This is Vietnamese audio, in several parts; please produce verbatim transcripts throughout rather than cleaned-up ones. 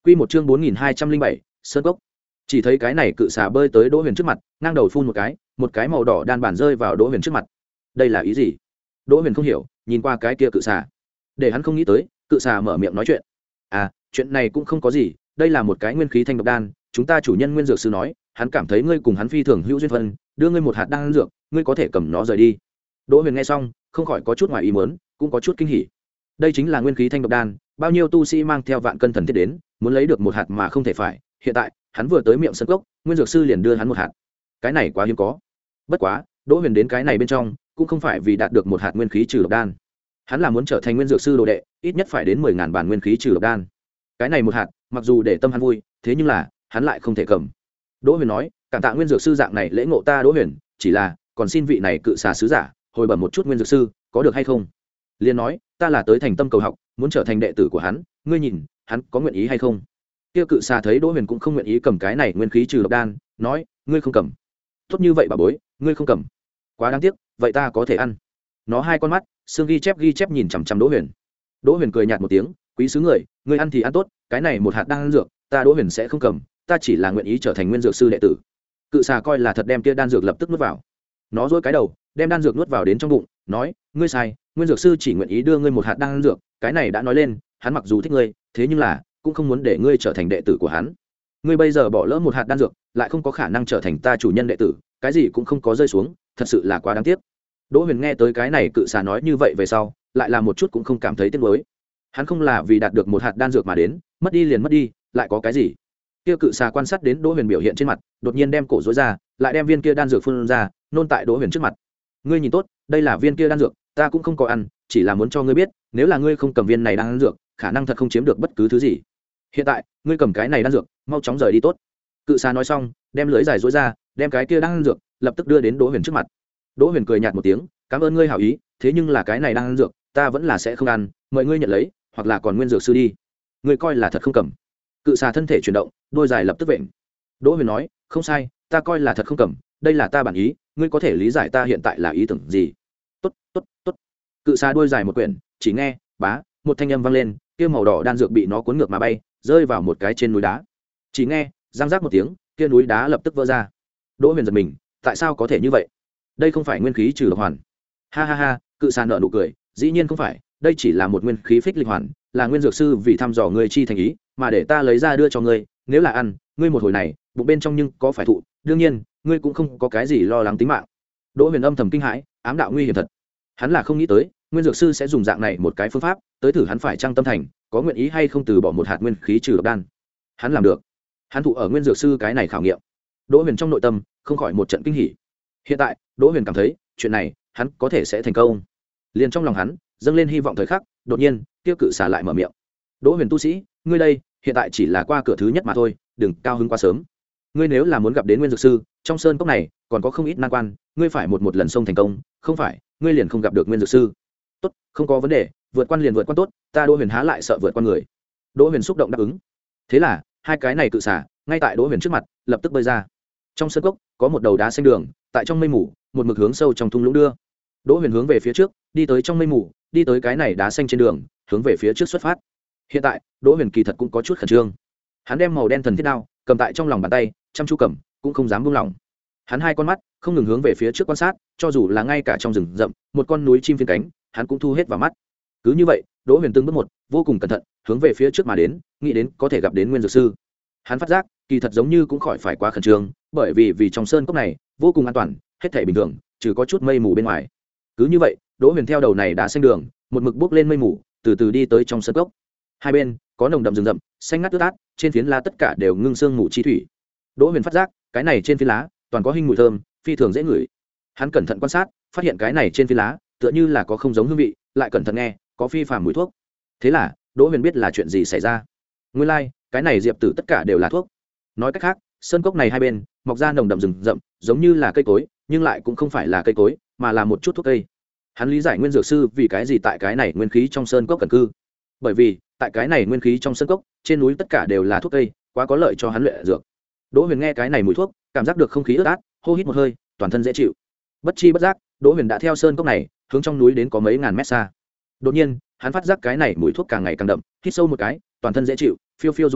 Quy một chương bốn nghìn hai trăm linh bảy, sơn cốc. Chỉ thấy cái này cự xà bơi tới Đỗ Huyền trước mặt, ngang đầu phun một cái, một cái màu đỏ đan bản rơi vào Đỗ Huyền trước mặt. Đây là ý gì? Đỗ Huyền không hiểu, nhìn qua cái kia cự xà. Để hắn không nghĩ tới, cự xà mở miệng nói chuyện. À, chuyện này cũng không có gì, đây là một cái nguyên khí thanh độc đan, chúng ta chủ nhân Nguyên Dược sư nói, hắn cảm thấy ngươi cùng hắn phi thường hữu duyên phân, đưa ngươi một hạt đan dược, ngươi có thể cầm nó rời đi. Đỗ Huyền nghe xong, không khỏi có chút ngoài ý muốn, cũng có chút kinh hỉ. Đây chính là nguyên khí thanh độc đan, bao nhiêu tu sĩ mang theo vạn cân thần thiết đến, muốn lấy được một hạt mà không thể phải, hiện tại, hắn vừa tới miệng sân cốc, Nguyên Dược sư liền đưa hắn một hạt. Cái này quá hiếm có. Bất quá, Đỗ Huyền đến cái này bên trong, cũng không phải vì đạt được một hạt nguyên khí trừ độc đan. Hắn là muốn trở thành Nguyên Dược sư đồ đệ, ít nhất phải đến mười ngàn bản nguyên khí trừ độc đan. Cái này một hạt, mặc dù để tâm hắn vui, thế nhưng là, hắn lại không thể cầm. Đỗ Huyền nói, cảm tạ Nguyên Dược sư dạng này lễ ngộ ta Đỗ Huyền, chỉ là, còn xin vị này cự xà sứ giả, hồi bẩm một chút Nguyên Dược sư, có được hay không? Liên nói, ta là tới thành tâm cầu học, muốn trở thành đệ tử của hắn, ngươi nhìn, hắn có nguyện ý hay không? Kia cự xà thấy Đỗ Huyền cũng không nguyện ý cầm cái này nguyên khí trừ độc đan, nói, ngươi không cầm. Tốt như vậy bà bối, ngươi không cầm. Quá đáng tiếc, vậy ta có thể ăn. Nó hai con mắt, xương ghi chép ghi chép nhìn chằm chằm Đỗ Huyền. Đỗ Huyền cười nhạt một tiếng, quý sứ người, ngươi ăn thì ăn tốt, cái này một hạt đan dược, ta Đỗ Huyền sẽ không cầm, ta chỉ là nguyện ý trở thành Nguyên Dược sư đệ tử. Cự xà coi là thật đem kia đan dược lập tức nuốt vào. Nó dỗi cái đầu, đem đan dược nuốt vào đến trong bụng, nói, ngươi sai, Nguyên Dược sư chỉ nguyện ý đưa ngươi một hạt đan dược, cái này đã nói lên, hắn mặc dù thích ngươi, thế nhưng là cũng không muốn để ngươi trở thành đệ tử của hắn. Ngươi bây giờ bỏ lỡ một hạt đan dược, lại không có khả năng trở thành ta chủ nhân đệ tử, cái gì cũng không có rơi xuống, thật sự là quá đáng tiếc. Đỗ Huyền nghe tới cái này cự xà nói như vậy về sau, lại là một chút cũng không cảm thấy tiếc nuối. Hắn không là vì đạt được một hạt đan dược mà đến, mất đi liền mất đi, lại có cái gì? Kia cự xà quan sát đến Đỗ Huyền biểu hiện trên mặt, đột nhiên đem cổ rối ra, lại đem viên kia đan dược phun ra, nôn tại Đỗ Huyền trước mặt. Ngươi nhìn tốt, đây là viên kia đan dược, ta cũng không có ăn, chỉ là muốn cho ngươi biết, nếu là ngươi không cầm viên này đan dược, khả năng thật không chiếm được bất cứ thứ gì. Hiện tại, ngươi cầm cái này đan dược, mau chóng rời đi tốt. Cự xà nói xong, đem lưỡi dài rối ra, đem cái kia đan dược lập tức đưa đến Đỗ Huyền trước mặt. Đỗ Huyền cười nhạt một tiếng, cảm ơn ngươi hảo ý, thế nhưng là cái này đan dược, ta vẫn là sẽ không ăn, mời ngươi nhận lấy, hoặc là còn Nguyên Dược sư đi. Ngươi coi là thật không cầm. Cự xà thân thể chuyển động, đôi dài lập tức vện. Đỗ Huyền nói, không sai, ta coi là thật không cầm, đây là ta bản ý, ngươi có thể lý giải ta hiện tại là ý tưởng gì? Tốt, tốt, tốt. Cự xà đôi dài một quyển, chỉ nghe, bá, một thanh âm vang lên, kia màu đỏ đan dược bị nó cuốn ngược mà bay, rơi vào một cái trên núi đá. Chỉ nghe, răng rác một tiếng, kia núi đá lập tức vỡ ra. Đỗ Huyền giật mình, tại sao có thể như vậy? Đây không phải nguyên khí trừ độc hoàn. Ha ha ha, cự xà nở nụ cười, dĩ nhiên không phải, đây chỉ là một nguyên khí phích linh hoàn, là Nguyên Dược sư vì thăm dò ngươi chi thành ý, mà để ta lấy ra đưa cho ngươi, nếu là ăn, ngươi một hồi này, bụng bên trong nhưng có phải thụ, đương nhiên, ngươi cũng không có cái gì lo lắng tính mạng. Đỗ Huyền âm thầm kinh hãi, ám đạo nguy hiểm thật. Hắn là không nghĩ tới, Nguyên Dược sư sẽ dùng dạng này một cái phương pháp, tới thử hắn phải trang tâm thành, có nguyện ý hay không từ bỏ một hạt nguyên khí trừ độc đan. Hắn làm được. Hắn thụ ở Nguyên Dược sư cái này khảo nghiệm. Đỗ Huyền trong nội tâm không khỏi một trận kinh hỉ. Hiện tại, Đỗ Huyền cảm thấy, chuyện này, hắn có thể sẽ thành công. Liền trong lòng hắn, dâng lên hy vọng thời khắc, đột nhiên, kia cự xà lại mở miệng. Đỗ Huyền tu sĩ, ngươi đây, hiện tại chỉ là qua cửa thứ nhất mà thôi, đừng cao hứng quá sớm. Ngươi nếu là muốn gặp đến Nguyên Dược sư, trong sơn cốc này còn có không ít nan quan, ngươi phải một một lần sông thành công, không phải, ngươi liền không gặp được Nguyên Dược sư. Tốt, không có vấn đề, vượt quan liền vượt quan tốt, ta Đỗ Huyền há lại sợ vượt quan người. Đỗ Huyền xúc động đáp ứng. Thế là, hai cái này cự xà, ngay tại Đỗ Huyền trước mặt, lập tức bơi ra. Trong sơn cốc, có một đầu đá xanh đường, tại trong mây mù, một mực hướng sâu trong thung lũng đưa. Đỗ Huyền hướng về phía trước, đi tới trong mây mù, đi tới cái này đá xanh trên đường, hướng về phía trước xuất phát. Hiện tại, Đỗ Huyền kỳ thật cũng có chút khẩn trương. Hắn đem màu đen thần thiết đao cầm tại trong lòng bàn tay, chăm chú cầm, cũng không dám buông lỏng. Hắn hai con mắt không ngừng hướng về phía trước quan sát, cho dù là ngay cả trong rừng rậm, một con núi chim phiên cánh, hắn cũng thu hết vào mắt. Cứ như vậy, Đỗ Huyền từng bước một, vô cùng cẩn thận, hướng về phía trước mà đến, nghĩ đến có thể gặp đến Nguyên Dược sư. Hắn phát giác, kỳ thật giống như cũng khỏi phải quá khẩn trương, bởi vì vì trong sơn cốc này vô cùng an toàn, hết thảy bình thường, trừ có chút mây mù bên ngoài. Cứ như vậy, Đỗ Huyền theo đầu này đá xanh đường, một mực bước lên mây mù, từ từ đi tới trong sơn cốc. Hai bên có nồng đậm rừng rậm, xanh ngắt tươi át, trên phiến lá tất cả đều ngưng sương mù chi thủy. Đỗ Huyền phát giác, cái này trên phiến lá toàn có hinh mùi thơm, phi thường dễ ngửi. Hắn cẩn thận quan sát, phát hiện cái này trên phiến lá tựa như là có không giống hương vị, lại cẩn thận nghe, có phi phàm mùi thuốc. Thế là, Đỗ Huyền biết là chuyện gì xảy ra. Nguyên lai, like, cái này diệp tử tất cả đều là thuốc. Nói cách khác, sơn cốc này hai bên mọc ra nồng đậm rừng rậm, giống như là cây cối, nhưng lại cũng không phải là cây cối, mà là một chút thuốc cây. Hắn lý giải Nguyên Dược sư vì cái gì tại cái này nguyên khí trong sơn cốc cần cư. Bởi vì, tại cái này nguyên khí trong sơn cốc, trên núi tất cả đều là thuốc cây, quá có lợi cho hắn luyện dược. Đỗ Huyền nghe cái này mùi thuốc, cảm giác được không khí ướt át, hô hít một hơi, toàn thân dễ chịu. Bất chi bất giác, Đỗ Huyền đã theo sơn cốc này, hướng trong núi đến có mấy ngàn mét xa. Đột nhiên, hắn phát giác cái này mùi thuốc càng ngày càng đậm, hít sâu một cái, toàn thân dễ chịu, phiêu phiêu dục tiên,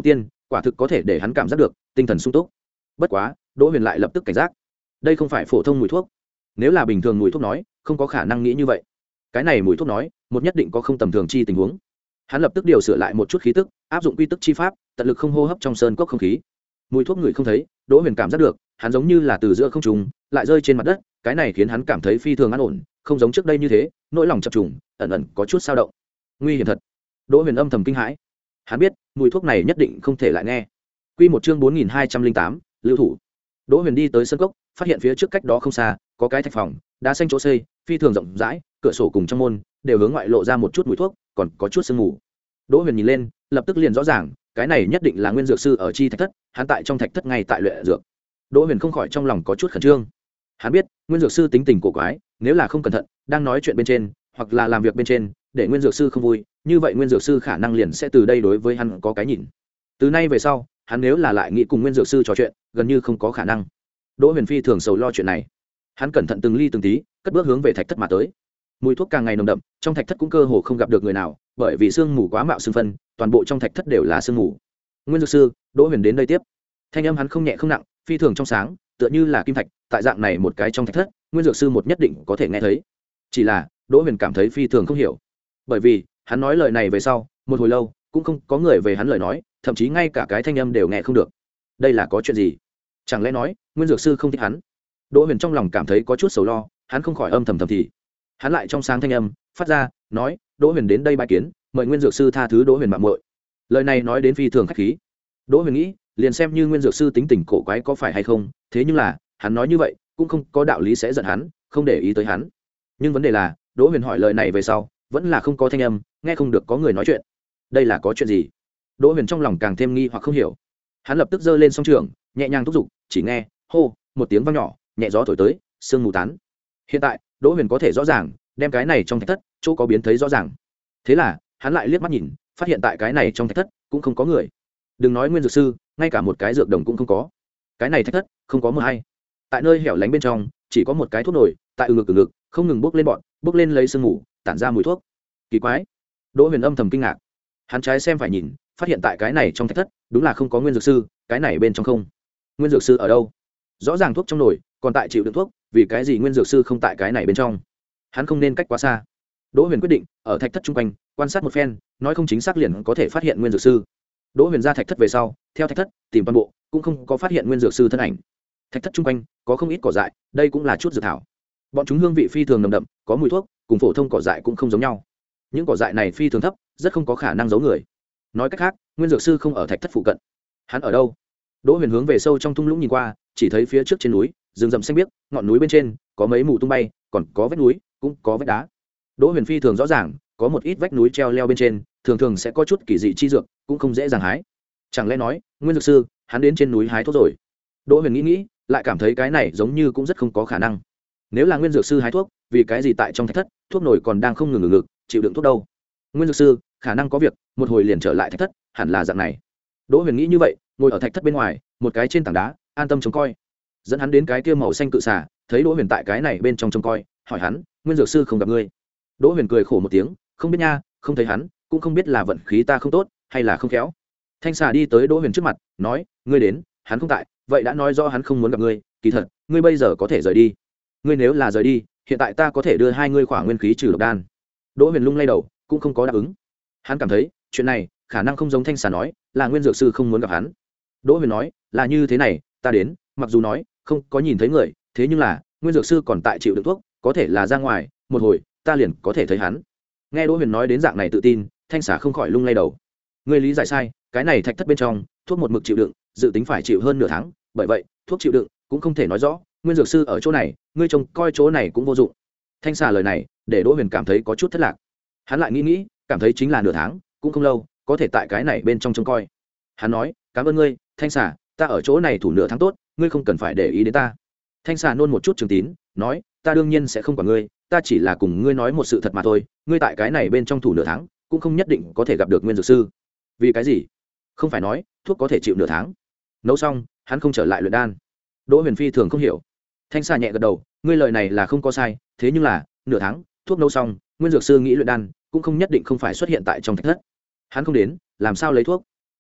quả thực có thể để hắn cảm giác được tinh thần sung túc. Bất quá Đỗ Huyền lại lập tức cảnh giác, đây không phải phổ thông mùi thuốc. Nếu là bình thường mùi thuốc nói, không có khả năng nghĩ như vậy. Cái này mùi thuốc nói, một nhất định có không tầm thường chi tình huống. Hắn lập tức điều sửa lại một chút khí tức, áp dụng quy tức chi pháp, tận lực không hô hấp trong sơn cốc không khí. Mùi thuốc người không thấy, Đỗ Huyền cảm giác được, hắn giống như là từ giữa không trung lại rơi trên mặt đất, cái này khiến hắn cảm thấy phi thường an ổn, không giống trước đây như thế, nỗi lòng chập trùng, ẩn ẩn có chút dao động. Nguy hiểm thật. Đỗ Huyền âm thầm kinh hãi. Hắn biết, mùi thuốc này nhất định không thể lại nghe. Quy một chương bốn nghìn hai trăm linh tám, lưu thủ. Đỗ Huyền đi tới sân cốc, phát hiện phía trước cách đó không xa, có cái thạch phòng, đá xanh chỗ xây, phi thường rộng rãi, cửa sổ cùng trong môn đều hướng ngoại lộ ra một chút mùi thuốc, còn có chút sương mù. Đỗ Huyền nhìn lên, lập tức liền rõ ràng, cái này nhất định là nguyên dược sư ở chi thạch thất, hắn tại trong thạch thất ngay tại luyện dược. Đỗ Huyền không khỏi trong lòng có chút khẩn trương. Hắn biết, nguyên dược sư tính tình cổ quái, nếu là không cẩn thận, đang nói chuyện bên trên, hoặc là làm việc bên trên, để nguyên dược sư không vui, như vậy nguyên dược sư khả năng liền sẽ từ đây đối với hắn có cái nhìn. Từ nay về sau, hắn nếu là lại nghĩ cùng nguyên dược sư trò chuyện, gần như không có khả năng. Đỗ Huyền phi thường sầu lo chuyện này. Hắn cẩn thận từng ly từng tí, cất bước hướng về thạch thất mà tới. Mùi thuốc càng ngày nồng đậm, trong thạch thất cũng cơ hồ không gặp được người nào, bởi vì sương mù quá mạo sương phân, toàn bộ trong thạch thất đều là sương mù. Nguyên dược sư, Đỗ Huyền đến đây tiếp. Thanh âm hắn không nhẹ không nặng, phi thường trong sáng, tựa như là kim thạch, tại dạng này một cái trong thạch thất, nguyên dược sư một nhất định có thể nghe thấy. Chỉ là, Đỗ Huyền cảm thấy phi thường không hiểu. Bởi vì, hắn nói lời này về sau, một hồi lâu, cũng không có người về hắn lời nói, thậm chí ngay cả cái thanh âm đều nghe không được. Đây là có chuyện gì? Chẳng lẽ nói, nguyên dược sư không thích hắn? Đỗ Huyền trong lòng cảm thấy có chút sầu lo, hắn không khỏi âm thầm thầm thì. Hắn lại trong sáng thanh âm phát ra, nói, Đỗ Huyền đến đây bái kiến, mời nguyên dược sư tha thứ Đỗ Huyền mạo muội. Lời này nói đến phi thường khách khí. Đỗ Huyền nghĩ, liền xem như nguyên dược sư tính tình cổ quái có phải hay không, thế nhưng là, hắn nói như vậy, cũng không có đạo lý sẽ giận hắn, không để ý tới hắn. Nhưng vấn đề là, Đỗ Huyền hỏi lời này về sau, vẫn là không có thanh âm, nghe không được có người nói chuyện. Đây là có chuyện gì? Đỗ Huyền trong lòng càng thêm nghi hoặc không hiểu. Hắn lập tức giơ lên song trường, nhẹ nhàng thúc giục, chỉ nghe, hô, một tiếng vang nhỏ, nhẹ gió thổi tới, sương mù tán. Hiện tại, Đỗ Huyền có thể rõ ràng, đem cái này trong thạch thất, chỗ có biến thấy rõ ràng. Thế là, hắn lại liếc mắt nhìn, phát hiện tại cái này trong thạch thất cũng không có người. Đừng nói nguyên dược sư, ngay cả một cái dược đồng cũng không có. Cái này thạch thất không có mờ hay. Tại nơi hẻo lánh bên trong, chỉ có một cái thuốc nồi, tại ừ ngực ừ ngực, không ngừng bốc lên bọn, bốc lên lấy sương mù, tản ra mùi thuốc. Kỳ quái. Đỗ Huyền âm thầm kinh ngạc. Hắn trái xem phải nhìn, phát hiện tại cái này trong thạch thất, đúng là không có nguyên dược sư, cái này bên trong không. Nguyên dược sư ở đâu? Rõ ràng thuốc trong nồi, còn tại chịu đựng thuốc, vì cái gì nguyên dược sư không tại cái này bên trong? Hắn không nên cách quá xa. Đỗ Huyền quyết định ở thạch thất trung quanh quan sát một phen, nói không chính xác liền có thể phát hiện nguyên dược sư. Đỗ Huyền ra thạch thất về sau, theo thạch thất tìm toàn bộ, cũng không có phát hiện nguyên dược sư thân ảnh. Thạch thất trung quanh có không ít cỏ dại, đây cũng là chút dược thảo. Bọn chúng hương vị phi thường nồng đậm, có mùi thuốc, cùng phổ thông cỏ dại cũng không giống nhau. Những cỏ dại này phi thường thấp, rất không có khả năng giấu người. Nói cách khác, nguyên dược sư không ở thạch thất phụ cận. Hắn ở đâu? Đỗ Huyền hướng về sâu trong thung lũng nhìn qua, chỉ thấy phía trước trên núi, rừng rậm xanh biếc, ngọn núi bên trên có mấy mù tung bay, còn có vách núi, cũng có vách đá. Đỗ Huyền phi thường rõ ràng, có một ít vách núi treo leo bên trên, thường thường sẽ có chút kỳ dị chi dược, cũng không dễ dàng hái. Chẳng lẽ nói, nguyên dược sư, hắn đến trên núi hái thuốc rồi? Đỗ Huyền nghĩ nghĩ, lại cảm thấy cái này giống như cũng rất không có khả năng. Nếu là nguyên dược sư hái thuốc, vì cái gì tại trong thạch thất, thuốc nổi còn đang không ngừng ngừng ngực, chịu đựng thuốc đâu? Nguyên dược sư, khả năng có việc, một hồi liền trở lại thạch thất, hẳn là dạng này. Đỗ Huyền nghĩ như vậy, ngồi ở thạch thất bên ngoài, một cái trên tảng đá, an tâm trông coi. Dẫn hắn đến cái kia màu xanh cự xà, thấy Đỗ Huyền tại cái này bên trong trông coi, hỏi hắn, nguyên dược sư không gặp ngươi? Đỗ Huyền cười khổ một tiếng, không biết nha, không thấy hắn, cũng không biết là vận khí ta không tốt, hay là không khéo. Thanh xà đi tới Đỗ Huyền trước mặt, nói, ngươi đến, hắn không tại, vậy đã nói rõ hắn không muốn gặp ngươi, kỳ thật, ngươi bây giờ có thể rời đi. Ngươi nếu là rời đi, hiện tại ta có thể đưa hai ngươi khỏa nguyên khí trừ độc đan. Đỗ Huyền lung lay đầu, cũng không có đáp ứng. Hắn cảm thấy, chuyện này khả năng không giống Thanh xà nói, là nguyên dược sư không muốn gặp hắn. Đỗ Huyền nói, là như thế này, ta đến, mặc dù nói không có nhìn thấy người, thế nhưng là nguyên dược sư còn tại chịu đựng thuốc, có thể là ra ngoài, một hồi ta liền có thể thấy hắn. Nghe Đỗ Huyền nói đến dạng này tự tin, Thanh xà không khỏi lung lay đầu. Ngươi lý giải sai, cái này thạch thất bên trong, thuốc một mực chịu đựng, dự tính phải chịu hơn nửa tháng, bởi vậy, thuốc chịu đựng cũng không thể nói rõ, nguyên dược sư ở chỗ này, ngươi trông coi chỗ này cũng vô dụng. Thanh xà lời này, để Đỗ Huyền cảm thấy có chút thất lạc. Hắn lại nghĩ nghĩ, cảm thấy chính là nửa tháng, cũng không lâu, có thể tại cái này bên trong trông coi. Hắn nói, cảm ơn ngươi, Thanh xà, ta ở chỗ này thủ nửa tháng tốt, ngươi không cần phải để ý đến ta. Thanh xà nôn một chút trường tín, nói, ta đương nhiên sẽ không quản ngươi, ta chỉ là cùng ngươi nói một sự thật mà thôi, ngươi tại cái này bên trong thủ nửa tháng, cũng không nhất định có thể gặp được nguyên dược sư. Vì cái gì? Không phải nói thuốc có thể chịu nửa tháng, nấu xong hắn không trở lại luyện đan? Đỗ Huyền phi thường không hiểu. Thanh xà nhẹ gật đầu, ngươi lời này là không có sai, thế nhưng là nửa tháng thuốc nấu xong, nguyên dược sư nghĩ luyện đan cũng không nhất định không phải xuất hiện tại trong thạch thất. Hắn không đến, làm sao lấy thuốc?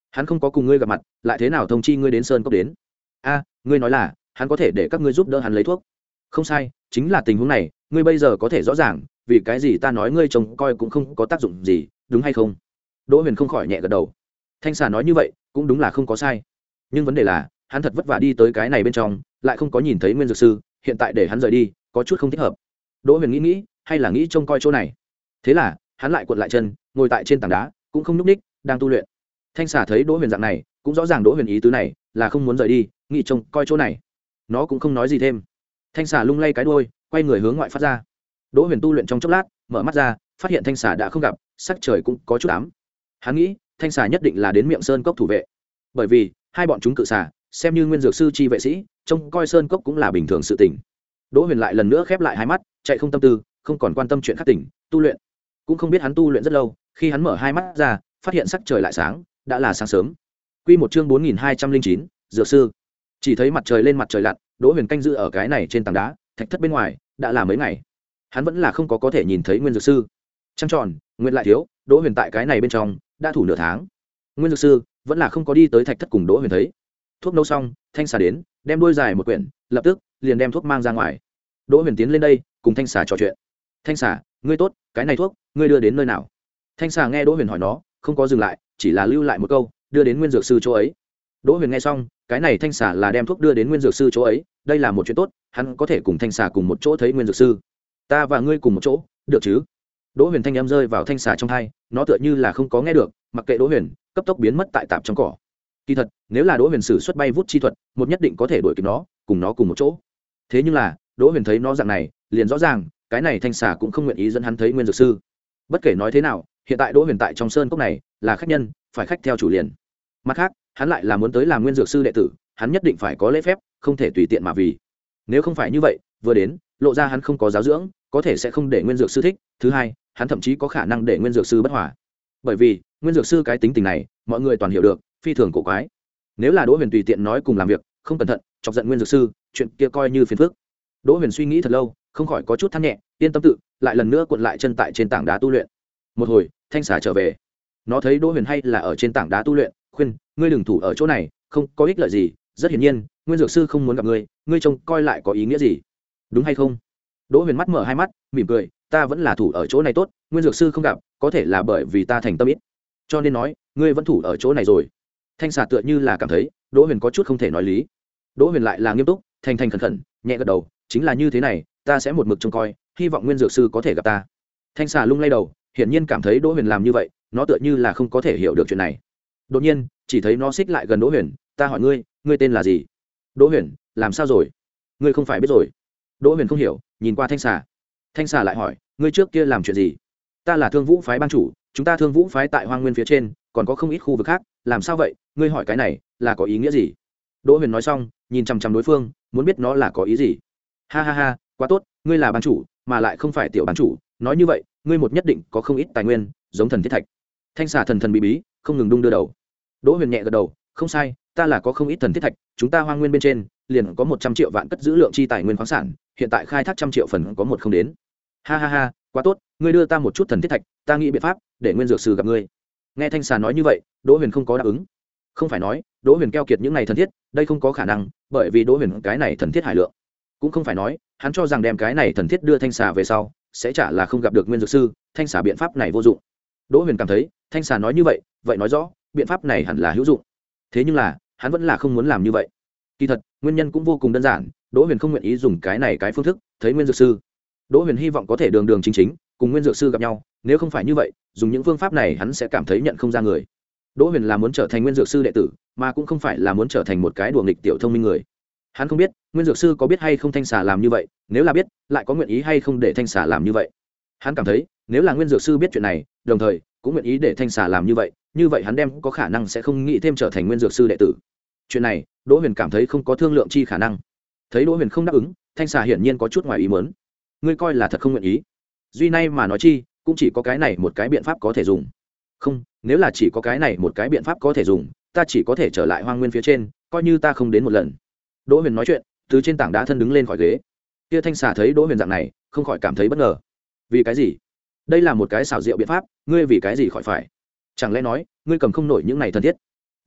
hắn không có cùng ngươi gặp mặt lại thế nào thông chi ngươi đến sơn cốc đến? A, ngươi nói là hắn có thể để các ngươi giúp đỡ hắn lấy thuốc? Không sai, chính là tình huống này, ngươi bây giờ có thể rõ ràng vì cái gì ta nói ngươi trông coi cũng không có tác dụng gì, đúng hay không? Đỗ Huyền không khỏi nhẹ gật đầu. Thanh xà nói như vậy cũng đúng là không có sai, nhưng vấn đề là hắn thật vất vả đi tới cái này bên trong lại không có nhìn thấy nguyên dược sư, hiện tại để hắn rời đi có chút không thích hợp. Đỗ Huyền nghĩ nghĩ, hay là nghĩ trông coi chỗ này. Thế là hắn lại cuộn lại chân, ngồi tại trên tảng đá cũng không nhúc ních, đang tu luyện. Thanh xà thấy Đỗ Huyền dạng này cũng rõ ràng Đỗ Huyền ý tứ này là không muốn rời đi, nghĩ trông coi chỗ này. Nó cũng không nói gì thêm. Thanh xà lung lay cái đuôi, quay người hướng ngoại phát ra. Đỗ Huyền tu luyện trong chốc lát, mở mắt ra, phát hiện thanh xà đã không gặp, sắc trời cũng có chút ám. Hắn nghĩ thanh xà nhất định là đến miệng sơn cốc thủ vệ, bởi vì hai bọn chúng cự xà xem như nguyên dược sư chi vệ sĩ, trông coi sơn cốc cũng là bình thường sự tình. Đỗ Huyền lại lần nữa khép lại hai mắt, chạy không tâm tư, không còn quan tâm chuyện khác tỉnh, tu luyện. Cũng không biết hắn tu luyện rất lâu, khi hắn mở hai mắt ra, phát hiện sắc trời lại sáng, đã là sáng sớm. Quy một chương bốn nghìn hai trăm linh chín, dược sư. Chỉ thấy mặt trời lên mặt trời lặn, Đỗ Huyền canh giữ ở cái này trên tảng đá, thạch thất bên ngoài, đã là mấy ngày. Hắn vẫn là không có có thể nhìn thấy nguyên dược sư. Trăng tròn, nguyệt lại thiếu, Đỗ Huyền tại cái này bên trong đã thủ nửa tháng. Nguyên dược sư vẫn là không có đi tới thạch thất cùng Đỗ Huyền thấy. Thuốc nấu xong, thanh xà đến, đem đuôi dài một quyển, lập tức liền đem thuốc mang ra ngoài. Đỗ Huyền tiến lên đây, cùng thanh xà trò chuyện. Thanh xà, ngươi tốt, cái này thuốc, ngươi đưa đến nơi nào? Thanh xà nghe Đỗ Huyền hỏi nó, không có dừng lại, chỉ là lưu lại một câu, đưa đến nguyên dược sư chỗ ấy. Đỗ Huyền nghe xong, cái này thanh xà là đem thuốc đưa đến nguyên dược sư chỗ ấy, đây là một chuyện tốt, hắn có thể cùng thanh xà cùng một chỗ thấy nguyên dược sư. Ta và ngươi cùng một chỗ, được chứ? Đỗ Huyền thanh âm rơi vào thanh xà trong tai, nó tựa như là không có nghe được, mặc kệ Đỗ Huyền, cấp tốc biến mất tại tạp trong cỏ. Kỳ thật, nếu là Đỗ Huyền sử xuất bay vút chi thuật, một nhất định có thể đuổi kịp nó, cùng nó cùng một chỗ. Thế nhưng là, Đỗ Huyền thấy nó dạng này, liền rõ ràng, cái này thanh xà cũng không nguyện ý dẫn hắn thấy nguyên dược sư. Bất kể nói thế nào, hiện tại Đỗ Huyền tại trong sơn cốc này, là khách nhân, phải khách theo chủ liền. Mặt khác, hắn lại là muốn tới làm nguyên dược sư đệ tử, hắn nhất định phải có lễ phép, không thể tùy tiện mà vì. Nếu không phải như vậy, vừa đến, lộ ra hắn không có giáo dưỡng, có thể sẽ không để nguyên dược sư thích. Thứ hai, hắn thậm chí có khả năng để nguyên dược sư bất hòa. Bởi vì, nguyên dược sư cái tính tình này, mọi người toàn hiểu được, phi thường cổ quái. Nếu là Đỗ Huyền tùy tiện nói cùng làm việc, không cẩn thận, chọc giận nguyên dược sư, chuyện kia coi như phiền phức. Đỗ Huyền suy nghĩ thật lâu, không khỏi có chút than nhẹ, yên tâm tự, lại lần nữa cuộn lại chân tại trên tảng đá tu luyện. Một hồi, thanh xà trở về. Nó thấy Đỗ Huyền hay là ở trên tảng đá tu luyện, khuyên, ngươi đừng thủ ở chỗ này, không có ích lợi gì, rất hiển nhiên, nguyên dược sư không muốn gặp ngươi, ngươi trông coi lại có ý nghĩa gì? Đúng hay không? Đỗ Huyền mắt mở hai mắt, mỉm cười, ta vẫn là thủ ở chỗ này tốt, nguyên dược sư không gặp, có thể là bởi vì ta thành tâm ít. Cho nên nói, ngươi vẫn thủ ở chỗ này rồi. Thanh xà tựa như là cảm thấy, Đỗ Huyền có chút không thể nói lý. Đỗ Huyền lại là nghiêm túc, thành thành khẩn khẩn, nhẹ gật đầu, chính là như thế này, ta sẽ một mực trông coi, hy vọng nguyên dược sư có thể gặp ta. Thanh xà lung lay đầu, hiển nhiên cảm thấy Đỗ Huyền làm như vậy, nó tựa như là không có thể hiểu được chuyện này. Đột nhiên, chỉ thấy nó xích lại gần Đỗ Huyền, ta hỏi ngươi, ngươi tên là gì? Đỗ Huyền, làm sao rồi? Ngươi không phải biết rồi? Đỗ Huyền không hiểu, nhìn qua thanh xà. Thanh xà lại hỏi, ngươi trước kia làm chuyện gì? Ta là Thương Vũ phái ban chủ, chúng ta Thương Vũ phái tại Hoang Nguyên phía trên, còn có không ít khu vực khác, làm sao vậy? Ngươi hỏi cái này, là có ý nghĩa gì? Đỗ Huyền nói xong, nhìn chằm chằm đối phương, muốn biết nó là có ý gì. Ha ha ha, quá tốt, ngươi là ban chủ, mà lại không phải tiểu ban chủ, nói như vậy, ngươi một nhất định có không ít tài nguyên, giống thần thiết thạch. Thanh xà thần thần bí bí, không ngừng đung đưa đầu. Đỗ Huyền nhẹ gật đầu, không sai, ta là có không ít thần thiết thạch, chúng ta Hoang Nguyên bên trên, liền có một trăm triệu vạn cất giữ lượng chi tài nguyên khoáng sản, hiện tại khai thác trăm triệu phần có một không đến. Ha ha ha, quá tốt, ngươi đưa ta một chút thần thiết thạch, ta nghĩ biện pháp để nguyên dược sư gặp ngươi. Nghe thanh xà nói như vậy, Đỗ Huyền không có đáp ứng. Không phải nói Đỗ Huyền keo kiệt những này thần thiết, đây không có khả năng, bởi vì Đỗ Huyền cái này thần thiết hải lượng. Cũng không phải nói hắn cho rằng đem cái này thần thiết đưa thanh xà về sau sẽ chả là không gặp được nguyên dược sư, thanh xà biện pháp này vô dụng. Đỗ Huyền cảm thấy thanh xà nói như vậy, vậy nói rõ biện pháp này hẳn là hữu dụng. Thế nhưng là hắn vẫn là không muốn làm như vậy. Kỳ thật nguyên nhân cũng vô cùng đơn giản, Đỗ Huyền không nguyện ý dùng cái này cái phương thức thấy nguyên dược sư. Đỗ Huyền hy vọng có thể đường đường chính chính cùng nguyên dược sư gặp nhau, nếu không phải như vậy, dùng những phương pháp này hắn sẽ cảm thấy nhận không ra người. Đỗ Huyền là muốn trở thành nguyên dược sư đệ tử, mà cũng không phải là muốn trở thành một cái đùa nghịch tiểu thông minh người. Hắn không biết nguyên dược sư có biết hay không thanh xà làm như vậy, nếu là biết, lại có nguyện ý hay không để thanh xà làm như vậy. Hắn cảm thấy nếu là nguyên dược sư biết chuyện này, đồng thời cũng nguyện ý để thanh xà làm như vậy, như vậy hắn đem có khả năng sẽ không nghĩ thêm trở thành nguyên dược sư đệ tử. Chuyện này Đỗ Huyền cảm thấy không có thương lượng chi khả năng. Thấy Đỗ Huyền không đáp ứng, thanh xà hiển nhiên có chút ngoài ý muốn. Ngươi coi là thật không nguyện ý? Duy nay mà nói chi, cũng chỉ có cái này một cái biện pháp có thể dùng. Không, nếu là chỉ có cái này một cái biện pháp có thể dùng, ta chỉ có thể trở lại Hoang Nguyên phía trên, coi như ta không đến một lần. Đỗ Huyền nói chuyện, từ trên tảng đá thân đứng lên khỏi ghế. Kia thanh xà thấy Đỗ Huyền dạng này, không khỏi cảm thấy bất ngờ. Vì cái gì? Đây là một cái xảo diệu biện pháp, ngươi vì cái gì khỏi phải? Chẳng lẽ nói, ngươi cầm không nổi những này thân thiết?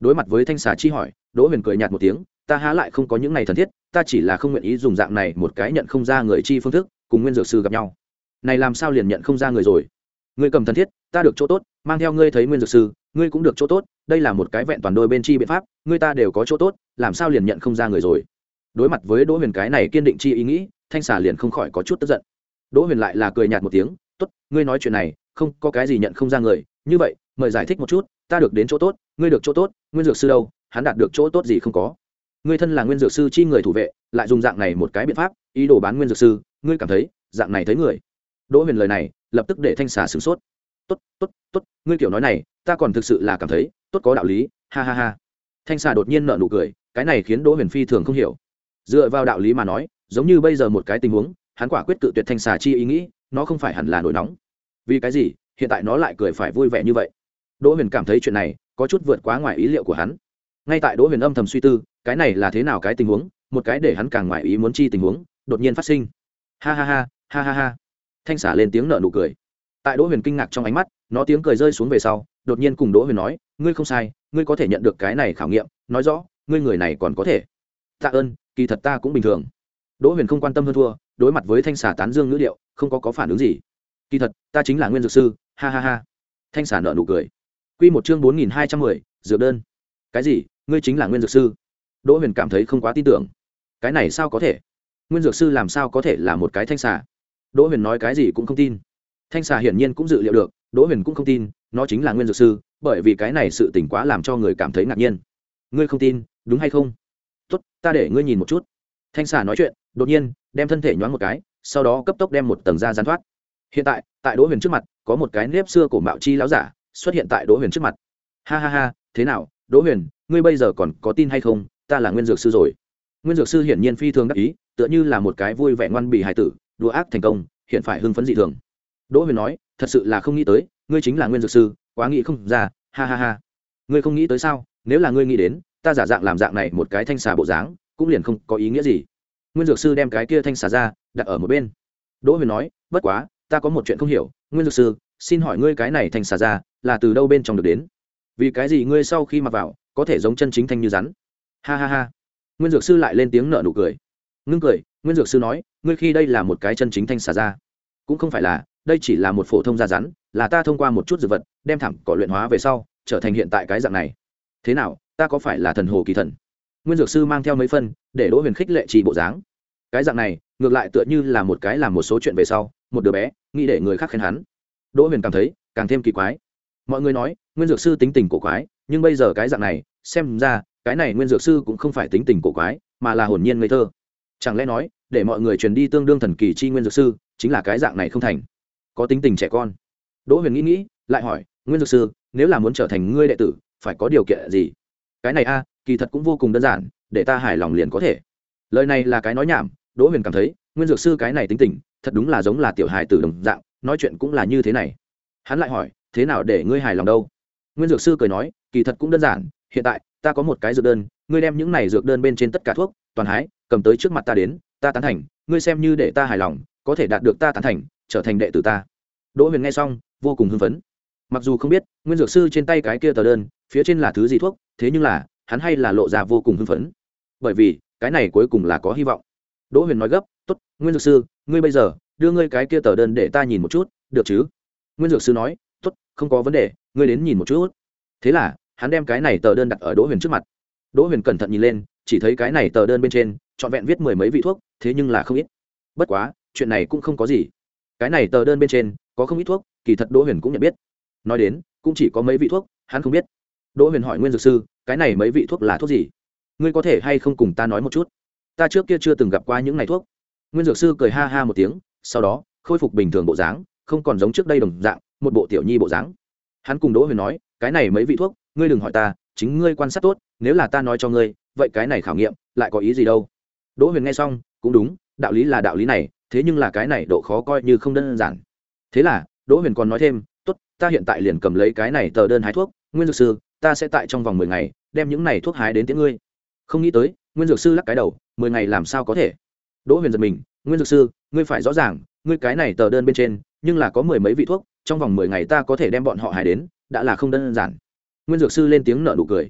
Đối mặt với thanh xà chi hỏi, Đỗ Huyền cười nhạt một tiếng, ta há lại không có những này thần thiết, ta chỉ là không nguyện ý dùng dạng này một cái nhận không ra người chi phương thức cùng nguyên dược sư gặp nhau. Này làm sao liền nhận không ra người rồi? Ngươi cầm thần thiết, ta được chỗ tốt, mang theo ngươi thấy nguyên dược sư, ngươi cũng được chỗ tốt, đây là một cái vẹn toàn đôi bên chi biện pháp, ngươi ta đều có chỗ tốt, làm sao liền nhận không ra người rồi? Đối mặt với Đỗ Huyền cái này kiên định chi ý nghĩ, thanh xà liền không khỏi có chút tức giận. Đỗ Huyền lại là cười nhạt một tiếng, tốt, ngươi nói chuyện này không có cái gì nhận không ra người, như vậy mời giải thích một chút, ta được đến chỗ tốt, ngươi được chỗ tốt, nguyên dược sư đâu, hắn đạt được chỗ tốt gì không có? Ngươi thân là nguyên dược sư chi người thủ vệ, lại dùng dạng này một cái biện pháp ý đồ bán nguyên dược sư, ngươi cảm thấy dạng này thấy người? Đỗ Huyền lời này lập tức để thanh xà sửng sốt. Tốt, tốt, tốt, ngươi kiểu nói này, ta còn thực sự là cảm thấy tốt, có đạo lý, ha ha ha. Thanh xà đột nhiên nở nụ cười, cái này khiến Đỗ Huyền phi thường không hiểu. Dựa vào đạo lý mà nói, giống như bây giờ một cái tình huống, hắn quả quyết cự tuyệt thanh xà chi ý nghĩ, nó không phải hẳn là nổi nóng. Vì cái gì, hiện tại nó lại cười phải vui vẻ như vậy? Đỗ Huyền cảm thấy chuyện này có chút vượt quá ngoài ý liệu của hắn. Ngay tại Đỗ Huyền âm thầm suy tư, cái này là thế nào cái tình huống, một cái để hắn càng ngoài ý muốn chi tình huống, đột nhiên phát sinh. Ha ha ha, ha ha ha. Thanh xà lên tiếng nở nụ cười. Tại Đỗ Huyền kinh ngạc trong ánh mắt, nó tiếng cười rơi xuống về sau, đột nhiên cùng Đỗ Huyền nói, ngươi không sai, ngươi có thể nhận được cái này khảo nghiệm, nói rõ, ngươi người này còn có thể. Tạ ơn, kỳ thật ta cũng bình thường. Đỗ Huyền không quan tâm hơn thua, đối mặt với thanh xà tán dương ngữ điệu, không có có phản ứng gì. Kỳ thật, ta chính là nguyên dược sư, ha ha ha. Thanh xà nở nụ cười. Quy một chương bốn nghìn hai trăm mười, dược đơn. Cái gì? Ngươi chính là nguyên dược sư? Đỗ Huyền cảm thấy không quá tin tưởng. Cái này sao có thể? Nguyên dược sư làm sao có thể là một cái thanh xà? Đỗ Huyền nói cái gì cũng không tin. Thanh xà hiển nhiên cũng dự liệu được, Đỗ Huyền cũng không tin, nó chính là nguyên dược sư, bởi vì cái này sự tình quá làm cho người cảm thấy ngạc nhiên. Ngươi không tin, đúng hay không? Tốt, ta để ngươi nhìn một chút. Thanh xà nói chuyện, đột nhiên đem thân thể nhoáng một cái, sau đó cấp tốc đem một tầng da gián thoát. Hiện tại, tại Đỗ Huyền trước mặt, có một cái nếp xưa cổ mạo chi lão giả xuất hiện tại Đỗ Huyền trước mặt. Ha ha ha, thế nào, Đỗ Huyền, ngươi bây giờ còn có tin hay không? Ta là nguyên dược sư rồi. Nguyên dược sư hiển nhiên phi thường đắc ý, tựa như là một cái vui vẻ ngoan bì hài tử, đùa ác thành công, hiện phải hưng phấn dị thường. Đỗ Huyền nói, thật sự là không nghĩ tới, ngươi chính là nguyên dược sư, quá nghĩ không ra, ha ha ha. Ngươi không nghĩ tới sao? Nếu là ngươi nghĩ đến, ta giả dạng làm dạng này một cái thanh xà bộ dáng, cũng liền không có ý nghĩa gì. Nguyên dược sư đem cái kia thanh xà ra, đặt ở một bên. Đỗ Huyền nói, bất quá, ta có một chuyện không hiểu, nguyên dược sư, xin hỏi ngươi cái này thanh xà ra, là từ đâu bên trong được đến? Vì cái gì ngươi sau khi mặc vào, có thể giống chân chính thanh như rắn? Ha ha ha. Nguyên dược sư lại lên tiếng nở nụ cười. Ngưng cười, Nguyên dược sư nói, ngươi khi đây là một cái chân chính thanh xà ra, cũng không phải là, đây chỉ là một phổ thông da rắn, là ta thông qua một chút dược vật, đem thảm cỏ luyện hóa về sau, trở thành hiện tại cái dạng này. Thế nào, ta có phải là thần hồ kỳ thần? Nguyên dược sư mang theo mấy phân, để Đỗ Huyền khích lệ trì bộ dáng. Cái dạng này, ngược lại tựa như là một cái làm một số chuyện về sau, một đứa bé, nghĩ để người khác khen hắn. Đỗ Huyền cảm thấy càng thêm kỳ quái. Mọi người nói, Nguyên dược sư tính tình cổ quái, nhưng bây giờ cái dạng này, xem ra, cái này Nguyên dược sư cũng không phải tính tình cổ quái, mà là hồn nhiên ngây thơ. Chẳng lẽ nói, để mọi người truyền đi tương đương thần kỳ chi Nguyên dược sư, chính là cái dạng này không thành? Có tính tình trẻ con. Đỗ Huyền nghĩ nghĩ, lại hỏi, Nguyên dược sư, nếu là muốn trở thành ngươi đệ tử, phải có điều kiện gì? Cái này a, kỳ thật cũng vô cùng đơn giản, để ta hài lòng liền có thể. Lời này là cái nói nhảm, Đỗ Huyền cảm thấy, Nguyên dược sư cái này tính tình, thật đúng là giống là tiểu hài tử đồng dạng, nói chuyện cũng là như thế này. Hắn lại hỏi, thế nào để ngươi hài lòng đâu? Nguyên dược sư cười nói, kỳ thật cũng đơn giản, hiện tại ta có một cái dược đơn, ngươi đem những này dược đơn bên trên tất cả thuốc toàn hái, cầm tới trước mặt ta đến, ta tán thành, ngươi xem như để ta hài lòng, có thể đạt được ta tán thành, trở thành đệ tử ta. Đỗ Huyền nghe xong, vô cùng hưng phấn. Mặc dù không biết Nguyên dược sư trên tay cái kia tờ đơn, phía trên là thứ gì thuốc, thế nhưng là hắn hay là lộ ra vô cùng hưng phấn, bởi vì cái này cuối cùng là có hy vọng. Đỗ Huyền nói gấp, tốt, Nguyên dược sư, ngươi bây giờ đưa ngươi cái kia tờ đơn để ta nhìn một chút, được chứ? Nguyên dược sư nói, tốt, không có vấn đề, ngươi đến nhìn một chút. Thế là hắn đem cái này tờ đơn đặt ở Đỗ Huyền trước mặt. Đỗ Huyền cẩn thận nhìn lên, chỉ thấy cái này tờ đơn bên trên trọn vẹn viết mười mấy vị thuốc, thế nhưng là không ít. Bất quá chuyện này cũng không có gì, cái này tờ đơn bên trên có không ít thuốc, kỳ thật Đỗ Huyền cũng nhận biết. Nói đến cũng chỉ có mấy vị thuốc, hắn không biết. Đỗ Huyền hỏi Nguyên dược sư, cái này mấy vị thuốc là thuốc gì? Ngươi có thể hay không cùng ta nói một chút? Ta trước kia chưa từng gặp qua những này thuốc. Nguyên dược sư cười ha ha một tiếng, sau đó khôi phục bình thường bộ dáng, không còn giống trước đây đồng dạng, một bộ tiểu nhi bộ dáng. Hắn cùng Đỗ Huyền nói, cái này mấy vị thuốc, ngươi đừng hỏi ta, chính ngươi quan sát tốt, nếu là ta nói cho ngươi, vậy cái này khảo nghiệm lại có ý gì đâu? Đỗ Huyền nghe xong, cũng đúng, đạo lý là đạo lý này, thế nhưng là cái này độ khó coi như không đơn giản. Thế là Đỗ Huyền còn nói thêm, tốt, ta hiện tại liền cầm lấy cái này tờ đơn hái thuốc, Nguyên dược sư, ta sẽ tại trong vòng mười ngày đem những này thuốc hái đến tiễn ngươi. Không nghĩ tới, Nguyên dược sư lắc cái đầu, mười ngày làm sao có thể? Đỗ Huyền giật mình, Nguyên dược sư, ngươi phải rõ ràng, ngươi cái này tờ đơn bên trên, nhưng là có mười mấy vị thuốc, trong vòng mười ngày ta có thể đem bọn họ hái đến, đã là không đơn giản. Nguyên dược sư lên tiếng nở nụ cười.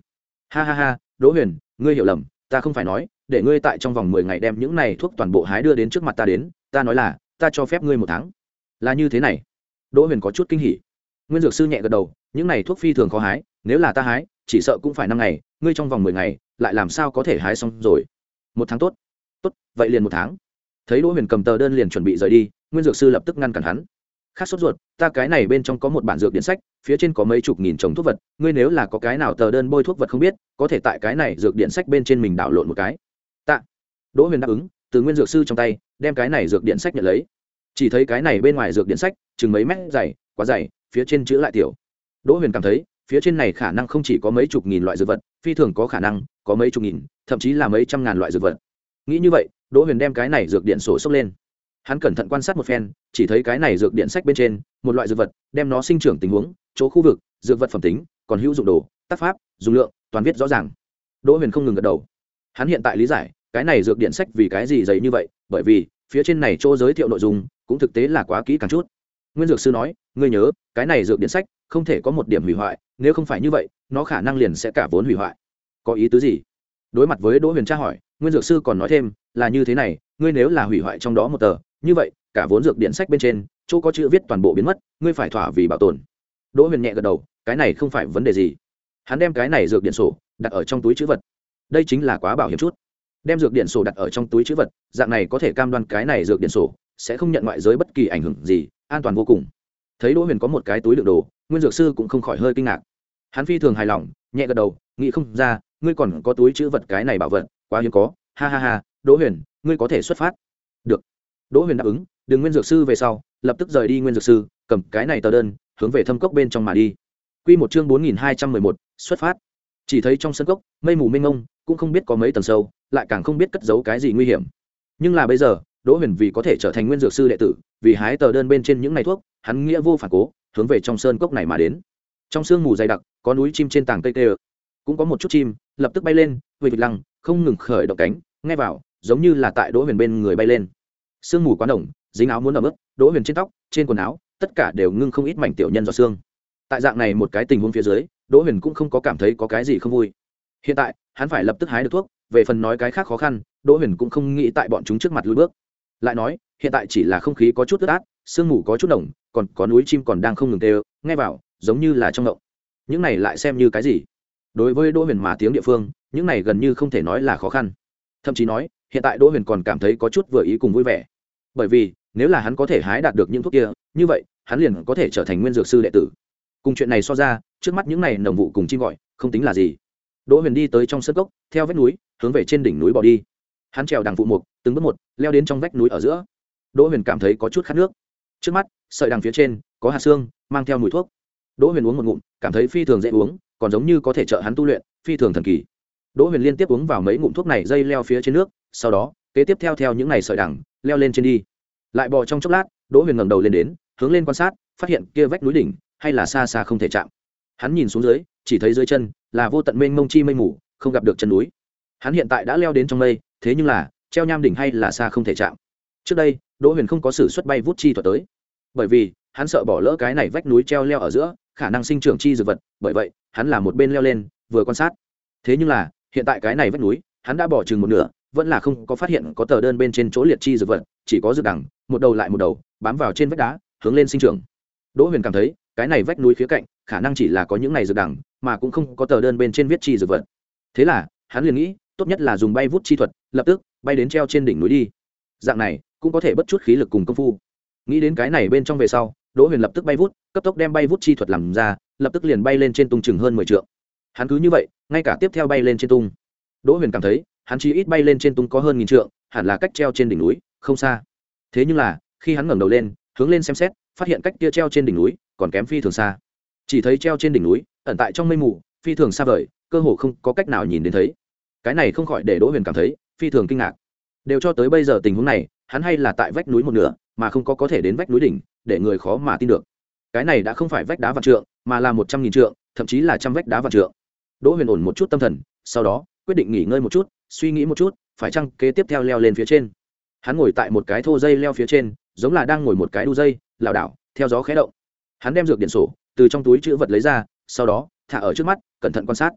ha ha ha, Đỗ Huyền, ngươi hiểu lầm, ta không phải nói để ngươi tại trong vòng mười ngày đem những này thuốc toàn bộ hái đưa đến trước mặt ta đến, ta nói là ta cho phép ngươi một tháng. Là như thế này. Đỗ Huyền có chút kinh hỉ. Nguyên dược sư nhẹ gật đầu, những này thuốc phi thường khó hái, nếu là ta hái chỉ sợ cũng phải năm ngày, ngươi trong vòng mười ngày lại làm sao có thể hái xong rồi. Một tháng tốt. Tốt, vậy liền một tháng. Thấy Đỗ Huyền cầm tờ đơn liền chuẩn bị rời đi, Nguyên dược sư lập tức ngăn cản hắn. Khác sốt ruột, ta cái này bên trong có một bản dược điển sách, phía trên có mấy chục nghìn chồng thuốc vật, ngươi nếu là có cái nào tờ đơn bôi thuốc vật không biết, có thể tại cái này dược điển sách bên trên mình đảo lộn một cái. Tạ. Đỗ Huyền đáp ứng, từ Nguyên dược sư trong tay đem cái này dược điển sách nhận lấy. Chỉ thấy cái này bên ngoài dược điển sách chừng mấy mét dày, quá dày, phía trên chữ lại tiểu. Đỗ Huyền cảm thấy phía trên này khả năng không chỉ có mấy chục nghìn loại dược vật, phi thường có khả năng có mấy chục nghìn, thậm chí là mấy trăm ngàn loại dược vật. Nghĩ như vậy, Đỗ Huyền đem cái này dược điển sổ xốc lên. Hắn cẩn thận quan sát một phen, chỉ thấy cái này dược điển sách bên trên một loại dược vật, đem nó sinh trưởng tình huống, chỗ khu vực, dược vật phẩm tính, còn hữu dụng đồ, tác pháp, dùng lượng, toàn viết rõ ràng. Đỗ Huyền không ngừng gật đầu. Hắn hiện tại lý giải cái này dược điển sách vì cái gì dày như vậy, bởi vì phía trên này chỗ giới thiệu nội dung cũng thực tế là quá kỹ càng chút. Nguyên dược sư nói, ngươi nhớ cái này dược điển sách không thể có một điểm hủy hoại, nếu không phải như vậy nó khả năng liền sẽ cả vốn hủy hoại. Có ý tứ gì? Đối mặt với Đỗ Huyền tra hỏi, Nguyên dược sư còn nói thêm là như thế này, ngươi nếu là hủy hoại trong đó một tờ, như vậy cả vốn dược điển sách bên trên chỗ có chữ viết toàn bộ biến mất, ngươi phải thỏa vì bảo tồn. Đỗ Huyền nhẹ gật đầu, cái này không phải vấn đề gì. Hắn đem cái này dược điển sổ đặt ở trong túi chữ vật, đây chính là quá bảo hiểm chút. Đem dược điển sổ đặt ở trong túi chữ vật, dạng này có thể cam đoan cái này dược điển sổ sẽ không nhận ngoại giới bất kỳ ảnh hưởng gì, an toàn vô cùng. Thấy Đỗ Huyền có một cái túi đựng đồ, Nguyên dược sư cũng không khỏi hơi kinh ngạc. Hắn phi thường hài lòng, nhẹ gật đầu, nghĩ không ra ngươi còn có túi chữ vật cái này bảo vật, quá hiếm có. Ha ha ha, Đỗ Huyền, ngươi có thể xuất phát. Được. Đỗ Huyền đáp ứng, đừng Nguyên dược sư về sau lập tức rời đi. Nguyên dược sư cầm cái này tờ đơn hướng về thâm cốc bên trong mà đi. Quy một chương bốn nghìn hai trăm mười một, xuất phát. Chỉ thấy trong sân cốc mây mù mênh mông, cũng không biết có mấy tầng sâu, lại càng không biết cất giấu cái gì nguy hiểm. Nhưng là bây giờ Đỗ Huyền vì có thể trở thành Nguyên dược sư đệ tử, vì hái tờ đơn bên trên những này thuốc, hắn nghĩa vô phản cố hướng về trong sơn cốc này mà đến. Trong sương mù dày đặc có núi chim trên tảng cây tê, cũng có một chút chim lập tức bay lên, vịt lăng không ngừng khởi động cánh, nghe vào giống như là tại Đỗ Huyền bên người bay lên. Sương mù quá nồng, dính áo muốn ẩm ướt, Đỗ Huyền trên tóc, trên quần áo, tất cả đều ngưng không ít mảnh tiểu nhân giọt sương. Tại dạng này một cái tình huống phía dưới, Đỗ Huyền cũng không có cảm thấy có cái gì không vui. Hiện tại hắn phải lập tức hái được thuốc, về phần nói cái khác khó khăn, Đỗ Huyền cũng không nghĩ tại bọn chúng trước mặt lùi bước. Lại nói hiện tại chỉ là không khí có chút ướt át, sương mù có chút nồng, còn có núi chim còn đang không ngừng kêu, nghe vào giống như là trong ngộng. Những này lại xem như cái gì? Đối với Đỗ Huyền mà tiếng địa phương, những này gần như không thể nói là khó khăn. Thậm chí nói hiện tại Đỗ Huyền còn cảm thấy có chút vừa ý cùng vui vẻ, bởi vì nếu là hắn có thể hái đạt được những thuốc kia, như vậy hắn liền có thể trở thành Nguyên dược sư đệ tử. Cùng chuyện này so ra, trước mắt những này nồng vụ cùng chim gọi không tính là gì. Đỗ Huyền đi tới trong sân cốc, theo vách núi hướng về trên đỉnh núi bỏ đi. Hắn trèo đằng phụ mục, từng bước một leo đến trong vách núi ở giữa. Đỗ Huyền cảm thấy có chút khát nước. Trước mắt sợi đằng phía trên có hạt xương mang theo mùi thuốc. Đỗ Huyền uống một ngụm, cảm thấy phi thường dễ uống, còn giống như có thể trợ hắn tu luyện, phi thường thần kỳ. Đỗ Huyền liên tiếp uống vào mấy ngụm thuốc này dây leo phía trên nước, sau đó kế tiếp theo theo những này sợi đằng leo lên trên đi. Lại bò trong chốc lát, Đỗ Huyền ngẩng đầu lên đến, hướng lên quan sát, phát hiện kia vách núi đỉnh hay là xa xa không thể chạm. Hắn nhìn xuống dưới, chỉ thấy dưới chân là vô tận mênh mông chi mây mù, không gặp được chân núi. Hắn hiện tại đã leo đến trong mây, thế nhưng là treo nham đỉnh hay là xa không thể chạm. Trước đây Đỗ Huyền không có sử xuất bay vút chi thuật tới, bởi vì hắn sợ bỏ lỡ cái này vách núi treo leo ở giữa khả năng sinh trưởng chi dược vật, bởi vậy hắn là một bên leo lên vừa quan sát. Thế nhưng là hiện tại cái này vách núi hắn đã bỏ chừng một nửa, vẫn là không có phát hiện có tờ đơn bên trên chỗ liệt chi dược vật, chỉ có dược đằng một đầu lại một đầu bám vào trên vách đá hướng lên sinh trưởng. Đỗ Huyền cảm thấy cái này vách núi khía cạnh khả năng chỉ là có những này dược đằng, mà cũng không có tờ đơn bên trên viết chi dược vật. Thế là hắn liền nghĩ tốt nhất là dùng bay vút chi thuật, lập tức bay đến treo trên đỉnh núi đi. Dạng này cũng có thể bất chút khí lực cùng công phu. Nghĩ đến cái này bên trong về sau, Đỗ Huyền lập tức bay vút, cấp tốc đem bay vút chi thuật làm ra, lập tức liền bay lên trên tung chừng hơn mười trượng. Hắn cứ như vậy, ngay cả tiếp theo bay lên trên tung. Đỗ Huyền cảm thấy, hắn chỉ ít bay lên trên tung có hơn nghìn trượng, hẳn là cách treo trên đỉnh núi không xa. Thế nhưng là, khi hắn ngẩng đầu lên, hướng lên xem xét, phát hiện cách kia treo trên đỉnh núi còn kém phi thường xa. Chỉ thấy treo trên đỉnh núi, ẩn tại trong mây mù, phi thường xa vời, cơ hồ không có cách nào nhìn đến thấy. Cái này không khỏi để Đỗ Huyền cảm thấy phi thường kinh ngạc. Đều cho tới bây giờ tình huống này, hắn hay là tại vách núi một nửa, mà không có có thể đến vách núi đỉnh, để người khó mà tin được. Cái này đã không phải vách đá vạn trượng, mà là một trăm nghìn trượng, thậm chí là trăm vách đá vạn trượng. Đỗ Huyền ổn một chút tâm thần, sau đó quyết định nghỉ ngơi một chút, suy nghĩ một chút, phải chăng kế tiếp theo leo lên phía trên. Hắn ngồi tại một cái thô dây leo phía trên, giống là đang ngồi một cái đu dây, lảo đảo, theo gió khẽ động. Hắn đem dược điện sổ từ trong túi trữ vật lấy ra, sau đó thả ở trước mắt, cẩn thận quan sát.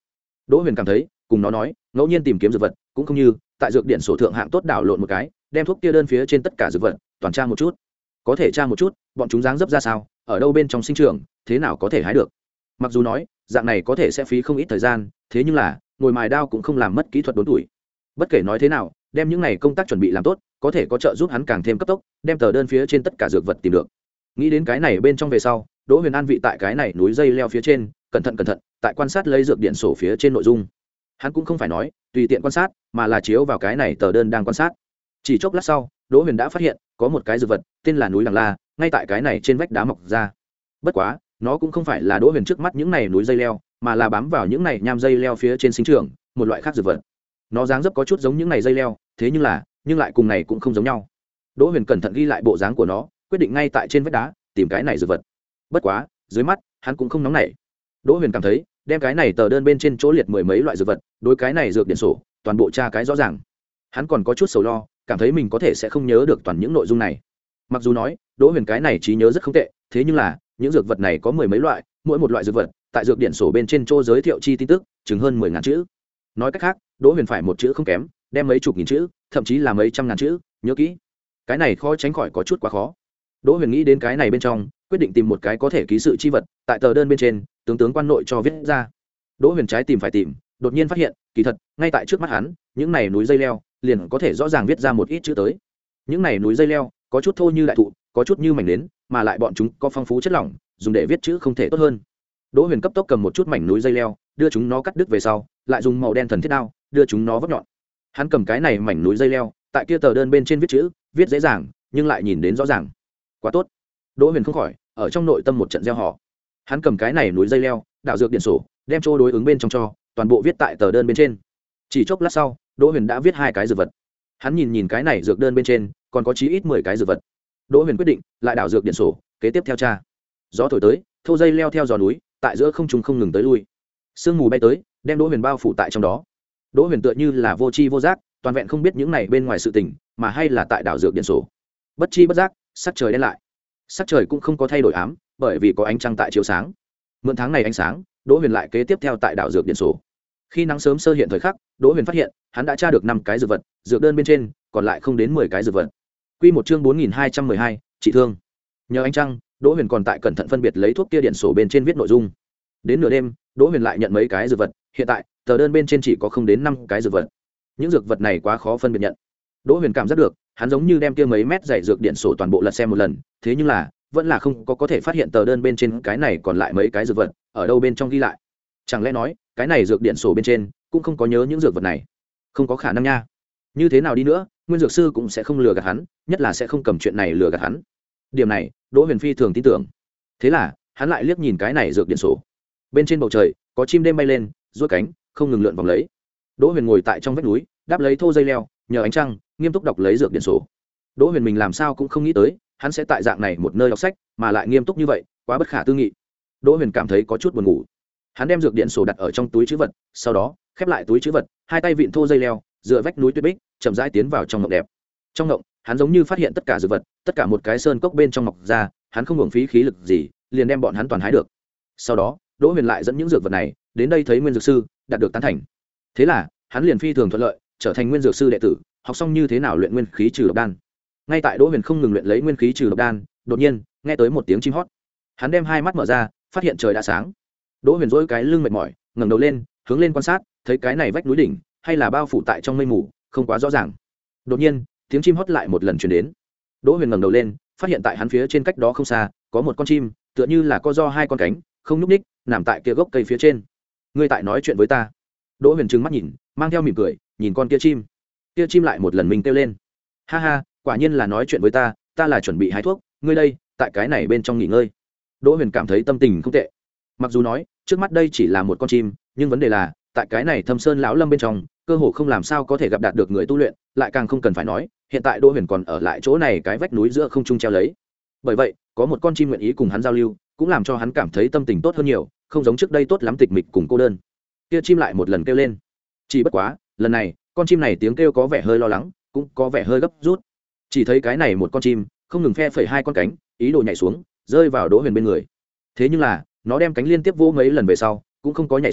Đỗ Huyền cảm thấy cùng nó nói ngẫu nhiên tìm kiếm dược vật cũng không như tại dược điện sổ thượng hạng tốt đảo lộn một cái, đem thuốc kia đơn phía trên tất cả dược vật toàn tra một chút. Có thể tra một chút bọn chúng dáng dấp ra sao, ở đâu bên trong sinh trưởng, thế nào có thể hái được. Mặc dù nói dạng này có thể sẽ phí không ít thời gian, thế nhưng là ngồi mài đao cũng không làm mất kỹ thuật đốn tuổi. Bất kể nói thế nào, đem những này công tác chuẩn bị làm tốt, có thể có trợ giúp hắn càng thêm cấp tốc đem tờ đơn phía trên tất cả dược vật tìm được. Nghĩ đến cái này bên trong về sau, Đỗ Huyền an vị tại cái này núi dây leo phía trên, cẩn thận cẩn thận tại quan sát lấy dược điện sổ phía trên nội dung. Hắn cũng không phải nói tùy tiện quan sát, mà là chiếu vào cái này tờ đơn đang quan sát. Chỉ chốc lát sau, Đỗ Huyền đã phát hiện có một cái dược vật tên là núi làng la, ngay tại cái này trên vách đá mọc ra. Bất quá nó cũng không phải là Đỗ Huyền trước mắt những này núi dây leo, mà là bám vào những này nham dây leo phía trên sinh trưởng một loại khác dược vật. Nó dáng dấp có chút giống những này dây leo, thế nhưng là nhưng lại cùng này cũng không giống nhau. Đỗ Huyền cẩn thận ghi lại bộ dáng của nó, quyết định ngay tại trên vách đá tìm cái này dược vật. Bất quá dưới mắt hắn cũng không nóng nảy. Đỗ Huyền cảm thấy đem cái này tờ đơn bên trên chỗ liệt mười mấy loại dược vật, đối cái này dược điện sổ toàn bộ tra cái rõ ràng. Hắn còn có chút sầu lo, cảm thấy mình có thể sẽ không nhớ được toàn những nội dung này. Mặc dù nói Đỗ Huyền cái này trí nhớ rất không tệ, thế nhưng là những dược vật này có mười mấy loại, mỗi một loại dược vật tại dược điện sổ bên trên chỗ giới thiệu chi tin tức chừng hơn mười ngàn chữ. Nói cách khác, Đỗ Huyền phải một chữ không kém đem mấy chục nghìn chữ, thậm chí là mấy trăm ngàn chữ nhớ kỹ. Cái này khó tránh khỏi có chút quá khó. Đỗ Huyền nghĩ đến cái này bên trong, quyết định tìm một cái có thể ký sự chi vật tại tờ đơn bên trên, tướng tướng quan nội cho viết ra. Đỗ Huyền trái tìm phải tìm, đột nhiên phát hiện kỳ thật ngay tại trước mắt hắn, những này núi dây leo liền có thể rõ ràng viết ra một ít chữ tới. Những này núi dây leo có chút thô như đại thụ, có chút như mảnh nến, mà lại bọn chúng có phong phú chất lỏng, dùng để viết chữ không thể tốt hơn. Đỗ Huyền cấp tốc cầm một chút mảnh núi dây leo, đưa chúng nó cắt đứt về sau, lại dùng màu đen thần thiết đao đưa chúng nó vấp nhọn. Hắn cầm cái này mảnh núi dây leo, tại kia tờ đơn bên trên viết chữ, viết dễ dàng, nhưng lại nhìn đến rõ ràng. Quá tốt. Đỗ Huyền không khỏi ở trong nội tâm một trận gieo họ. Hắn cầm cái này núi dây leo, đạo dược điện sổ, đem chỗ đối ứng bên trong cho toàn bộ viết tại tờ đơn bên trên. Chỉ chốc lát sau, Đỗ Huyền đã viết hai cái dược vật. Hắn nhìn nhìn cái này dược đơn bên trên, còn có chí ít mười cái dược vật. Đỗ Huyền quyết định lại đảo dược điện sổ, kế tiếp theo tra. Gió thổi tới, thâu dây leo theo gió núi, tại giữa không trung không ngừng tới lui. Sương mù bay tới, đem Đỗ Huyền bao phủ tại trong đó. Đỗ Huyền tựa như là vô tri vô giác, toàn vẹn không biết những này bên ngoài sự tình, mà hay là tại đảo dược điện sổ. Bất chi bất giác, sắc trời đen lại. Sắc trời cũng không có thay đổi ám, bởi vì có ánh trăng tại chiếu sáng. Mượn tháng này ánh sáng, Đỗ Huyền lại kế tiếp theo tại đảo dược điện sổ. Khi nắng sớm sơ hiện thời khắc, Đỗ Huyền phát hiện, hắn đã tra được năm cái dược vật, dược đơn bên trên còn lại không đến mười cái dược vật. Quy một chương bốn nghìn hai trăm mười hai, trị thương. Nhờ ánh trăng, Đỗ Huyền còn tại cẩn thận phân biệt lấy thuốc kia điện sổ bên trên viết nội dung. Đến nửa đêm, Đỗ Huyền lại nhận mấy cái dược vật, hiện tại, tờ đơn bên trên chỉ có không đến năm cái dược vật. Những dược vật này quá khó phân biệt nhận. Đỗ Huyền cảm giác được, hắn giống như đem kia mấy mét dày dược điện sổ toàn bộ lật xem một lần, thế nhưng là, vẫn là không có có thể phát hiện tờ đơn bên trên cái này còn lại mấy cái dược vật, ở đâu bên trong ghi lại. Chẳng lẽ nói, cái này dược điện sổ bên trên cũng không có nhớ những dược vật này? Không có khả năng nha. Như thế nào đi nữa, Nguyên dược sư cũng sẽ không lừa gạt hắn, nhất là sẽ không cầm chuyện này lừa gạt hắn. Điểm này, Đỗ Huyền phi thường tin tưởng. Thế là, hắn lại liếc nhìn cái này dược điện sổ. Bên trên bầu trời, có chim đêm bay lên, duỗi cánh, không ngừng lượn vòng lấy. Đỗ Huyền ngồi tại trong vách núi, đáp lấy thô dây leo, nhờ ánh trăng, nghiêm túc đọc lấy dược điện sổ. Đỗ Huyền mình làm sao cũng không nghĩ tới, hắn sẽ tại dạng này một nơi đọc sách, mà lại nghiêm túc như vậy, quá bất khả tư nghị. Đỗ Huyền cảm thấy có chút buồn ngủ. Hắn đem dược điện sổ đặt ở trong túi trữ vật, sau đó khép lại túi trữ vật, hai tay vịn thô dây leo, dựa vách núi tuyết bích, chậm rãi tiến vào trong ngộng đẹp. Trong ngộng, hắn giống như phát hiện tất cả dược vật, tất cả một cái sơn cốc bên trong mọc ra, hắn không hưởng phí khí lực gì, liền đem bọn hắn toàn hái được. Sau đó, Đỗ Huyền lại dẫn những dược vật này đến đây thấy Nguyên dược sư, đạt được tán thành. Thế là, hắn liền phi thường thuận lợi, trở thành Nguyên dược sư đệ tử, học xong như thế nào luyện nguyên khí trừ độc đan. Ngay tại Đỗ Huyền không ngừng luyện lấy nguyên khí trừ độc đan, đột nhiên, nghe tới một tiếng chim hót. Hắn đem hai mắt mở ra, phát hiện trời đã sáng. Đỗ Huyền duỗi cái lưng mệt mỏi, ngẩng đầu lên, hướng lên quan sát, thấy cái này vách núi đỉnh, hay là bao phủ tại trong mây mù, không quá rõ ràng. Đột nhiên, tiếng chim hót lại một lần truyền đến. Đỗ Huyền ngẩng đầu lên, phát hiện tại hắn phía trên cách đó không xa, có một con chim, tựa như là co do hai con cánh, không nhúc nhích, nằm tại kia gốc cây phía trên. Ngươi tại nói chuyện với ta? Đỗ Huyền trừng mắt nhìn, mang theo mỉm cười, nhìn con kia chim. Kia chim lại một lần mình kêu lên. Ha ha, quả nhiên là nói chuyện với ta, ta là chuẩn bị hái thuốc, ngươi đây, tại cái này bên trong nghỉ ngơi. Đỗ Huyền cảm thấy tâm tình không tệ. Mặc dù nói, trước mắt đây chỉ là một con chim, nhưng vấn đề là, tại cái này Thâm Sơn lão lâm bên trong, cơ hồ không làm sao có thể gặp đạt được người tu luyện, lại càng không cần phải nói, hiện tại Đỗ Huyền còn ở lại chỗ này cái vách núi giữa không trung treo lấy. Bởi vậy, có một con chim nguyện ý cùng hắn giao lưu, cũng làm cho hắn cảm thấy tâm tình tốt hơn nhiều, không giống trước đây tốt lắm tịch mịch cùng cô đơn. Kia chim lại một lần kêu lên. Chỉ bất quá, lần này, con chim này tiếng kêu có vẻ hơi lo lắng, cũng có vẻ hơi gấp rút. Chỉ thấy cái này một con chim, không ngừng phe phẩy hai con cánh, ý đồ nhảy xuống, rơi vào Đỗ Huyền bên người. Thế nhưng là, nó đem cánh liên tiếp vỗ mấy lần về sau, cũng không có nhảy xuống,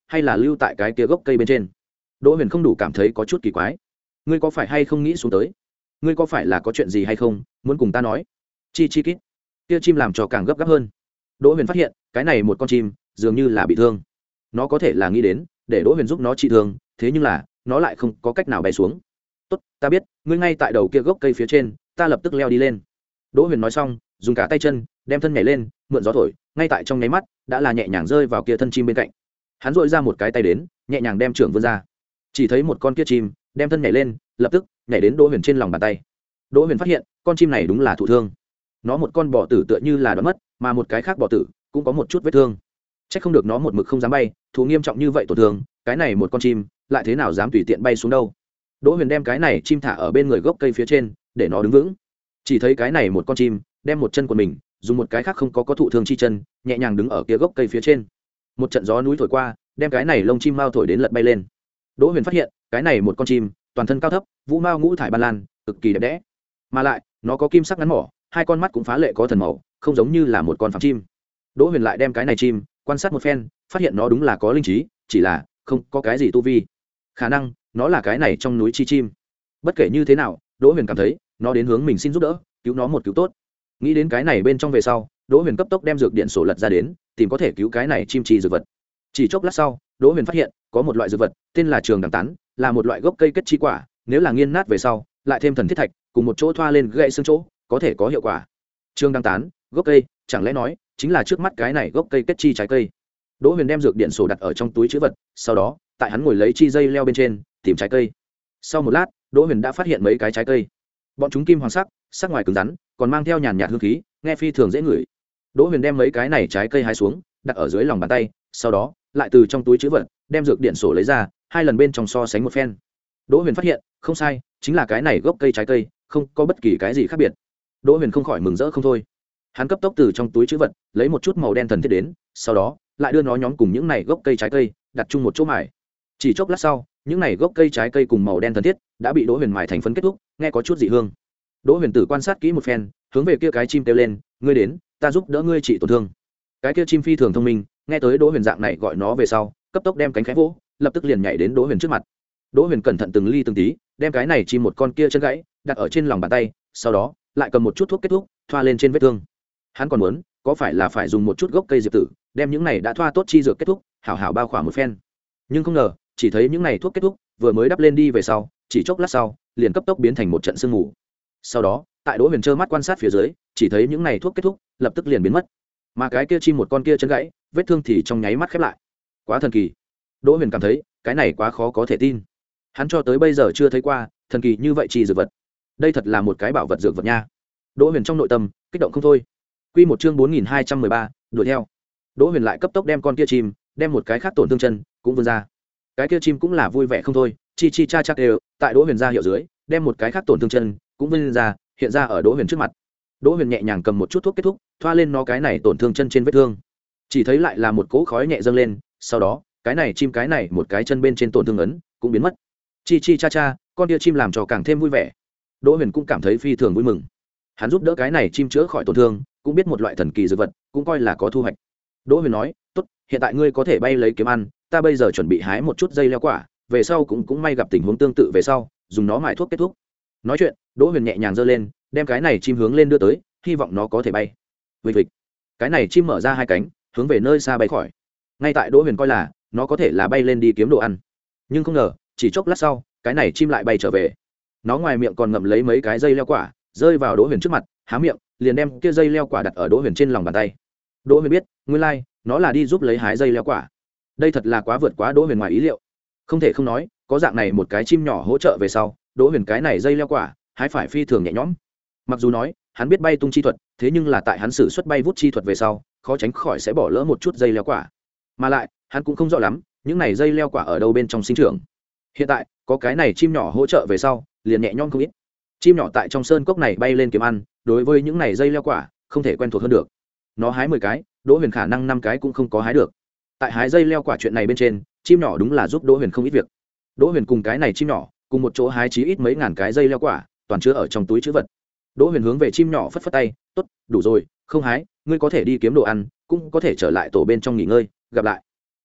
hay là lưu tại cái kia gốc cây bên trên. Đỗ Huyền không đủ cảm thấy có chút kỳ quái. Ngươi có phải hay không nghĩ xuống tới? Ngươi có phải là có chuyện gì hay không muốn cùng ta nói? Chi chi kít. Kia chim làm cho càng gấp gáp hơn. Đỗ Huyền phát hiện cái này một con chim dường như là bị thương. Nó có thể là nghĩ đến để Đỗ Huyền giúp nó trị thương, thế nhưng là nó lại không có cách nào bay xuống. Tốt, ta biết, ngươi ngay tại đầu kia gốc cây phía trên, ta lập tức leo đi lên. Đỗ Huyền nói xong, dùng cả tay chân đem thân nhảy lên, mượn gió thổi, ngay tại trong nháy mắt đã là nhẹ nhàng rơi vào kia thân chim bên cạnh. Hắn dội ra một cái tay đến, nhẹ nhàng đem trưởng vươn ra. Chỉ thấy một con kia chim đem thân nhảy lên, lập tức nhảy đến Đỗ Huyền trên lòng bàn tay. Đỗ Huyền phát hiện con chim này đúng là thụ thương. Nó một con bò tử tựa như là đoán mất, mà một cái khác bò tử cũng có một chút vết thương. Chắc không được nó một mực không dám bay, thú nghiêm trọng như vậy tổn thương, cái này một con chim lại thế nào dám tùy tiện bay xuống đâu. Đỗ Huyền đem cái này chim thả ở bên người gốc cây phía trên để nó đứng vững. Chỉ thấy cái này một con chim đem một chân của mình dùng một cái khác không có có thụ thương chi chân nhẹ nhàng đứng ở kia gốc cây phía trên. Một trận gió núi thổi qua, đem cái này lông chim mao thổi đến lật bay lên. Đỗ Huyền phát hiện cái này một con chim toàn thân cao thấp, vũ mao ngũ thải ban lan, cực kỳ đẹp đẽ, mà lại nó có kim sắc ngắn mỏ, hai con mắt cũng phá lệ có thần màu, không giống như là một con phàm chim. Đỗ Huyền lại đem cái này chim quan sát một phen, phát hiện nó đúng là có linh trí, chỉ là không có cái gì tu vi, khả năng nó là cái này trong núi chi chim. Bất kể như thế nào, Đỗ Huyền cảm thấy nó đến hướng mình xin giúp đỡ, cứu nó một cứu tốt. Nghĩ đến cái này bên trong về sau, Đỗ Huyền cấp tốc đem dược điện sổ lật ra đến, tìm có thể cứu cái này chim chi dược vật. Chỉ chốc lát sau, Đỗ Huyền phát hiện có một loại dược vật tên là trường đằng tán, là một loại gốc cây kết chi quả, nếu là nghiền nát về sau lại thêm thần thiết thạch cùng một chỗ thoa lên gãy xương chỗ, có thể có hiệu quả. Trường đằng tán, gốc cây, chẳng lẽ nói chính là trước mắt cái này gốc cây kết chi trái cây. Đỗ Huyền đem dược điện sổ đặt ở trong túi trữ vật, sau đó tại hắn ngồi lấy chi dây leo bên trên tìm trái cây. Sau một lát, Đỗ Huyền đã phát hiện mấy cái trái cây. Bọn chúng kim hoàng sắc, sắc ngoài cứng rắn, còn mang theo nhàn nhạt hương khí, nghe phi thường dễ ngửi. Đỗ Huyền đem mấy cái này trái cây hái xuống, đặt ở dưới lòng bàn tay, sau đó lại từ trong túi trữ vật đem dược điện sổ lấy ra, hai lần bên trong so sánh một phen. Đỗ Huyền phát hiện, không sai, chính là cái này gốc cây trái cây, không có bất kỳ cái gì khác biệt. Đỗ Huyền không khỏi mừng rỡ không thôi. Hắn cấp tốc từ trong túi trữ vật lấy một chút màu đen thần thiết đến, sau đó lại đưa nó nhóm cùng những này gốc cây trái cây đặt chung một chỗ mài. Chỉ chốc lát sau, những này gốc cây trái cây cùng màu đen thần thiết đã bị Đỗ Huyền mài thành phấn kết thúc, nghe có chút dị hương. Đỗ Huyền tử quan sát kỹ một phen, hướng về kia cái chim kêu lên, ngươi đến, ta giúp đỡ ngươi trị tổn thương. Cái kia chim phi thường thông minh, nghe tới Đỗ Huyền dạng này gọi nó về sau, cấp tốc đem cánh khẽ vỗ, lập tức liền nhảy đến Đỗ Huyền trước mặt. Đỗ Huyền cẩn thận từng ly từng tí đem cái này chim một con kia chân gãy đặt ở trên lòng bàn tay, sau đó lại cầm một chút thuốc kết thúc thoa lên trên vết thương. Hắn còn muốn có phải là phải dùng một chút gốc cây diệp tử đem những này đã thoa tốt chi dược kết thúc hảo hảo bao khỏa một phen, nhưng không ngờ chỉ thấy những này thuốc kết thúc vừa mới đắp lên đi về sau, chỉ chốc lát sau liền cấp tốc biến thành một trận sương mù. Sau đó tại Đỗ Huyền trơ mắt quan sát phía dưới, chỉ thấy những này thuốc kết thúc lập tức liền biến mất, mà cái kia chim một con kia chân gãy vết thương thì trong nháy mắt khép lại. Quá thần kỳ. Đỗ Huyền cảm thấy cái này quá khó có thể tin, hắn cho tới bây giờ chưa thấy qua thần kỳ như vậy chi dược vật. Đây thật là một cái bảo vật dược vật nha. Đỗ Huyền trong nội tâm kích động không thôi. Quy một chương bốn nghìn hai trăm mười ba, đuổi theo. Đỗ Huyền lại cấp tốc đem con kia chim, đem một cái khác tổn thương chân cũng vươn ra. Cái kia chim cũng là vui vẻ không thôi, chi chi cha cha đều, tại Đỗ Huyền ra hiệu dưới, đem một cái khác tổn thương chân cũng vươn ra, hiện ra ở Đỗ Huyền trước mặt. Đỗ Huyền nhẹ nhàng cầm một chút thuốc kết thúc, thoa lên nó cái này tổn thương chân trên vết thương. Chỉ thấy lại là một cỗ khói nhẹ dâng lên, sau đó, cái này chim cái này một cái chân bên trên tổn thương ấn cũng biến mất. Chi chi cha cha, con kia chim làm cho càng thêm vui vẻ. Đỗ Huyền cũng cảm thấy phi thường vui mừng. Hắn giúp đỡ cái này chim chữa khỏi tổn thương, cũng biết một loại thần kỳ dược vật, cũng coi là có thu hoạch. Đỗ Huyền nói, "Tốt, hiện tại ngươi có thể bay lấy kiếm ăn, ta bây giờ chuẩn bị hái một chút dây leo quả, về sau cũng cũng may gặp tình huống tương tự về sau, dùng nó mài thuốc kết thúc." Nói chuyện, Đỗ Huyền nhẹ nhàng giơ lên, đem cái này chim hướng lên đưa tới, hy vọng nó có thể bay. Vịch vịch. Cái này chim mở ra hai cánh, hướng về nơi xa bay khỏi. Ngay tại Đỗ Huyền coi là nó có thể là bay lên đi kiếm đồ ăn, nhưng không ngờ, chỉ chốc lát sau, cái này chim lại bay trở về. Nó ngoài miệng còn ngậm lấy mấy cái dây leo quả, rơi vào Đỗ Huyền trước mặt, há miệng, liền đem kia dây leo quả đặt ở Đỗ Huyền trên lòng bàn tay. Đỗ Huyền biết, nguyên lai, like, nó là đi giúp lấy hái dây leo quả. Đây thật là quá vượt quá Đỗ Huyền ngoài ý liệu. Không thể không nói, có dạng này một cái chim nhỏ hỗ trợ về sau, Đỗ Huyền cái này dây leo quả, hái phải phi thường nhẹ nhõm. Mặc dù nói, hắn biết bay tung chi thuật, thế nhưng là tại hắn sử xuất bay vút chi thuật về sau, khó tránh khỏi sẽ bỏ lỡ một chút dây leo quả. Mà lại, hắn cũng không rõ lắm, những này dây leo quả ở đâu bên trong sinh trưởng. Hiện tại, có cái này chim nhỏ hỗ trợ về sau, liền nhẹ nhõm không ít. Chim nhỏ tại trong sơn cốc này bay lên kiếm ăn, đối với những này dây leo quả, không thể quen thuộc hơn được. Nó hái mười cái, Đỗ Huyền khả năng năm cái cũng không có hái được. Tại hái dây leo quả chuyện này bên trên, chim nhỏ đúng là giúp Đỗ Huyền không ít việc. Đỗ Huyền cùng cái này chim nhỏ, cùng một chỗ hái chí ít mấy ngàn cái dây leo quả, toàn chứa ở trong túi trữ vật. Đỗ Huyền hướng về chim nhỏ phất phất tay, "Tốt, đủ rồi, không hái, ngươi có thể đi kiếm đồ ăn, cũng có thể trở lại tổ bên trong nghỉ ngơi, gặp lại."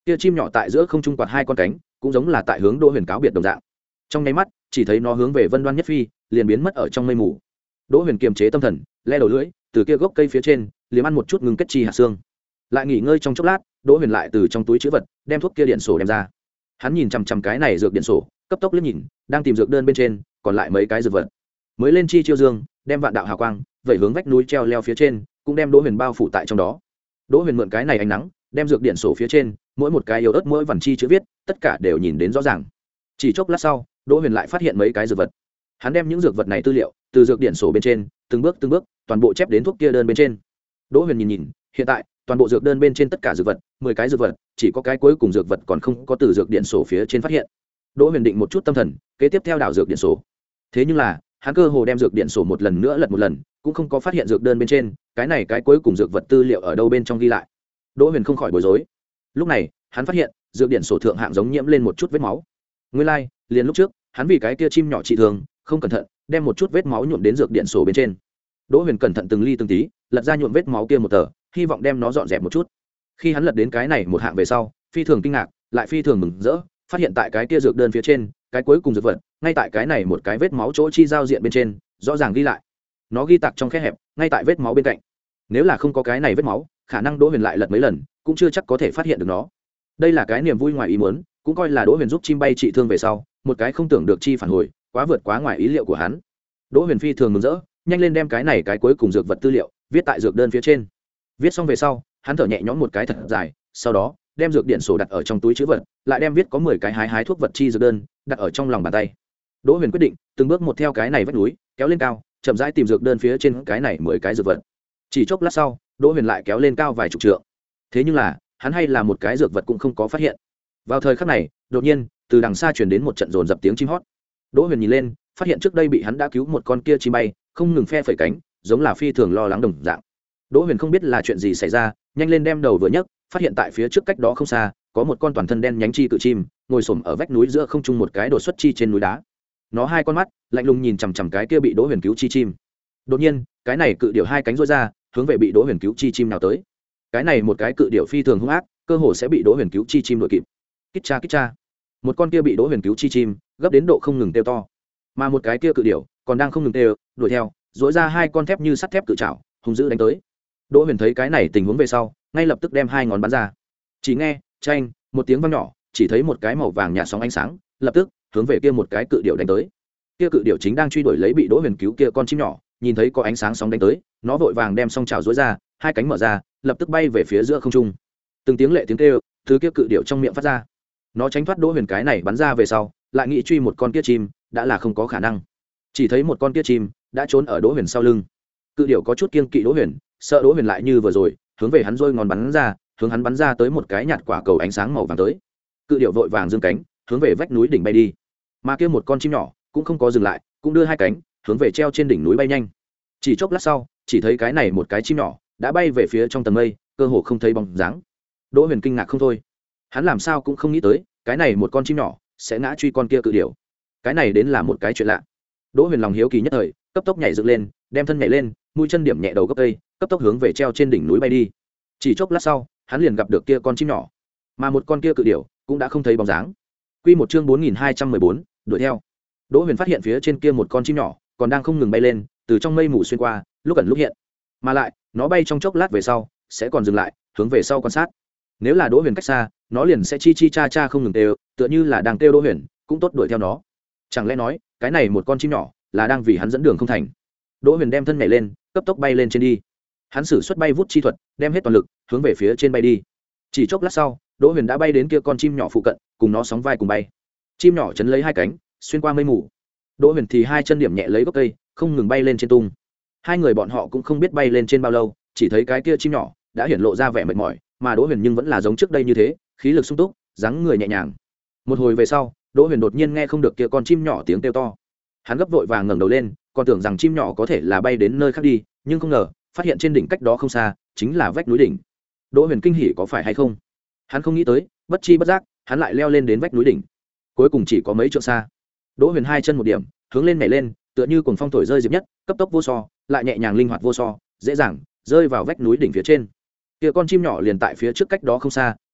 kia chim nhỏ tại giữa không trung quạt hai con cánh, cũng giống là tại hướng Đỗ Huyền cáo biệt đồng dạng. Trong nháy mắt, chỉ thấy nó hướng về Vân Đoan nhất phi, liền biến mất ở trong mây mù. Đỗ Huyền kiềm chế tâm thần, le đầu lưỡi, từ kia gốc cây phía trên, liếm ăn một chút ngừng kết chi hạt xương. Lại nghỉ ngơi trong chốc lát, Đỗ Huyền lại từ trong túi trữ vật, đem thuốc kia điện sổ đem ra. Hắn nhìn chằm chằm cái này dược điện sổ, cấp tốc liếc nhìn, đang tìm dược đơn bên trên, còn lại mấy cái dược vật. Mới lên chi chiêu dương, đem vạn đạo hào quang, vẩy hướng vách núi treo leo phía trên, cũng đem Đỗ Huyền bao phủ tại trong đó. Đỗ Huyền mượn cái này ánh nắng, đem dược điện sổ phía trên, mỗi một cái yếu ớt mỗi vằn chi chữ viết, tất cả đều nhìn đến rõ ràng. Chỉ chốc lát sau, Đỗ Huyền lại phát hiện mấy cái dược vật. Hắn đem những dược vật này tư liệu từ dược điện sổ bên trên, từng bước từng bước, toàn bộ chép đến thuốc kia đơn bên trên. Đỗ Huyền nhìn nhìn, hiện tại, toàn bộ dược đơn bên trên tất cả dược vật, mười cái dược vật, chỉ có cái cuối cùng dược vật còn không có từ dược điện sổ phía trên phát hiện. Đỗ Huyền định một chút tâm thần, kế tiếp theo đảo dược điện sổ. Thế nhưng là, hắn cơ hồ đem dược điện sổ một lần nữa lật một lần, cũng không có phát hiện dược đơn bên trên, cái này cái cuối cùng dược vật tư liệu ở đâu bên trong ghi lại. Đỗ Huyền không khỏi bối rối. Lúc này, hắn phát hiện, dược điện sổ thượng hạng giống nhiễm lên một chút vết máu. Nguyên lai, like, liền lúc trước, hắn vì cái kia chim nhỏ trị thương, không cẩn thận, đem một chút vết máu nhuộm đến dược điện sổ bên trên. Đỗ Huyền cẩn thận từng ly từng tí, lật ra nhuộm vết máu kia một tờ, hy vọng đem nó dọn dẹp một chút. Khi hắn lật đến cái này một hạng về sau, phi thường kinh ngạc, lại phi thường mừng rỡ, phát hiện tại cái kia dược đơn phía trên, cái cuối cùng dược vật, ngay tại cái này một cái vết máu chỗ chi giao diện bên trên, rõ ràng ghi lại. Nó ghi tạc trong khe hẹp, ngay tại vết máu bên cạnh. Nếu là không có cái này vết máu, khả năng Đỗ Huyền lại lật mấy lần, cũng chưa chắc có thể phát hiện được nó. Đây là cái niềm vui ngoài ý muốn, cũng coi là Đỗ Huyền giúp chim bay trị thương về sau, một cái không tưởng được chi phản hồi, quá vượt quá ngoài ý liệu của hắn. Đỗ Huyền phi thường mừng rỡ, nhanh lên đem cái này cái cuối cùng dược vật tư liệu viết tại dược đơn phía trên. Viết xong về sau, hắn thở nhẹ nhõm một cái thật dài, sau đó đem dược điện sổ đặt ở trong túi trữ vật, lại đem viết có mười cái hái hái thuốc vật chi dược đơn đặt ở trong lòng bàn tay. Đỗ Huyền quyết định từng bước một theo cái này vách núi kéo lên cao, chậm rãi tìm dược đơn phía trên cái này mười cái dược vật. Chỉ chốc lát sau, Đỗ Huyền lại kéo lên cao vài chục trượng. Thế nhưng là, hắn hay là một cái dược vật cũng không có phát hiện. Vào thời khắc này, đột nhiên, từ đằng xa truyền đến một trận dồn dập tiếng chim hót. Đỗ Huyền nhìn lên, phát hiện trước đây bị hắn đã cứu một con kia chim bay, không ngừng phe phẩy cánh, giống là phi thường lo lắng đồng dạng. Đỗ Huyền không biết là chuyện gì xảy ra, nhanh lên đem đầu vừa nhấc, phát hiện tại phía trước cách đó không xa, có một con toàn thân đen nhánh chi cự chim, ngồi xổm ở vách núi giữa không trung một cái đột xuất chi trên núi đá. Nó hai con mắt lạnh lùng nhìn chằm chằm cái kia bị Đỗ Huyền cứu chi chim. Đột nhiên, cái này cự điểu hai cánh rũa ra, hướng về bị Đỗ Huyền cứu chi chim nào tới. Cái này một cái cự điểu phi thường hung ác, cơ hồ sẽ bị Đỗ Huyền cứu chi chim đuổi kịp. Kít cha kít cha. Một con kia bị Đỗ Huyền cứu chi chim, gấp đến độ không ngừng kêu to. Mà một cái kia cự điểu còn đang không ngừng kêu, đuổi theo, rũa ra hai con thép như sắt thép cự trảo, hung dữ đánh tới. Đỗ Huyền thấy cái này tình huống về sau, ngay lập tức đem hai ngón bắn ra. Chỉ nghe, chanh, một tiếng vang nhỏ, chỉ thấy một cái màu vàng nhạt sóng ánh sáng, lập tức hướng về kia một cái cự điểu đánh tới. Kia cự điểu chính đang truy đuổi lấy bị Đỗ Huyền cứu kia con chim nhỏ, nhìn thấy có ánh sáng sóng đánh tới, nó vội vàng đem song trào duỗi ra, hai cánh mở ra, lập tức bay về phía giữa không trung. Từng tiếng lệ tiếng kêu, thứ kia cự điểu trong miệng phát ra. Nó tránh thoát Đỗ Huyền cái này bắn ra về sau, lại nghĩ truy một con kia chim, đã là không có khả năng. Chỉ thấy một con kia chim đã trốn ở Đỗ Huyền sau lưng. Cự điểu có chút kiêng kỵ Đỗ Huyền, sợ Đỗ Huyền lại như vừa rồi, hướng về hắn rôi ngón bắn ra, hướng hắn bắn ra tới một cái nhạt quả cầu ánh sáng màu vàng tới. Cự điểu vội vàng giương cánh, hướng về vách núi đỉnh bay đi. Mà kia một con chim nhỏ cũng không có dừng lại, cũng đưa hai cánh, hướng về treo trên đỉnh núi bay nhanh. Chỉ chốc lát sau, chỉ thấy cái này một cái chim nhỏ đã bay về phía trong tầng mây, cơ hồ không thấy bóng dáng. Đỗ Huyền kinh ngạc không thôi. Hắn làm sao cũng không nghĩ tới, cái này một con chim nhỏ sẽ ngã truy con kia cự điểu. Cái này đến là một cái chuyện lạ. Đỗ Huyền lòng hiếu kỳ nhất thời, cấp tốc nhảy dựng lên, đem thân nhảy lên, mũi chân điểm nhẹ đầu gốc cây, cấp tốc hướng về treo trên đỉnh núi bay đi. Chỉ chốc lát sau, hắn liền gặp được kia con chim nhỏ, mà một con kia cự điểu cũng đã không thấy bóng dáng. Quy một chương bốn nghìn hai trăm mười bốn, đuổi theo. Đỗ Huyền phát hiện phía trên kia một con chim nhỏ còn đang không ngừng bay lên, từ trong mây mù xuyên qua, lúc ẩn lúc hiện. Mà lại, nó bay trong chốc lát về sau, sẽ còn dừng lại, hướng về sau quan sát. Nếu là Đỗ Huyền cách xa, nó liền sẽ chi chi cha cha không ngừng kêu, tựa như là đang kêu Đỗ Huyền, cũng tốt đuổi theo nó. Chẳng lẽ nói, cái này một con chim nhỏ là đang vì hắn dẫn đường không thành? Đỗ Huyền đem thân nhảy lên, cấp tốc bay lên trên đi. Hắn sử xuất bay vút chi thuật, đem hết toàn lực hướng về phía trên bay đi. Chỉ chốc lát sau, Đỗ Huyền đã bay đến kia con chim nhỏ phụ cận, cùng nó sóng vai cùng bay. Chim nhỏ chấn lấy hai cánh, xuyên qua mây mù. Đỗ Huyền thì hai chân điểm nhẹ lấy gốc cây, không ngừng bay lên trên tung. Hai người bọn họ cũng không biết bay lên trên bao lâu, chỉ thấy cái kia chim nhỏ đã hiển lộ ra vẻ mệt mỏi, mà Đỗ Huyền nhưng vẫn là giống trước đây như thế, khí lực sung túc, dáng người nhẹ nhàng. Một hồi về sau, Đỗ Huyền đột nhiên nghe không được kia con chim nhỏ tiếng kêu to. Hắn gấp vội vàng ngẩng đầu lên, còn tưởng rằng chim nhỏ có thể là bay đến nơi khác đi, nhưng không ngờ, phát hiện trên đỉnh cách đó không xa, chính là vách núi đỉnh. Đỗ Huyền kinh hỉ có phải hay không? Hắn không nghĩ tới, bất chi bất giác, hắn lại leo lên đến vách núi đỉnh. Cuối cùng chỉ có mấy trượng xa. Đỗ Huyền hai chân một điểm, hướng lên nhảy lên, tựa như cuồng phong thổi rơi diệp nhất, cấp tốc vô so, lại nhẹ nhàng linh hoạt vô so, dễ dàng rơi vào vách núi đỉnh phía trên. Kia con chim nhỏ liền tại phía trước cách đó không xa,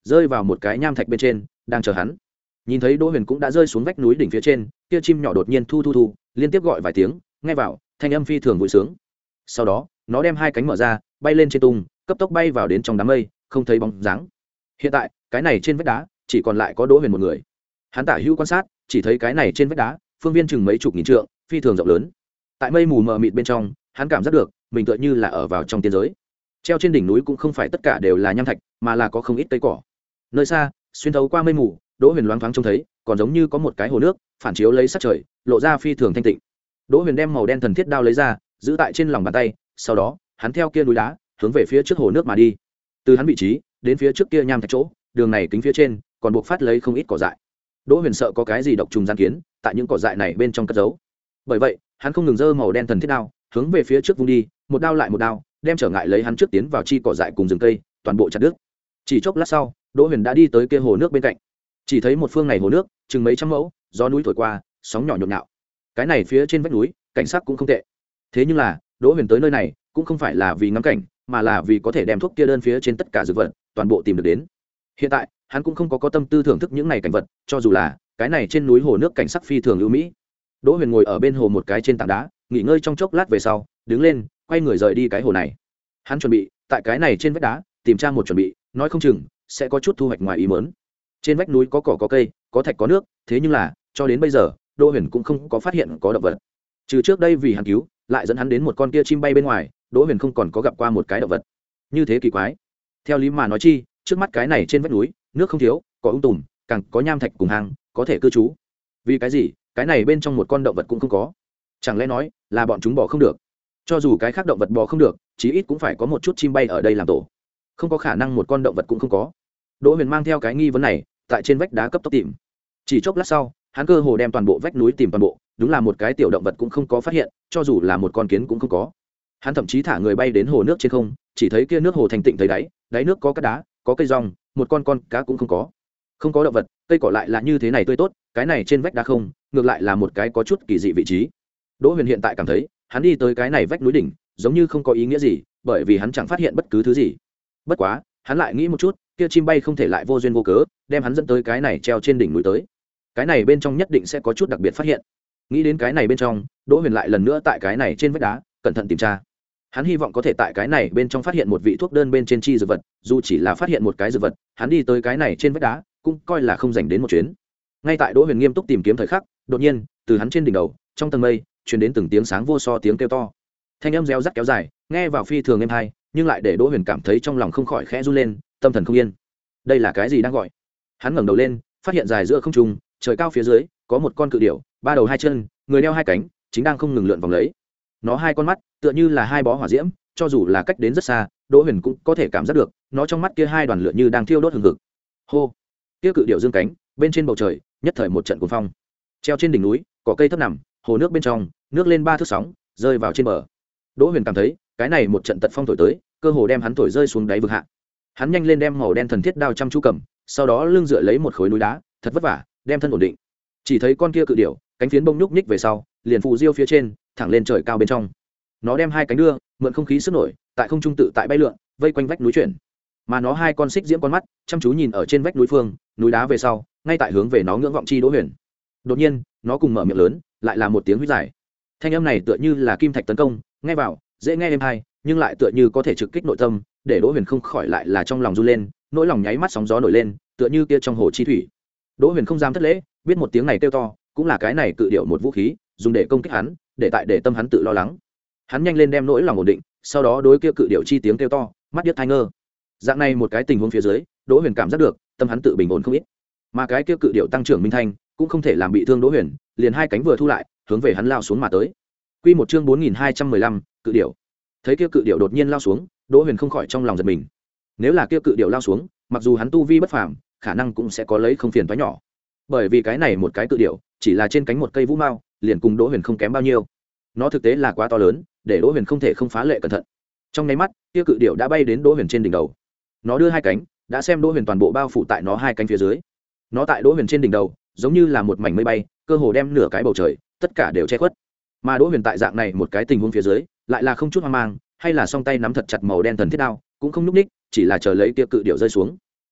rơi vào một cái nham thạch bên trên đang chờ hắn. Nhìn thấy Đỗ Huyền cũng đã rơi xuống vách núi đỉnh phía trên, kia chim nhỏ đột nhiên thu thu thu liên tiếp gọi vài tiếng, nghe vào thanh âm phi thường vui sướng. Sau đó nó đem hai cánh mở ra bay lên trên tung, cấp tốc bay vào đến trong đám mây, không thấy bóng dáng. Hiện tại cái này trên vách đá chỉ còn lại có Đỗ Huyền một người. Hắn tả hữu quan sát, chỉ thấy cái này trên vách đá phương viên chừng mấy chục nghìn trượng, phi thường rộng lớn. Tại mây mù mờ mịt bên trong, hắn cảm giác được mình tựa như là ở vào trong tiên giới. Treo trên đỉnh núi cũng không phải tất cả đều là nham thạch, mà là có không ít cây cỏ. Nơi xa xuyên thấu qua mây mù, Đỗ Huyền loáng thoáng trông thấy còn giống như có một cái hồ nước phản chiếu lấy sát trời, lộ ra phi thường thanh tịnh. Đỗ Huyền đem màu đen thần thiết đao lấy ra, giữ tại trên lòng bàn tay, sau đó hắn theo kia núi đá hướng về phía trước hồ nước mà đi. Từ hắn vị trí đến phía trước kia nham thạch chỗ, đường này kính phía trên còn buộc phát lấy không ít cỏ dại. Đỗ Huyền sợ có cái gì độc trùng gian kiến tại những cỏ dại này bên trong cất giấu, bởi vậy hắn không ngừng giơ màu đen thần thiết đao hướng về phía trước vung đi, một đao lại một đao, đem trở ngại lấy hắn trước tiến vào chi cỏ dại cùng rừng cây toàn bộ chặt đứt. Chỉ chốc lát sau, Đỗ Huyền đã đi tới kia hồ nước bên cạnh. Chỉ thấy một phương này hồ nước chừng mấy trăm mẫu, gió núi thổi qua, sóng nhỏ nhộn nhạo. Cái này phía trên vách núi cảnh sắc cũng không tệ. Thế nhưng là Đỗ Huyền tới nơi này cũng không phải là vì ngắm cảnh, mà là vì có thể đem thuốc kia đơn phía trên tất cả dược vật toàn bộ tìm được đến. Hiện tại hắn cũng không có có tâm tư thưởng thức những này cảnh vật, cho dù là cái này trên núi hồ nước cảnh sắc phi thường ưu mỹ. Đỗ Huyền ngồi ở bên hồ một cái trên tảng đá, nghỉ ngơi trong chốc lát về sau, đứng lên, quay người rời đi cái hồ này. Hắn chuẩn bị tại cái này trên vách đá tìm tra một chuẩn bị, nói không chừng sẽ có chút thu hoạch ngoài ý muốn. Trên vách núi có cỏ có cây, có thạch có nước, thế nhưng là cho đến bây giờ Đỗ Huyền cũng không có phát hiện có động vật. Trừ trước đây vì hắn cứu lại dẫn hắn đến một con kia chim bay bên ngoài, Đỗ Huyền không còn có gặp qua một cái động vật như thế kỳ quái. Theo lý mà nói chi, trước mắt cái này trên vách núi nước không thiếu, có ung tùm, càng có nham thạch cùng hang có thể cư trú. Vì cái gì cái này bên trong một con động vật cũng không có? Chẳng lẽ nói là bọn chúng bỏ không được? Cho dù cái khác động vật bò không được, chí ít cũng phải có một chút chim bay ở đây làm tổ. Không có khả năng một con động vật cũng không có. Đỗ Huyền mang theo cái nghi vấn này tại trên vách đá cấp tốc tìm. Chỉ chốc lát sau, hắn cơ hồ đem toàn bộ vách núi tìm toàn bộ, đúng là một cái tiểu động vật cũng không có phát hiện, cho dù là một con kiến cũng không có. Hắn thậm chí thả người bay đến hồ nước trên không, chỉ thấy kia nước hồ thanh tịnh thấy đáy, đáy nước có cát đá, có cây rong, một con con cá cũng không có. Không có động vật, cây cỏ lại là như thế này tươi tốt, cái này trên vách đá không, ngược lại là một cái có chút kỳ dị vị trí. Đỗ Huyền hiện tại cảm thấy, hắn đi tới cái này vách núi đỉnh, giống như không có ý nghĩa gì, bởi vì hắn chẳng phát hiện bất cứ thứ gì. Bất quá, hắn lại nghĩ một chút, kia chim bay không thể lại vô duyên vô cớ đem hắn dẫn tới cái này treo trên đỉnh núi tới. Cái này bên trong nhất định sẽ có chút đặc biệt phát hiện. Nghĩ đến cái này bên trong, Đỗ Huyền lại lần nữa tại cái này trên vách đá cẩn thận tìm tra. Hắn hy vọng có thể tại cái này bên trong phát hiện một vị thuốc đơn bên trên chi dược vật, dù chỉ là phát hiện một cái dược vật, hắn đi tới cái này trên vách đá cũng coi là không dành đến một chuyến. Ngay tại Đỗ Huyền nghiêm túc tìm kiếm thời khắc, đột nhiên từ hắn trên đỉnh đầu trong tầng mây truyền đến từng tiếng sáng vô so tiếng kêu to. Thanh âm reo rắt kéo dài, nghe vào phi thường êm hay, nhưng lại để Đỗ Huyền cảm thấy trong lòng không khỏi khẽ run lên, tâm thần không yên. Đây là cái gì đang gọi? Hắn ngẩng đầu lên, phát hiện dài giữa không trung, trời cao phía dưới có một con cự điểu, ba đầu hai chân, người đeo hai cánh, chính đang không ngừng lượn vòng lấy. Nó hai con mắt tựa như là hai bó hỏa diễm, cho dù là cách đến rất xa, Đỗ Huyền cũng có thể cảm giác được, nó trong mắt kia hai đoàn lửa như đang thiêu đốt hừng hực. Hô! Kia cự điểu dương cánh, bên trên bầu trời, nhất thời một trận cuồng phong. Treo trên đỉnh núi, cỏ cây thấp nằm, hồ nước bên trong, nước lên ba thước sóng, rơi vào trên bờ. Đỗ Huyền cảm thấy, cái này một trận tật phong thổi tới, cơ hồ đem hắn thổi rơi xuống đáy vực hạ. Hắn nhanh lên đem màu đen thần thiết đao chăm chú cầm, sau đó lưng dựa lấy một khối núi đá, thật vất vả, đem thân ổn định. Chỉ thấy con kia cự điểu, cánh phiến bông nhúc nhích về sau, liền phù diêu phía trên, thẳng lên trời cao bên trong. Nó đem hai cánh đưa, mượn không khí sức nổi, tại không trung tự tại bay lượn, vây quanh vách núi chuyển. Mà nó hai con xích diễm con mắt, chăm chú nhìn ở trên vách núi phương, núi đá về sau, ngay tại hướng về nó ngưỡng vọng chi Đỗ Huyền. Đột nhiên, nó cùng mở miệng lớn, lại là một tiếng huýt dài. Thanh âm này tựa như là kim thạch tấn công, nghe vào, dễ nghe êm hay, nhưng lại tựa như có thể trực kích nội tâm, để Đỗ Huyền không khỏi lại là trong lòng run lên, nỗi lòng nháy mắt sóng gió nổi lên, tựa như kia trong hồ chi thủy. Đỗ Huyền không dám thất lễ, biết một tiếng này kêu to, cũng là cái này cự điệu một vũ khí, dùng để công kích hắn, để tại để tâm hắn tự lo lắng. Hắn nhanh lên đem nỗi lòng ổn định, sau đó đối kia cự điệu chi tiếng kêu to, mắt điếc tai ngơ. Dạng này một cái tình huống phía dưới, Đỗ Huyền cảm giác được, tâm hắn tự bình ổn không ít. Mà cái kia cự điệu tăng trưởng minh thanh, cũng không thể làm bị thương Đỗ Huyền, liền hai cánh vừa thu lại, hướng về hắn lao xuống mà tới. Quy một chương bốn nghìn hai trăm mười lăm, cự điệu. Thấy kia cự điệu đột nhiên lao xuống, Đỗ Huyền không khỏi trong lòng giật mình. Nếu là kia cự điệu lao xuống, mặc dù hắn tu vi bất phàm, khả năng cũng sẽ có lấy không phiền toái nhỏ. Bởi vì cái này một cái cự điệu, chỉ là trên cánh một cây vũ mao, liền cùng Đỗ Huyền không kém bao nhiêu. Nó thực tế là quá to lớn, để Đỗ Huyền không thể không phá lệ cẩn thận. Trong nháy mắt, kia cự điệu đã bay đến Đỗ Huyền trên đỉnh đầu. Nó đưa hai cánh, đã xem Đỗ Huyền toàn bộ bao phủ tại nó hai cánh phía dưới. Nó tại Đỗ Huyền trên đỉnh đầu, giống như là một mảnh mây bay, cơ hồ đem nửa cái bầu trời, tất cả đều che khuất. Mà Đỗ Huyền tại dạng này một cái tình huống phía dưới, lại là không chút hoang mang, hay là song tay nắm thật chặt màu đen thần thiết đao, cũng không nhúc ních, chỉ là chờ lấy kia cự điệu rơi xuống.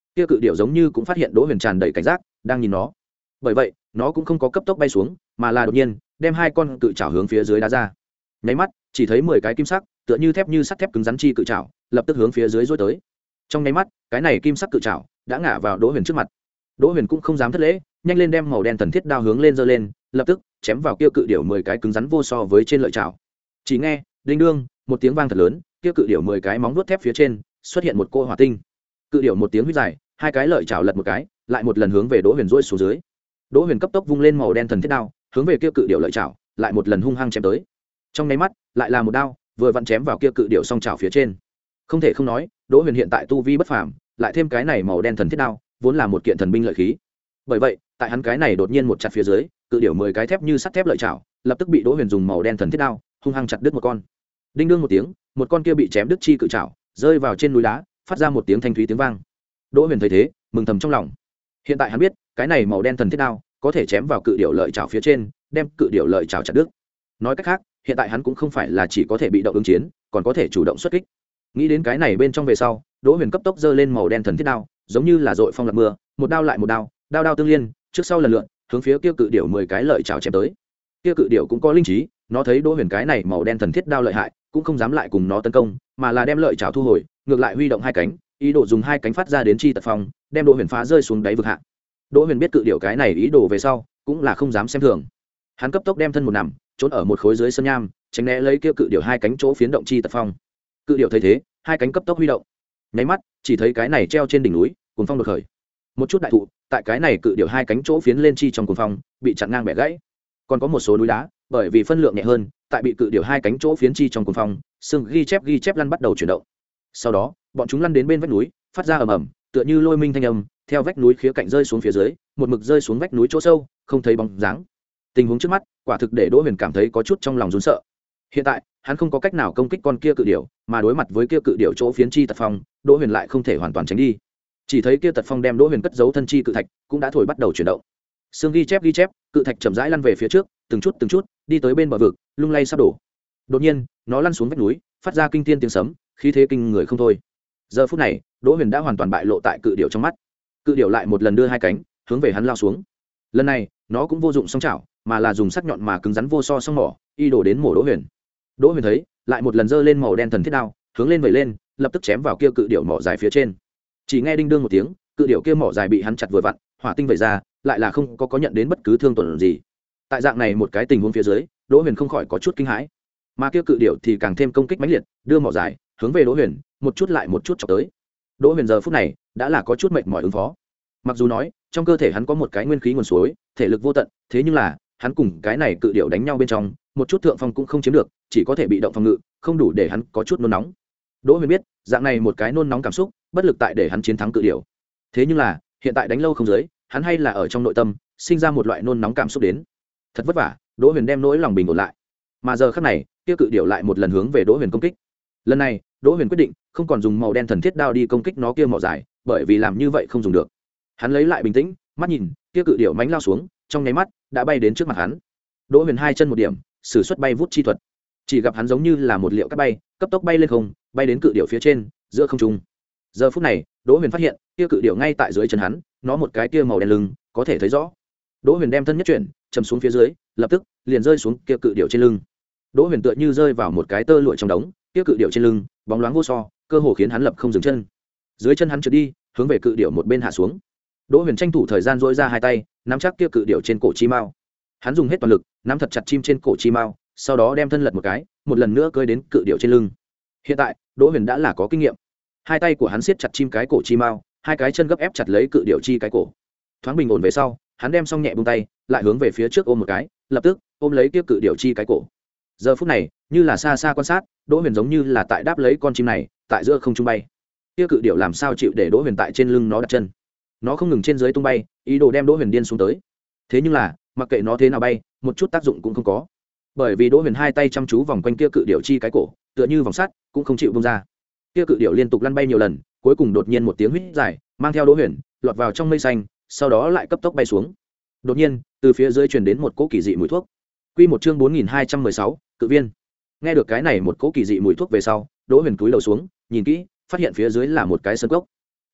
kia cự điểu giống như cũng phát hiện đỗ huyền tràn đầy cảnh giác đang nhìn nó, bởi vậy nó cũng không có cấp tốc bay xuống mà là đột nhiên đem hai con cự trảo hướng phía dưới đá ra. nháy mắt chỉ thấy mười cái kim sắc tựa như thép như sắt thép cứng rắn chi cự trảo lập tức hướng phía dưới dối tới. Trong nháy mắt cái này kim sắc cự trảo đã ngã vào đỗ huyền trước mặt. Đỗ huyền cũng không dám thất lễ, nhanh lên đem màu đen thần thiết đao hướng lên giơ lên, lập tức chém vào kia cự điểu mười cái cứng rắn vô so với trên lợi chảo. Chỉ nghe đinh đương một tiếng vang thật lớn, kia cự điểu mười cái móng vuốt thép phía trên xuất hiện một cô hỏa tinh. Cự điểu một tiếng huýt dài, hai cái lợi chảo lật một cái, lại một lần hướng về Đỗ Huyền rũi xuống dưới. Đỗ Huyền cấp tốc vung lên màu đen thần thiết đao, hướng về kia cự điểu lợi chảo, lại một lần hung hăng chém tới. Trong nháy mắt, lại là một đao, vừa vặn chém vào kia cự điểu song chảo phía trên. Không thể không nói, Đỗ Huyền hiện tại tu vi bất phàm, lại thêm cái này màu đen thần thiết đao, vốn là một kiện thần binh lợi khí. Bởi vậy, tại hắn cái này đột nhiên một chặt phía dưới, cự điểu mười cái thép như sắt thép lợi chảo, lập tức bị Đỗ Huyền dùng màu đen thần thiết đao hung hăng chặt đứt một con. Đinh đương một tiếng, một con kia bị chém đứt chi cự chảo, rơi vào trên núi đá, phát ra một tiếng thanh thúy tiếng vang. Đỗ Huyền thấy thế, mừng thầm trong lòng. Hiện tại hắn biết, cái này màu đen thần thiết đao có thể chém vào cự điểu lợi chảo phía trên, đem cự điểu lợi chảo chặt đứt. Nói cách khác, hiện tại hắn cũng không phải là chỉ có thể bị động ứng chiến, còn có thể chủ động xuất kích. Nghĩ đến cái này bên trong về sau, Đỗ Huyền cấp tốc giơ lên màu đen thần thiết đao, giống như là dội phong lập mưa, một đao lại một đao, đao đao tương liên, trước sau lần lượt, hướng phía kia cự điểu mười cái lợi chảo chém tới. Kia cự điểu cũng có linh trí, nó thấy Đỗ Huyền cái này màu đen thần thiết đao lợi hại, cũng không dám lại cùng nó tấn công, mà là đem lợi chảo thu hồi, ngược lại huy động hai cánh, ý đồ dùng hai cánh phát ra đến chi tật phong, đem Đỗ Huyền phá rơi xuống đáy vực hạ. Đỗ Huyền biết cự điểu cái này ý đồ về sau, cũng là không dám xem thường. Hắn cấp tốc đem thân một nằm, trốn ở một khối dưới sân nham, tránh né lấy kia cự điểu hai cánh chỗ phiến động chi tật phong. Cự điểu thấy thế, hai cánh cấp tốc huy động. Nháy mắt, chỉ thấy cái này treo trên đỉnh núi, cuồng phong đột khởi. Một chút đại thụ, tại cái này cự điểu hai cánh chỗ phiến lên chi trong cuồng phong, bị chặn ngang bẻ gãy. Còn có một số núi đá, bởi vì phân lượng nhẹ hơn, tại bị cự điểu hai cánh chỗ phiến chi trong cuồng phong, xương ghi chép ghi chép lăn bắt đầu chuyển động. Sau đó, bọn chúng lăn đến bên vách núi, phát ra ầm ầm, tựa như lôi minh thanh âm, theo vách núi khía cạnh rơi xuống phía dưới, một mực rơi xuống vách núi chỗ sâu, không thấy bóng dáng. Tình huống trước mắt, quả thực để Đỗ Huyền cảm thấy có chút trong lòng run sợ. Hiện tại, hắn không có cách nào công kích con kia cự điểu, mà đối mặt với kia cự điểu chỗ phiến chi tật phong, Đỗ Huyền lại không thể hoàn toàn tránh đi. Chỉ thấy kia tật phong đem Đỗ Huyền cất giấu thân chi cự thạch, cũng đã thổi bắt đầu chuyển động. Xương ghi chép ghi chép, cự thạch chậm rãi lăn về phía trước, từng chút từng chút, đi tới bên bờ vực, lung lay sắp đổ. Đột nhiên, nó lăn xuống vách núi, phát ra kinh thiên tiếng sấm, khí thế kinh người không thôi. Giờ phút này, Đỗ Huyền đã hoàn toàn bại lộ tại cự điểu trong mắt. Cự điểu lại một lần đưa hai cánh, hướng về hắn lao xuống. Lần này, nó cũng vô dụng song chảo, mà là dùng sắc nhọn mà cứng rắn vô so song mỏ, y đổ đến mổ Đỗ Huyền. Đỗ Huyền thấy, lại một lần giơ lên màu đen thần thiết đao, hướng lên vẩy lên, lập tức chém vào kia cự điểu mỏ dài phía trên. Chỉ nghe đinh đương một tiếng, cự điểu kia mỏ dài bị hắn chặt vừa vặn, hỏa tinh vẩy ra, lại là không có có nhận đến bất cứ thương tổn gì. Tại dạng này một cái tình huống phía dưới, Đỗ Huyền không khỏi có chút kinh hãi. Mà kia cự điểu thì càng thêm công kích mãnh liệt, đưa mỏ dài hướng về Đỗ Huyền, một chút lại một chút chọc tới. Đỗ Huyền giờ phút này đã là có chút mệt mỏi ứng phó. Mặc dù nói, trong cơ thể hắn có một cái nguyên khí nguồn suối, thể lực vô tận, thế nhưng là, hắn cùng cái này cự điểu đánh nhau bên trong, một chút thượng phong cũng không chiếm được, chỉ có thể bị động phòng ngự, không đủ để hắn có chút nôn nóng. Đỗ Huyền biết, dạng này một cái nôn nóng cảm xúc, bất lực tại để hắn chiến thắng cự điểu. Thế nhưng là, hiện tại đánh lâu không dưới, hắn hay là ở trong nội tâm sinh ra một loại nôn nóng cảm xúc đến. Thật vất vả, Đỗ Huyền đem nỗi lòng bình ổn lại. Mà giờ khắc này, kia cự điểu lại một lần hướng về Đỗ Huyền công kích. Lần này, Đỗ Huyền quyết định không còn dùng màu đen thần thiết đao đi công kích nó kia mỏ dài, bởi vì làm như vậy không dùng được. Hắn lấy lại bình tĩnh, mắt nhìn, kia cự điểu mánh lao xuống, trong nháy mắt đã bay đến trước mặt hắn. Đỗ Huyền hai chân một điểm, sử xuất bay vút chi thuật. Chỉ gặp hắn giống như là một liệu cát bay, cấp tốc bay lên không, bay đến cự điểu phía trên, giữa không trung. Giờ phút này, Đỗ Huyền phát hiện, kia cự điểu ngay tại dưới chân hắn, nó một cái kia màu đen lưng, có thể thấy rõ. Đỗ Huyền đem thân nhất chuyển, chầm xuống phía dưới, lập tức liền rơi xuống kia cự điểu trên lưng. Đỗ Huyền tựa như rơi vào một cái tơ lụa trong đống, kia cự điểu trên lưng, bóng loáng vô so, cơ hồ khiến hắn lập không dừng chân. Dưới chân hắn trượt đi, hướng về cự điểu một bên hạ xuống. Đỗ Huyền tranh thủ thời gian duỗi ra hai tay, nắm chắc kia cự điểu trên cổ chi mao. Hắn dùng hết toàn lực, nắm thật chặt chim trên cổ chi mao, sau đó đem thân lật một cái, một lần nữa cơi đến cự điểu trên lưng. Hiện tại, Đỗ Huyền đã là có kinh nghiệm. Hai tay của hắn siết chặt chim cái cổ chi mao, hai cái chân gấp ép chặt lấy cự điểu chi cái cổ. Thoáng bình ổn về sau, hắn đem xong nhẹ buông tay, lại hướng về phía trước ôm một cái, lập tức ôm lấy kia cự điểu chi cái cổ. Giờ phút này, như là xa xa quan sát, Đỗ Huyền giống như là tại đáp lấy con chim này, tại giữa không trung bay. Kia cự điểu làm sao chịu để Đỗ Huyền tại trên lưng nó đặt chân? Nó không ngừng trên dưới tung bay, ý đồ đem Đỗ Huyền điên xuống tới. Thế nhưng là, mặc kệ nó thế nào bay, một chút tác dụng cũng không có. Bởi vì Đỗ Huyền hai tay chăm chú vòng quanh kia cự điểu chi cái cổ, tựa như vòng sắt, cũng không chịu buông ra. Kia cự điểu liên tục lăn bay nhiều lần, cuối cùng đột nhiên một tiếng huýt dài, mang theo Đỗ Huyền lọt vào trong mây xanh, sau đó lại cấp tốc bay xuống. Đột nhiên, từ phía dưới truyền đến một cỗ kỳ dị mùi thuốc. Quy một chương bốn nghìn hai trăm mười sáu, cự viên. Nghe được cái này một cỗ kỳ dị mùi thuốc về sau, Đỗ Huyền cúi đầu xuống, nhìn kỹ, phát hiện phía dưới là một cái sơn cốc.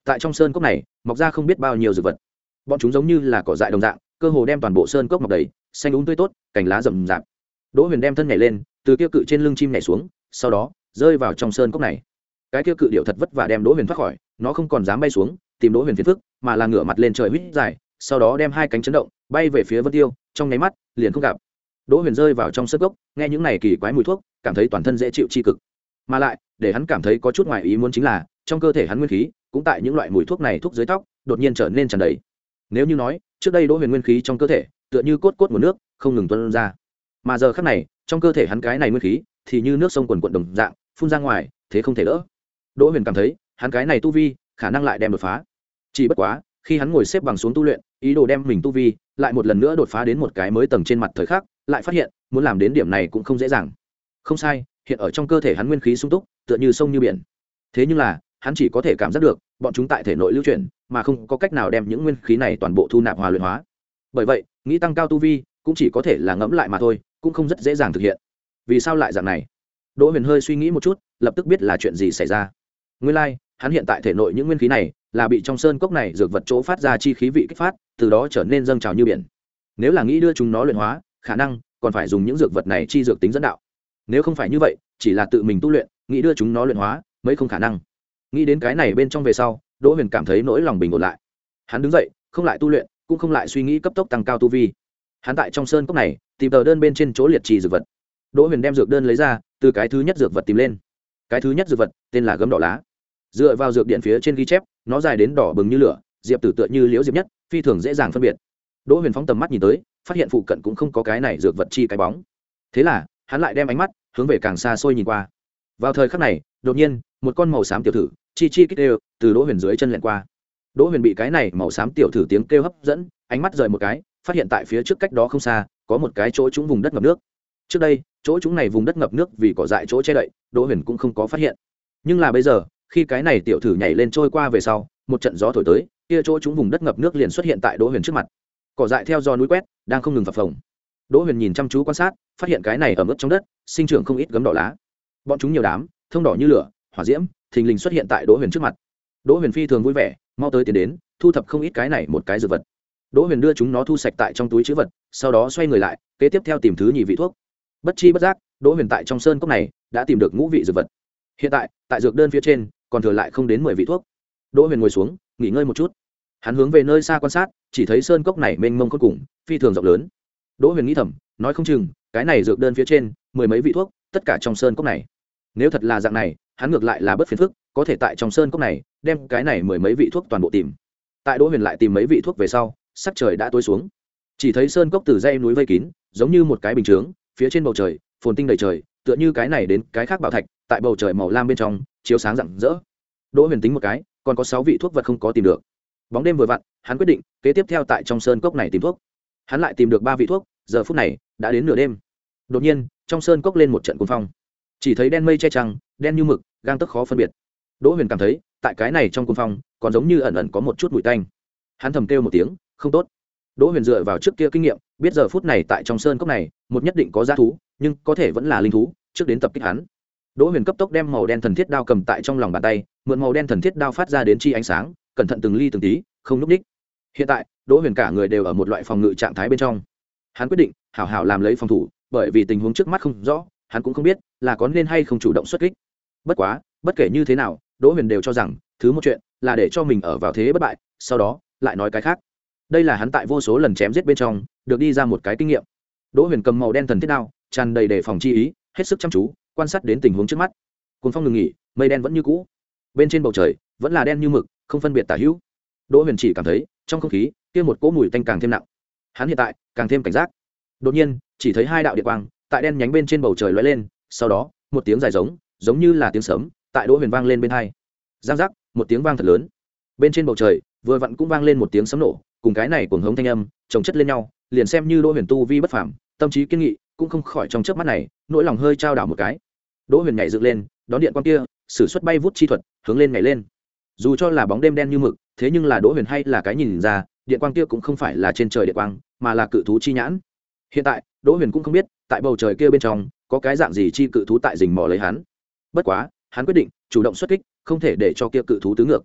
tại trong sơn cốc này mọc ra không biết bao nhiêu dược vật, bọn chúng giống như là cỏ dại đồng dạng, cơ hồ đem toàn bộ sơn cốc mọc đầy, xanh úng tươi tốt, cành lá rậm rạp. Đỗ Huyền đem thân nhảy lên, từ kia cự trên lưng chim nhảy xuống, sau đó rơi vào trong sơn cốc này. Cái kia cự điểu thật vất vả đem Đỗ Huyền thoát khỏi, nó không còn dám bay xuống tìm Đỗ Huyền phiền phức, mà là ngửa mặt lên trời huýt dài, sau đó đem hai cánh chấn động, bay về phía Vân Tiêu, trong nháy mắt liền không gặp. Đỗ Huyền rơi vào trong sơn cốc, nghe những này kỳ quái mùi thuốc, cảm thấy toàn thân dễ chịu chi cực. Mà lại, để hắn cảm thấy có chút ngoài ý muốn chính là, trong cơ thể hắn nguyên khí cũng tại những loại mùi thuốc này thuốc dưới tóc, đột nhiên trở nên tràn đầy. Nếu như nói, trước đây Đỗ Huyền nguyên khí trong cơ thể, tựa như cốt cốt nguồn nước, không ngừng tuôn ra. Mà giờ khắc này, trong cơ thể hắn cái này nguyên khí, thì như nước sông quần quần đồng dạng, phun ra ngoài, thế không thể đỡ. Đỗ Huyền cảm thấy, hắn cái này tu vi, khả năng lại đem đột phá. Chỉ bất quá, khi hắn ngồi xếp bằng xuống tu luyện, ý đồ đem mình tu vi lại một lần nữa đột phá đến một cái mới tầng trên mặt thời khắc, lại phát hiện, muốn làm đến điểm này cũng không dễ dàng. Không sai, hiện ở trong cơ thể hắn nguyên khí sung túc, tựa như sông như biển. Thế nhưng là, hắn chỉ có thể cảm giác được, bọn chúng tại thể nội lưu chuyển, mà không có cách nào đem những nguyên khí này toàn bộ thu nạp hòa luyện hóa. Bởi vậy, nghĩ tăng cao tu vi, cũng chỉ có thể là ngẫm lại mà thôi, cũng không rất dễ dàng thực hiện. Vì sao lại dạng này? Đỗ Huyền hơi suy nghĩ một chút, lập tức biết là chuyện gì xảy ra. Nguyên lai, like, hắn hiện tại thể nội những nguyên khí này là bị trong sơn cốc này dược vật chỗ phát ra chi khí vị kích phát, từ đó trở nên dâng trào như biển. Nếu là nghĩ đưa chúng nó luyện hóa, khả năng còn phải dùng những dược vật này chi dược tính dẫn đạo. Nếu không phải như vậy, chỉ là tự mình tu luyện, nghĩ đưa chúng nó luyện hóa, mới không khả năng. Nghĩ đến cái này bên trong về sau, Đỗ Huyền cảm thấy nỗi lòng bình ổn lại. Hắn đứng dậy, không lại tu luyện, cũng không lại suy nghĩ cấp tốc tăng cao tu vi. Hắn tại trong sơn cốc này, tìm tờ đơn bên trên chỗ liệt trì dược vật. Đỗ Huyền đem dược đơn lấy ra, từ cái thứ nhất dược vật tìm lên. Cái thứ nhất dược vật tên là gấm đỏ lá. Dựa vào dược điện phía trên ghi chép, nó dài đến đỏ bừng như lửa, diệp tử tựa như liễu diệp nhất, phi thường dễ dàng phân biệt. Đỗ Huyền phóng tầm mắt nhìn tới, phát hiện phụ cận cũng không có cái này dược vật chi cái bóng. Thế là, hắn lại đem ánh mắt hướng về càng xa xôi nhìn qua. Vào thời khắc này, đột nhiên, một con màu xám tiểu thử, chi chi kích đều, từ Đỗ Huyền dưới chân lẹn qua. Đỗ Huyền bị cái này màu xám tiểu thử tiếng kêu hấp dẫn, ánh mắt rời một cái, phát hiện tại phía trước cách đó không xa, có một cái chỗ trũng vùng đất ngập nước. Trước đây, chỗ trũng này vùng đất ngập nước vì cỏ dại chỗ che đậy, Đỗ Huyền cũng không có phát hiện. Nhưng là bây giờ, khi cái này tiểu thử nhảy lên trôi qua về sau, một trận gió thổi tới, kia chỗ trũng vùng đất ngập nước liền xuất hiện tại Đỗ Huyền trước mặt. Cỏ dại theo gió núi quét, đang không ngừng phập phồng. Đỗ Huyền nhìn chăm chú quan sát, phát hiện cái này ở mức trong đất, sinh trưởng không ít gấm đỏ lá. Bọn chúng nhiều đám, thông đỏ như lửa, hỏa diễm, thình lình xuất hiện tại Đỗ Huyền trước mặt. Đỗ Huyền phi thường vui vẻ, mau tới tiến đến, thu thập không ít cái này một cái dược vật. Đỗ Huyền đưa chúng nó thu sạch tại trong túi trữ vật, sau đó xoay người lại, kế tiếp theo tìm thứ nhì vị thuốc. Bất chi bất giác, Đỗ Huyền tại trong sơn cốc này đã tìm được ngũ vị dược vật. Hiện tại, tại dược đơn phía trên, còn thừa lại không đến mười vị thuốc. Đỗ Huyền ngồi xuống, nghỉ ngơi một chút. Hắn hướng về nơi xa quan sát, chỉ thấy sơn cốc này mênh mông khôn cùng, phi thường rộng lớn. Đỗ Huyền nghĩ thầm, nói không chừng, cái này dược đơn phía trên, mười mấy vị thuốc, tất cả trong sơn cốc này. Nếu thật là dạng này, hắn ngược lại là bất phiền phức, có thể tại trong sơn cốc này, đem cái này mười mấy vị thuốc toàn bộ tìm. Tại Đỗ Huyền lại tìm mấy vị thuốc về sau, sắc trời đã tối xuống. Chỉ thấy sơn cốc từ dãy núi vây kín, giống như một cái bình chướng, phía trên bầu trời, phồn tinh đầy trời, tựa như cái này đến cái khác bảo thạch, tại bầu trời màu lam bên trong, chiếu sáng rạng rỡ. Đỗ Huyền tính một cái, còn có sáu vị thuốc vật không có tìm được. Bóng đêm vừa vặn, hắn quyết định kế tiếp theo tại trong sơn cốc này tìm thuốc. Hắn lại tìm được ba vị thuốc, giờ phút này đã đến nửa đêm. Đột nhiên, trong sơn cốc lên một trận cuồng phong. Chỉ thấy đen mây che trăng, đen như mực, gang tấc khó phân biệt. Đỗ Huyền cảm thấy, tại cái này trong cuồng phong, còn giống như ẩn ẩn có một chút mùi tanh. Hắn thầm kêu một tiếng, không tốt. Đỗ Huyền dựa vào trước kia kinh nghiệm, biết giờ phút này tại trong sơn cốc này, một nhất định có dã thú, nhưng có thể vẫn là linh thú, trước đến tập kích hắn. Đỗ Huyền cấp tốc đem màu đen thần thiết đao cầm tại trong lòng bàn tay, mượn màu đen thần thiết đao phát ra đến chi ánh sáng, cẩn thận từng ly từng tí, không núp đích. Hiện tại, Đỗ Huyền cả người đều ở một loại phòng ngự trạng thái bên trong. Hắn quyết định, hảo hảo làm lấy phòng thủ, bởi vì tình huống trước mắt không rõ, hắn cũng không biết là có nên hay không chủ động xuất kích. Bất quá, bất kể như thế nào, Đỗ Huyền đều cho rằng, thứ một chuyện là để cho mình ở vào thế bất bại, sau đó lại nói cái khác. Đây là hắn tại vô số lần chém giết bên trong, được đi ra một cái kinh nghiệm. Đỗ Huyền cầm màu đen thần thiết đao, tràn đầy đề phòng chi ý, hết sức chăm chú, quan sát đến tình huống trước mắt. Cuồng phong ngừng nghỉ, mây đen vẫn như cũ. Bên trên bầu trời, vẫn là đen như mực, không phân biệt tả hữu. Đỗ Huyền chỉ cảm thấy, trong không khí, kia một cỗ mùi tanh càng thêm nặng. Hắn hiện tại, càng thêm cảnh giác. Đột nhiên, chỉ thấy hai đạo điện quang, tại đen nhánh bên trên bầu trời lóe lên, sau đó, một tiếng dài giống, giống như là tiếng sấm, tại Đỗ Huyền vang lên bên tai. Giang giác, một tiếng vang thật lớn. Bên trên bầu trời, vừa vặn cũng vang lên một tiếng sấm nổ, cùng cái này cuồng hống thanh âm, chồng chất lên nhau, liền xem như Đỗ Huyền tu vi bất phàm, tâm trí kiên nghị, cũng không khỏi trong chớp mắt này, nỗi lòng hơi trao đảo một cái. Đỗ Huyền nhảy dựng lên, đón điện quang kia, sử xuất bay vút chi thuật, hướng lên nhảy lên. Dù cho là bóng đêm đen như mực, thế nhưng là Đỗ Huyền hay là cái nhìn ra, điện quang kia cũng không phải là trên trời điện quang, mà là cự thú chi nhãn. Hiện tại, Đỗ Huyền cũng không biết, tại bầu trời kia bên trong, có cái dạng gì chi cự thú tại rình mò lấy hắn. Bất quá, hắn quyết định chủ động xuất kích, không thể để cho kia cự thú tứ ngược.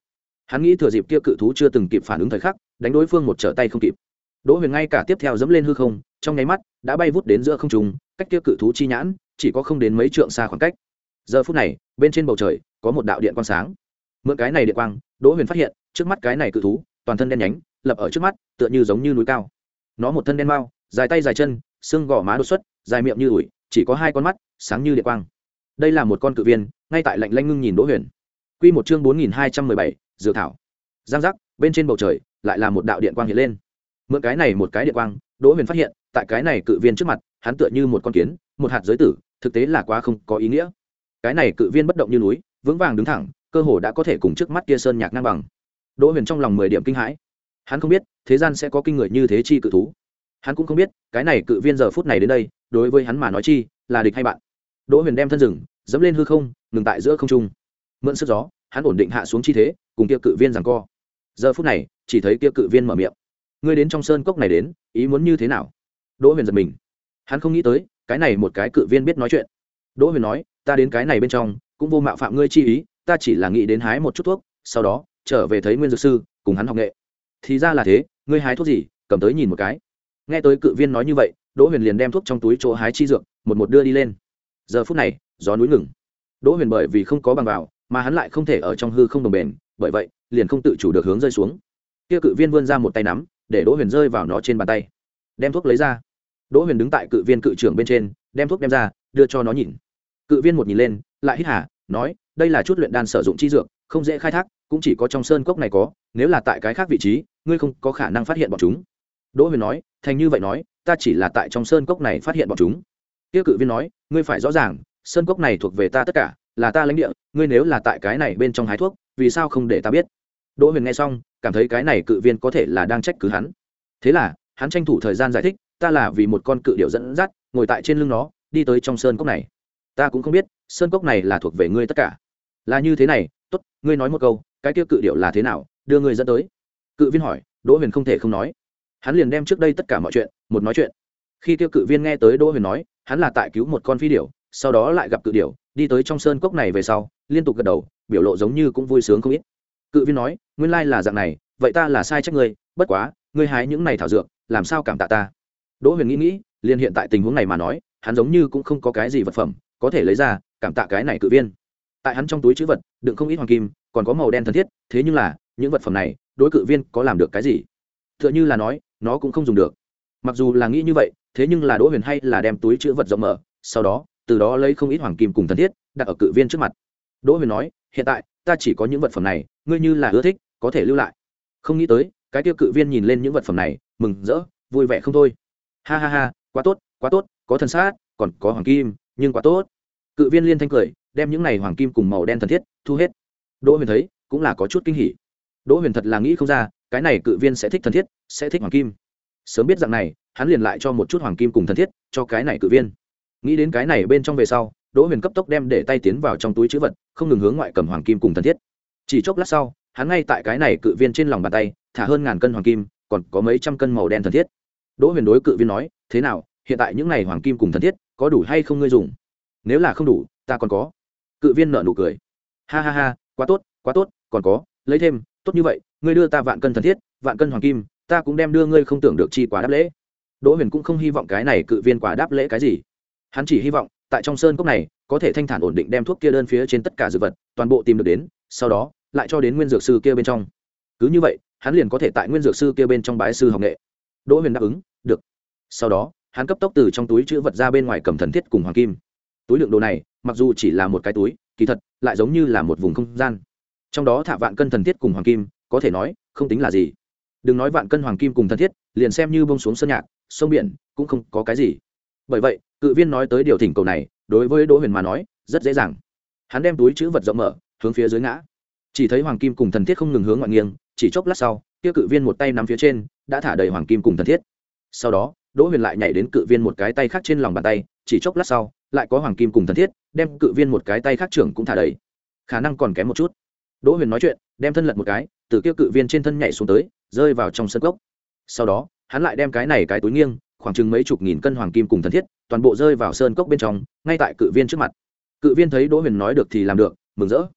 hắn nghĩ thừa dịp kia cự thú chưa từng kịp phản ứng thời khắc đánh đối phương một trở tay không kịp. Đỗ Huyền ngay cả tiếp theo dẫm lên hư không, trong nháy mắt đã bay vút đến giữa không trung, cách kia cự thú chi nhãn chỉ có không đến mấy trượng xa khoảng cách. Giờ phút này, bên trên bầu trời có một đạo điện quang sáng. Mượn cái này điện quang, Đỗ Huyền phát hiện, trước mắt cái này cự thú, toàn thân đen nhánh, lập ở trước mắt, tựa như giống như núi cao. Nó một thân đen mao, dài tay dài chân, xương gò má đột xuất, dài miệng như ủi, chỉ có hai con mắt, sáng như điện quang. Đây là một con cự viên, ngay tại lạnh lanh ngưng nhìn Đỗ Huyền. Quy một chương bốn nghìn hai trăm mười bảy, dược thảo. Giang giác, bên trên bầu trời lại là một đạo điện quang hiện lên. Mượn cái này một cái điện quang, Đỗ Huyền phát hiện, tại cái này cự viên trước mặt, hắn tựa như một con kiến, một hạt giới tử, thực tế là quá không có ý nghĩa. Cái này cự viên bất động như núi, vững vàng đứng thẳng, cơ hồ đã có thể cùng trước mắt kia sơn nhạc ngang bằng. Đỗ Huyền trong lòng mười điểm kinh hãi. Hắn không biết, thế gian sẽ có kinh người như thế chi cự thú. Hắn cũng không biết, cái này cự viên giờ phút này đến đây, đối với hắn mà nói chi, là địch hay bạn. Đỗ Huyền đem thân rừng, dẫm lên hư không, ngừng tại giữa không trung. Mượn sức gió, hắn ổn định hạ xuống chi thế, cùng kia cự viên giằng co. Giờ phút này, chỉ thấy kia cự viên mở miệng: "Ngươi đến trong sơn cốc này đến, ý muốn như thế nào?" Đỗ Huyền giật mình. Hắn không nghĩ tới, cái này một cái cự viên biết nói chuyện. Đỗ Huyền nói: "Ta đến cái này bên trong, cũng vô mạo phạm ngươi chi ý, ta chỉ là nghĩ đến hái một chút thuốc, sau đó trở về thấy Nguyên dược sư, cùng hắn học nghệ." Thì ra là thế, ngươi hái thuốc gì, cầm tới nhìn một cái. Nghe tới cự viên nói như vậy, Đỗ Huyền liền đem thuốc trong túi chỗ hái chi dược, một một đưa đi lên. Giờ phút này, gió núi ngừng. Đỗ Huyền bởi vì không có bằng vào, mà hắn lại không thể ở trong hư không đồng bền, bởi vậy, liền không tự chủ được hướng rơi xuống. Kia cự viên vươn ra một tay nắm, để Đỗ Huyền rơi vào nó trên bàn tay. Đem thuốc lấy ra. Đỗ Huyền đứng tại cự viên cự trưởng bên trên, đem thuốc đem ra, đưa cho nó nhìn. Cự viên một nhìn lên, lại hít hà, nói: "Đây là chút luyện đan sử dụng chi dược, không dễ khai thác, cũng chỉ có trong sơn cốc này có, nếu là tại cái khác vị trí, ngươi không có khả năng phát hiện bọn chúng." Đỗ Huyền nói: "Thành như vậy nói, ta chỉ là tại trong sơn cốc này phát hiện bọn chúng." Kia cự viên nói: "Ngươi phải rõ ràng, sơn cốc này thuộc về ta tất cả, là ta lãnh địa, ngươi nếu là tại cái này bên trong hái thuốc, vì sao không để ta biết?" Đỗ Huyền nghe xong, cảm thấy cái này cự viên có thể là đang trách cứ hắn. Thế là, hắn tranh thủ thời gian giải thích: "Ta là vì một con cự điểu dẫn dắt, ngồi tại trên lưng nó, đi tới trong sơn cốc này. Ta cũng không biết, sơn cốc này là thuộc về ngươi tất cả. Là như thế này, tốt, ngươi nói một câu, cái kia cự điểu là thế nào, đưa ngươi dẫn tới." Cự viên hỏi. Đỗ Huyền không thể không nói. Hắn liền đem trước đây tất cả mọi chuyện, một nói chuyện. Khi kia cự viên nghe tới Đỗ Huyền nói, hắn là tại cứu một con phi điểu, sau đó lại gặp cự điểu, đi tới trong sơn cốc này về sau, liên tục gật đầu, biểu lộ giống như cũng vui sướng không ít. Cự viên nói: "Nguyên lai là dạng này, vậy ta là sai trách ngươi, bất quá, ngươi hái những này thảo dược, làm sao cảm tạ ta?" Đỗ Huyền nghĩ nghĩ, liền hiện tại tình huống này mà nói, hắn giống như cũng không có cái gì vật phẩm có thể lấy ra cảm tạ cái này cự viên. Tại hắn trong túi trữ vật đựng không ít hoàng kim, còn có màu đen thân thiết, thế nhưng là những vật phẩm này đối cự viên có làm được cái gì? Tựa như là nói nó cũng không dùng được. Mặc dù là nghĩ như vậy, thế nhưng là Đỗ Huyền hay là đem túi trữ vật rộng mở, sau đó từ đó lấy không ít hoàng kim cùng thân thiết đặt ở cự viên trước mặt. Đỗ Huyền nói: "Hiện tại ta chỉ có những vật phẩm này, ngươi như là ưa thích có thể lưu lại." Không nghĩ tới cái tiêu cự viên nhìn lên những vật phẩm này, mừng rỡ vui vẻ không thôi. Ha ha ha, quá tốt quá tốt, có thần sát, còn có hoàng kim, nhưng quá tốt. Cự viên liên thanh cười, đem những này hoàng kim cùng màu đen thần thiết thu hết. Đỗ Huyền thấy cũng là có chút kinh hỉ. Đỗ Huyền thật là nghĩ không ra, cái này cự viên sẽ thích thần thiết, sẽ thích hoàng kim. Sớm biết rằng này, hắn liền lại cho một chút hoàng kim cùng thần thiết cho cái này cự viên. Nghĩ đến cái này bên trong về sau, Đỗ Huyền cấp tốc đem để tay tiến vào trong túi trữ vật, không ngừng hướng ngoại cầm hoàng kim cùng thần thiết. Chỉ chốc lát sau, hắn ngay tại cái này cự viên trên lòng bàn tay thả hơn ngàn cân hoàng kim, còn có mấy trăm cân màu đen thần thiết. Đỗ Huyền đối cự viên nói: "Thế nào, hiện tại những này hoàng kim cùng thần thiết có đủ hay không ngươi dùng? Nếu là không đủ, ta còn có." Cự viên nở nụ cười. Ha ha ha, quá tốt quá tốt, còn có, lấy thêm, tốt như vậy, ngươi đưa ta vạn cân thần thiết, vạn cân hoàng kim, ta cũng đem đưa ngươi không tưởng được chi quả đáp lễ. Đỗ Huyền cũng không hy vọng cái này cự viên quả đáp lễ cái gì, hắn chỉ hy vọng tại trong sơn cốc này có thể thanh thản ổn định đem thuốc kia đơn phía trên tất cả dược vật toàn bộ tìm được đến, sau đó lại cho đến nguyên dược sư kia bên trong. Cứ như vậy, hắn liền có thể tại nguyên dược sư kia bên trong bái sư học nghệ. Đỗ Huyền đáp ứng, được. Sau đó, hắn cấp tốc từ trong túi chữ vật ra bên ngoài cầm thần thiết cùng hoàng kim. Túi lượng đồ này, mặc dù chỉ là một cái túi, kỳ thật lại giống như là một vùng không gian. Trong đó thả vạn cân thần thiết cùng hoàng kim, có thể nói không tính là gì. Đừng nói vạn cân hoàng kim cùng thần thiết, liền xem như bông xuống sơn nhạc, sông biển, cũng không có cái gì. Bởi vậy, cự viên nói tới điều thỉnh cầu này, đối với Đỗ Huyền mà nói, rất dễ dàng. Hắn đem túi chữ vật rộng mở, hướng phía dưới ngã. Chỉ thấy hoàng kim cùng thần thiết không ngừng hướng ngoại nghiêng, chỉ chốc lát sau, kia cự viên một tay nắm phía trên, đã thả đầy hoàng kim cùng thần thiết. Sau đó, Đỗ Huyền lại nhảy đến cự viên một cái tay khác trên lòng bàn tay, chỉ chốc lát sau, lại có hoàng kim cùng thần thiết, đem cự viên một cái tay khác trưởng cũng thả đầy. Khả năng còn kém một chút. Đỗ Huyền nói chuyện, đem thân lật một cái, từ kia cự viên trên thân nhảy xuống tới, rơi vào trong sân cốc. Sau đó, hắn lại đem cái này cái túi nghiêng, khoảng chừng mấy chục nghìn cân hoàng kim cùng thần thiết, toàn bộ rơi vào sơn cốc bên trong, ngay tại cự viên trước mặt. Cự viên thấy Đỗ Huyền nói được thì làm được, mừng rỡ.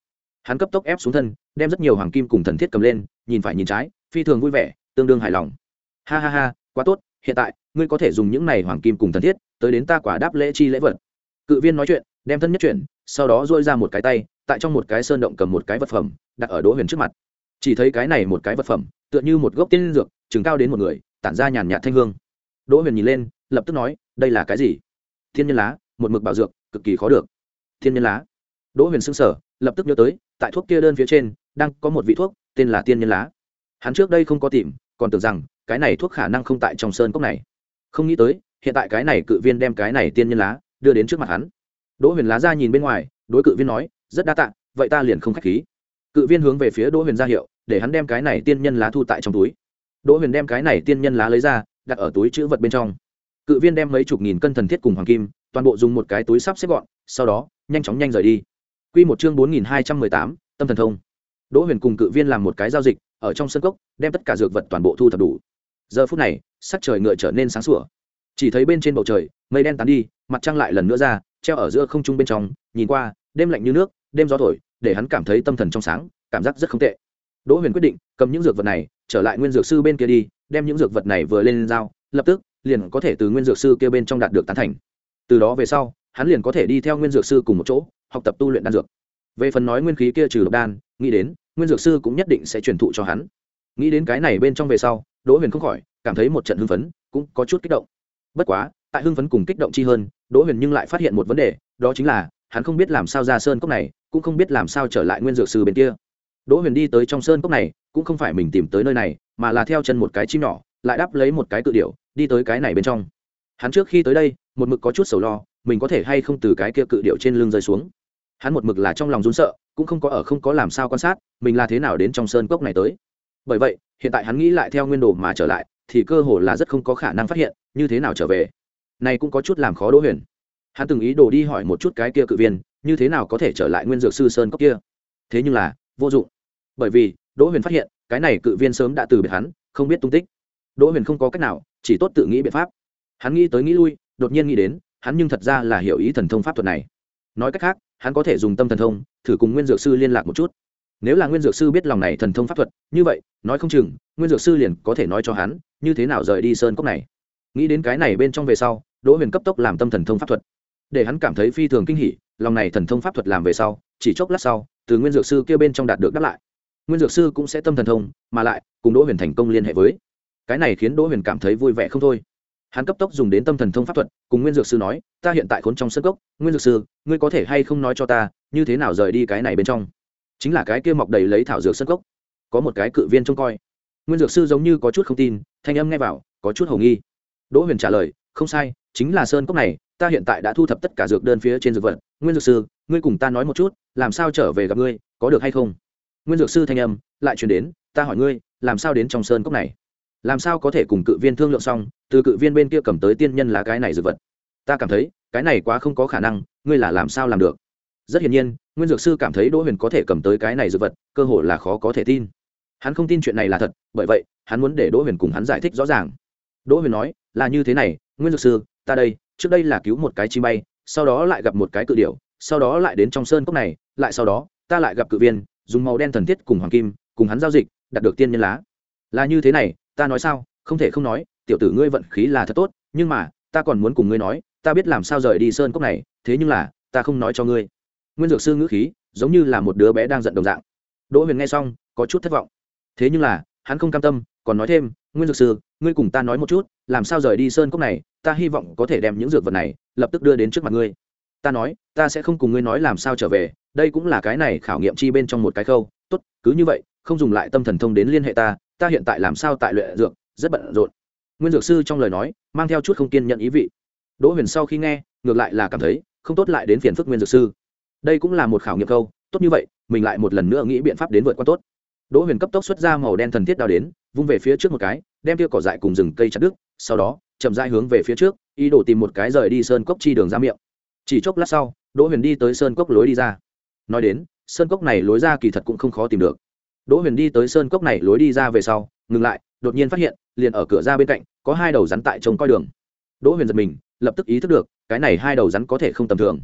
hắn cấp tốc ép xuống thân, đem rất nhiều hoàng kim cùng thần thiết cầm lên, nhìn phải nhìn trái, phi thường vui vẻ, tương đương hài lòng. Ha ha ha, quá tốt, hiện tại ngươi có thể dùng những này hoàng kim cùng thần thiết tới đến ta quả đáp lễ chi lễ vật. Cự viên nói chuyện, đem thân nhất chuyển, sau đó duỗi ra một cái tay, tại trong một cái sơn động cầm một cái vật phẩm, đặt ở Đỗ Huyền trước mặt. Chỉ thấy cái này một cái vật phẩm, tựa như một gốc tiên dược, chừng cao đến một người, tản ra nhàn nhạt thanh hương. Đỗ Huyền nhìn lên, lập tức nói, đây là cái gì? Thiên nhân lá, một mực bảo dược, cực kỳ khó được. Thiên nhân lá. Đỗ Huyền sững sờ, lập tức nhớ tới, tại thuốc kia đơn phía trên, đang có một vị thuốc, tên là tiên nhân lá. Hắn trước đây không có tìm, còn tưởng rằng cái này thuốc khả năng không tại trong sơn cốc này. Không nghĩ tới, hiện tại cái này cự viên đem cái này tiên nhân lá đưa đến trước mặt hắn. Đỗ Huyền lá ra nhìn bên ngoài, đối cự viên nói, rất đa tạ, vậy ta liền không khách khí. Cự viên hướng về phía Đỗ Huyền ra hiệu, để hắn đem cái này tiên nhân lá thu tại trong túi. Đỗ Huyền đem cái này tiên nhân lá lấy ra, đặt ở túi trữ vật bên trong. Cự viên đem mấy chục nghìn cân thần thiết cùng hoàng kim, toàn bộ dùng một cái túi sắp xếp gọn, sau đó nhanh chóng nhanh rời đi. Quy một chương bốn nghìn hai trăm mười tám, tâm thần thông. Đỗ Huyền cùng cự viên làm một cái giao dịch, ở trong sân cốc, đem tất cả dược vật toàn bộ thu thập đủ. Giờ phút này, sắc trời ngựa trở nên sáng sủa. Chỉ thấy bên trên bầu trời, mây đen tán đi, mặt trăng lại lần nữa ra, treo ở giữa không trung bên trong, nhìn qua, đêm lạnh như nước, đêm gió thổi, để hắn cảm thấy tâm thần trong sáng, cảm giác rất không tệ. Đỗ Huyền quyết định, cầm những dược vật này, trở lại nguyên dược sư bên kia đi, đem những dược vật này vừa lên giao, lập tức liền có thể từ nguyên dược sư kia bên trong đạt được tán thành. Từ đó về sau, hắn liền có thể đi theo nguyên dược sư cùng một chỗ, học tập tu luyện đan dược. Về phần nói nguyên khí kia trừ độc đan, nghĩ đến, nguyên dược sư cũng nhất định sẽ truyền thụ cho hắn. Nghĩ đến cái này bên trong về sau, Đỗ Huyền không khỏi cảm thấy một trận hưng phấn, cũng có chút kích động. Bất quá, tại hưng phấn cùng kích động chi hơn, Đỗ Huyền nhưng lại phát hiện một vấn đề, đó chính là hắn không biết làm sao ra sơn cốc này, cũng không biết làm sao trở lại nguyên dược sư bên kia. Đỗ Huyền đi tới trong sơn cốc này, cũng không phải mình tìm tới nơi này, mà là theo chân một cái chim nhỏ, lại đáp lấy một cái cự điểu, đi tới cái này bên trong. Hắn trước khi tới đây, một mực có chút sầu lo, mình có thể hay không từ cái kia cự điểu trên lưng rơi xuống. Hắn một mực là trong lòng run sợ, cũng không có ở không có làm sao quan sát, mình là thế nào đến trong sơn cốc này tới. Bởi vậy, hiện tại hắn nghĩ lại theo nguyên đồ mà trở lại, thì cơ hồ là rất không có khả năng phát hiện, như thế nào trở về. Này cũng có chút làm khó Đỗ Huyền. Hắn từng ý đồ đi hỏi một chút cái kia cự viên, như thế nào có thể trở lại nguyên dược sư sơn cốc kia. Thế nhưng là, vô dụng. Bởi vì, Đỗ Huyền phát hiện, cái này cự viên sớm đã từ biệt hắn, không biết tung tích. Đỗ Huyền không có cách nào, chỉ tốt tự nghĩ biện pháp. Hắn nghĩ tới nghĩ lui, đột nhiên nghĩ đến, hắn nhưng thật ra là hiểu ý thần thông pháp thuật này. Nói cách khác, hắn có thể dùng tâm thần thông, thử cùng nguyên dược sư liên lạc một chút. Nếu là nguyên dược sư biết lòng này thần thông pháp thuật, như vậy, nói không chừng, nguyên dược sư liền có thể nói cho hắn, như thế nào rời đi sơn cốc này. Nghĩ đến cái này bên trong về sau, Đỗ Huyền cấp tốc làm tâm thần thông pháp thuật, để hắn cảm thấy phi thường kinh hỉ. Lòng này thần thông pháp thuật làm về sau, chỉ chốc lát sau, từ nguyên dược sư kia bên trong đạt được đáp lại. Nguyên dược sư cũng sẽ tâm thần thông, mà lại cùng Đỗ Huyền thành công liên hệ với. Cái này khiến Đỗ Huyền cảm thấy vui vẻ không thôi. Hắn cấp tốc dùng đến tâm thần thông pháp thuật, cùng nguyên dược sư nói, ta hiện tại khốn trong sơn cốc, nguyên dược sư, ngươi có thể hay không nói cho ta, như thế nào rời đi cái này bên trong? Chính là cái kia mọc đầy lấy thảo dược sơn cốc, có một cái cự viên trông coi. Nguyên dược sư giống như có chút không tin, thanh âm nghe vào, có chút hồ nghi. Đỗ Huyền trả lời, không sai, chính là sơn cốc này, ta hiện tại đã thu thập tất cả dược đơn phía trên dược vật, nguyên dược sư, ngươi cùng ta nói một chút, làm sao trở về gặp ngươi, có được hay không? Nguyên dược sư thanh âm lại truyền đến, ta hỏi ngươi, làm sao đến trong sơn cốc này? Làm sao có thể cùng cự viên thương lượng xong, từ cự viên bên kia cầm tới tiên nhân là cái này dược vật? Ta cảm thấy, cái này quá không có khả năng, ngươi là làm sao làm được? Rất hiển nhiên, nguyên dược sư cảm thấy Đỗ Huyền có thể cầm tới cái này dược vật, cơ hội là khó có thể tin. Hắn không tin chuyện này là thật, bởi vậy, hắn muốn để Đỗ Huyền cùng hắn giải thích rõ ràng. Đỗ Huyền nói, là như thế này, nguyên dược sư, ta đây, trước đây là cứu một cái chim bay, sau đó lại gặp một cái cự điểu, sau đó lại đến trong sơn cốc này, lại sau đó, ta lại gặp cự viên, dùng màu đen thần thiết cùng hoàng kim, cùng hắn giao dịch, đạt được tiên nhân lá. Là như thế này, ta nói sao, không thể không nói, tiểu tử ngươi vận khí là thật tốt, nhưng mà, ta còn muốn cùng ngươi nói, ta biết làm sao rời đi sơn cốc này, thế nhưng là, ta không nói cho ngươi. Nguyên dược sư ngữ khí, giống như là một đứa bé đang giận đồng dạng. Đỗ Huyền nghe xong, có chút thất vọng. Thế nhưng là, hắn không cam tâm, còn nói thêm, nguyên dược sư, ngươi cùng ta nói một chút, làm sao rời đi sơn cốc này, ta hy vọng có thể đem những dược vật này lập tức đưa đến trước mặt ngươi. Ta nói, ta sẽ không cùng ngươi nói làm sao trở về, đây cũng là cái này khảo nghiệm chi bên trong một cái khâu. Tốt, cứ như vậy, không dùng lại tâm thần thông đến liên hệ ta, ta hiện tại làm sao tại luyện dược, rất bận rộn. Nguyên dược sư trong lời nói mang theo chút không kiên nhận ý vị. Đỗ Huyền sau khi nghe, ngược lại là cảm thấy không tốt lại đến phiền phức nguyên dược sư. Đây cũng là một khảo nghiệm câu, tốt như vậy, mình lại một lần nữa nghĩ biện pháp đến vượt qua tốt. Đỗ Huyền cấp tốc xuất ra màu đen thần thiết đao đến, vung về phía trước một cái, đem kia cỏ dại cùng rừng cây chặt đứt, sau đó, chậm rãi hướng về phía trước, ý đồ tìm một cái rời đi sơn cốc chi đường ra miệng. Chỉ chốc lát sau, Đỗ Huyền đi tới sơn cốc lối đi ra. Nói đến, sơn cốc này lối ra kỳ thật cũng không khó tìm được. Đỗ Huyền đi tới sơn cốc này lối đi ra về sau, ngừng lại, đột nhiên phát hiện, liền ở cửa ra bên cạnh, có hai đầu rắn tại trông coi đường. Đỗ Huyền giật mình, lập tức ý thức được, cái này hai đầu rắn có thể không tầm thường.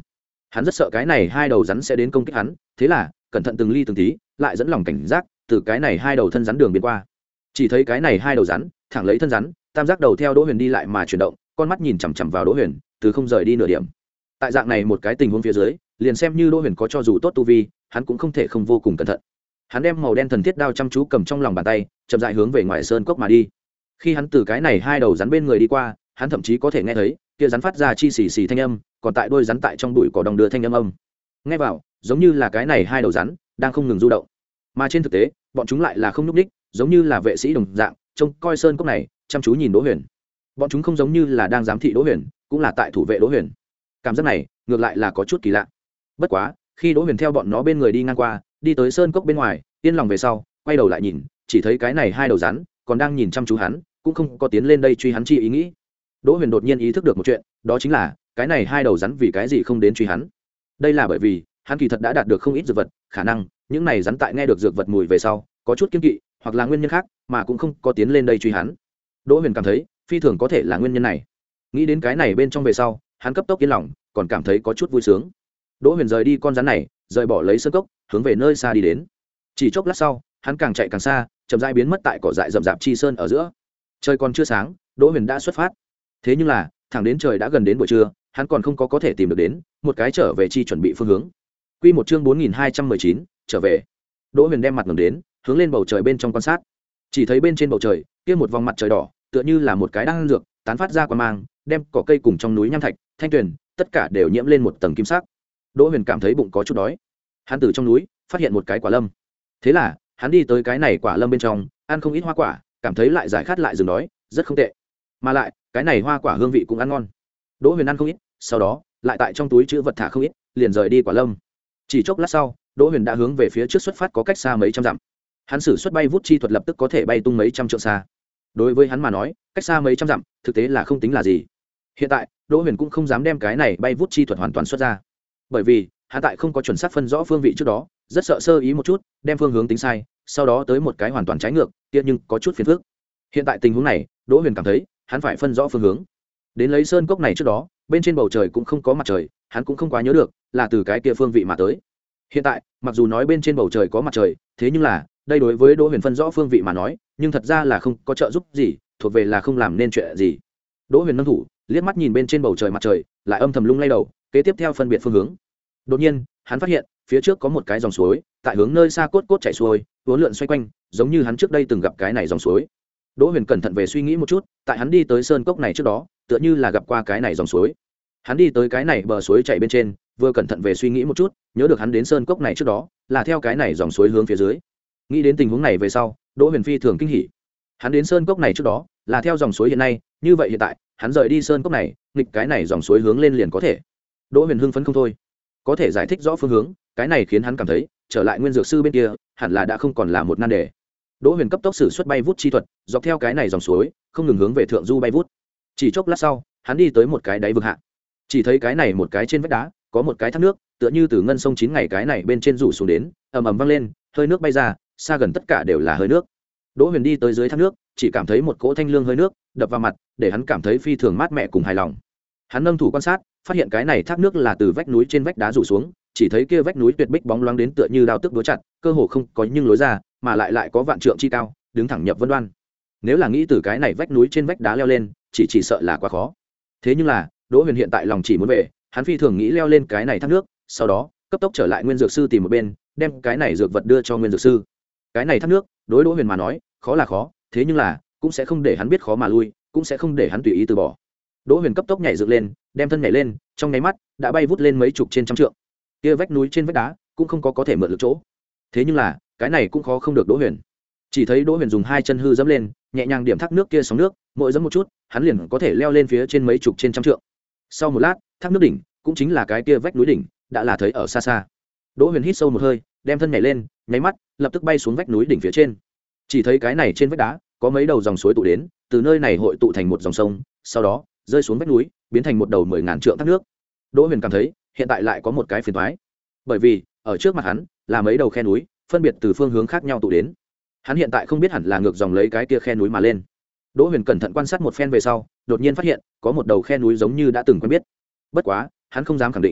hắn rất sợ cái này hai đầu rắn sẽ đến công kích hắn, thế là cẩn thận từng ly từng tí, lại dẫn lòng cảnh giác từ cái này hai đầu thân rắn đường biên qua. Chỉ thấy cái này hai đầu rắn thẳng lấy thân rắn, tam giác đầu theo Đỗ Huyền đi lại mà chuyển động, con mắt nhìn chằm chằm vào Đỗ Huyền, từ không rời đi nửa điểm. Tại dạng này một cái tình huống phía dưới, liền xem như Đỗ Huyền có cho dù tốt tu vi, hắn cũng không thể không vô cùng cẩn thận. Hắn đem màu đen thần thiết đao chăm chú cầm trong lòng bàn tay, chậm rãi hướng về ngoài sơn cốc mà đi. Khi hắn từ cái này hai đầu rắn bên người đi qua, hắn thậm chí có thể nghe thấy kia rắn phát ra chi xì xì thanh âm, còn tại đôi rắn tại trong bụi cỏ đồng đưa thanh âm âm. Nghe vào, giống như là cái này hai đầu rắn đang không ngừng du động. Mà trên thực tế, bọn chúng lại là không nhúc nhích, giống như là vệ sĩ đồng dạng, trông coi sơn cốc này, chăm chú nhìn Đỗ Huyền. Bọn chúng không giống như là đang giám thị Đỗ Huyền, cũng là tại thủ vệ Đỗ Huyền. Cảm giác này, ngược lại là có chút kỳ lạ. Bất quá, khi Đỗ Huyền theo bọn nó bên người đi ngang qua, đi tới sơn cốc bên ngoài, yên lòng về sau, quay đầu lại nhìn, chỉ thấy cái này hai đầu rắn còn đang nhìn chăm chú hắn, cũng không có tiến lên đây truy hắn chi ý nghĩ. Đỗ Huyền đột nhiên ý thức được một chuyện, đó chính là cái này hai đầu rắn vì cái gì không đến truy hắn. Đây là bởi vì hắn kỳ thật đã đạt được không ít dược vật, khả năng những này rắn tại nghe được dược vật mùi về sau, có chút kiêng kỵ, hoặc là nguyên nhân khác, mà cũng không có tiến lên đây truy hắn. Đỗ Huyền cảm thấy, phi thường có thể là nguyên nhân này. Nghĩ đến cái này bên trong về sau, hắn cấp tốc yên lòng, còn cảm thấy có chút vui sướng. Đỗ Huyền rời đi con rắn này, rời bỏ lấy sơn cốc, hướng về nơi xa đi đến. Chỉ chốc lát sau, hắn càng chạy càng xa, chậm rãi biến mất tại cỏ dại rậm rạp chi sơn ở giữa. Trời còn chưa sáng, Đỗ Huyền đã xuất phát. Thế nhưng là, thẳng đến trời đã gần đến buổi trưa, hắn còn không có có thể tìm được đến một cái trở về chi chuẩn bị phương hướng. Quy một chương bốn nghìn hai trăm mười chín, trở về. Đỗ Huyền đem mặt ngẩng đến, hướng lên bầu trời bên trong quan sát. Chỉ thấy bên trên bầu trời, kia một vòng mặt trời đỏ, tựa như là một cái đan dược, tán phát ra quang mang, đem cỏ cây cùng trong núi nham thạch, thanh tuyền, tất cả đều nhiễm lên một tầng kim sắc. Đỗ Huyền cảm thấy bụng có chút đói. Hắn từ trong núi phát hiện một cái quả lâm. Thế là, hắn đi tới cái này quả lâm bên trong, ăn không ít hoa quả, cảm thấy lại giải khát lại dừng đói, rất không tệ. Mà lại, cái này hoa quả hương vị cũng ăn ngon. Đỗ Huyền ăn không ít, sau đó, lại tại trong túi trữ vật thả không ít, liền rời đi quả lâm. Chỉ chốc lát sau, Đỗ Huyền đã hướng về phía trước xuất phát có cách xa mấy trăm dặm. Hắn sử xuất bay vút chi thuật lập tức có thể bay tung mấy trăm trượng xa. Đối với hắn mà nói, cách xa mấy trăm dặm, thực tế là không tính là gì. Hiện tại, Đỗ Huyền cũng không dám đem cái này bay vút chi thuật hoàn toàn xuất ra, bởi vì hắn tại không có chuẩn xác phân rõ phương vị trước đó, rất sợ sơ ý một chút, đem phương hướng tính sai, sau đó tới một cái hoàn toàn trái ngược, kia nhưng có chút phiền phức. Hiện tại tình huống này, Đỗ Huyền cảm thấy, hắn phải phân rõ phương hướng. Đến lấy sơn cốc này trước đó, bên trên bầu trời cũng không có mặt trời, hắn cũng không quá nhớ được là từ cái kia phương vị mà tới. Hiện tại, mặc dù nói bên trên bầu trời có mặt trời, thế nhưng là, đây đối với Đỗ Huyền phân rõ phương vị mà nói, nhưng thật ra là không có trợ giúp gì, thuộc về là không làm nên chuyện gì. Đỗ Huyền nâng thủ, liếc mắt nhìn bên trên bầu trời mặt trời, lại âm thầm lung lay đầu, kế tiếp theo phân biệt phương hướng. Đột nhiên, hắn phát hiện, phía trước có một cái dòng suối, tại hướng nơi xa cốt cốt chảy xuôi, uốn lượn xoay quanh, giống như hắn trước đây từng gặp cái này dòng suối. Đỗ Huyền cẩn thận về suy nghĩ một chút, tại hắn đi tới sơn cốc này trước đó, tựa như là gặp qua cái này dòng suối. Hắn đi tới cái này bờ suối chảy bên trên, vừa cẩn thận về suy nghĩ một chút, nhớ được hắn đến sơn cốc này trước đó, là theo cái này dòng suối hướng phía dưới. Nghĩ đến tình huống này về sau, Đỗ Huyền phi thường kinh hỉ. Hắn đến sơn cốc này trước đó, là theo dòng suối hiện nay, như vậy hiện tại, hắn rời đi sơn cốc này, nghịch cái này dòng suối hướng lên liền có thể. Đỗ Huyền hưng phấn không thôi. Có thể giải thích rõ phương hướng, cái này khiến hắn cảm thấy, trở lại nguyên dược sư bên kia, hẳn là đã không còn là một nan đề. Đỗ Huyền cấp tốc sử xuất bay vút chi thuật, dọc theo cái này dòng suối, không ngừng hướng về thượng du bay vút. Chỉ chốc lát sau, hắn đi tới một cái đáy vực hạ. Chỉ thấy cái này một cái trên vách đá, có một cái thác nước, tựa như từ ngân sông chín ngày cái này bên trên rủ xuống đến, ầm ầm vang lên, hơi nước bay ra, xa gần tất cả đều là hơi nước. Đỗ Huyền đi tới dưới thác nước, chỉ cảm thấy một cỗ thanh lương hơi nước đập vào mặt, để hắn cảm thấy phi thường mát mẻ cùng hài lòng. Hắn nâng thủ quan sát, phát hiện cái này thác nước là từ vách núi trên vách đá rủ xuống, chỉ thấy kia vách núi tuyệt bích bóng loáng đến tựa như đao tức đúa chặt, cơ hồ không có nhưng lối ra, mà lại lại có vạn trượng chi cao, đứng thẳng nhập vân đoan. Nếu là nghĩ từ cái này vách núi trên vách đá leo lên, chỉ chỉ sợ là quá khó. Thế nhưng là, Đỗ Huyền hiện tại lòng chỉ muốn về, hắn phi thường nghĩ leo lên cái này thác nước, sau đó cấp tốc trở lại nguyên dược sư tìm một bên, đem cái này dược vật đưa cho nguyên dược sư. Cái này thác nước, đối Đỗ Huyền mà nói, khó là khó, thế nhưng là cũng sẽ không để hắn biết khó mà lui, cũng sẽ không để hắn tùy ý từ bỏ. Đỗ Huyền cấp tốc nhảy dựng lên, đem thân nhảy lên, trong nháy mắt đã bay vút lên mấy chục trên trăm trượng. Kia vách núi trên vách đá cũng không có có thể mượn lực chỗ. Thế nhưng là, cái này cũng khó không được Đỗ Huyền. Chỉ thấy Đỗ Huyền dùng hai chân hư dẫm lên, nhẹ nhàng điểm thác nước kia sóng nước, mỗi dẫm một chút, hắn liền có thể leo lên phía trên mấy chục trên trăm trượng. Sau một lát, thác nước đỉnh, cũng chính là cái kia vách núi đỉnh, đã là thấy ở xa xa. Đỗ Huyền hít sâu một hơi, đem thân nhảy lên, nháy mắt, lập tức bay xuống vách núi đỉnh phía trên. Chỉ thấy cái này trên vách đá, có mấy đầu dòng suối tụ đến, từ nơi này hội tụ thành một dòng sông, sau đó rơi xuống vách núi, biến thành một đầu mười ngàn trượng thác nước. Đỗ Huyền cảm thấy, hiện tại lại có một cái phiền toái, bởi vì ở trước mặt hắn là mấy đầu khe núi, phân biệt từ phương hướng khác nhau tụ đến. Hắn hiện tại không biết hẳn là ngược dòng lấy cái kia khe núi mà lên. Đỗ Huyền cẩn thận quan sát một phen về sau, đột nhiên phát hiện có một đầu khe núi giống như đã từng quen biết. Bất quá, hắn không dám khẳng định.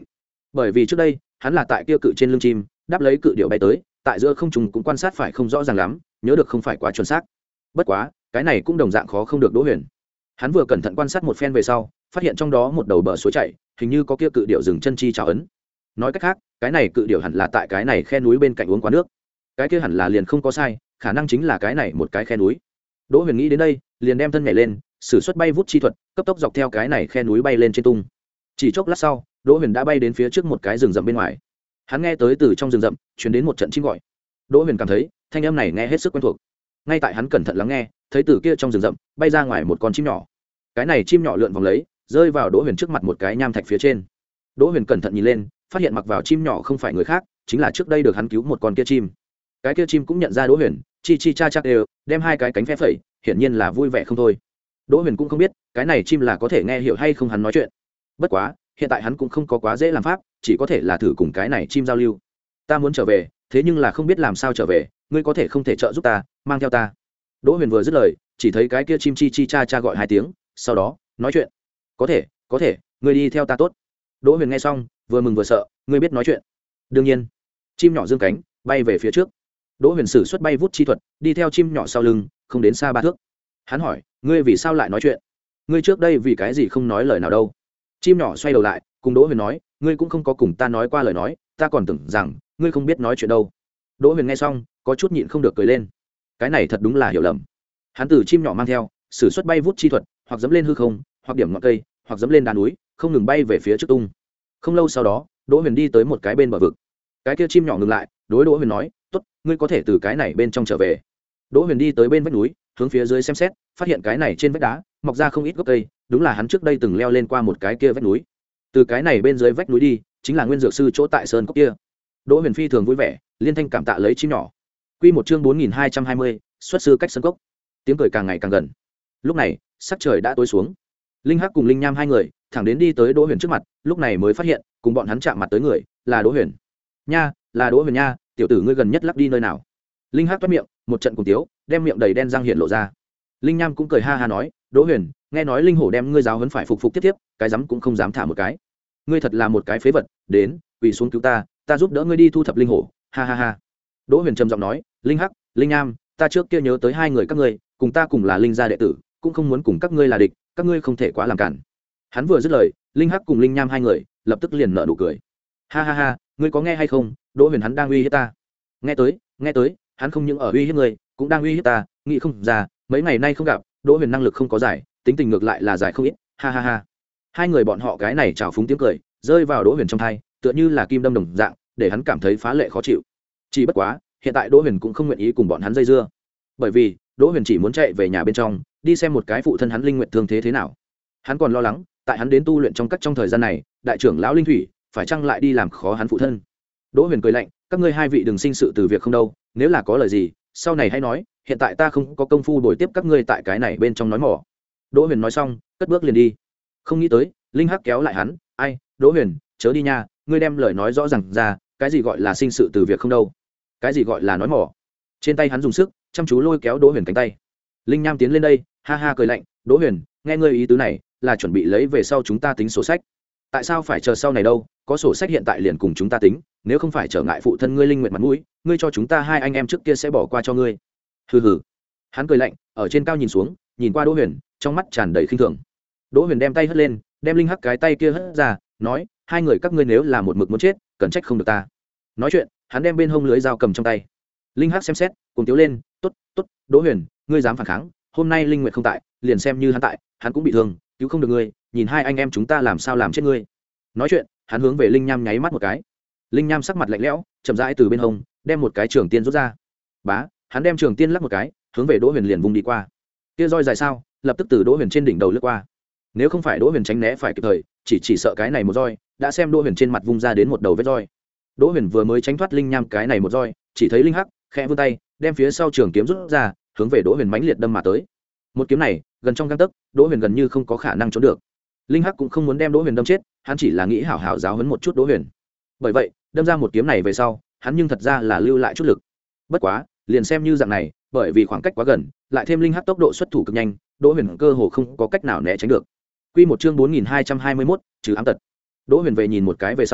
bởi vì trước đây hắn là tại kia cự trên lưng chim đáp lấy cự điệu bay tới, tại giữa không trùng cũng quan sát phải không rõ ràng lắm, nhớ được không phải quá chuẩn xác. Bất quá cái này cũng đồng dạng khó không được Đỗ Huyền. Hắn vừa cẩn thận quan sát một phen về sau, phát hiện trong đó một đầu bờ suối chảy, hình như có kia cự điệu dừng chân chi chào ấn. Nói cách khác, cái này cự điệu hẳn là tại cái này khe núi bên cạnh uống quá nước. Cái kia hẳn là liền không có sai, khả năng chính là cái này một cái khe núi. Đỗ Huyền nghĩ đến đây, liền đem thân nhảy lên, sử xuất bay vút chi thuật, cấp tốc dọc theo cái này khe núi bay lên trên tung. Chỉ chốc lát sau, Đỗ Huyền đã bay đến phía trước một cái rừng rậm bên ngoài. Hắn nghe tới từ trong rừng rậm truyền đến một trận chim gọi. Đỗ Huyền cảm thấy thanh âm này nghe hết sức quen thuộc. Ngay tại hắn cẩn thận lắng nghe, thấy từ kia trong rừng rậm bay ra ngoài một con chim nhỏ. Cái này chim nhỏ lượn vòng lấy, rơi vào Đỗ Huyền trước mặt một cái nham thạch phía trên. Đỗ Huyền cẩn thận nhìn lên, phát hiện mặc vào chim nhỏ không phải người khác, chính là trước đây được hắn cứu một con kia chim. Cái kia chim cũng nhận ra Đỗ Huyền, chi chi cha cha đều, đem hai cái cánh phe phẩy, hiển nhiên là vui vẻ không thôi. Đỗ Huyền cũng không biết, cái này chim là có thể nghe hiểu hay không hắn nói chuyện. Bất quá, hiện tại hắn cũng không có quá dễ làm pháp, chỉ có thể là thử cùng cái này chim giao lưu. Ta muốn trở về, thế nhưng là không biết làm sao trở về, ngươi có thể không thể trợ giúp ta, mang theo ta. Đỗ Huyền vừa dứt lời, chỉ thấy cái kia chim chi chi cha cha gọi hai tiếng, sau đó nói chuyện. Có thể, có thể, ngươi đi theo ta tốt. Đỗ Huyền nghe xong, vừa mừng vừa sợ, ngươi biết nói chuyện. Đương nhiên. Chim nhỏ dương cánh, bay về phía trước. Đỗ Huyền sử xuất bay vút chi thuật, đi theo chim nhỏ sau lưng, không đến xa ba thước. Hắn hỏi, ngươi vì sao lại nói chuyện? Ngươi trước đây vì cái gì không nói lời nào đâu? Chim nhỏ xoay đầu lại, cùng Đỗ Huyền nói, ngươi cũng không có cùng ta nói qua lời nói, ta còn tưởng rằng ngươi không biết nói chuyện đâu. Đỗ Huyền nghe xong, có chút nhịn không được cười lên. Cái này thật đúng là hiểu lầm. Hắn từ chim nhỏ mang theo, sử xuất bay vút chi thuật, hoặc dẫm lên hư không, hoặc điểm ngọn cây, hoặc dẫm lên đá núi, không ngừng bay về phía trước tung. Không lâu sau đó, Đỗ Huyền đi tới một cái bên bờ vực. Cái kia chim nhỏ ngừng lại, đối Đỗ Huyền nói, "Tốt, ngươi có thể từ cái này bên trong trở về." Đỗ Huyền đi tới bên vách núi, hướng phía dưới xem xét, phát hiện cái này trên vách đá mọc ra không ít gốc cây, đúng là hắn trước đây từng leo lên qua một cái kia vách núi. Từ cái này bên dưới vách núi đi, chính là nguyên dược sư chỗ tại sơn cốc kia. Đỗ Huyền phi thường vui vẻ, liên thanh cảm tạ lấy chim nhỏ. Quy một chương bốn nghìn hai trăm hai mươi, xuất sư cách sơn cốc. Tiếng cười càng ngày càng gần. Lúc này, sắc trời đã tối xuống. Linh Hắc cùng Linh Nham hai người thẳng đến đi tới Đỗ Huyền trước mặt, lúc này mới phát hiện, cùng bọn hắn chạm mặt tới người, là Đỗ Huyền. "Nha, là Đỗ Huyền nha, tiểu tử ngươi gần nhất lắc đi nơi nào?" Linh Hắc toát miệng, một trận cùng tiếu, đem miệng đầy đen răng hiện lộ ra. Linh Nham cũng cười ha ha nói, "Đỗ Huyền, nghe nói linh hổ đem ngươi giáo huấn phải phục phục tiếp tiếp, cái dám cũng không dám thả một cái. Ngươi thật là một cái phế vật, đến, quỳ xuống cứu ta, ta giúp đỡ ngươi đi thu thập linh hổ." Ha ha ha. Đỗ Huyền trầm giọng nói, "Linh Hắc, Linh Nham, ta trước kia nhớ tới hai người các ngươi, cùng ta cùng là linh gia đệ tử, cũng không muốn cùng các ngươi là địch, các ngươi không thể quá làm cản." Hắn vừa dứt lời, Linh Hắc cùng Linh Nham hai người lập tức liền nở nụ cười. "Ha ha ha, ngươi có nghe hay không? Đỗ Huyền hắn đang uy hiếp ta." "Nghe tới, nghe tới, hắn không những ở uy hiếp ngươi, cũng đang uy hiếp ta, nghĩ không ra, mấy ngày nay không gặp, Đỗ Huyền năng lực không có giải, tính tình ngược lại là giải không ít." Ha ha ha. Hai người bọn họ cái này trào phúng tiếng cười, rơi vào Đỗ Huyền trong tai, tựa như là kim đâm đồng dạng, để hắn cảm thấy phá lệ khó chịu. Chỉ bất quá, hiện tại Đỗ Huyền cũng không nguyện ý cùng bọn hắn dây dưa, bởi vì Đỗ Huyền chỉ muốn chạy về nhà bên trong, đi xem một cái phụ thân hắn linh nguyện thương thế thế nào. Hắn còn lo lắng, tại hắn đến tu luyện trong các trong thời gian này, đại trưởng lão Linh Thủy phải chăng lại đi làm khó hắn phụ thân. Đỗ Huyền cười lạnh, "Các ngươi hai vị đừng sinh sự từ việc không đâu, nếu là có lời gì, sau này hãy nói, hiện tại ta không có công phu bồi tiếp các ngươi tại cái này bên trong nói mỏ." Đỗ Huyền nói xong, cất bước liền đi. Không nghĩ tới, Linh Hắc kéo lại hắn, "Ai, Đỗ Huyền, chớ đi nha, ngươi đem lời nói rõ ràng ra, cái gì gọi là sinh sự từ việc không đâu, cái gì gọi là nói mỏ." Trên tay hắn dùng sức, chăm chú lôi kéo Đỗ Huyền cánh tay. Linh Nham tiến lên đây, ha ha cười lạnh, "Đỗ Huyền, nghe ngươi ý tứ này, là chuẩn bị lấy về sau chúng ta tính sổ sách. Tại sao phải chờ sau này đâu, có sổ sách hiện tại liền cùng chúng ta tính, nếu không phải trở ngại phụ thân ngươi linh nguyện mặt mũi, ngươi cho chúng ta hai anh em trước kia sẽ bỏ qua cho ngươi." Hừ hừ. Hắn cười lạnh, ở trên cao nhìn xuống, nhìn qua Đỗ Huyền, trong mắt tràn đầy khinh thường. Đỗ Huyền đem tay hất lên, đem Linh Hắc cái tay kia hất ra, nói, "Hai người các ngươi nếu là một mực muốn chết, cần trách không được ta." Nói chuyện, hắn đem bên hông lưới dao cầm trong tay. Linh Hắc xem xét, cùng tiếu lên, "Tốt, tốt, Đỗ Huyền, ngươi dám phản kháng, hôm nay Linh Nguyệt không tại, liền xem như hắn tại, hắn cũng bị thương, cứu không được ngươi, nhìn hai anh em chúng ta làm sao làm chết ngươi." Nói chuyện, hắn hướng về Linh Nham nháy mắt một cái. Linh Nham sắc mặt lạnh lẽo, chậm rãi từ bên hông đem một cái trường tiên rút ra. Bá, hắn đem trường tiên lắc một cái, hướng về Đỗ Huyền liền vung đi qua. Kia roi dài sao, lập tức từ Đỗ Huyền trên đỉnh đầu lướt qua. Nếu không phải Đỗ Huyền tránh né phải kịp thời, chỉ chỉ sợ cái này một roi, đã xem Đỗ Huyền trên mặt vung ra đến một đầu vết roi. Đỗ Huyền vừa mới tránh thoát Linh Nham cái này một roi, chỉ thấy Linh Hắc khẽ vươn tay, đem phía sau trường kiếm rút ra, hướng về Đỗ Huyền mãnh liệt đâm mà tới. Một kiếm này, gần trong gang tấc, Đỗ Huyền gần như không có khả năng trốn được. Linh Hắc cũng không muốn đem Đỗ Huyền đâm chết, hắn chỉ là nghĩ hảo hảo giáo huấn một chút Đỗ Huyền. Bởi vậy, đâm ra một kiếm này về sau, hắn nhưng thật ra là lưu lại chút lực. Bất quá, liền xem như dạng này, bởi vì khoảng cách quá gần, lại thêm Linh Hắc tốc độ xuất thủ cực nhanh, Đỗ Huyền cơ hồ không có cách nào né tránh được. Quy một chương bốn nghìn hai trăm hai mươi mốt, trừ ám tật. Đỗ Huyền về nhìn một cái về sau,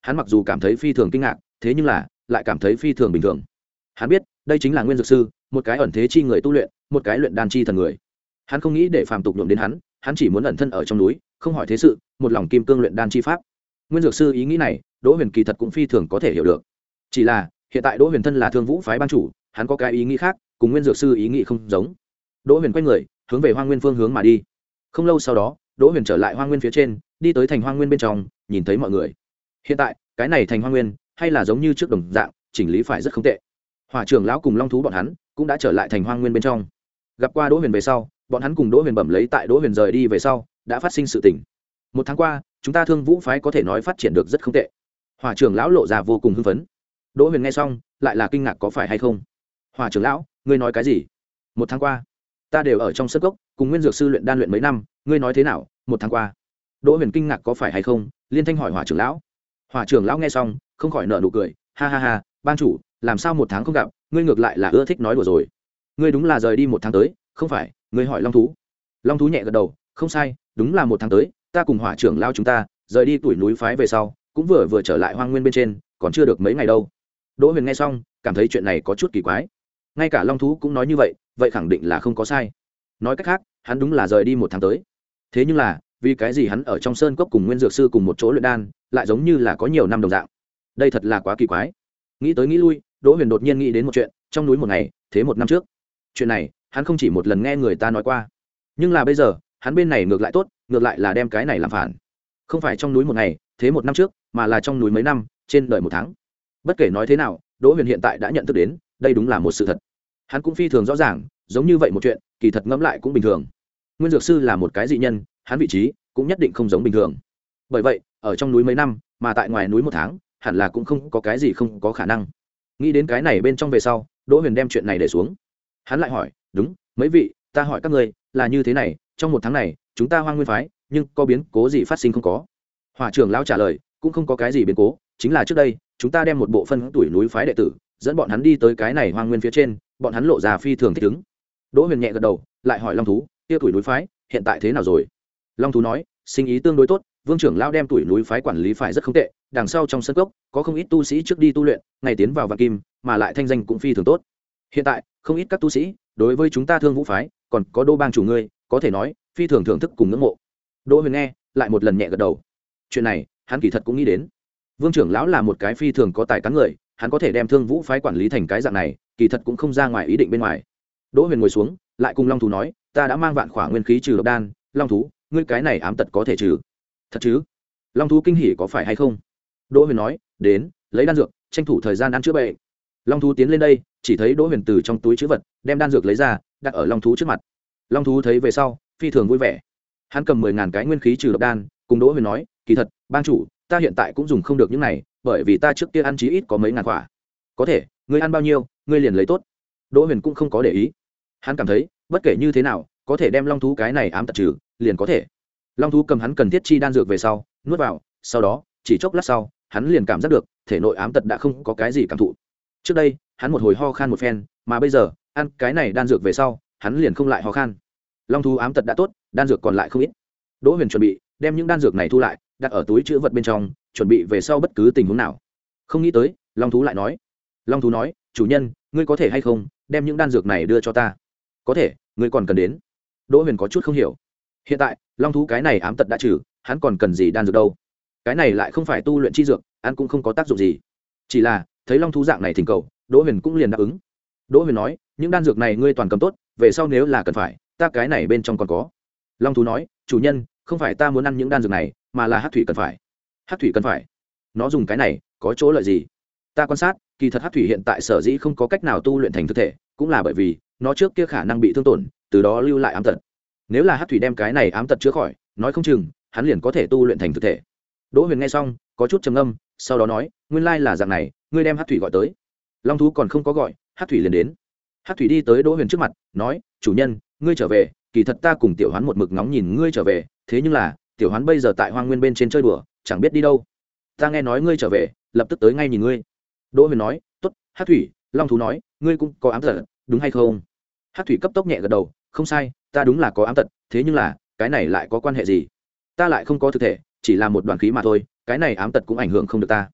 hắn mặc dù cảm thấy phi thường kinh ngạc, thế nhưng là lại cảm thấy phi thường bình thường. Hắn biết đây chính là nguyên dược sư, một cái ẩn thế chi người tu luyện, một cái luyện đan chi thần người. Hắn không nghĩ để phàm tục nhuộm đến hắn, hắn chỉ muốn ẩn thân ở trong núi, không hỏi thế sự, một lòng kim cương luyện đan chi pháp. Nguyên dược sư ý nghĩ này, Đỗ Huyền kỳ thật cũng phi thường có thể hiểu được. Chỉ là hiện tại Đỗ Huyền thân là Thương Vũ phái ban chủ, hắn có cái ý nghĩ khác, cùng nguyên dược sư ý nghĩ không giống. Đỗ Huyền quay người hướng về Hoang Nguyên phương hướng mà đi. Không lâu sau đó, Đỗ Huyền trở lại Hoang Nguyên phía trên, đi tới thành Hoang Nguyên bên trong, nhìn thấy mọi người. Hiện tại cái này thành Hoang Nguyên hay là giống như trước đồng dạng, chỉnh lý phải rất không tệ. Hỏa trưởng lão cùng Long thú bọn hắn cũng đã trở lại thành Hoang Nguyên bên trong. Gặp qua Đỗ Huyền về sau, bọn hắn cùng Đỗ Huyền bẩm lấy tại Đỗ Huyền rời đi về sau đã phát sinh sự tình. Một tháng qua, chúng ta Thương Vũ phái có thể nói phát triển được rất không tệ. Hỏa trưởng lão lộ ra vô cùng hưng phấn. Đỗ Huyền nghe xong lại là kinh ngạc, có phải hay không? Hỏa trưởng lão, ngươi nói cái gì? Một tháng qua ta đều ở trong sân cốc cùng nguyên dược sư luyện đan luyện mấy năm, ngươi nói thế nào? Một tháng qua. Đỗ Huyền kinh ngạc, có phải hay không? Liên thanh hỏi Hỏa trưởng lão. Hỏa trưởng lão nghe xong không khỏi nở nụ cười, ha ha ha, ban chủ, làm sao một tháng không gặp, ngươi ngược lại là ưa thích nói đùa rồi. Ngươi đúng là rời đi một tháng tới, không phải? Ngươi hỏi Long thú. Long thú nhẹ gật đầu, không sai, đúng là một tháng tới, ta cùng Hỏa trưởng lão chúng ta rời đi tuổi núi phái về sau, cũng vừa vừa trở lại Hoang Nguyên bên trên, còn chưa được mấy ngày đâu. Đỗ Huyền nghe xong cảm thấy chuyện này có chút kỳ quái. Ngay cả Long thú cũng nói như vậy, vậy khẳng định là không có sai. Nói cách khác, hắn đúng là rời đi một tháng tới. Thế nhưng là vì cái gì hắn ở trong sơn cốc cùng nguyên dược sư cùng một chỗ luyện đan lại giống như là có nhiều năm đồng dạng? Đây thật là quá kỳ quái. Nghĩ tới nghĩ lui, Đỗ Huyền đột nhiên nghĩ đến một chuyện. Trong núi một ngày, thế một năm trước. Chuyện này hắn không chỉ một lần nghe người ta nói qua, nhưng là bây giờ hắn bên này ngược lại tốt, ngược lại là đem cái này làm phản. Không phải trong núi một ngày, thế một năm trước, mà là trong núi mấy năm, trên đời một tháng. Bất kể nói thế nào, Đỗ Huyền hiện tại đã nhận thức đến đây đúng là một sự thật. Hắn cũng phi thường rõ ràng, giống như vậy một chuyện kỳ thật ngẫm lại cũng bình thường. Nguyên dược sư là một cái dị nhân, hắn vị trí cũng nhất định không giống bình thường. Bởi vậy ở trong núi mấy năm mà tại ngoài núi một tháng, hẳn là cũng không có cái gì không có khả năng. Nghĩ đến cái này bên trong về sau, Đỗ Huyền đem chuyện này để xuống. Hắn lại hỏi, đúng, mấy vị, ta hỏi các ngươi là như thế này, trong một tháng này chúng ta Hoang Nguyên phái nhưng có biến cố gì phát sinh không có? Hỏa trưởng lão trả lời, cũng không có cái gì biến cố, chính là trước đây chúng ta đem một bộ phân tuổi núi phái đệ tử dẫn bọn hắn đi tới cái này Hoang Nguyên phía trên, bọn hắn lộ ra phi thường thích ứng. Đỗ Huyền nhẹ gật đầu, lại hỏi Long thú, kia tuổi núi phái hiện tại thế nào rồi? Long thú nói, sinh ý tương đối tốt, Vương trưởng lão đem tuổi núi phái quản lý phải rất không tệ, đằng sau trong sân cốc có không ít tu sĩ trước đi tu luyện, ngày tiến vào vạn kim, mà lại thanh danh cũng phi thường tốt. Hiện tại không ít các tu sĩ đối với chúng ta Thương Vũ phái, còn có Đô bang chủ ngươi, có thể nói phi thường thưởng thức cùng ngưỡng mộ. Đỗ Huyền nghe lại một lần nhẹ gật đầu. Chuyện này hắn kỳ thật cũng nghĩ đến. Vương trưởng lão là một cái phi thường có tài cán người, hắn có thể đem Thương Vũ phái quản lý thành cái dạng này, kỳ thật cũng không ra ngoài ý định bên ngoài. Đỗ Huyền ngồi xuống, lại cùng Long thú nói, ta đã mang vạn khỏa nguyên khí trừ độc đan, Long thú, ngươi cái này ám tật có thể trừ? Thật chứ? Long thú kinh hỉ, có phải hay không? Đỗ Huyền nói, đến, lấy đan dược, tranh thủ thời gian ăn chữa bệnh. Long thú tiến lên đây, chỉ thấy Đỗ Huyền từ trong túi trữ vật đem đan dược lấy ra, đặt ở Long thú trước mặt. Long thú thấy về sau phi thường vui vẻ. Hắn cầm mười ngàn cái nguyên khí trừ độc đan, cùng Đỗ Huyền nói, kỳ thật bang chủ, ta hiện tại cũng dùng không được những này, bởi vì ta trước kia ăn chí ít có mấy ngàn quả. Có thể, ngươi ăn bao nhiêu ngươi liền lấy tốt. Đỗ Huyền cũng không có để ý. Hắn cảm thấy bất kể như thế nào có thể đem Long thú cái này ám tật trừ liền có thể. Long thú cầm hắn cần thiết chi đan dược về sau nuốt vào, sau đó chỉ chốc lát sau hắn liền cảm giác được thể nội ám tật đã không có cái gì cảm thụ. Trước đây hắn một hồi ho khan một phen, mà bây giờ ăn cái này đan dược về sau hắn liền không lại ho khan. Long thú ám tật đã tốt, đan dược còn lại không ít. Đỗ Huyền chuẩn bị đem những đan dược này thu lại, đặt ở túi trữ vật bên trong, chuẩn bị về sau bất cứ tình huống nào. Không nghĩ tới Long thú lại nói, Long thú nói, chủ nhân, ngươi có thể hay không đem những đan dược này đưa cho ta? Có thể, ngươi còn cần đến. Đỗ Huyền có chút không hiểu. Hiện tại Long thú cái này ám tật đã trừ, hắn còn cần gì đan dược đâu? Cái này lại không phải tu luyện chi dược, ăn cũng không có tác dụng gì. Chỉ là thấy Long thú dạng này thỉnh cầu, Đỗ Huyền cũng liền đáp ứng. Đỗ Huyền nói, những đan dược này ngươi toàn cầm tốt, về sau nếu là cần phải, ta cái này bên trong còn có. Long thú nói, chủ nhân, không phải ta muốn ăn những đan dược này, mà là Hắc thủy cần phải. Hắc thủy cần phải? Nó dùng cái này có chỗ lợi gì? Ta quan sát, kỳ thật Hắc thủy hiện tại sở dĩ không có cách nào tu luyện thành thực thể, cũng là bởi vì nó trước kia khả năng bị thương tổn, từ đó lưu lại ám tật. Nếu là Hắc thủy đem cái này ám tật chữa khỏi, nói không chừng hắn liền có thể tu luyện thành thực thể. Đỗ Huyền nghe xong có chút trầm ngâm, sau đó nói, nguyên lai là dạng này, ngươi đem Hắc thủy gọi tới. Long thú còn không có gọi, Hắc thủy liền đến. Hắc thủy đi tới Đỗ Huyền trước mặt, nói, chủ nhân, ngươi trở về, kỳ thật ta cùng tiểu Hoán một mực ngóng nhìn ngươi trở về, thế nhưng là tiểu Hoán bây giờ tại Hoang Nguyên bên trên chơi đùa, chẳng biết đi đâu. Ta nghe nói ngươi trở về, lập tức tới ngay nhìn ngươi. Đỗ Huyền nói, tốt. Hắc thủy. Long thú nói, ngươi cũng có ám tật, đúng hay không? Hắc thủy cấp tốc nhẹ gật đầu, không sai, ta đúng là có ám tật, thế nhưng là cái này lại có quan hệ gì? Ta lại không có thực thể, chỉ là một đoàn khí mà thôi, cái này ám tật cũng ảnh hưởng không được ta.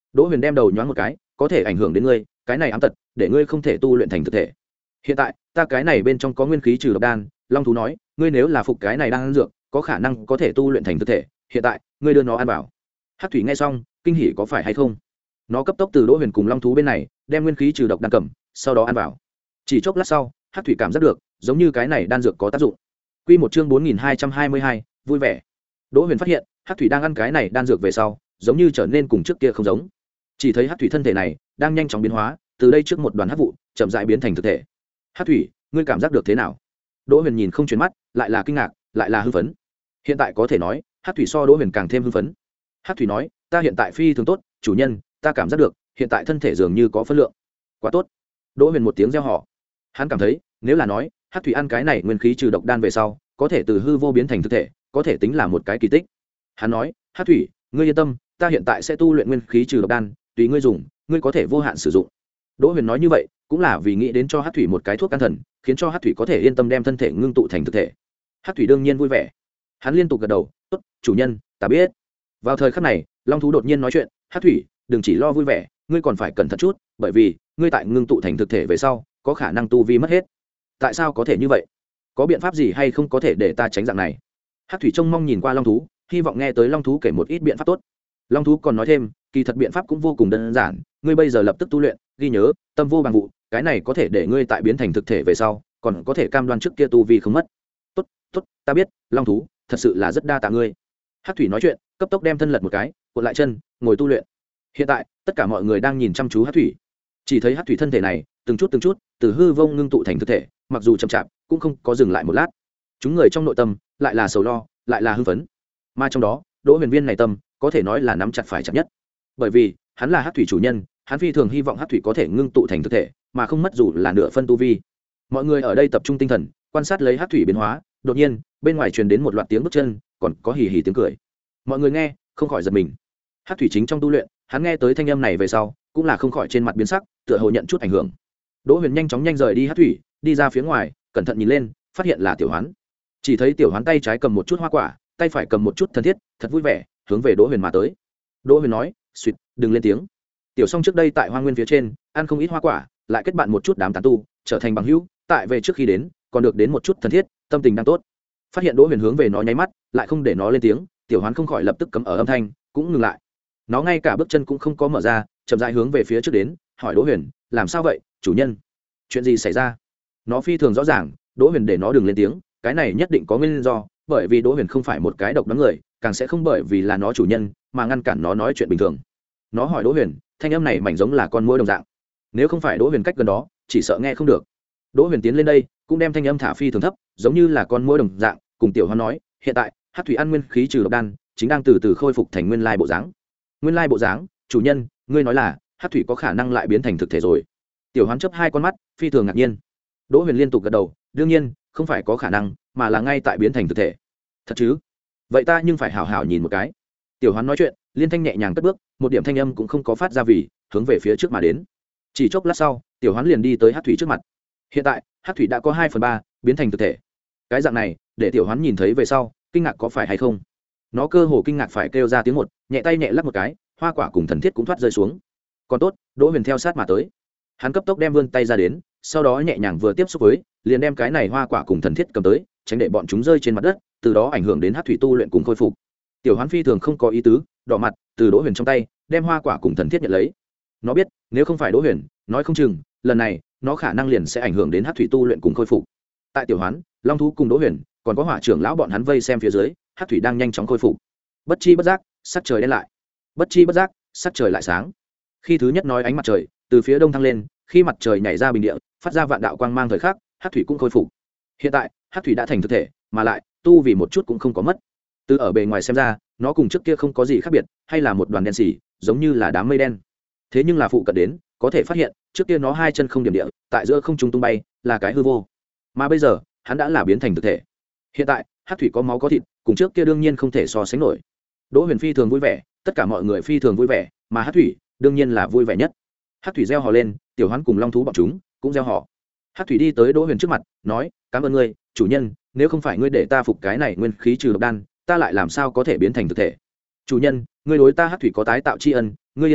Đỗ Huyền đem đầu nhoáng một cái, có thể ảnh hưởng đến ngươi, cái này ám tật, để ngươi không thể tu luyện thành thực thể. Hiện tại, ta cái này bên trong có nguyên khí trừ độc đan, Long thú nói, ngươi nếu là phục cái này đang ăn dược, có khả năng có thể tu luyện thành thực thể. Hiện tại, ngươi đưa nó ăn vào. Hắc thủy nghe xong, kinh hỉ có phải hay không? Nó cấp tốc từ Đỗ Huyền cùng Long thú bên này, đem nguyên khí trừ độc đan cầm, sau đó ăn vào. Chỉ chốc lát sau, Hắc thủy cảm giác được, giống như cái này đan dược có tác dụng. Quy một chương bốn nghìn hai trăm hai mươi hai, vui vẻ. Đỗ Huyền phát hiện, Hắc thủy đang ăn cái này đan dược về sau, giống như trở nên cùng trước kia không giống. Chỉ thấy Hắc thủy thân thể này đang nhanh chóng biến hóa, từ đây trước một đoàn hắc vụ, chậm rãi biến thành thực thể. Hắc thủy, ngươi cảm giác được thế nào? Đỗ Huyền nhìn không chuyển mắt, lại là kinh ngạc, lại là hưng phấn. Hiện tại có thể nói, Hắc thủy so Đỗ Huyền càng thêm hưng phấn. Hắc thủy nói, ta hiện tại phi thường tốt, chủ nhân, ta cảm giác được, hiện tại thân thể dường như có phân lượng. Quá tốt. Đỗ Huyền một tiếng reo hò. Hắn cảm thấy, nếu là nói, Hắc thủy ăn cái này nguyên khí trừ độc đan về sau, có thể từ hư vô biến thành thực thể, có thể tính là một cái kỳ tích. Hắn nói, Hắc thủy, ngươi yên tâm, ta hiện tại sẽ tu luyện nguyên khí trừ độc đan, tùy ngươi dùng, ngươi có thể vô hạn sử dụng. Đỗ Huyền nói như vậy, cũng là vì nghĩ đến cho Hắc thủy một cái thuốc can thần, khiến cho Hắc thủy có thể yên tâm đem thân thể ngưng tụ thành thực thể. Hắc thủy đương nhiên vui vẻ. Hắn liên tục gật đầu, "Tốt, chủ nhân, ta biết." Vào thời khắc này, Long thú đột nhiên nói chuyện, "Hắc thủy, đừng chỉ lo vui vẻ, ngươi còn phải cẩn thận chút, bởi vì, ngươi tại ngưng tụ thành thực thể về sau, có khả năng tu vi mất hết." "Tại sao có thể như vậy? Có biện pháp gì hay không có thể để ta tránh dạng này?" Hắc thủy trông mong nhìn qua Long thú, hy vọng nghe tới Long thú kể một ít biện pháp tốt. Long thú còn nói thêm, kỳ thật biện pháp cũng vô cùng đơn giản, ngươi bây giờ lập tức tu luyện, ghi nhớ, tâm vô bằng vụ, cái này có thể để ngươi tại biến thành thực thể về sau, còn có thể cam đoan trước kia tu vi không mất. Tốt, tốt, ta biết, Long thú, thật sự là rất đa tạ ngươi. Hắc thủy nói chuyện, cấp tốc đem thân lật một cái, cuộn lại chân, ngồi tu luyện. Hiện tại, tất cả mọi người đang nhìn chăm chú Hắc thủy. Chỉ thấy Hắc thủy thân thể này, từng chút từng chút, từ hư vô ngưng tụ thành thực thể, mặc dù chậm chạp, cũng không có dừng lại một lát. Chúng người trong nội tâm, lại là sầu lo, lại là hưng phấn. Mà trong đó, Đỗ Huyền Viên này tâm, có thể nói là nắm chặt phải chặt nhất. Bởi vì, hắn là Hắc thủy chủ nhân, hắn phi thường hy vọng Hắc thủy có thể ngưng tụ thành thực thể, mà không mất dù là nửa phân tu vi. Mọi người ở đây tập trung tinh thần, quan sát lấy Hắc thủy biến hóa, đột nhiên, bên ngoài truyền đến một loạt tiếng bước chân, còn có hì hì tiếng cười. Mọi người nghe, không khỏi giật mình. Hắc thủy chính trong tu luyện, hắn nghe tới thanh âm này về sau, cũng là không khỏi trên mặt biến sắc, tựa hồ nhận chút ảnh hưởng. Đỗ Huyền nhanh chóng nhanh rời đi Hắc thủy, đi ra phía ngoài, cẩn thận nhìn lên, phát hiện là Tiểu Hoán. Chỉ thấy Tiểu Hoán tay trái cầm một chút hoa quả, tay phải cầm một chút thân thiết, thật vui vẻ, hướng về Đỗ Huyền mà tới. Đỗ Huyền nói, "Xuyệt, đừng lên tiếng." Tiểu Song trước đây tại Hoang Nguyên phía trên, ăn không ít hoa quả, lại kết bạn một chút đám tán tu, trở thành bằng hữu, tại về trước khi đến, còn được đến một chút thân thiết, tâm tình đang tốt. Phát hiện Đỗ Huyền hướng về nó nháy mắt, lại không để nó lên tiếng, Tiểu Hoán không khỏi lập tức cấm ở âm thanh, cũng ngừng lại. Nó ngay cả bước chân cũng không có mở ra, chậm rãi hướng về phía trước đến, hỏi Đỗ Huyền, "Làm sao vậy, chủ nhân? Chuyện gì xảy ra?" Nó phi thường rõ ràng, Đỗ Huyền để nó đừng lên tiếng, cái này nhất định có nguyên do, bởi vì Đỗ Huyền không phải một cái độc đoán người, càng sẽ không bởi vì là nó chủ nhân mà ngăn cản nó nói chuyện bình thường. Nó hỏi Đỗ Huyền, thanh âm này mảnh giống là con muỗi đồng dạng, nếu không phải Đỗ Huyền cách gần đó, chỉ sợ nghe không được. Đỗ Huyền tiến lên đây, cũng đem thanh âm thả phi thường thấp, giống như là con muỗi đồng dạng, cùng Tiểu Hoán nói, "Hiện tại, Hắc thủy ăn nguyên khí trừ độc đan, chính đang từ từ khôi phục thành nguyên lai bộ dáng." "Nguyên lai bộ dáng? Chủ nhân, ngươi nói là Hắc thủy có khả năng lại biến thành thực thể rồi?" Tiểu Hoán chớp hai con mắt, phi thường ngạc nhiên. Đỗ Huyền liên tục gật đầu, "Đương nhiên, không phải có khả năng, mà là ngay tại biến thành thực thể." "Thật chứ? Vậy ta nhưng phải hảo hảo nhìn một cái." Tiểu Hoán nói chuyện, liên thanh nhẹ nhàng cất bước, một điểm thanh âm cũng không có phát ra, vì hướng về phía trước mà đến. Chỉ chốc lát sau, Tiểu Hoán liền đi tới Hắc thủy trước mặt. Hiện tại, Hắc thủy đã có hai phần ba biến thành thực thể. Cái dạng này, để Tiểu Hoán nhìn thấy về sau, kinh ngạc có phải hay không? Nó cơ hồ kinh ngạc phải kêu ra tiếng một, nhẹ tay nhẹ lắc một cái, hoa quả cùng thần thiết cũng thoát rơi xuống. Còn tốt, Đỗ Huyền theo sát mà tới. Hắn cấp tốc đem vươn tay ra đến, sau đó nhẹ nhàng vừa tiếp xúc với, liền đem cái này hoa quả cùng thần thiết cầm tới, tránh để bọn chúng rơi trên mặt đất, từ đó ảnh hưởng đến Hắc thủy tu luyện cùng khôi phục. Tiểu Hoán phi thường không có ý tứ, đỏ mặt, từ Đỗ Huyền trong tay đem hoa quả cùng thần thiết nhận lấy. Nó biết, nếu không phải Đỗ Huyền, nói không chừng lần này nó khả năng liền sẽ ảnh hưởng đến Hắc thủy tu luyện cùng khôi phục. Tại Tiểu Hoán, Long thú cùng Đỗ Huyền, còn có Hỏa trưởng lão bọn hắn vây xem phía dưới, Hắc thủy đang nhanh chóng khôi phục. Bất chi bất giác, sắc trời đen lại. Bất chi bất giác, sắc trời lại sáng. Khi thứ nhất nói ánh mặt trời từ phía đông thăng lên, khi mặt trời nhảy ra bình địa, phát ra vạn đạo quang mang thời khắc, Hắc thủy cũng khôi phục. Hiện tại, Hắc thủy đã thành thực thể, mà lại tu vì một chút cũng không có mất. Từ ở bề ngoài xem ra, nó cùng trước kia không có gì khác biệt, hay là một đoàn đen xỉ, giống như là đám mây đen. Thế nhưng là phụ cận đến, có thể phát hiện, trước kia nó hai chân không điểm địa, tại giữa không trung tung bay, là cái hư vô. Mà bây giờ, hắn đã là biến thành thực thể. Hiện tại, Hắc thủy có máu có thịt, cùng trước kia đương nhiên không thể so sánh nổi. Đỗ Huyền phi thường vui vẻ, tất cả mọi người phi thường vui vẻ, mà Hắc thủy đương nhiên là vui vẻ nhất. Hắc thủy reo hò lên, Tiểu Hoán cùng Long thú bọn chúng cũng reo hò. Hắc thủy đi tới Đỗ Huyền trước mặt, nói, "Cảm ơn ngươi, chủ nhân, nếu không phải ngươi để ta phục cái này nguyên khí trừ độc đan, ta lại làm sao có thể biến thành thực thể? Chủ nhân, ngươi đối ta Hắc thủy có tái tạo tri ân, ngươi yên tâm,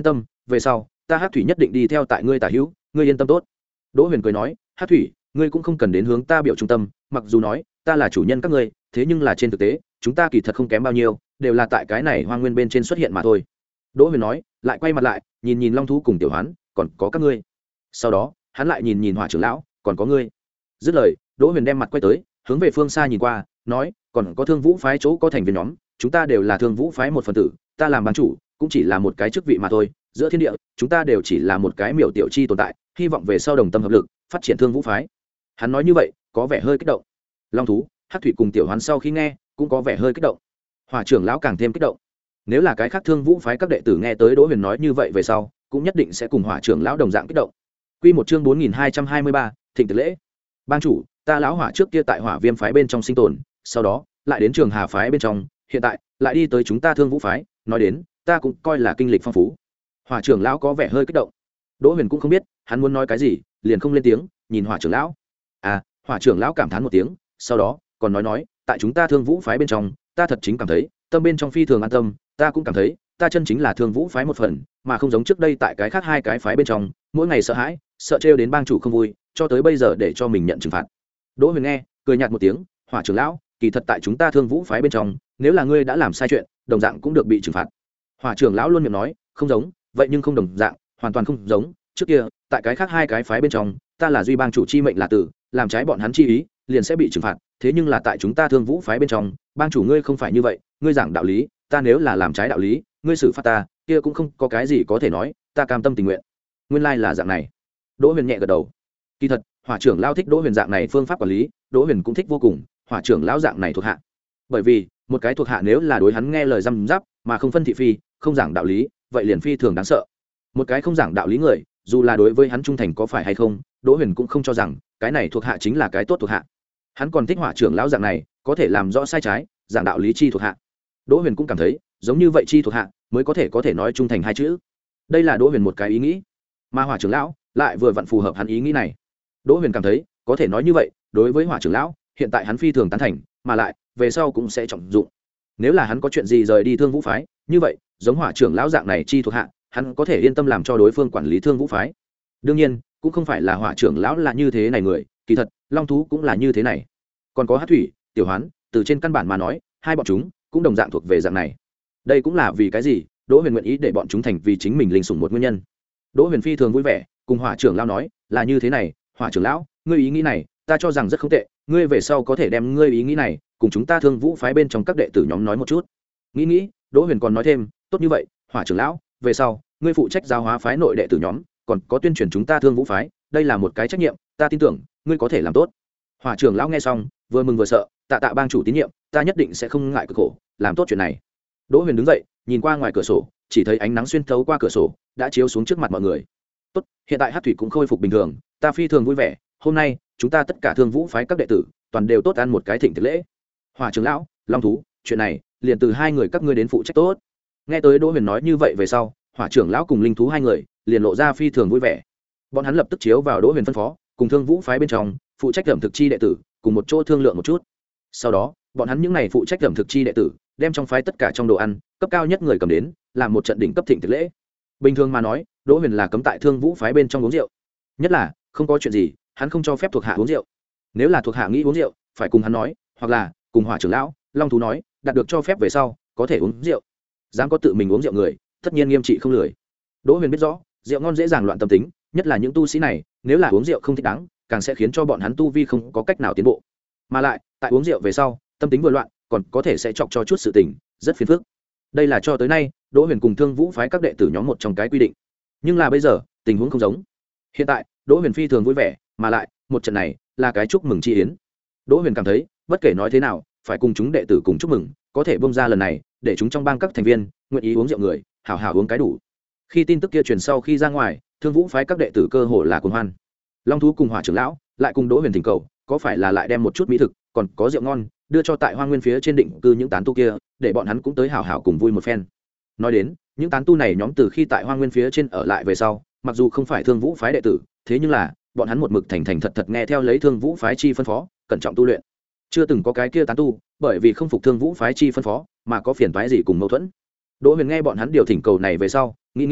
về sau ta hát thủy nhất định đi theo tại ngươi tả hữu, ngươi yên tâm tốt. Đỗ Huyền cười nói, hát thủy, ngươi cũng không cần đến hướng ta biểu trung tâm, mặc dù nói ta là chủ nhân các ngươi, thế nhưng là trên thực tế chúng ta kỳ thật không kém bao nhiêu, đều là tại cái này hoang nguyên bên trên xuất hiện mà thôi. Đỗ Huyền nói, lại quay mặt lại nhìn nhìn Long thú cùng Tiểu Hoán, còn có các ngươi. Sau đó hắn lại nhìn nhìn Hỏa trưởng lão, còn có ngươi. Dứt lời, Đỗ Huyền đem mặt quay tới, hướng về phương xa nhìn qua, nói, còn có Thương Vũ phái chỗ có thành viên nhóm, chúng ta đều là Thương Vũ phái một phần tử, ta làm ban chủ cũng chỉ là một cái chức vị mà thôi, giữa thiên địa chúng ta đều chỉ là một cái miểu tiểu chi tồn tại, hy vọng về sau đồng tâm hợp lực phát triển Thương Vũ phái. Hắn nói như vậy có vẻ hơi kích động. Long thú, Hắc thủy cùng Tiểu Hoán sau khi nghe cũng có vẻ hơi kích động. Hỏa trưởng lão càng thêm kích động. Nếu là cái khác Thương Vũ phái các đệ tử nghe tới Đỗ Huyền nói như vậy về sau, cũng nhất định sẽ cùng Hỏa trưởng lão đồng dạng kích động. Quy một chương bốn nghìn hai trăm hai mươi ba, thịnh tử lễ. Bang chủ, ta lão Hỏa trước kia tại Hỏa Viêm phái bên trong sinh tồn, sau đó lại đến Trường Hà phái bên trong, hiện tại lại đi tới chúng ta Thương Vũ phái, nói đến, ta cũng coi là kinh lịch phong phú. Hỏa trưởng lão có vẻ hơi kích động. Đỗ Huyền cũng không biết hắn muốn nói cái gì, liền không lên tiếng, nhìn Hỏa trưởng lão. À, Hỏa trưởng lão cảm thán một tiếng, sau đó còn nói nói, tại chúng ta Thương Vũ phái bên trong, ta thật chính cảm thấy, tâm bên trong phi thường an tâm, ta cũng cảm thấy, ta chân chính là Thương Vũ phái một phần, mà không giống trước đây tại cái khác hai cái phái bên trong, mỗi ngày sợ hãi, sợ trêu đến bang chủ không vui, cho tới bây giờ để cho mình nhận trừng phạt. Đỗ Huyền nghe, cười nhạt một tiếng, Hỏa trưởng lão, kỳ thật tại chúng ta Thương Vũ phái bên trong, nếu là ngươi đã làm sai chuyện, đồng dạng cũng được bị trừng phạt. Hỏa trưởng lão luôn miệng nói, không giống, vậy nhưng không đồng dạng, hoàn toàn không giống, trước kia, tại cái khác hai cái phái bên trong, ta là duy bang chủ chi mệnh là tử, làm trái bọn hắn chi ý, liền sẽ bị trừng phạt, thế nhưng là tại chúng ta Thương Vũ phái bên trong, bang chủ ngươi không phải như vậy, ngươi giảng đạo lý, ta nếu là làm trái đạo lý, ngươi xử phạt ta, kia cũng không có cái gì có thể nói, ta cam tâm tình nguyện. Nguyên lai là dạng này. Đỗ Huyền nhẹ gật đầu. Kỳ thật, Hỏa trưởng lão thích Đỗ Huyền dạng này phương pháp quản lý, Đỗ Huyền cũng thích vô cùng, Hỏa trưởng lão dạng này thuộc hạ. Bởi vì, một cái thuộc hạ nếu là đối hắn nghe lời răm rắp, mà không phân thị phi, không giảng đạo lý, vậy liền phi thường đáng sợ. Một cái không giảng đạo lý người, dù là đối với hắn trung thành có phải hay không, Đỗ Huyền cũng không cho rằng cái này thuộc hạ chính là cái tốt thuộc hạ. Hắn còn thích Hỏa trưởng lão dạng này, có thể làm rõ sai trái, giảng đạo lý chi thuộc hạ. Đỗ Huyền cũng cảm thấy, giống như vậy chi thuộc hạ mới có thể có thể nói trung thành hai chữ. Đây là Đỗ Huyền một cái ý nghĩ, mà Hỏa trưởng lão lại vừa vặn phù hợp hắn ý nghĩ này. Đỗ Huyền cảm thấy, có thể nói như vậy, đối với Hỏa trưởng lão, hiện tại hắn phi thường tán thành, mà lại về sau cũng sẽ trọng dụng. Nếu là hắn có chuyện gì rời đi Thương Vũ phái, như vậy, giống Hỏa trưởng lão dạng này chi thuộc hạ, hắn có thể yên tâm làm cho đối phương quản lý Thương Vũ phái. Đương nhiên, cũng không phải là Hỏa trưởng lão là như thế này người, kỳ thật, Long thú cũng là như thế này. Còn có Hắc thủy, Tiểu Hoán, từ trên căn bản mà nói, hai bọn chúng cũng đồng dạng thuộc về dạng này. Đây cũng là vì cái gì Đỗ Huyền nguyện ý để bọn chúng thành vì chính mình linh sủng một nguyên nhân. Đỗ Huyền phi thường vui vẻ, cùng Hỏa trưởng lão nói, là như thế này, Hỏa trưởng lão, ngươi ý nghĩ này, ta cho rằng rất không tệ, ngươi về sau có thể đem ngươi ý nghĩ này cùng chúng ta Thương Vũ phái bên trong các đệ tử nhóm nói một chút. Nghĩ nghĩ, Đỗ Huyền còn nói thêm, tốt như vậy, Hỏa trưởng lão, về sau, ngươi phụ trách giáo hóa phái nội đệ tử nhóm, còn có tuyên truyền chúng ta Thương Vũ phái, đây là một cái trách nhiệm, ta tin tưởng ngươi có thể làm tốt. Hỏa trưởng lão nghe xong, vừa mừng vừa sợ, tạ tạ bang chủ tín nhiệm, ta nhất định sẽ không ngại cực khổ, làm tốt chuyện này. Đỗ Huyền đứng dậy, nhìn qua ngoài cửa sổ, chỉ thấy ánh nắng xuyên thấu qua cửa sổ, đã chiếu xuống trước mặt mọi người. Tốt, hiện tại Hắc thủy cũng khôi phục bình thường, ta phi thường vui vẻ, hôm nay, chúng ta tất cả Thương Vũ phái các đệ tử, toàn đều tốt ăn một cái thịnh tiệc lễ. Hỏa trưởng lão, Long thú, chuyện này, liền từ hai người các ngươi đến phụ trách tốt. Nghe tới Đỗ Huyền nói như vậy về sau, Hỏa trưởng lão cùng Linh thú hai người, liền lộ ra phi thường vui vẻ. Bọn hắn lập tức chiếu vào Đỗ Huyền phân phó, cùng Thương Vũ phái bên trong, phụ trách ẩm thực chi đệ tử, cùng một chỗ thương lượng một chút. Sau đó, bọn hắn những này phụ trách ẩm thực chi đệ tử, đem trong phái tất cả trong đồ ăn, cấp cao nhất người cầm đến, làm một trận đỉnh cấp thịnh tiệc lễ. Bình thường mà nói, Đỗ Huyền là cấm tại Thương Vũ phái bên trong uống rượu. Nhất là, không có chuyện gì, hắn không cho phép thuộc hạ uống rượu. Nếu là thuộc hạ nghĩ uống rượu, phải cùng hắn nói, hoặc là cùng Hỏa trưởng lão, Long thú nói, đạt được cho phép về sau, có thể uống rượu. Dám có tự mình uống rượu người, tất nhiên nghiêm trị không lười. Đỗ Huyền biết rõ, rượu ngon dễ dàng loạn tâm tính, nhất là những tu sĩ này, nếu là uống rượu không thích đáng, càng sẽ khiến cho bọn hắn tu vi không có cách nào tiến bộ. Mà lại, tại uống rượu về sau, tâm tính vừa loạn, còn có thể sẽ chọc cho chút sự tình, rất phiền phức. Đây là cho tới nay, Đỗ Huyền cùng Thương Vũ phái các đệ tử nhóm một trong cái quy định. Nhưng là bây giờ, tình huống không giống. Hiện tại, Đỗ Huyền phi thường vui vẻ, mà lại, một trận này là cái chúc mừng chi yến. Đỗ Huyền cảm thấy, bất kể nói thế nào, phải cùng chúng đệ tử cùng chúc mừng, có thể bung ra lần này, để chúng trong bang các thành viên nguyện ý uống rượu người, hảo hảo uống cái đủ. Khi tin tức kia truyền sau khi ra ngoài, Thương Vũ phái các đệ tử cơ hồ là cuồng hoan. Long thú cùng Hỏa trưởng lão lại cùng Đỗ Huyền thỉnh cầu, có phải là lại đem một chút mỹ thực, còn có rượu ngon, đưa cho tại Hoang Nguyên phía trên định cư những tán tu kia, để bọn hắn cũng tới hảo hảo cùng vui một phen. Nói đến, những tán tu này nhóm từ khi tại Hoang Nguyên phía trên ở lại về sau, mặc dù không phải Thương Vũ phái đệ tử, thế nhưng là bọn hắn một mực thành thành thật thật nghe theo lấy Thương Vũ phái chi phân phó, cẩn trọng tu luyện. Chưa từng có cái kia tán tu, bởi vì không phục Thương Vũ phái chi phân phó, mà có phiền toái gì cùng mâu thuẫn. Đỗ Huyền nghe bọn hắn điều thỉnh cầu này về sau, nghĩ nghĩ,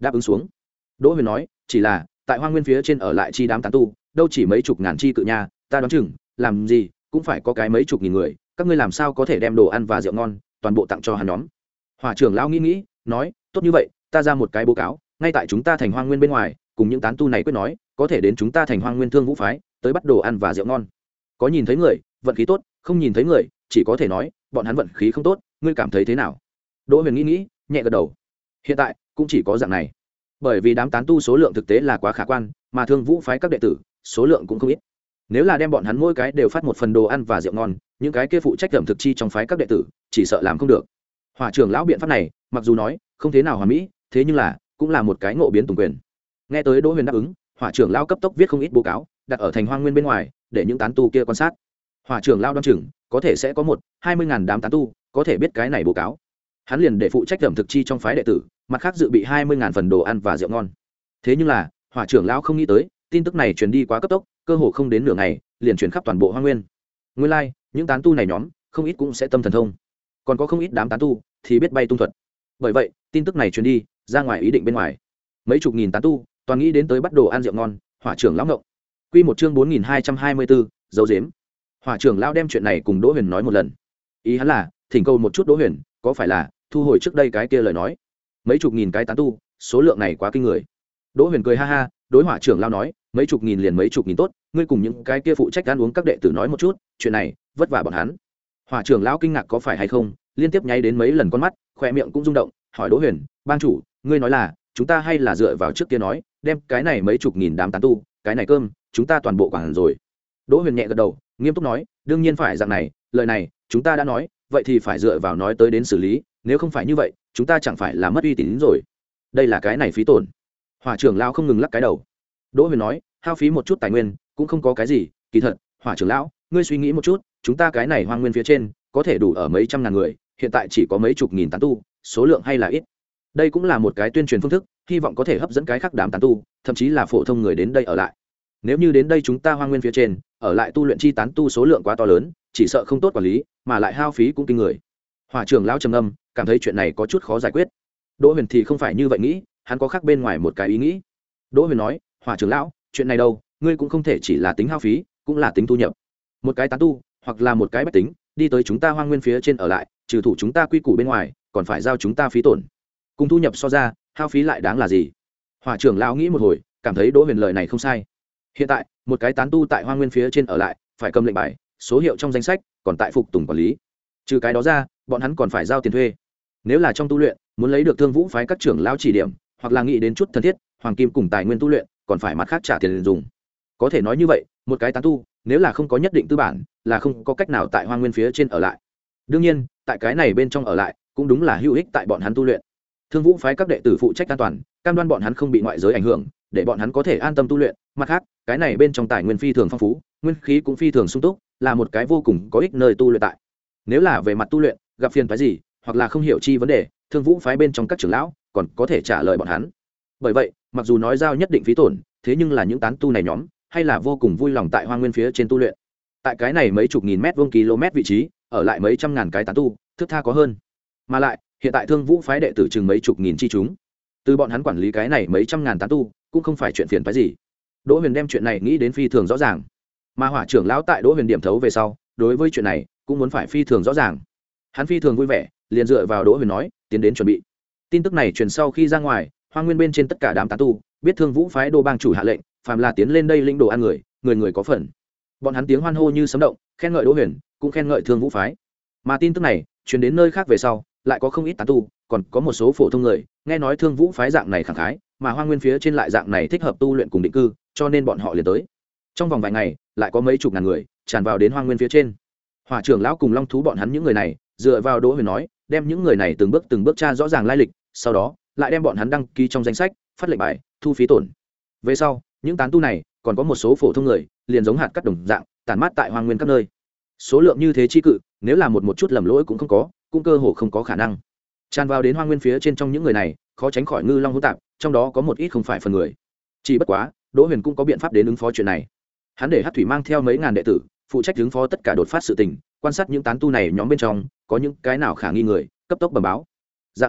đáp ứng xuống. Đỗ Huyền nói, chỉ là tại Hoang Nguyên phía trên ở lại chi đám tán tu, đâu chỉ mấy chục ngàn chi cự nha, ta đoán chừng làm gì cũng phải có cái mấy chục nghìn người, các ngươi làm sao có thể đem đồ ăn và rượu ngon toàn bộ tặng cho hắn nhóm. Hỏa trưởng lão nghĩ nghĩ nói, tốt như vậy, ta ra một cái báo cáo, ngay tại chúng ta thành Hoang Nguyên bên ngoài, cùng những tán tu này quyết nói, có thể đến chúng ta thành Hoang Nguyên Thương Vũ phái tới bắt đồ ăn và rượu ngon. Có nhìn thấy người vận khí tốt, không nhìn thấy người chỉ có thể nói bọn hắn vận khí không tốt, ngươi cảm thấy thế nào? Đỗ Huyền nghĩ nghĩ nhẹ gật đầu. Hiện tại cũng chỉ có dạng này, bởi vì đám tán tu số lượng thực tế là quá khả quan, mà Thương Vũ phái các đệ tử số lượng cũng không ít. Nếu là đem bọn hắn mỗi cái đều phát một phần đồ ăn và rượu ngon, những cái kia phụ trách ẩm thực chi trong phái các đệ tử chỉ sợ làm không được. Hỏa trưởng lão biện pháp này mặc dù nói không thế nào hoàn mỹ, thế nhưng là cũng là một cái ngộ biến tùng quyền. Nghe tới Đỗ Huyền đáp ứng, Hỏa trưởng lão cấp tốc viết không ít báo cáo, đặt ở thành Hoang Nguyên bên ngoài để những tán tu kia quan sát. Hỏa trưởng lão đoán chừng có thể sẽ có một hai mươi ngàn đám tán tu có thể biết cái này báo cáo. Hắn liền để phụ trách ẩm thực chi trong phái đệ tử, mặt khác dự bị hai mươi ngàn phần đồ ăn và rượu ngon. Thế nhưng là Hỏa trưởng lão không nghĩ tới, tin tức này truyền đi quá cấp tốc, cơ hồ không đến nửa ngày liền truyền khắp toàn bộ Hoang Nguyên. Nguyên lai, like, những tán tu này nhóm không ít cũng sẽ tâm thần thông, còn có không ít đám tán tu thì biết bay tung thuật. Bởi vậy tin tức này truyền đi ra ngoài ý định bên ngoài, mấy chục nghìn tán tu toàn nghĩ đến tới bắt đồ ăn rượu ngon. Hỏa trưởng lão ngộng. Quy một chương bốn nghìn hai trăm hai mươi bốn, dấu dếm. Hỏa trưởng lão đem chuyện này cùng Đỗ Huyền nói một lần, ý hắn là thỉnh cầu một chút Đỗ Huyền có phải là thu hồi trước đây cái kia lời nói. Mấy chục nghìn cái tán tu, số lượng này quá kinh người. Đỗ Huyền cười ha ha, đối Hỏa trưởng lão nói, mấy chục nghìn liền mấy chục nghìn tốt, ngươi cùng những cái kia phụ trách ăn uống các đệ tử nói một chút, chuyện này vất vả bọn hắn. Hỏa trưởng lão kinh ngạc có phải hay không, liên tiếp nháy đến mấy lần con mắt, khóe miệng cũng rung động, hỏi Đỗ Huyền, bang chủ, ngươi nói là chúng ta hay là dựa vào trước kia nói, đem cái này mấy chục nghìn đám tán tu, cái này cơm chúng ta toàn bộ quản rồi. Đỗ Huyền nhẹ gật đầu, nghiêm túc nói, đương nhiên phải dạng này, lời này chúng ta đã nói, vậy thì phải dựa vào nói tới đến xử lý, nếu không phải như vậy chúng ta chẳng phải là mất uy tín rồi. Đây là cái này phí tổn. Hỏa trưởng lão không ngừng lắc cái đầu. Đỗ Huyền nói, hao phí một chút tài nguyên cũng không có cái gì, kỳ thật Hỏa trưởng lão, ngươi suy nghĩ một chút, chúng ta cái này Hoang Nguyên phía trên có thể đủ ở mấy trăm ngàn người, hiện tại chỉ có mấy chục nghìn tán tu, số lượng hay là ít. Đây cũng là một cái tuyên truyền phương thức, hy vọng có thể hấp dẫn cái khác đám tán tu, thậm chí là phổ thông người đến đây ở lại. Nếu như đến đây chúng ta Hoang Nguyên phía trên ở lại tu luyện chi tán tu số lượng quá to lớn, chỉ sợ không tốt quản lý, mà lại hao phí cũng kinh người. Hỏa trưởng lão trầm ngâm, cảm thấy chuyện này có chút khó giải quyết. Đỗ Huyền thì không phải như vậy nghĩ, hắn có khác bên ngoài một cái ý nghĩ. Đỗ Huyền nói, Hỏa trưởng lão, chuyện này đâu, ngươi cũng không thể chỉ là tính hao phí, cũng là tính thu nhập. Một cái tán tu hoặc là một cái bách tính đi tới chúng ta Hoang Nguyên phía trên ở lại, trừ thủ chúng ta quy củ bên ngoài, còn phải giao chúng ta phí tổn, cùng thu nhập so ra, hao phí lại đáng là gì? Hỏa trưởng lão nghĩ một hồi, cảm thấy Đỗ Huyền lời này không sai. Hiện tại một cái tán tu tại Hoang Nguyên phía trên ở lại, phải cầm lệnh bài, số hiệu trong danh sách, còn tại phục tùng quản lý. Trừ cái đó ra, bọn hắn còn phải giao tiền thuê. Nếu là trong tu luyện muốn lấy được Thương Vũ phái các trưởng lão chỉ điểm, hoặc là nghĩ đến chút thân thiết, hoàng kim cùng tài nguyên tu luyện, còn phải mặt khác trả tiền dùng. Có thể nói như vậy, một cái tán tu nếu là không có nhất định tư bản, là không có cách nào tại Hoang Nguyên phía trên ở lại. Đương nhiên tại cái này bên trong ở lại cũng đúng là hữu ích tại bọn hắn tu luyện. Thương Vũ phái các đệ tử phụ trách an toàn, cam đoan bọn hắn không bị ngoại giới ảnh hưởng, để bọn hắn có thể an tâm tu luyện. Mặt khác, cái này bên trong tài nguyên phi thường phong phú, nguyên khí cũng phi thường sung túc, là một cái vô cùng có ích nơi tu luyện tại. Nếu là về mặt tu luyện gặp phiền phức gì, hoặc là không hiểu chi vấn đề, Thương Vũ phái bên trong các trưởng lão còn có thể trả lời bọn hắn. Bởi vậy, mặc dù nói giao nhất định phí tổn, thế nhưng là những tán tu này nhóm hay là vô cùng vui lòng tại Hoang Nguyên phía trên tu luyện. Tại cái này mấy chục nghìn mét vuông km vị trí, ở lại mấy trăm ngàn cái tán tu, thức tha có hơn. Mà lại, hiện tại Thương Vũ phái đệ tử chừng mấy chục nghìn chi chúng, từ bọn hắn quản lý cái này mấy trăm ngàn tán tu, cũng không phải chuyện phiền phức gì. Đỗ Huyền đem chuyện này nghĩ đến phi thường rõ ràng, mà Hỏa trưởng lão tại Đỗ Huyền điểm thấu về sau, đối với chuyện này cũng muốn phải phi thường rõ ràng. Hắn phi thường vui vẻ, liền dựa vào Đỗ Huyền nói, tiến đến chuẩn bị. Tin tức này truyền sau khi ra ngoài, Hoang Nguyên bên trên tất cả đám tán tu biết Thương Vũ phái đô bang chủ hạ lệnh, phàm là tiến lên đây lĩnh đồ ăn người, người người có phần. Bọn hắn tiếng hoan hô như sấm động, khen ngợi Đỗ Huyền, cũng khen ngợi Thương Vũ phái. Mà tin tức này truyền đến nơi khác về sau, lại có không ít tán tu, còn có một số phổ thông người nghe nói Thương Vũ phái dạng này khẳng khái, mà Hoang Nguyên phía trên lại dạng này thích hợp tu luyện cùng định cư, cho nên bọn họ liền tới. Trong vòng vài ngày, lại có mấy chục ngàn người tràn vào đến Hoang Nguyên phía trên. Hỏa trưởng lão cùng Long thú bọn hắn những người này, dựa vào Đỗ Huyền nói, đem những người này từng bước từng bước tra rõ ràng lai lịch, sau đó lại đem bọn hắn đăng ký trong danh sách, phát lệnh bài, thu phí tổn. Về sau, những tán tu này còn có một số phổ thông người, liền giống hạt cát đồng dạng, tản mát tại Hoang Nguyên các nơi. Số lượng như thế chi cự, nếu là một một chút lầm lỗi cũng không có, cũng cơ hồ không có khả năng. Tràn vào đến Hoang Nguyên phía trên trong những người này, khó tránh khỏi ngư long hỗn tạp, trong đó có một ít không phải phần người. Chỉ bất quá, Đỗ Huyền cũng có biện pháp đến ứng phó chuyện này. Hắn để Hắc Thủy mang theo mấy ngàn đệ tử, phụ trách ứng phó tất cả đột phát sự tình, quan sát những tán tu này nhóm bên trong có những cái nào khả nghi người, cấp tốc bẩm báo. Dạng này,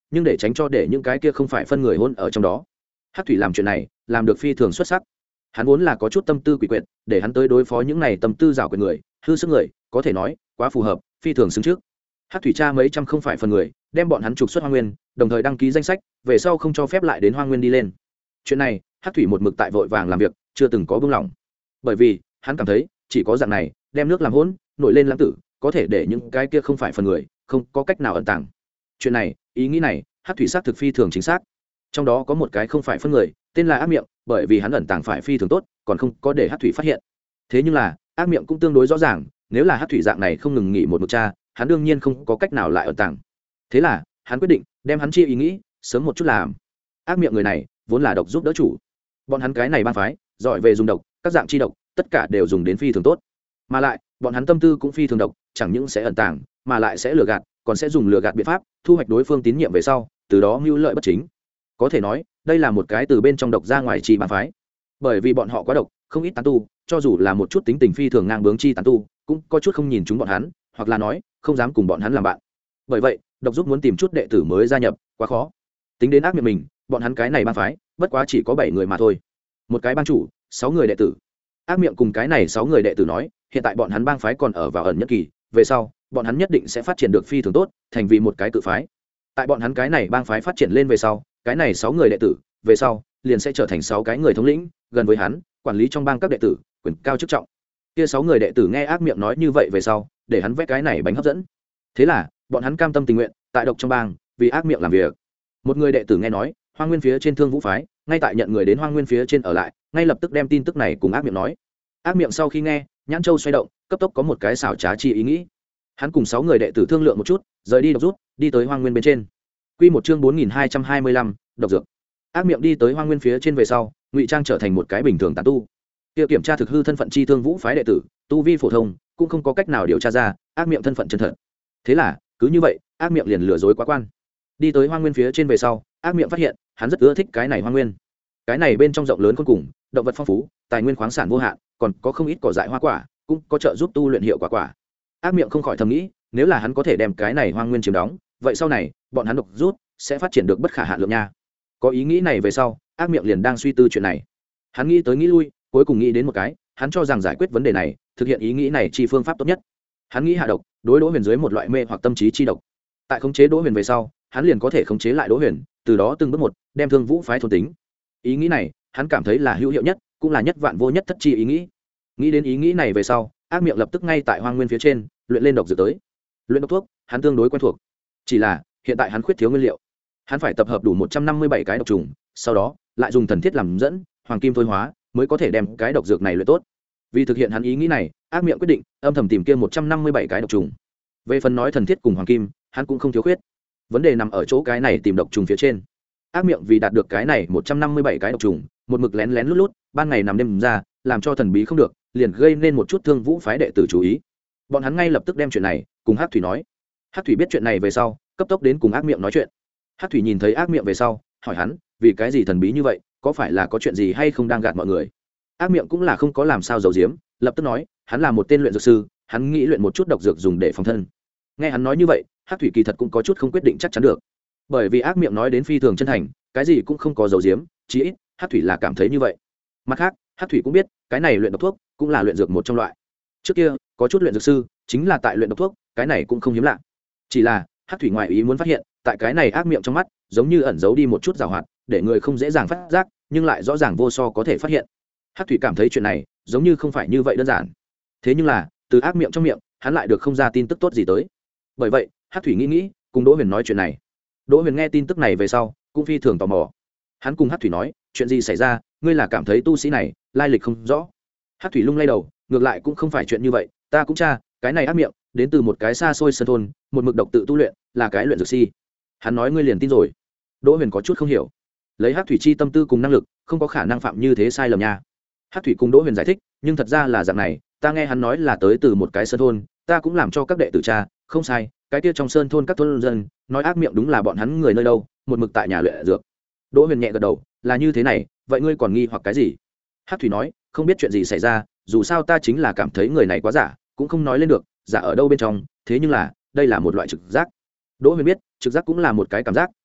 nhưng để tránh cho để những cái kia không phải phân người hôn ở trong đó. Hắc thủy làm chuyện này làm được phi thường xuất sắc. Hắn vốn là có chút tâm tư quỷ quyệt, để hắn tới đối phó những này tâm tư giảo quyệt người, hư sức người, có thể nói quá phù hợp, phi thường xứng trước. Hắc thủy cha mấy trăm không phải phần người, đem bọn hắn trục xuất Hoang Nguyên, đồng thời đăng ký danh sách, về sau không cho phép lại đến Hoang Nguyên đi lên. Chuyện này, Hắc thủy một mực tại vội vàng làm việc, chưa từng có buông lỏng. Bởi vì, hắn cảm thấy, chỉ có dạng này, đem nước làm hỗn, nổi lên lãng tử, có thể để những cái kia không phải phần người, không có cách nào ẩn tàng. Chuyện này, ý nghĩ này, Hắc thủy xác thực phi thường chính xác. Trong đó có một cái không phải phân người, tên là Ác Miệng, bởi vì hắn ẩn tàng phải phi thường tốt, còn không có để Hắc thủy phát hiện. Thế nhưng là, Ác Miệng cũng tương đối rõ ràng, nếu là Hắc thủy dạng này không ngừng nghỉ một mực cha, hắn đương nhiên không có cách nào lại ẩn tàng. Thế là, hắn quyết định đem hắn chia ý nghĩ, sớm một chút làm. Ác Miệng người này, vốn là độc giúp đỡ chủ. Bọn hắn cái này ban phái, giỏi về dùng độc, các dạng chi độc, tất cả đều dùng đến phi thường tốt. Mà lại, bọn hắn tâm tư cũng phi thường độc, chẳng những sẽ ẩn tàng, mà lại sẽ lừa gạt, còn sẽ dùng lừa gạt biện pháp, thu hoạch đối phương tín nhiệm về sau, từ đó mưu lợi bất chính. Có thể nói, đây là một cái từ bên trong độc ra ngoài chi ban phái. Bởi vì bọn họ quá độc, không ít tán tu, cho dù là một chút tính tình phi thường ngang bướng chi tán tu, cũng có chút không nhìn chúng bọn hắn, hoặc là nói, không dám cùng bọn hắn làm bạn. Bởi vậy, độc giúp muốn tìm chút đệ tử mới gia nhập, quá khó. Tính đến Ác Miệng mình, bọn hắn cái này ban phái, bất quá chỉ có bảy người mà thôi. Một cái ban chủ, sáu người đệ tử. Ác Miệng cùng cái này sáu người đệ tử nói, hiện tại bọn hắn bang phái còn ở vào ẩn nhất kỳ, về sau, bọn hắn nhất định sẽ phát triển được phi thường tốt, thành vì một cái cự phái. Tại bọn hắn cái này bang phái phát triển lên về sau, cái này sáu người đệ tử, về sau, liền sẽ trở thành sáu cái người thống lĩnh, gần với hắn, quản lý trong bang các đệ tử, quyền cao chức trọng. Kia sáu người đệ tử nghe Ác Miệng nói như vậy về sau, để hắn vẽ cái này bánh hấp dẫn. Thế là, bọn hắn cam tâm tình nguyện, tại độc trong bang, vì Ác Miệng làm việc. Một người đệ tử nghe nói, Hoang Nguyên phía trên Thương Vũ phái, ngay tại nhận người đến Hoang Nguyên phía trên ở lại, ngay lập tức đem tin tức này cùng Ác Miệng nói. Ác Miệng sau khi nghe, nhãn châu xoay động, cấp tốc có một cái xảo trá chi ý nghĩ. Hắn cùng sáu người đệ tử thương lượng một chút, rời đi độc rút, đi tới Hoang Nguyên bên trên. Quy một chương bốn nghìn hai trăm hai mươi lăm, độc dược. Ác Miệng đi tới Hoang Nguyên phía trên về sau, ngụy trang trở thành một cái bình thường tán tu. Kia kiểm tra thực hư thân phận chi Thương Vũ phái đệ tử, tu vi phổ thông, cũng không có cách nào điều tra ra Ác Miệng thân phận chân thật. Thế là, cứ như vậy, Ác Miệng liền lừa dối quá quan. Đi tới Hoang Nguyên phía trên về sau, Ác Miệng phát hiện, hắn rất ưa thích cái này Hoang Nguyên. Cái này bên trong rộng lớn khôn cùng, động vật phong phú, tài nguyên khoáng sản vô hạn, còn có không ít cỏ dại hoa quả, cũng có trợ giúp tu luyện hiệu quả quả. Ác Miệng không khỏi thầm nghĩ, nếu là hắn có thể đem cái này Hoang Nguyên chiếm đóng, vậy sau này, bọn hắn độc rút sẽ phát triển được bất khả hạn lượng nha. Có ý nghĩ này về sau, Ác Miệng liền đang suy tư chuyện này. Hắn nghĩ tới nghĩ lui, cuối cùng nghĩ đến một cái, hắn cho rằng giải quyết vấn đề này, thực hiện ý nghĩ này chi phương pháp tốt nhất. Hắn nghĩ hạ độc, đối Đỗ Huyền dưới một loại mê hoặc tâm trí chi độc. Tại khống chế Đỗ Huyền về sau, hắn liền có thể khống chế lại Đỗ Huyền, từ đó từng bước một đem Thương Vũ phái thôn tính. Ý nghĩ này, hắn cảm thấy là hữu hiệu nhất, cũng là nhất vạn vô nhất thất chi ý nghĩ. Nghĩ đến ý nghĩ này về sau, Ác Miệng lập tức ngay tại Hoang Nguyên phía trên luyện lên độc dược tới. Luyện độc thuốc, hắn tương đối quen thuộc. Chỉ là, hiện tại hắn khuyết thiếu nguyên liệu. Hắn phải tập hợp đủ một trăm năm mươi bảy cái độc trùng, sau đó lại dùng thần thiết làm dẫn, hoàng kim thôi hóa, mới có thể đem cái độc dược này luyện tốt. Vì thực hiện hắn ý nghĩ này, Ác Miệng quyết định âm thầm tìm kiếm một trăm năm mươi bảy cái độc trùng. Về phần nói thần thiết cùng hoàng kim, hắn cũng không thiếu khuyết. Vấn đề nằm ở chỗ cái này tìm độc trùng phía trên. Ác Miệng vì đạt được cái này một trăm năm mươi bảy cái độc trùng, một mực lén lén lút lút, ban ngày nằm đêm ra, làm cho thần bí không được, liền gây nên một chút Thương Vũ phái đệ tử chú ý. Bọn hắn ngay lập tức đem chuyện này cùng Hắc Thủy nói. Hắc Thủy biết chuyện này về sau, cấp tốc đến cùng Ác Miệng nói chuyện. Hắc Thủy nhìn thấy Ác Miệng về sau, hỏi hắn, vì cái gì thần bí như vậy, có phải là có chuyện gì hay không đang gạt mọi người? Ác Miệng cũng là không có làm sao giấu giếm, lập tức nói, hắn là một tên luyện dược sư, hắn nghĩ luyện một chút độc dược dùng để phòng thân. Nghe hắn nói như vậy, Hắc Thủy kỳ thật cũng có chút không quyết định chắc chắn được, bởi vì Ác Miệng nói đến phi thường chân thành, cái gì cũng không có giấu giếm, chí ít Hắc Thủy là cảm thấy như vậy. Mặt khác, Hắc Thủy cũng biết, cái này luyện độc thuốc cũng là luyện dược một trong loại. Trước kia, có chút luyện dược sư chính là tại luyện độc thuốc, cái này cũng không hiếm lạ. Chỉ là, Hắc Thủy ngoại ý muốn phát hiện, tại cái này Ác Miệng trong mắt, giống như ẩn giấu đi một chút giàu hoạt, để người không dễ dàng phát giác, nhưng lại rõ ràng vô so có thể phát hiện. Hắc Thủy cảm thấy chuyện này, giống như không phải như vậy đơn giản. Thế nhưng là, từ Ác Miệng trong miệng, hắn lại được không ra tin tức tốt gì tới. Bởi vậy, Hắc Thủy nghĩ nghĩ, cùng Đỗ Huyền nói chuyện này. Đỗ Huyền nghe tin tức này về sau, cũng phi thường tò mò. Hắn cùng Hắc Thủy nói, chuyện gì xảy ra, ngươi là cảm thấy tu sĩ này lai lịch không rõ? Hắc Thủy lung lay đầu, ngược lại cũng không phải chuyện như vậy, ta cũng tra, cái này Ác Miệng đến từ một cái xa xôi sơn thôn, một mực độc tự tu luyện, là cái luyện dược si. Hắn nói ngươi liền tin rồi. Đỗ Huyền có chút không hiểu, lấy Hắc Thủy chi tâm tư cùng năng lực, không có khả năng phạm như thế sai lầm nha. Hắc Thủy cùng Đỗ Huyền giải thích, nhưng thật ra là dạng này, ta nghe hắn nói là tới từ một cái sơn thôn, ta cũng làm cho các đệ tử tra, không sai, cái kia trong sơn thôn các thôn dân nói Ác Miệng đúng là bọn hắn người nơi đâu, một mực tại nhà luyện dược. Đỗ Huyền nhẹ gật đầu, là như thế này, vậy ngươi còn nghi hoặc cái gì? Hắc Thủy nói, không biết chuyện gì xảy ra, dù sao ta chính là cảm thấy người này quá giả, cũng không nói lên được giả ở đâu bên trong, thế nhưng là đây là một loại trực giác. Đỗ Huyền biết, trực giác cũng là một cái cảm giác,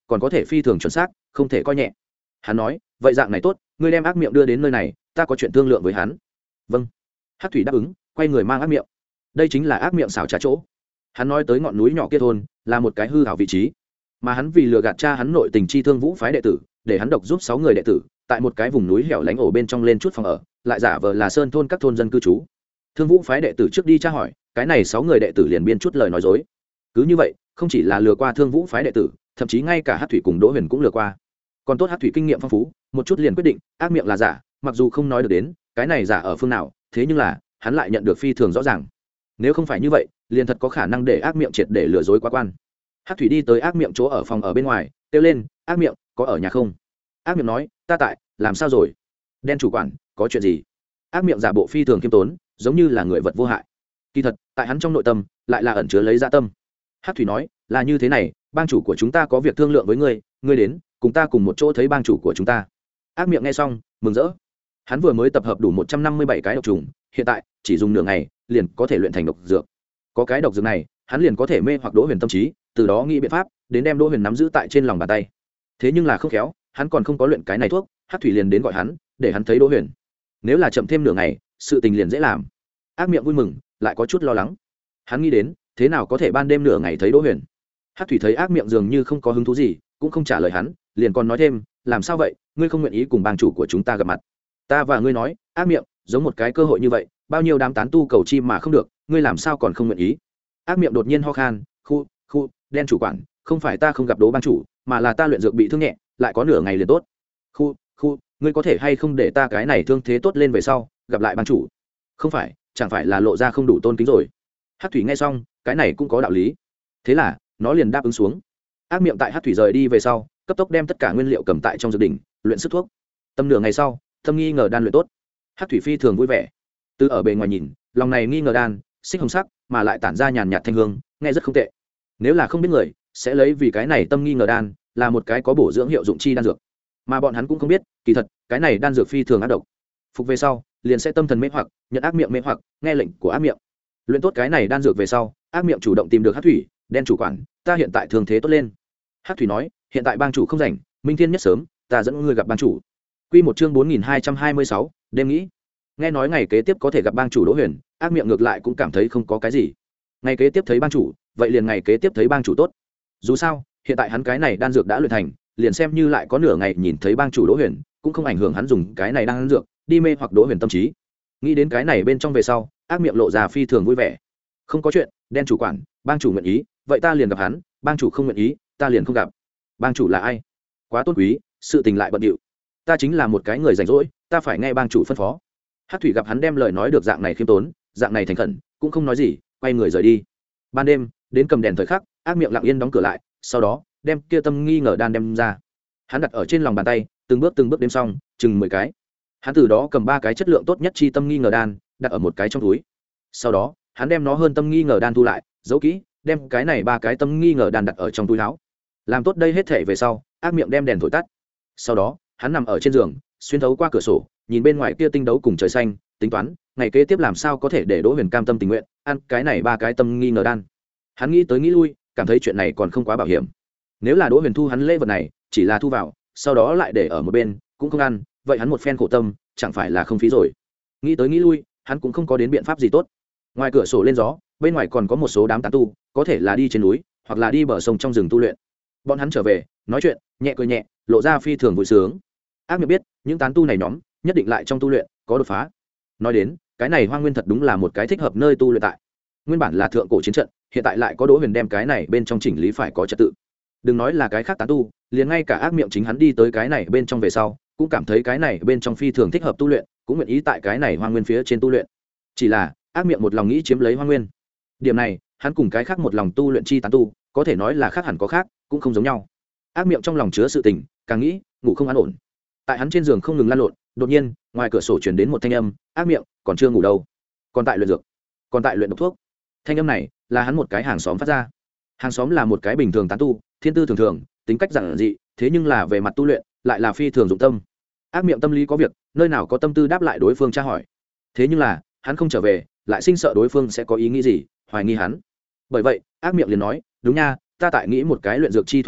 còn có thể phi thường chuẩn xác không thể coi nhẹ. Hắn nói vậy dạng này tốt, ngươi đem ác miệng đưa đến nơi này, ta có chuyện thương lượng với hắn. Vâng. Hắc thủy đáp ứng, quay người mang ác miệng. Đây chính là ác miệng xảo trá chỗ. Hắn nói tới ngọn núi nhỏ kia thôn là một cái hư hảo vị trí, mà hắn vì lừa gạt cha hắn nội tình chi thương vũ phái đệ tử, để hắn độc giúp sáu người đệ tử tại một cái vùng núi hẻo lánh ổ bên trong lên chút phòng ở, lại giả vờ là sơn thôn các thôn dân cư trú. Thương vũ phái đệ tử trước đi tra hỏi, cái này sáu người đệ tử liền biên chút lời nói dối. Cứ như vậy, không chỉ là lừa qua thương vũ phái đệ tử, thậm chí ngay cả Hắc thủy cùng Đỗ Huyền cũng lừa qua. Còn tốt Hắc thủy kinh nghiệm phong phú, một chút liền quyết định ác miệng là giả, mặc dù không nói được đến cái này giả ở phương nào, thế nhưng là hắn lại nhận được phi thường rõ ràng. Nếu không phải như vậy, liền thật có khả năng để ác miệng triệt để lừa dối quá quan. Hắc thủy đi tới ác miệng chỗ ở phòng ở bên ngoài, kêu lên, ác miệng có ở nhà không? Ác miệng nói, ta tại. Làm sao rồi? Đen chủ quản, có chuyện gì? Ác miệng giả bộ phi thường kiêm tốn, giống như là người vật vô hại. Kỳ thật tại hắn trong nội tâm lại là ẩn chứa lấy dạ tâm. Hắc thủy nói, là như thế này, bang chủ của chúng ta có việc thương lượng với ngươi, ngươi đến cùng ta cùng một chỗ thấy bang chủ của chúng ta. Ác miệng nghe xong mừng rỡ. Hắn vừa mới tập hợp đủ một trăm năm mươi bảy cái độc trùng, hiện tại chỉ dùng nửa ngày liền có thể luyện thành độc dược. Có cái độc dược này, hắn liền có thể mê hoặc Đỗ Huyền tâm trí, từ đó nghĩ biện pháp đến đem Đỗ Huyền nắm giữ tại trên lòng bàn tay. Thế nhưng là không khéo, hắn còn không có luyện cái này thuốc, Hắc thủy liền đến gọi hắn, để hắn thấy Đỗ Huyền. Nếu là chậm thêm nửa ngày, sự tình liền dễ làm. Ác miệng vui mừng, lại có chút lo lắng. Hắn nghĩ đến, thế nào có thể ban đêm nửa ngày thấy Đỗ Huyền. Hắc thủy thấy ác miệng dường như không có hứng thú gì, cũng không trả lời hắn, liền còn nói thêm, làm sao vậy, ngươi không nguyện ý cùng bang chủ của chúng ta gặp mặt? Ta và ngươi nói, ác miệng, giống một cái cơ hội như vậy, bao nhiêu đám tán tu cầu chi mà không được, ngươi làm sao còn không nguyện ý? Ác miệng đột nhiên ho khan, khu khu, đen chủ quản, không phải ta không gặp Đỗ bang chủ, mà là ta luyện dược bị thương nhẹ, lại có nửa ngày liền tốt. Khu khu, ngươi có thể hay không để ta cái này thương thế tốt lên về sau gặp lại bang chủ? Không phải, chẳng phải là lộ ra không đủ tôn kính rồi? Hắc thủy nghe xong, cái này cũng có đạo lý. Thế là nó liền đáp ứng xuống. Ác miệng tại Hắc thủy rời đi về sau, cấp tốc đem tất cả nguyên liệu cầm tại trong dược đỉnh luyện sức thuốc. Tầm nửa ngày sau, tâm nghi ngờ đan luyện tốt. Hắc thủy phi thường vui vẻ. Từ ở bề ngoài nhìn, lòng này nghi ngờ đan xích hồng sắc mà lại tản ra nhàn nhạt thanh hương, nghe rất không tệ. Nếu là không biết người, sẽ lấy vì cái này tâm nghi ngờ đan là một cái có bổ dưỡng hiệu dụng chi đan dược, mà bọn hắn cũng không biết, kỳ thật cái này đan dược phi thường ác độc. Phục về sau, liền sẽ tâm thần mê hoặc, nhận ác miệng mê hoặc, nghe lệnh của ác miệng. Luyện tốt cái này đan dược về sau, ác miệng chủ động tìm được Hắc thủy, đen chủ quản, ta hiện tại thường thế tốt lên. Hắc thủy nói, hiện tại bang chủ không rảnh, minh thiên nhất sớm, ta dẫn ngươi gặp bang chủ. Quy một chương bốn nghìn hai trăm hai mươi sáu, đêm nghĩ. Nghe nói ngày kế tiếp có thể gặp bang chủ Đỗ Huyền, ác miệng ngược lại cũng cảm thấy không có cái gì. Ngày kế tiếp thấy bang chủ, vậy liền ngày kế tiếp thấy bang chủ tốt. Dù sao, hiện tại hắn cái này đan dược đã luyện thành, liền xem như lại có nửa ngày nhìn thấy bang chủ Đỗ Huyền, cũng không ảnh hưởng hắn dùng cái này đan dược đi mê hoặc Đỗ Huyền tâm trí. Nghĩ đến cái này bên trong về sau, ác miệng lộ ra phi thường vui vẻ. Không có chuyện, đen chủ quản, bang chủ nguyện ý, vậy ta liền gặp hắn, bang chủ không nguyện ý, ta liền không gặp. Bang chủ là ai? Quá tôn quý, sự tình lại bận điệu. Ta chính là một cái người rảnh rỗi, ta phải nghe bang chủ phân phó. Hắc thủy gặp hắn đem lời nói được dạng này khiêm tốn, dạng này thành khẩn, cũng không nói gì, quay người rời đi. Ban đêm, đến cầm đèn thời khắc, ác miệng lặng yên đóng cửa lại, sau đó đem kia tâm nghi ngờ đan đem ra. Hắn đặt ở trên lòng bàn tay, từng bước từng bước đếm xong, chừng mười cái. Hắn từ đó cầm ba cái chất lượng tốt nhất chi tâm nghi ngờ đan, đặt ở một cái trong túi. Sau đó, hắn đem nó hơn tâm nghi ngờ đan thu lại, giấu kỹ, đem cái này ba cái tâm nghi ngờ đan đặt ở trong túi áo. Làm tốt đây hết thể về sau, ác miệng đem đèn thổi tắt. Sau đó, hắn nằm ở trên giường, xuyên thấu qua cửa sổ, nhìn bên ngoài kia tinh đấu cùng trời xanh, tính toán ngày kế tiếp làm sao có thể để Đỗ Huyền cam tâm tình nguyện ăn cái này ba cái tâm nghi ngờ đan. Hắn nghĩ tới nghĩ lui, cảm thấy chuyện này còn không quá bảo hiểm. Nếu là Đỗ Huyền thu hắn lễ vật này, chỉ là thu vào, sau đó lại để ở một bên, cũng không ăn, vậy hắn một phen khổ tâm, chẳng phải là không phí rồi. Nghĩ tới nghĩ lui, hắn cũng không có đến biện pháp gì tốt. Ngoài cửa sổ lên gió, bên ngoài còn có một số đám tán tu, có thể là đi trên núi, hoặc là đi bờ sông trong rừng tu luyện. Bọn hắn trở về, nói chuyện, nhẹ cười nhẹ, lộ ra phi thường vui sướng. Ác miệng biết, những tán tu này nhóm, nhất định lại trong tu luyện có đột phá. Nói đến, cái này Hoang Nguyên thật đúng là một cái thích hợp nơi tu luyện tại. Nguyên bản là thượng cổ chiến trận, hiện tại lại có Đỗ Huyền đem cái này bên trong chỉnh lý phải có trật tự. Đừng nói là cái khác tán tu, liền ngay cả ác miệng chính hắn đi tới cái này bên trong về sau, cũng cảm thấy cái này bên trong phi thường thích hợp tu luyện, cũng nguyện ý tại cái này Hoang Nguyên phía trên tu luyện. Chỉ là, ác miệng một lòng nghĩ chiếm lấy Hoang Nguyên. Điểm này, hắn cùng cái khác một lòng tu luyện chi tán tu, có thể nói là khác hẳn có khác, cũng không giống nhau. Ác miệng trong lòng chứa sự tình, càng nghĩ, ngủ không an ổn. Tại hắn trên giường không ngừng lăn lộn, đột nhiên, ngoài cửa sổ truyền đến một thanh âm, ác miệng, còn chưa ngủ đâu, còn tại luyện dược, còn tại luyện độc thuốc. Thanh âm này là hắn một cái hàng xóm phát ra. Hàng xóm là một cái bình thường tán tu, thiên tư thường thường, tính cách giản dị, thế nhưng là về mặt tu luyện lại là phi thường dụng tâm. Ác miệng tâm lý có việc, nơi nào có tâm tư đáp lại đối phương tra hỏi. Thế nhưng là hắn không trở về, lại sinh sợ đối phương sẽ có ý nghĩ gì, hoài nghi hắn. Bởi vậy ác miệng liền nói, đúng nha, ta tại nghĩ một cái luyện dược chi thuật đâu,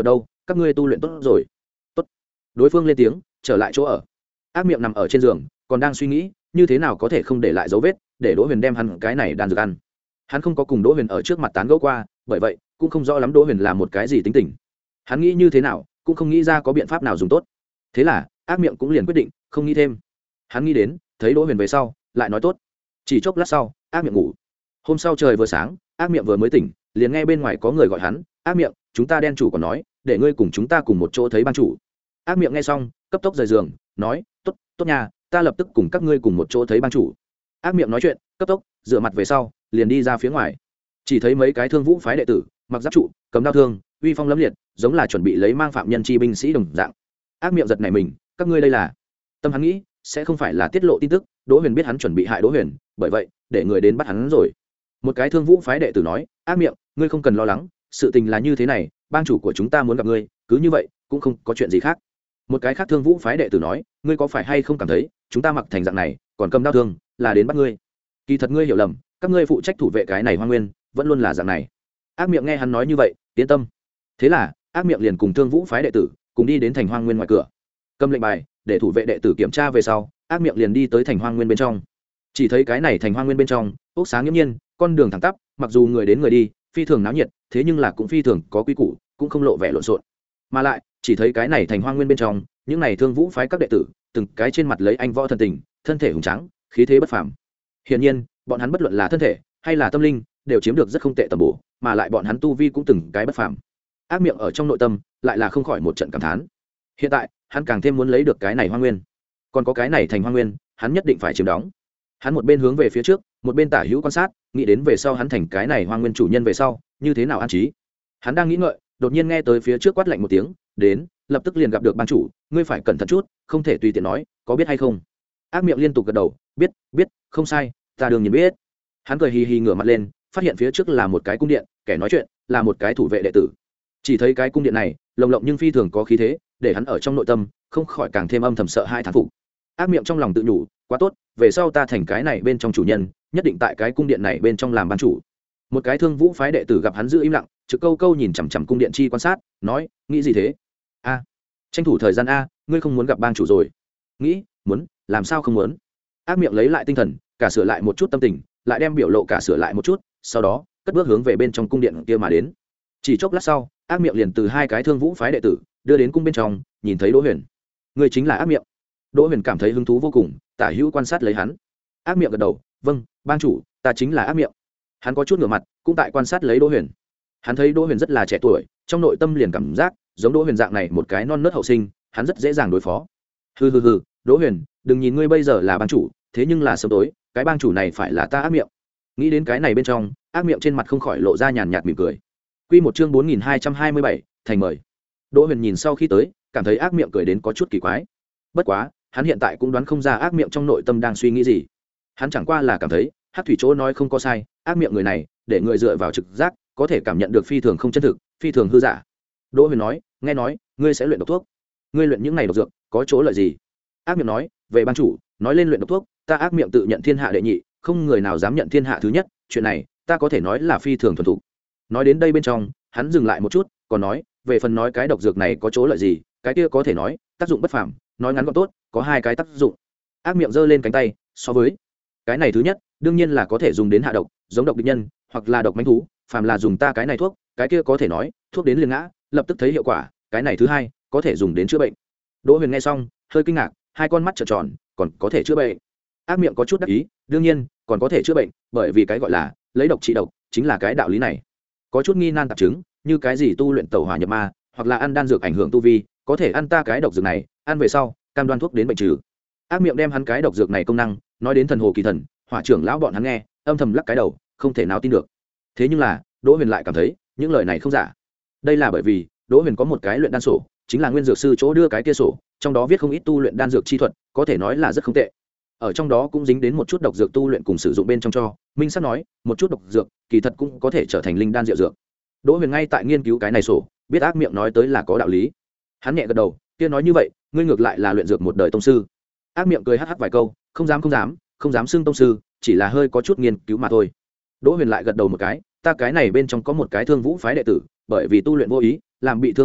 các ngươi tu luyện tốt rồi. Tốt. Đối phương lên tiếng, trở lại chỗ ở. Ác miệng nằm ở trên giường, còn đang suy nghĩ như thế nào có thể không để lại dấu vết, để Đỗ Huyền đem hắn cái này đan dược ăn. Hắn không có cùng Đỗ Huyền ở trước mặt tán gẫu qua, bởi vậy cũng không rõ lắm Đỗ Huyền là một cái gì tính tình. Hắn nghĩ như thế nào cũng không nghĩ ra có biện pháp nào dùng tốt. Thế là ác miệng cũng liền quyết định không nghĩ thêm. Hắn nghĩ đến thấy Đỗ Huyền về sau lại nói tốt. Chỉ chốc lát sau ác miệng ngủ. Hôm sau trời vừa sáng, ác miệng vừa mới tỉnh, liền nghe bên ngoài có người gọi hắn. Ác miệng, chúng ta đen chủ còn nói để ngươi cùng chúng ta cùng một chỗ thấy ban chủ. Ác miệng nghe xong cấp tốc rời giường, nói tốt tốt nha, ta lập tức cùng các ngươi cùng một chỗ thấy ban chủ. Ác miệng nói chuyện cấp tốc rửa mặt về sau liền đi ra phía ngoài. Chỉ thấy mấy cái thương vũ phái đệ tử mặc giáp trụ, cầm đao thương, uy phong lẫm liệt, giống là chuẩn bị lấy mang phạm nhân chi binh sĩ đồng dạng. Ác miệng giật nảy mình, các ngươi đây là? Tâm hắn nghĩ sẽ không phải là tiết lộ tin tức Đỗ Huyền biết hắn chuẩn bị hại Đỗ Huyền, bởi vậy để người đến bắt hắn rồi. Một cái thương vũ phái đệ tử nói, ác miệng, ngươi không cần lo lắng, sự tình là như thế này, bang chủ của chúng ta muốn gặp ngươi, cứ như vậy cũng không có chuyện gì khác. Một cái khác thương vũ phái đệ tử nói, ngươi có phải hay không cảm thấy chúng ta mặc thành dạng này còn cầm đao thương là đến bắt ngươi? Kỳ thật ngươi hiểu lầm, các ngươi phụ trách thủ vệ cái này Hoang Nguyên vẫn luôn là dạng này. Ác miệng nghe hắn nói như vậy yên tâm. Thế là ác miệng liền cùng thương vũ phái đệ tử cùng đi đến thành Hoang Nguyên ngoài cửa, cầm lệnh bài để thủ vệ đệ tử kiểm tra về sau, ác miệng liền đi tới thành Hoang Nguyên bên trong. Chỉ thấy cái này thành Hoang Nguyên bên trong ốc sáng nghiêm nhiên, con đường thẳng tắp, mặc dù người đến người đi phi thường náo nhiệt, thế nhưng là cũng phi thường có quy củ, cũng không lộ vẻ lộn xộn. Mà lại chỉ thấy cái này thành Hoang Nguyên bên trong những này thương vũ phái các đệ tử từng cái trên mặt lấy anh võ thần tình, thân thể hùng tráng, khí thế bất phàm. Hiển nhiên bọn hắn bất luận là thân thể hay là tâm linh đều chiếm được rất không tệ tầm bổ, mà lại bọn hắn tu vi cũng từng cái bất phàm. Ác miệng ở trong nội tâm lại là không khỏi một trận cảm thán. Hiện tại hắn càng thêm muốn lấy được cái này Hoang Nguyên, còn có cái này thành Hoang Nguyên hắn nhất định phải chiếm đóng. Hắn một bên hướng về phía trước, một bên tả hữu quan sát, nghĩ đến về sau hắn thành cái này Hoang Nguyên chủ nhân về sau như thế nào an trí. Hắn đang nghĩ ngợi, đột nhiên nghe tới phía trước quát lạnh một tiếng, đến, lập tức liền gặp được ban chủ, ngươi phải cẩn thận chút, không thể tùy tiện nói, có biết hay không? Ác miệng liên tục gật đầu, biết, biết, không sai, ta đương nhiên biết. Hắn cười hì hì ngửa mặt lên, phát hiện phía trước là một cái cung điện, kẻ nói chuyện là một cái thủ vệ đệ tử. Chỉ thấy cái cung điện này lồng lộng nhưng phi thường có khí thế, để hắn ở trong nội tâm không khỏi càng thêm âm thầm sợ hai thán phục. Ác miệng trong lòng tự nhủ, quá tốt, về sau ta thành cái này bên trong chủ nhân, nhất định tại cái cung điện này bên trong làm ban chủ. Một cái thương vũ phái đệ tử gặp hắn giữ im lặng, trực câu câu nhìn chằm chằm cung điện chi quan sát, nói, nghĩ gì thế? A, tranh thủ thời gian a, ngươi không muốn gặp bang chủ rồi? Nghĩ, muốn, làm sao không muốn? Ác miệng lấy lại tinh thần, cả sửa lại một chút tâm tình, lại đem biểu lộ cả sửa lại một chút, sau đó cất bước hướng về bên trong cung điện kia mà đến. Chỉ chốc lát sau, ác miệng liền từ hai cái thương vũ phái đệ tử đưa đến cung bên trong, nhìn thấy Đỗ Huyền. Người chính là ác miệng. Đỗ Huyền cảm thấy hứng thú vô cùng, tả hữu quan sát lấy hắn. Ác miệng gật đầu, vâng, bang chủ, ta chính là ác miệng. Hắn có chút ngửa mặt, cũng tại quan sát lấy Đỗ Huyền. Hắn thấy Đỗ Huyền rất là trẻ tuổi, trong nội tâm liền cảm giác giống Đỗ Huyền dạng này một cái non nớt hậu sinh, hắn rất dễ dàng đối phó. Hừ hừ hừ, Đỗ Huyền, đừng nhìn ngươi bây giờ là bang chủ, thế nhưng là sớm tối cái bang chủ này phải là ta ác miệng. Nghĩ đến cái này bên trong, ác miệng trên mặt không khỏi lộ ra nhàn nhạt mỉm cười. Quy một chương bốn nghìn hai trăm hai mươi bảy, thành mời. Đỗ Huyền nhìn sau khi tới, cảm thấy ác miệng cười đến có chút kỳ quái. Bất quá, hắn hiện tại cũng đoán không ra ác miệng trong nội tâm đang suy nghĩ gì. Hắn chẳng qua là cảm thấy, Hắc Thủy chỗ nói không có sai, ác miệng người này, để người dựa vào trực giác, có thể cảm nhận được phi thường không chân thực, phi thường hư giả. Đỗ Huyền nói, nghe nói, ngươi sẽ luyện độc thuốc. Ngươi luyện những này độc dược, có chỗ lợi gì? Ác miệng nói, về ban chủ, nói lên luyện độc thuốc, ta ác miệng tự nhận thiên hạ đệ nhị, không người nào dám nhận thiên hạ thứ nhất, chuyện này, ta có thể nói là phi thường thuần thục. Nói đến đây bên trong, hắn dừng lại một chút, còn nói, về phần nói cái độc dược này có chỗ lợi gì, cái kia có thể nói, tác dụng bất phàm, nói ngắn gọn tốt, có hai cái tác dụng. Ác miệng giơ lên cánh tay, so với cái này thứ nhất, đương nhiên là có thể dùng đến hạ độc, giống độc địch nhân, hoặc là độc mãnh thú, phàm là dùng ta cái này thuốc, cái kia có thể nói, thuốc đến liền ngã, lập tức thấy hiệu quả, cái này thứ hai, có thể dùng đến chữa bệnh. Đỗ Huyền nghe xong, hơi kinh ngạc, hai con mắt trợn tròn, còn có thể chữa bệnh. Ác miệng có chút đắc ý, đương nhiên, còn có thể chữa bệnh, bởi vì cái gọi là lấy độc trị độc, chính là cái đạo lý này. Có chút nghi nan tạp chứng, như cái gì tu luyện tẩu hỏa nhập ma, hoặc là ăn đan dược ảnh hưởng tu vi, có thể ăn ta cái độc dược này, ăn về sau, cam đoan thuốc đến bệnh trừ. Ác miệng đem hắn cái độc dược này công năng nói đến thần hồ kỳ thần, hỏa trưởng lão bọn hắn nghe, âm thầm lắc cái đầu, không thể nào tin được. Thế nhưng là, Đỗ Huyền lại cảm thấy, những lời này không giả. Đây là bởi vì, Đỗ Huyền có một cái luyện đan sổ, chính là nguyên dược sư chỗ đưa cái kia sổ, trong đó viết không ít tu luyện đan dược chi thuật, có thể nói là rất không tệ. Ở trong đó cũng dính đến một chút độc dược tu luyện cùng sử dụng bên trong cho, minh sắc nói, một chút độc dược, kỳ thật cũng có thể trở thành linh đan diệu dược. Đỗ Huyền ngay tại nghiên cứu cái này sổ, biết ác miệng nói tới là có đạo lý. Hắn nhẹ gật đầu, kia nói như vậy, ngươi ngược lại là luyện dược một đời tông sư. Ác miệng cười hắc hắc vài câu, không dám không dám, không dám xưng tông sư, chỉ là hơi có chút nghiên cứu mà thôi. Đỗ Huyền lại gật đầu một cái, ta cái này bên trong có một cái thương vũ phái đệ tử, bởi vì tu luyện vô ý, làm bị thương mạch lạc,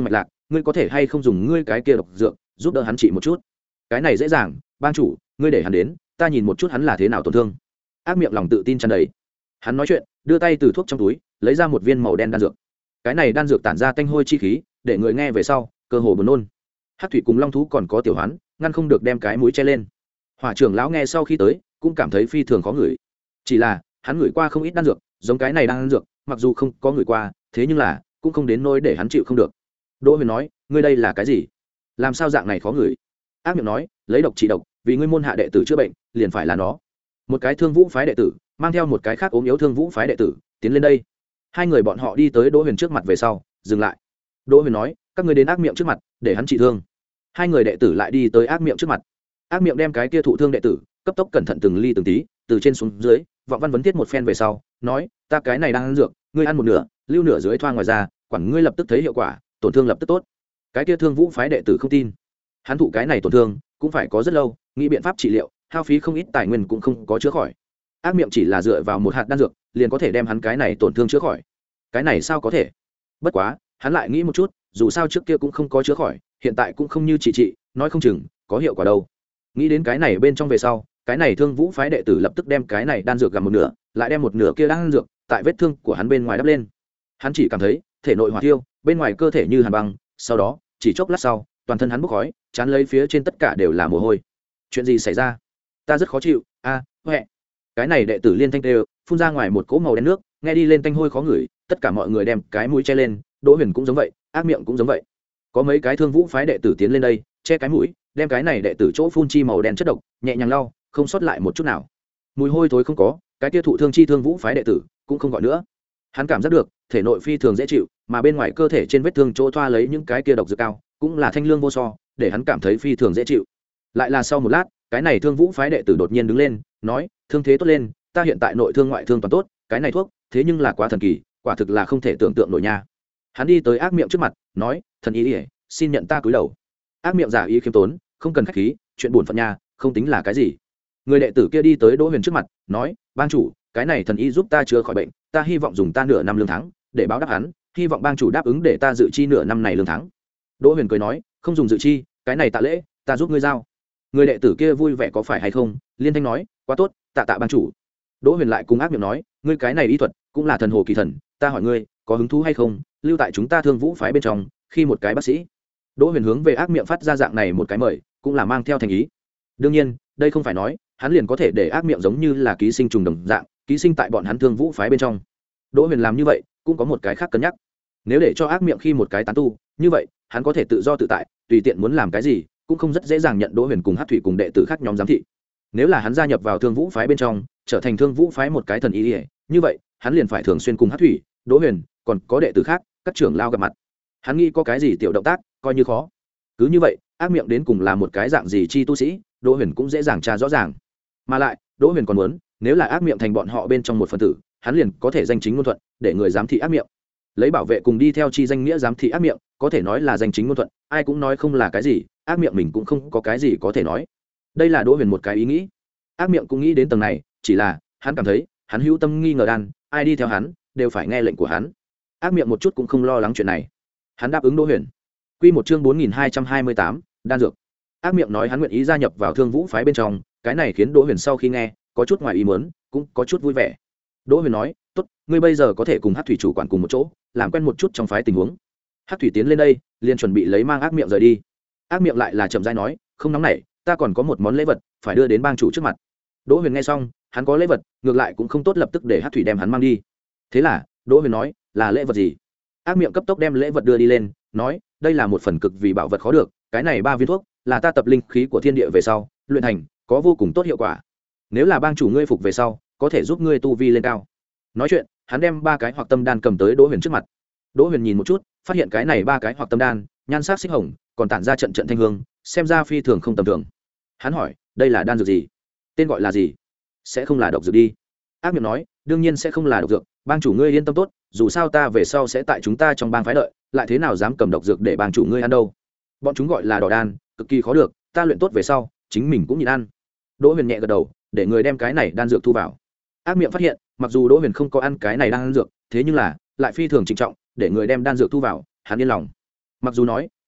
ngươi có thể hay không dùng ngươi cái kia độc dược giúp đỡ hắn trị một chút. Cái này dễ dàng, bang chủ, ngươi để hắn đến, ta nhìn một chút hắn là thế nào tổn thương. Ác miệng lòng tự tin tràn đầy. Hắn nói chuyện, đưa tay từ thuốc trong túi lấy ra một viên màu đen đan dược. Cái này đan dược tản ra tanh hôi chi khí, để người nghe về sau cơ hồ buồn nôn. Hắc thủy cùng long thú còn có tiểu hoán, ngăn không được đem cái mũi che lên. Hỏa trưởng lão nghe sau khi tới cũng cảm thấy phi thường khó ngửi. Chỉ là hắn ngửi qua không ít đan dược, giống cái này đan dược mặc dù không có ngửi qua, thế nhưng là cũng không đến nỗi để hắn chịu không được. Đỗ Huyền nói, ngươi đây là cái gì, làm sao dạng này khó ngửi. Ác miệng nói, lấy độc trị độc, vì ngươi môn hạ đệ tử chữa bệnh liền phải là nó. Một cái Thương Vũ phái đệ tử mang theo một cái khác ốm yếu Thương Vũ phái đệ tử tiến lên đây. Hai người bọn họ đi tới Đỗ Huyền trước mặt về sau dừng lại. Đỗ Huyền nói, các ngươi đến ác miệng trước mặt để hắn trị thương. Hai người đệ tử lại đi tới ác miệng trước mặt. Ác miệng đem cái kia thụ thương đệ tử cấp tốc cẩn thận từng ly từng tí từ trên xuống dưới vọng văn vấn thiết một phen về sau nói, ta cái này đang ăn dược, ngươi ăn một nửa lưu nửa dưới thoa ngoài ra, quản ngươi lập tức thấy hiệu quả, tổn thương lập tức tốt. Cái kia Thương Vũ phái đệ tử không tin, hắn thụ cái này tổn thương cũng phải có rất lâu, nghĩ biện pháp trị liệu hao phí không ít tài nguyên cũng không có chữa khỏi. Ác miệng chỉ là dựa vào một hạt đan dược liền có thể đem hắn cái này tổn thương chữa khỏi, cái này sao có thể. Bất quá hắn lại nghĩ một chút, dù sao trước kia cũng không có chữa khỏi, hiện tại cũng không như trị trị, nói không chừng có hiệu quả đâu. Nghĩ đến cái này bên trong về sau, cái này Thương Vũ phái đệ tử lập tức đem cái này đan dược gặm một nửa, lại đem một nửa kia đan dược tại vết thương của hắn bên ngoài đắp lên. Hắn chỉ cảm thấy thể nội hỏa thiêu, bên ngoài cơ thể như hàn băng, sau đó chỉ chốc lát sau toàn thân hắn bốc khói, chán lấy phía trên tất cả đều là mồ hôi. Chuyện gì xảy ra? Ta rất khó chịu. A, à, huệ. Cái này đệ tử liên thanh đều phun ra ngoài một cỗ màu đen nước, nghe đi lên tanh hôi khó ngửi, tất cả mọi người đem cái mũi che lên. Đỗ Huyền cũng giống vậy, ác miệng cũng giống vậy. Có mấy cái Thương Vũ phái đệ tử tiến lên đây che cái mũi, đem cái này đệ tử chỗ phun chi màu đen chất độc nhẹ nhàng lau, không sót lại một chút nào. Mùi hôi thối không có, cái kia thụ thương chi Thương Vũ phái đệ tử cũng không gọi nữa. Hắn cảm giác được thể nội phi thường dễ chịu, mà bên ngoài cơ thể trên vết thương chỗ thoa lấy những cái kia độc dược cao cũng là thanh lương vô so, để hắn cảm thấy phi thường dễ chịu. Lại là sau một lát, cái này Thương Vũ phái đệ tử đột nhiên đứng lên nói, thương thế tốt lên, ta hiện tại nội thương ngoại thương toàn tốt, cái này thuốc thế nhưng là quá thần kỳ, quả thực là không thể tưởng tượng nổi nha. Hắn đi tới ác miệng trước mặt nói, thần ý ỉa, xin nhận ta cúi đầu. Ác miệng giả ý khiêm tốn, không cần khách khí, chuyện buồn phận nha, không tính là cái gì. Người đệ tử kia đi tới Đỗ Huyền trước mặt nói, bang chủ, cái này thần y giúp ta chữa khỏi bệnh, ta hy vọng dùng ta nửa năm lương tháng để báo đáp hắn, hy vọng bang chủ đáp ứng để ta dự chi nửa năm này lương tháng. Đỗ Huyền cười nói, không dùng dự chi, cái này tạ lễ ta giúp ngươi giao. Người đệ tử kia vui vẻ có phải hay không, liên thanh nói, quá tốt, tạ tạ bang chủ. Đỗ Huyền lại cùng ác miệng nói, ngươi cái này y thuật cũng là thần hồ kỳ thần, ta hỏi ngươi có hứng thú hay không lưu tại chúng ta Thương Vũ phái bên trong khi một cái bác sĩ. Đỗ Huyền hướng về ác miệng phát ra dạng này một cái mời, cũng là mang theo thành ý. Đương nhiên đây không phải nói hắn liền có thể để ác miệng giống như là ký sinh trùng đồng dạng ký sinh tại bọn hắn Thương Vũ phái bên trong. Đỗ Huyền làm như vậy cũng có một cái khác cân nhắc, nếu để cho ác miệng khi một cái tán tu như vậy hắn có thể tự do tự tại, tùy tiện muốn làm cái gì cũng không rất dễ dàng nhận Đỗ Huyền cùng Hắc Thủy cùng đệ tử khác nhóm giám thị. Nếu là hắn gia nhập vào Thương Vũ phái bên trong, trở thành Thương Vũ phái một cái thần y, như vậy hắn liền phải thường xuyên cùng Hắc Thủy, Đỗ Huyền còn có đệ tử khác các trưởng lao gặp mặt. Hắn nghĩ có cái gì tiểu động tác coi như khó. Cứ như vậy ác miệng đến cùng là một cái dạng gì chi tu sĩ, Đỗ Huyền cũng dễ dàng tra rõ ràng. Mà lại Đỗ Huyền còn muốn, nếu là ác miệng thành bọn họ bên trong một phần tử, hắn liền có thể danh chính ngôn thuận để người giám thị ác miệng, lấy bảo vệ cùng đi theo chi danh nghĩa giám thị ác miệng, có thể nói là danh chính ngôn thuận, ai cũng nói không là cái gì, ác miệng mình cũng không có cái gì có thể nói. Đây là Đỗ Huyền một cái ý nghĩ. Ác miệng cũng nghĩ đến tầng này, chỉ là hắn cảm thấy hắn hữu tâm nghi ngờ đan, ai đi theo hắn đều phải nghe lệnh của hắn. Ác miệng một chút cũng không lo lắng chuyện này, hắn đáp ứng Đỗ Huyền. Quy một chương bốn nghìn hai trăm hai mươi tám, đan dược. Ác miệng nói hắn nguyện ý gia nhập vào Thương Vũ phái bên trong, cái này khiến Đỗ Huyền sau khi nghe có chút ngoài ý muốn, cũng có chút vui vẻ. Đỗ Huyền nói, tốt, ngươi bây giờ có thể cùng Hắc Thủy chủ quản cùng một chỗ, làm quen một chút trong phái tình huống. Hắc Thủy tiến lên đây liền chuẩn bị lấy mang ác miệng rời đi. Ác miệng lại là chậm rãi nói, không nóng nảy, ta còn có một món lễ vật phải đưa đến bang chủ trước mặt. Đỗ Huyền nghe xong, hắn có lễ vật, ngược lại cũng không tốt lập tức để Hắc Thủy đem hắn mang đi. Thế là Đỗ Huyền nói, là lễ vật gì? Ác miệng cấp tốc đem lễ vật đưa đi lên, nói, đây là một phần cực vì bảo vật khó được, cái này ba viên thuốc là ta tập linh khí của thiên địa về sau luyện thành, có vô cùng tốt hiệu quả. Nếu là bang chủ ngươi phục về sau, có thể giúp ngươi tu vi lên cao. Nói chuyện, hắn đem ba cái hoặc tâm đan cầm tới Đỗ Huyền trước mặt. Đỗ Huyền nhìn một chút, phát hiện cái này ba cái hoặc tâm đan nhan sắc xích hồng, còn tản ra trận trận thanh hương, xem ra phi thường không tầm thường. Hắn hỏi, đây là đan dược gì, tên gọi là gì? Sẽ không là độc dược đi? Ác miệng nói, đương nhiên sẽ không là độc dược, bang chủ ngươi yên tâm tốt, dù sao ta về sau sẽ tại chúng ta trong bang phái đợi, lại thế nào dám cầm độc dược để bang chủ ngươi ăn đâu. Bọn chúng gọi là đỏ đan, cực kỳ khó được, ta luyện tốt về sau chính mình cũng nhịn ăn. Đỗ Huyền nhẹ gật đầu, để người đem cái này đan dược thu vào. Ác miệng phát hiện, mặc dù Đỗ Huyền không có ăn cái này đan dược, thế nhưng là lại phi thường trịnh trọng, để người đem đan dược thu vào, hắn yên lòng. Mặc dù nói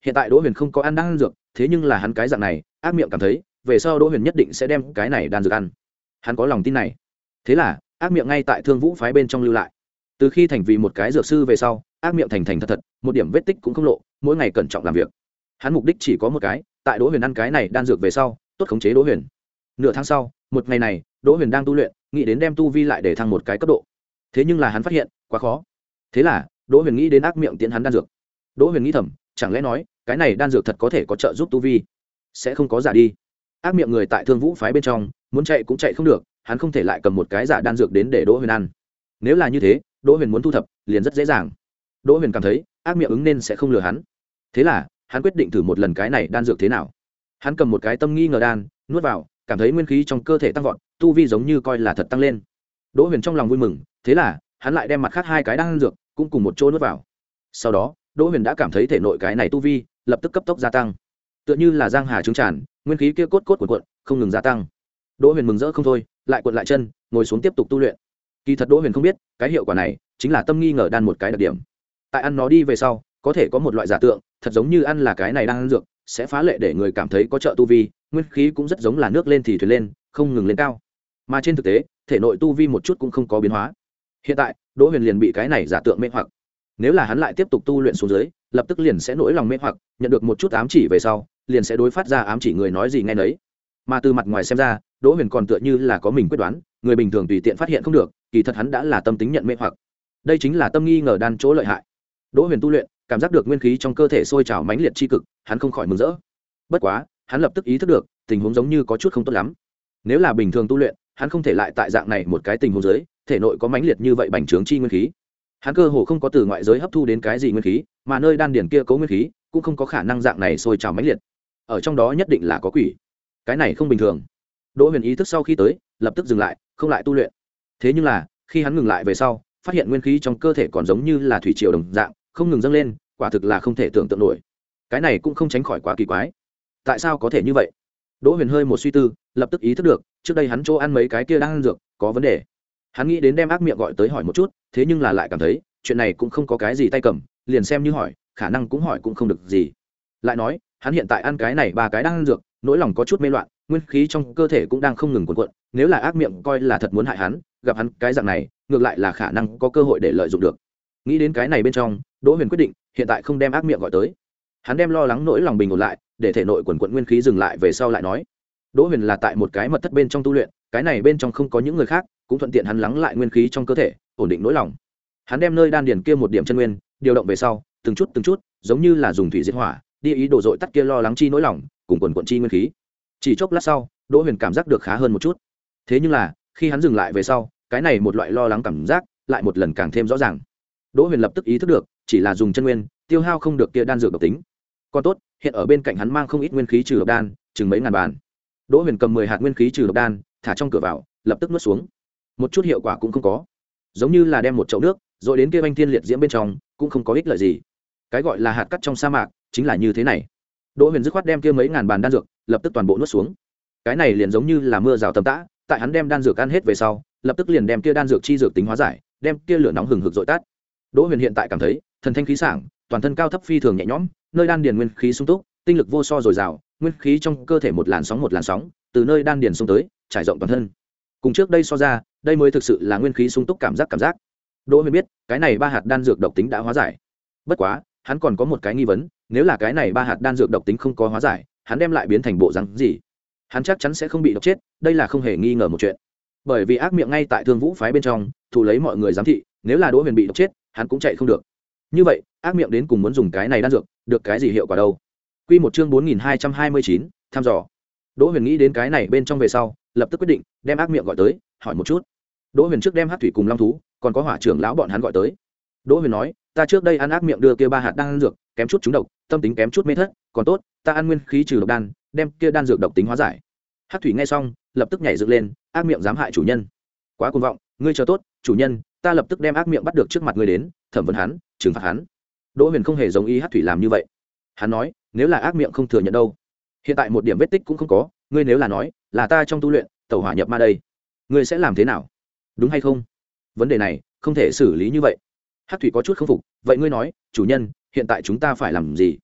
hiện tại đỗ huyền không có ăn đan dược, thế nhưng là hắn cái dạng này ác miệng cảm thấy về sau đỗ huyền nhất định sẽ đem cái này đan dược ăn, hắn có lòng tin này. Thế là ác miệng ngay tại Thương Vũ phái bên trong lưu lại. Từ khi thành vì một cái dược sư về sau, ác miệng thành thành thật thật, một điểm vết tích cũng không lộ, mỗi ngày cẩn trọng làm việc. Hắn mục đích chỉ có một cái, tại đỗ huyền ăn cái này đan dược về sau tốt khống chế đỗ huyền. Nửa tháng sau, một ngày này đỗ huyền đang tu luyện, nghĩ đến đem tu vi lại để thăng một cái cấp độ. Thế nhưng là hắn phát hiện quá khó. Thế là đỗ huyền nghĩ đến ác miệng tiến hắn đan dược. Đỗ huyền nghĩ thầm, chẳng lẽ nói cái này đan dược thật có thể có trợ giúp tu vi, sẽ không có giả đi. Ác miệng người tại Thương Vũ phái bên trong, muốn chạy cũng chạy không được, hắn không thể lại cầm một cái giả đan dược đến để đỗ huyền ăn. Nếu là như thế, đỗ huyền muốn thu thập liền rất dễ dàng. Đỗ huyền cảm thấy ác miệng ứng nên sẽ không lừa hắn. Thế là hắn quyết định thử một lần cái này đan dược thế nào. Hắn cầm một cái tâm nghi ngờ đan nuốt vào, cảm thấy nguyên khí trong cơ thể tăng vọt, tu vi giống như coi là thật tăng lên. Đỗ huyền trong lòng vui mừng, thế là hắn lại đem mặt khác hai cái đan dược cũng cùng một chỗ nuốt vào. Sau đó đỗ huyền đã cảm thấy thể nội cái này tu vi lập tức cấp tốc gia tăng, tựa như là giang hà trứng tràn, nguyên khí kia cốt cốt cuộn cuộn không ngừng gia tăng. Đỗ huyền mừng rỡ không thôi, lại cuộn lại chân ngồi xuống tiếp tục tu luyện. Kỳ thật đỗ huyền không biết cái hiệu quả này chính là tâm nghi ngờ đan một cái đặc điểm. Tại ăn nó đi về sau có thể có một loại giả tượng, thật giống như ăn là cái này đang ăn dược sẽ phá lệ để người cảm thấy có trợ tu vi, nguyên khí cũng rất giống là nước lên thì thuyền lên, không ngừng lên cao. Mà trên thực tế thể nội tu vi một chút cũng không có biến hóa. Hiện tại đỗ huyền liền bị cái này giả tượng mê hoặc. Nếu là hắn lại tiếp tục tu luyện xuống dưới, lập tức liền sẽ nỗi lòng mê hoặc, nhận được một chút ám chỉ về sau liền sẽ đối phát ra ám chỉ người nói gì nghe nấy. Mà từ mặt ngoài xem ra đỗ huyền còn tựa như là có mình quyết đoán, người bình thường tùy tiện phát hiện không được, kỳ thật hắn đã là tâm tính nhận mê hoặc. Đây chính là tâm nghi ngờ đan chỗ lợi hại. Đỗ huyền tu luyện cảm giác được nguyên khí trong cơ thể sôi trào mãnh liệt chi cực, hắn không khỏi mừng rỡ. Bất quá hắn lập tức ý thức được tình huống giống như có chút không tốt lắm. Nếu là bình thường tu luyện, hắn không thể lại tại dạng này một cái tình huống dưới thể nội có mãnh liệt như vậy bành trướng chi nguyên khí. Hắn cơ hồ không có từ ngoại giới hấp thu đến cái gì nguyên khí, mà nơi đan điển kia cấu nguyên khí cũng không có khả năng dạng này sôi trào mãnh liệt. Ở trong đó nhất định là có quỷ, cái này không bình thường. Đỗ huyền ý thức sau khi tới lập tức dừng lại, không lại tu luyện. Thế nhưng là khi hắn ngừng lại về sau, phát hiện nguyên khí trong cơ thể còn giống như là thủy triều đồng dạng không ngừng dâng lên, quả thực là không thể tưởng tượng nổi. Cái này cũng không tránh khỏi quá kỳ quái. Tại sao có thể như vậy? Đỗ huyền hơi một suy tư, lập tức ý thức được trước đây hắn chỗ ăn mấy cái kia đang ăn dược có vấn đề. Hắn nghĩ đến đem ác miệng gọi tới hỏi một chút, thế nhưng là lại cảm thấy chuyện này cũng không có cái gì tay cầm, liền xem như hỏi khả năng cũng hỏi cũng không được gì. Lại nói hắn hiện tại ăn cái này ba cái đang ăn dược, nỗi lòng có chút mê loạn, nguyên khí trong cơ thể cũng đang không ngừng cuộn cuộn. Nếu là ác miệng coi là thật muốn hại hắn, gặp hắn cái dạng này ngược lại là khả năng có cơ hội để lợi dụng được. Nghĩ đến cái này bên trong, Đỗ huyền quyết định hiện tại không đem ác miệng gọi tới. Hắn đem lo lắng nỗi lòng bình ổn lại, để thể nội quần quận nguyên khí dừng lại về sau lại nói. Đỗ huyền là tại một cái mật thất bên trong tu luyện, cái này bên trong không có những người khác, cũng thuận tiện hắn lắng lại nguyên khí trong cơ thể, ổn định nỗi lòng. Hắn đem nơi đan điền kia một điểm chân nguyên điều động về sau, từng chút từng chút giống như là dùng thủy diệt hỏa đi ý đổ dội tắt kia lo lắng chi nỗi lòng cùng quần quận chi nguyên khí. Chỉ chốc lát sau, Đỗ huyền cảm giác được khá hơn một chút. Thế nhưng là khi hắn dừng lại về sau, cái này một loại lo lắng cảm giác lại một lần càng thêm rõ ràng. Đỗ huyền lập tức ý thức được chỉ là dùng chân nguyên tiêu hao không được kia đan dược độc tính. Còn tốt hiện ở bên cạnh hắn mang không ít nguyên khí trừ độc đan, chừng mấy ngàn bản. Đỗ huyền cầm mười hạt nguyên khí trừ độc đan thả trong cửa vào, lập tức nuốt xuống. Một chút hiệu quả cũng không có, giống như là đem một chậu nước rồi đến kia banh thiên liệt diễm bên trong cũng không có ích lợi gì. Cái gọi là hạt cát trong sa mạc chính là như thế này. Đỗ huyền dứt khoát đem kia mấy ngàn bản đan dược lập tức toàn bộ nuốt xuống. Cái này liền giống như là mưa rào tầm tã, tại hắn đem đan dược ăn hết về sau, lập tức liền đem kia đan dược chi dược tính hóa giải, đem kia lửa nóng hừng hực dội tắt. Đỗ huyền hiện tại cảm thấy thần thanh khí sảng, toàn thân cao thấp phi thường nhẹ nhõm, nơi đan điền nguyên khí sung túc, tinh lực vô so dồi dào, nguyên khí trong cơ thể một làn sóng một làn sóng từ nơi đan điền xông tới, trải rộng toàn thân. Cùng trước đây so ra, đây mới thực sự là nguyên khí sung túc cảm giác cảm giác. Đỗ huyền biết cái này ba hạt đan dược độc tính đã hóa giải. Bất quá hắn còn có một cái nghi vấn, nếu là cái này ba hạt đan dược độc tính không có hóa giải, hắn đem lại biến thành bộ rắn gì? Hắn chắc chắn sẽ không bị độc chết, đây là không hề nghi ngờ một chuyện. Bởi vì ác miệng ngay tại Thương Vũ phái bên trong thủ lấy mọi người giám thị, nếu là Đỗ huyền bị độc chết, hắn cũng chạy không được. Như vậy ác miệng đến cùng muốn dùng cái này đan dược được cái gì hiệu quả đâu? Quy một chương bốn nghìn hai trăm hai mươi chín, thăm dò. Đỗ huyền nghĩ đến cái này bên trong về sau, lập tức quyết định đem ác miệng gọi tới hỏi một chút. Đỗ huyền trước đem Hắc thủy cùng Long thú còn có hỏa trưởng lão bọn hắn gọi tới. Đỗ huyền nói, ta trước đây ăn ác miệng đưa kia ba hạt đan dược, kém chút trúng độc, tâm tính kém chút mê thất, còn tốt ta ăn nguyên khí trừ độc đan, đem kia đan dược độc tính hóa giải. Hắc thủy nghe xong lập tức nhảy dựng lên, ác miệng dám hại chủ nhân, quá cuồng vọng, ngươi chờ tốt chủ nhân, ta lập tức đem ác miệng bắt được trước mặt ngươi đến thẩm vấn hắn, trừng phạt hắn. Đỗ huyền không hề giống ý Hắc thủy làm như vậy. Hắn nói, nếu là ác miệng không thừa nhận đâu, hiện tại một điểm vết tích cũng không có, ngươi nếu là nói là ta trong tu luyện tẩu hỏa nhập ma đây, ngươi sẽ làm thế nào, đúng hay không? Vấn đề này không thể xử lý như vậy. Hắc thủy có chút không phục, vậy ngươi nói chủ nhân hiện tại chúng ta phải làm gì?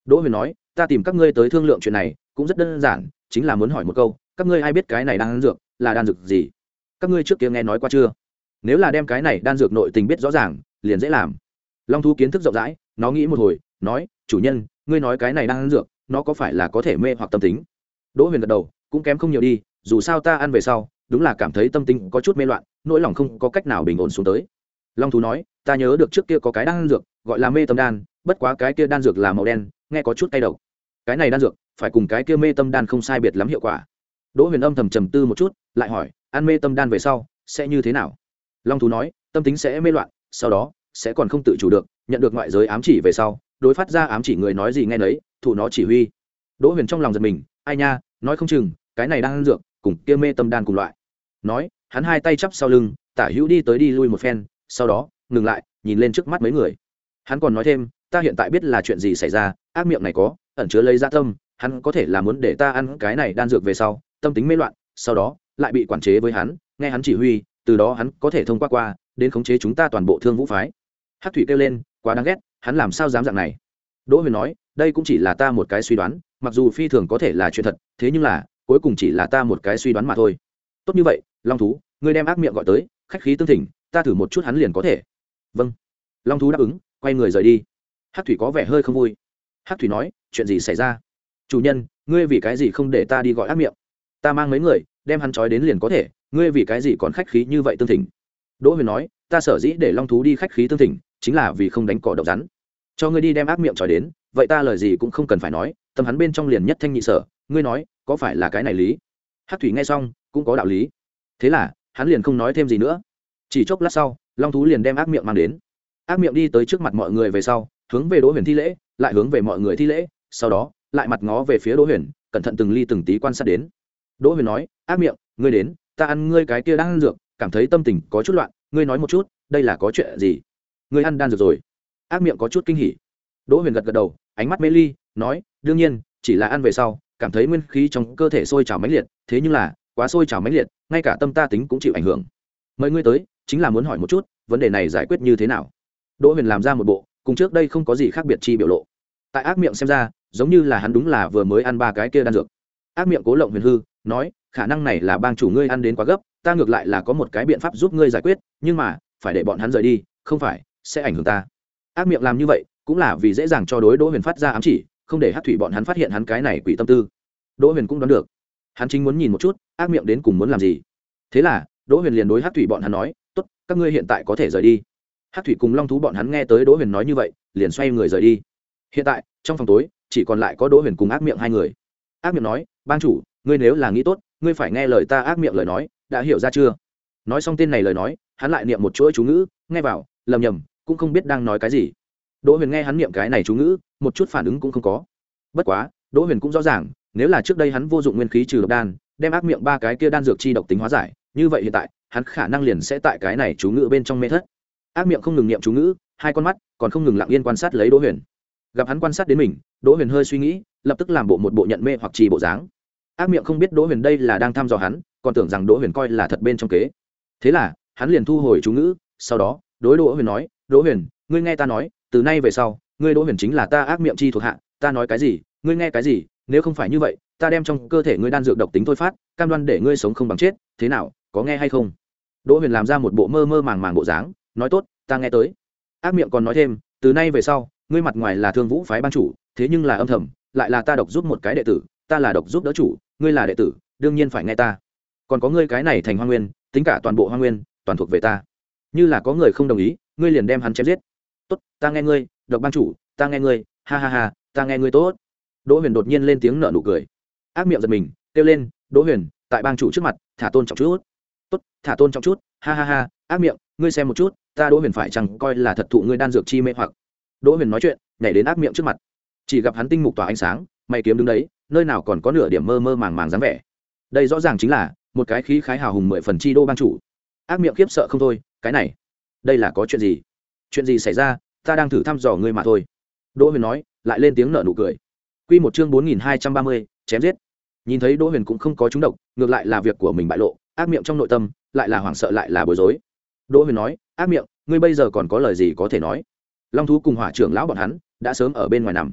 Đỗ Huyền nói, ta tìm các ngươi tới thương lượng chuyện này cũng rất đơn giản, chính là muốn hỏi một câu, các ngươi ai biết cái này đan dược là đan dược gì? Các ngươi trước kia nghe nói qua chưa? Nếu là đem cái này đan dược nội tình biết rõ ràng, liền dễ làm. Long thú kiến thức rộng rãi, nó nghĩ một hồi, nói, chủ nhân, ngươi nói cái này đan dược, nó có phải là có thể mê hoặc tâm tính? Đỗ Huyền gật đầu, cũng kém không nhiều đi, dù sao ta ăn về sau, đúng là cảm thấy tâm tính có chút mê loạn, nỗi lòng không có cách nào bình ổn xuống tới. Long thú nói, ta nhớ được trước kia có cái đan dược gọi là mê tâm đan, bất quá cái kia đan dược là màu đen, nghe có chút cay độc. Cái này đan dược phải cùng cái kia mê tâm đan không sai biệt lắm hiệu quả. Đỗ Huyền âm thầm trầm tư một chút, lại hỏi, ăn mê tâm đan về sau sẽ như thế nào? Long thú nói, tâm tính sẽ mê loạn, sau đó sẽ còn không tự chủ được, nhận được ngoại giới ám chỉ về sau, đối phát ra ám chỉ người nói gì nghe nấy, thủ nó chỉ huy. Đỗ Huyền trong lòng giật mình, ai nha, nói không chừng cái này đang ăn dược cùng kia mê tâm đan cùng loại. Nói, hắn hai tay chắp sau lưng, tả hữu đi tới đi lui một phen, sau đó ngừng lại, nhìn lên trước mắt mấy người. Hắn còn nói thêm, ta hiện tại biết là chuyện gì xảy ra, ác miệng này có ẩn chứa lấy dạ tâm, hắn có thể là muốn để ta ăn cái này đan dược về sau, tâm tính mê loạn, sau đó lại bị quản chế với hắn, nghe hắn chỉ huy, từ đó hắn có thể thông qua qua đến khống chế chúng ta toàn bộ Thương Vũ phái. Hắc Thủy kêu lên, quá đáng ghét, hắn làm sao dám dạng này? Đỗ Huyền nói, đây cũng chỉ là ta một cái suy đoán, mặc dù phi thường có thể là chuyện thật, thế nhưng là cuối cùng chỉ là ta một cái suy đoán mà thôi. Tốt như vậy, Long thú, ngươi đem ác miệng gọi tới, khách khí tương thỉnh, ta thử một chút hắn liền có thể. Vâng. Long thú đáp ứng, quay người rời đi. Hắc Thủy có vẻ hơi không vui. Hắc Thủy nói, chuyện gì xảy ra? Chủ nhân, ngươi vì cái gì không để ta đi gọi ác miệng? Ta mang mấy người, đem hắn trói đến liền có thể, ngươi vì cái gì còn khách khí như vậy tương thỉnh? Đỗ Huyền nói, ta sở dĩ để Long thú đi khách khí tương thỉnh, chính là vì không đánh cỏ độc rắn. Cho ngươi đi đem ác miệng trói đến, vậy ta lời gì cũng không cần phải nói, tâm hắn bên trong liền nhất thanh nhị sở, ngươi nói, có phải là cái này lý? Hắc Thủy nghe xong, cũng có đạo lý. Thế là, hắn liền không nói thêm gì nữa. Chỉ chốc lát sau, Long thú liền đem ác miệng mang đến. Ác miệng đi tới trước mặt mọi người về sau, hướng về Đỗ Huyền thi lễ, lại hướng về mọi người thi lễ, sau đó, lại mặt ngó về phía Đỗ Huyền, cẩn thận từng ly từng tí quan sát đến. Đỗ Huyền nói, ác miệng, ngươi đến, ta ăn ngươi cái kia đang ăn dược, cảm thấy tâm tình có chút loạn, ngươi nói một chút, đây là có chuyện gì? Ngươi ăn đan dược rồi? Ác miệng có chút kinh hỉ. Đỗ Huyền gật gật đầu, ánh mắt mê ly, nói, đương nhiên, chỉ là ăn về sau, cảm thấy nguyên khí trong cơ thể sôi trào mãnh liệt, thế nhưng là, quá sôi trào mãnh liệt, ngay cả tâm ta tính cũng chịu ảnh hưởng. Mời ngươi tới, chính là muốn hỏi một chút, vấn đề này giải quyết như thế nào? Đỗ Huyền làm ra một bộ, cùng trước đây không có gì khác biệt chi biểu lộ. Tại ác miệng xem ra, giống như là hắn đúng là vừa mới ăn ba cái kia đan dược. Ác miệng cố lộng huyền hư, nói, khả năng này là bang chủ ngươi ăn đến quá gấp, ta ngược lại là có một cái biện pháp giúp ngươi giải quyết, nhưng mà, phải để bọn hắn rời đi, không phải sẽ ảnh hưởng ta. Ác miệng làm như vậy, cũng là vì dễ dàng cho đối Đỗ Huyền phát ra ám chỉ, không để Hắc Thủy bọn hắn phát hiện hắn cái này quỷ tâm tư. Đỗ Huyền cũng đoán được, hắn chính muốn nhìn một chút, ác miệng đến cùng muốn làm gì. Thế là, Đỗ Huyền liền đối Hắc Thủy bọn hắn nói, "Tốt, các ngươi hiện tại có thể rời đi." Hắc Thủy cùng Long thú bọn hắn nghe tới Đỗ Huyền nói như vậy, liền xoay người rời đi. Hiện tại, trong phòng tối, chỉ còn lại có Đỗ Huyền cùng ác miệng hai người. Ác miệng nói, "Bang chủ, ngươi nếu là nghĩ tốt, ngươi phải nghe lời ta." Ác miệng lời nói, đã hiểu ra chưa? Nói xong tên này lời nói, hắn lại niệm một chuỗi chú ngữ, nghe vào, lầm nhầm, cũng không biết đang nói cái gì. Đỗ Huyền nghe hắn niệm cái này chú ngữ, một chút phản ứng cũng không có. Bất quá, Đỗ Huyền cũng rõ ràng, nếu là trước đây hắn vô dụng nguyên khí trừ độc đan, đem ác miệng ba cái kia đan dược chi độc tính hóa giải, như vậy hiện tại, hắn khả năng liền sẽ tại cái này chú ngữ bên trong mê thất. Ác miệng không ngừng niệm chú ngữ, hai con mắt còn không ngừng lặng yên quan sát lấy Đỗ Huyền. Gặp hắn quan sát đến mình, Đỗ Huyền hơi suy nghĩ, lập tức làm bộ một bộ nhận mê hoặc trì bộ dáng. Ác miệng không biết Đỗ Huyền đây là đang thăm dò hắn, còn tưởng rằng Đỗ Huyền coi là thật bên trong kế. Thế là, hắn liền thu hồi chú ngữ, sau đó, đối Đỗ Huyền nói, "Đỗ Huyền, ngươi nghe ta nói, từ nay về sau, ngươi Đỗ Huyền chính là ta ác miệng chi thuộc hạ, ta nói cái gì, ngươi nghe cái gì, nếu không phải như vậy, ta đem trong cơ thể ngươi đan dược độc tính thôi phát, cam đoan để ngươi sống không bằng chết, thế nào, có nghe hay không?" Đỗ Huyền làm ra một bộ mơ mơ màng màng bộ dáng, nói, "Tốt, ta nghe tới." Ác miệng còn nói thêm, "Từ nay về sau, ngươi mặt ngoài là Thương Vũ phái ban chủ, thế nhưng là âm thầm, lại là ta độc giúp một cái đệ tử, ta là độc giúp đỡ chủ, ngươi là đệ tử, đương nhiên phải nghe ta. Còn có ngươi cái này thành Hoa Nguyên, tính cả toàn bộ Hoa Nguyên, toàn thuộc về ta. Như là có người không đồng ý, ngươi liền đem hắn chém giết." "Tốt, ta nghe ngươi, độc ban chủ, ta nghe ngươi, ha ha ha, ta nghe ngươi tốt." Đỗ Huyền đột nhiên lên tiếng nở nụ cười. Ác miệng giật mình, kêu lên, "Đỗ Huyền, tại bang chủ trước mặt, thả tôn trọng chút." "Tốt, thả tôn trọng chút, ha ha ha, ác miệng, ngươi xem một chút, ta Đỗ Huyền phải chẳng coi là thật thụ ngươi đan dược chi mê hoặc." Đỗ Huyền nói chuyện, nhảy đến ác miệng trước mặt. Chỉ gặp hắn tinh mục tỏa ánh sáng, mày kiếm đứng đấy, nơi nào còn có nửa điểm mơ mơ màng màng dáng vẻ. Đây rõ ràng chính là một cái khí khái hào hùng mười phần chi đô bang chủ. Ác miệng khiếp sợ không thôi, cái này, đây là có chuyện gì? Chuyện gì xảy ra? Ta đang thử thăm dò ngươi mà thôi. Đỗ Huyền nói, lại lên tiếng nở nụ cười. Quy một chương bốn nghìn hai trăm ba mươi, chém giết. Nhìn thấy Đỗ Huyền cũng không có trúng độc, ngược lại là việc của mình bại lộ, ác miệng trong nội tâm lại là hoảng sợ lại là bối rối. Đỗ Huyền nói, ác miệng, ngươi bây giờ còn có lời gì có thể nói? Long thú cùng hỏa trưởng lão bọn hắn đã sớm ở bên ngoài nằm.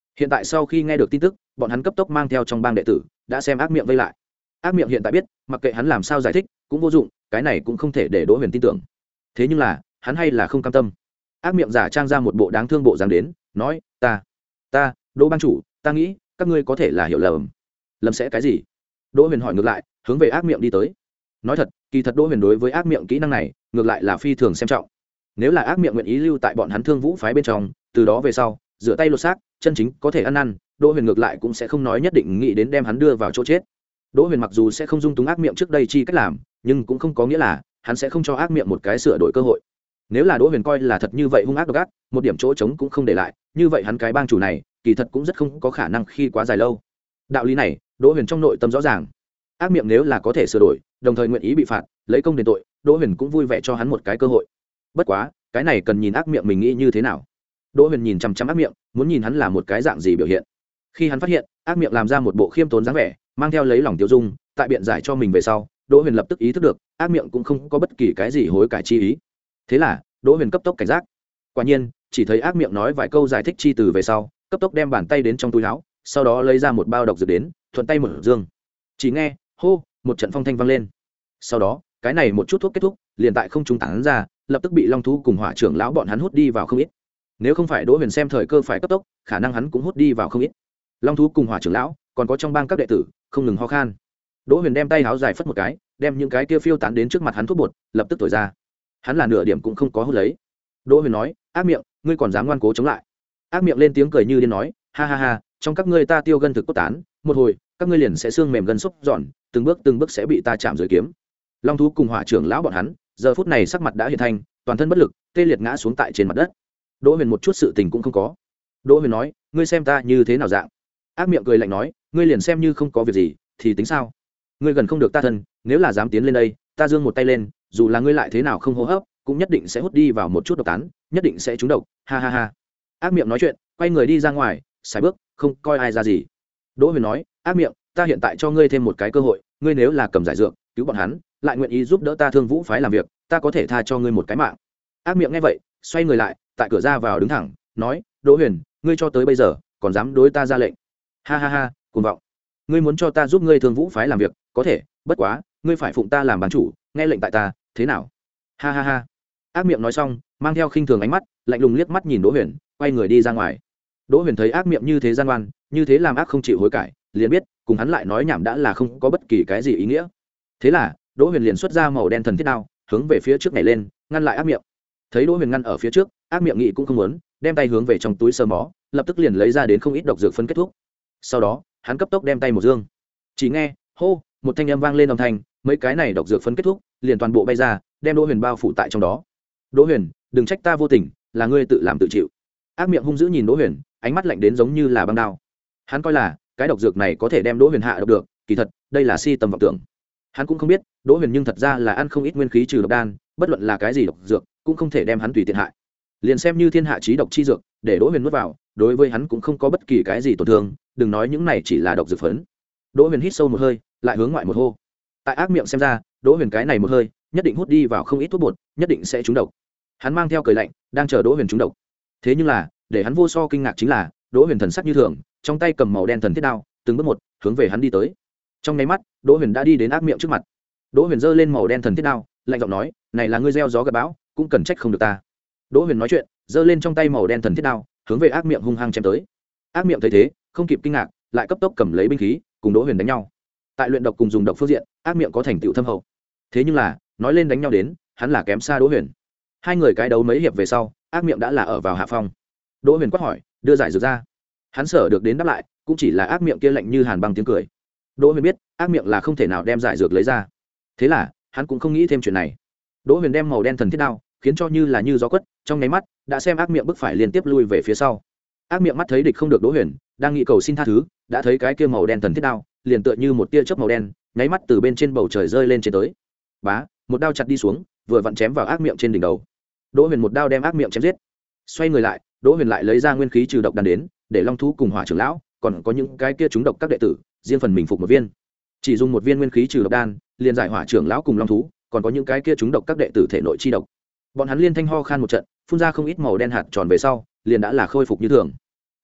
Hiện tại sau khi nghe được tin tức, bọn hắn cấp tốc mang theo trong bang đệ tử đã xem ác miệng vây lại. Ác miệng hiện tại biết mặc kệ hắn làm sao giải thích cũng vô dụng, cái này cũng không thể để Đỗ Huyền tin tưởng. Thế nhưng là hắn hay là không cam tâm. Ác miệng giả trang ra một bộ đáng thương bộ dáng đến, nói: ta ta Đỗ bang chủ, ta nghĩ các ngươi có thể là hiểu lầm. Lầm sẽ cái gì? Đỗ Huyền hỏi ngược lại, hướng về ác miệng đi tới. Nói thật, kỳ thật Đỗ Huyền đối với ác miệng kỹ năng này ngược lại là phi thường xem trọng. Nếu là ác miệng nguyện ý lưu tại bọn hắn Thương Vũ phái bên trong, từ đó về sau rửa tay lột xác, chân chính có thể ăn năn, Đỗ Huyền ngược lại cũng sẽ không nói nhất định nghĩ đến đem hắn đưa vào chỗ chết. Đỗ Huyền mặc dù sẽ không dung túng ác miệng trước đây chi cách làm, nhưng cũng không có nghĩa là hắn sẽ không cho ác miệng một cái sửa đổi cơ hội. Nếu là Đỗ Huyền coi là thật như vậy hung ác độc ác, một điểm chỗ trống cũng không để lại, như vậy hắn cái bang chủ này, kỳ thật cũng rất không có khả năng khi quá dài lâu. Đạo lý này, Đỗ Huyền trong nội tâm rõ ràng. Ác miệng nếu là có thể sửa đổi, đồng thời nguyện ý bị phạt, lấy công đền tội, Đỗ Huyền cũng vui vẻ cho hắn một cái cơ hội. Bất quá, cái này cần nhìn ác miệng mình nghĩ như thế nào. Đỗ Huyền nhìn chằm chằm ác miệng, muốn nhìn hắn là một cái dạng gì biểu hiện. Khi hắn phát hiện, ác miệng làm ra một bộ khiêm tốn dáng vẻ, mang theo lấy lòng tiêu dung, tại biện giải cho mình về sau, Đỗ Huyền lập tức ý thức được, ác miệng cũng không có bất kỳ cái gì hối cải chi ý. Thế là, Đỗ Huyền cấp tốc cảnh giác. Quả nhiên, chỉ thấy ác miệng nói vài câu giải thích chi từ về sau, cấp tốc đem bàn tay đến trong túi áo, sau đó lấy ra một bao độc dược đến, thuận tay mở dương. Chỉ nghe, hô, một trận phong thanh vang lên. Sau đó, cái này một chút thuốc kết thúc, liền tại không trung tản ra, lập tức bị Long thú cùng Hỏa trưởng lão bọn hắn hút đi vào không ít. Nếu không phải Đỗ Huyền xem thời cơ phải cấp tốc, khả năng hắn cũng hút đi vào không ít. Long thú cùng Hỏa trưởng lão, còn có trong bang các đệ tử, không ngừng ho khan. Đỗ Huyền đem tay áo dài phất một cái, đem những cái kia phiêu tán đến trước mặt hắn thuốc bột, lập tức thổi ra. Hắn là nửa điểm cũng không có hút lấy. Đỗ Huyền nói: ác miệng, ngươi còn dám ngoan cố chống lại? Ác miệng lên tiếng cười như điên nói: ha ha ha, trong các ngươi ta tiêu gân thực cốt tán, một hồi các ngươi liền sẽ xương mềm gân xúc giòn, từng bước từng bước sẽ bị ta chạm dưới kiếm. Long thú cùng Hỏa trưởng lão bọn hắn giờ phút này sắc mặt đã hiện thành, toàn thân bất lực, tê liệt ngã xuống tại trên mặt đất. Đỗ Huyền một chút sự tình cũng không có. Đỗ Huyền nói: ngươi xem ta như thế nào dạng? Ác miệng cười lạnh nói: ngươi liền xem như không có việc gì thì tính sao? Ngươi gần không được ta thân, nếu là dám tiến lên đây, ta giương một tay lên, dù là ngươi lại thế nào không hô hấp, cũng nhất định sẽ hút đi vào một chút độc tán, nhất định sẽ trúng độc. Ha ha ha. Ác miệng nói chuyện, quay người đi ra ngoài, sải bước, không coi ai ra gì. Đỗ Huyền nói: ác miệng, ta hiện tại cho ngươi thêm một cái cơ hội, ngươi nếu là cầm giải dược, cứu bọn hắn, lại nguyện ý giúp đỡ ta Thương Vũ phái làm việc, ta có thể tha cho ngươi một cái mạng. Ác miệng nghe vậy, xoay người lại, tại cửa ra vào đứng thẳng, nói: Đỗ Huyền, ngươi cho tới bây giờ còn dám đối ta ra lệnh? Ha ha ha, cuồng vọng. Ngươi muốn cho ta giúp ngươi Thương Vũ phái làm việc, có thể, bất quá, ngươi phải phụng ta làm bán chủ, nghe lệnh tại ta, thế nào? Ha ha ha. Ác miệng nói xong, mang theo khinh thường ánh mắt, lạnh lùng liếc mắt nhìn Đỗ Huyền, quay người đi ra ngoài. Đỗ Huyền thấy ác miệng như thế gian oan, như thế làm ác không chịu hối cải, liền biết cùng hắn lại nói nhảm đã là không có bất kỳ cái gì ý nghĩa. Thế là, Đỗ Huyền liền xuất ra màu đen thần thiết đao, hướng về phía trước nhảy lên, ngăn lại ác miệng. Thấy Đỗ Huyền ngăn ở phía trước, ác miệng nghĩ cũng không muốn, đem tay hướng về trong túi sờ mó, lập tức liền lấy ra đến không ít độc dược phân kết thúc. Sau đó, hắn cấp tốc đem tay một dương. Chỉ nghe, hô, một thanh âm vang lên âm thanh, mấy cái này độc dược phân kết thúc, liền toàn bộ bay ra, đem Đỗ Huyền bao phủ tại trong đó. Đỗ Huyền, đừng trách ta vô tình, là ngươi tự làm tự chịu. Ác miệng hung dữ nhìn Đỗ Huyền, ánh mắt lạnh đến giống như là băng đao. Hắn coi là cái độc dược này có thể đem Đỗ Huyền hạ độc được, kỳ thật, đây là si tầm vọng tưởng. Hắn cũng không biết, Đỗ Huyền nhưng thật ra là ăn không ít nguyên khí trừ độc đan, bất luận là cái gì độc dược, cũng không thể đem hắn tùy tiện hại. Liền xem như thiên hạ chí độc chi dược, để Đỗ Huyền nuốt vào, đối với hắn cũng không có bất kỳ cái gì tổn thương, đừng nói những này chỉ là độc dược phấn. Đỗ Huyền hít sâu một hơi, lại hướng ngoại một hô. Tại ác miệng xem ra, Đỗ Huyền cái này một hơi, nhất định hút đi vào không ít thuốc bột, nhất định sẽ trúng độc. Hắn mang theo cười lạnh, đang chờ Đỗ Huyền trúng độc. Thế nhưng là, để hắn vô so kinh ngạc chính là, Đỗ Huyền thần sắc như thường, trong tay cầm màu đen thần thiết đao, từng bước một hướng về hắn đi tới. Trong nháy mắt, Đỗ Huyền đã đi đến ác miệng trước mặt. Đỗ Huyền giơ lên màu đen thần thiết đao, lạnh giọng nói: "Này là ngươi gieo gió gặt bão, cũng cần trách không được ta." Đỗ Huyền nói chuyện, giơ lên trong tay màu đen thần thiết đao, hướng về ác miệng hung hăng chém tới. Ác miệng thấy thế, không kịp kinh ngạc, lại cấp tốc cầm lấy binh khí, cùng Đỗ Huyền đánh nhau. Tại luyện độc cùng dùng độc phương diện, ác miệng có thành tựu thâm hậu. Thế nhưng là, nói lên đánh nhau đến, hắn là kém xa Đỗ Huyền. Hai người cái đấu mấy hiệp về sau, ác miệng đã là ở vào hạ phong. Đỗ Huyền quát hỏi: "Đưa giải dược ra." Hắn sở được đến đáp lại, cũng chỉ là ác miệng kia lạnh như hàn băng tiếng cười. Đỗ Huyền biết, ác miệng là không thể nào đem giải dược lấy ra. Thế là, hắn cũng không nghĩ thêm chuyện này. Đỗ Huyền đem màu đen thần thiết đao, khiến cho như là như gió quất, trong nháy mắt, đã xem ác miệng bức phải liên tiếp lui về phía sau. Ác miệng mắt thấy địch không được Đỗ Huyền, đang nghĩ cầu xin tha thứ, đã thấy cái kia màu đen thần thiết đao, liền tựa như một tia chớp màu đen, nháy mắt từ bên trên bầu trời rơi lên trên tới. Bá, một đao chặt đi xuống, vừa vặn chém vào ác miệng trên đỉnh đầu. Đỗ Huyền một đao đem ác miệng chém giết. Xoay người lại, Đỗ Huyền lại lấy ra nguyên khí trừ độc đan đến, để Long thú cùng Hỏa trưởng lão, còn có những cái kia trúng độc các đệ tử, riêng phần mình phục một viên. Chỉ dùng một viên nguyên khí trừ độc đan, liền giải Hỏa trưởng lão cùng Long thú, còn có những cái kia trúng độc các đệ tử thể nội chi độc. Bọn hắn liên thanh ho khan một trận, phun ra không ít màu đen hạt tròn về sau, liền đã là khôi phục như thường.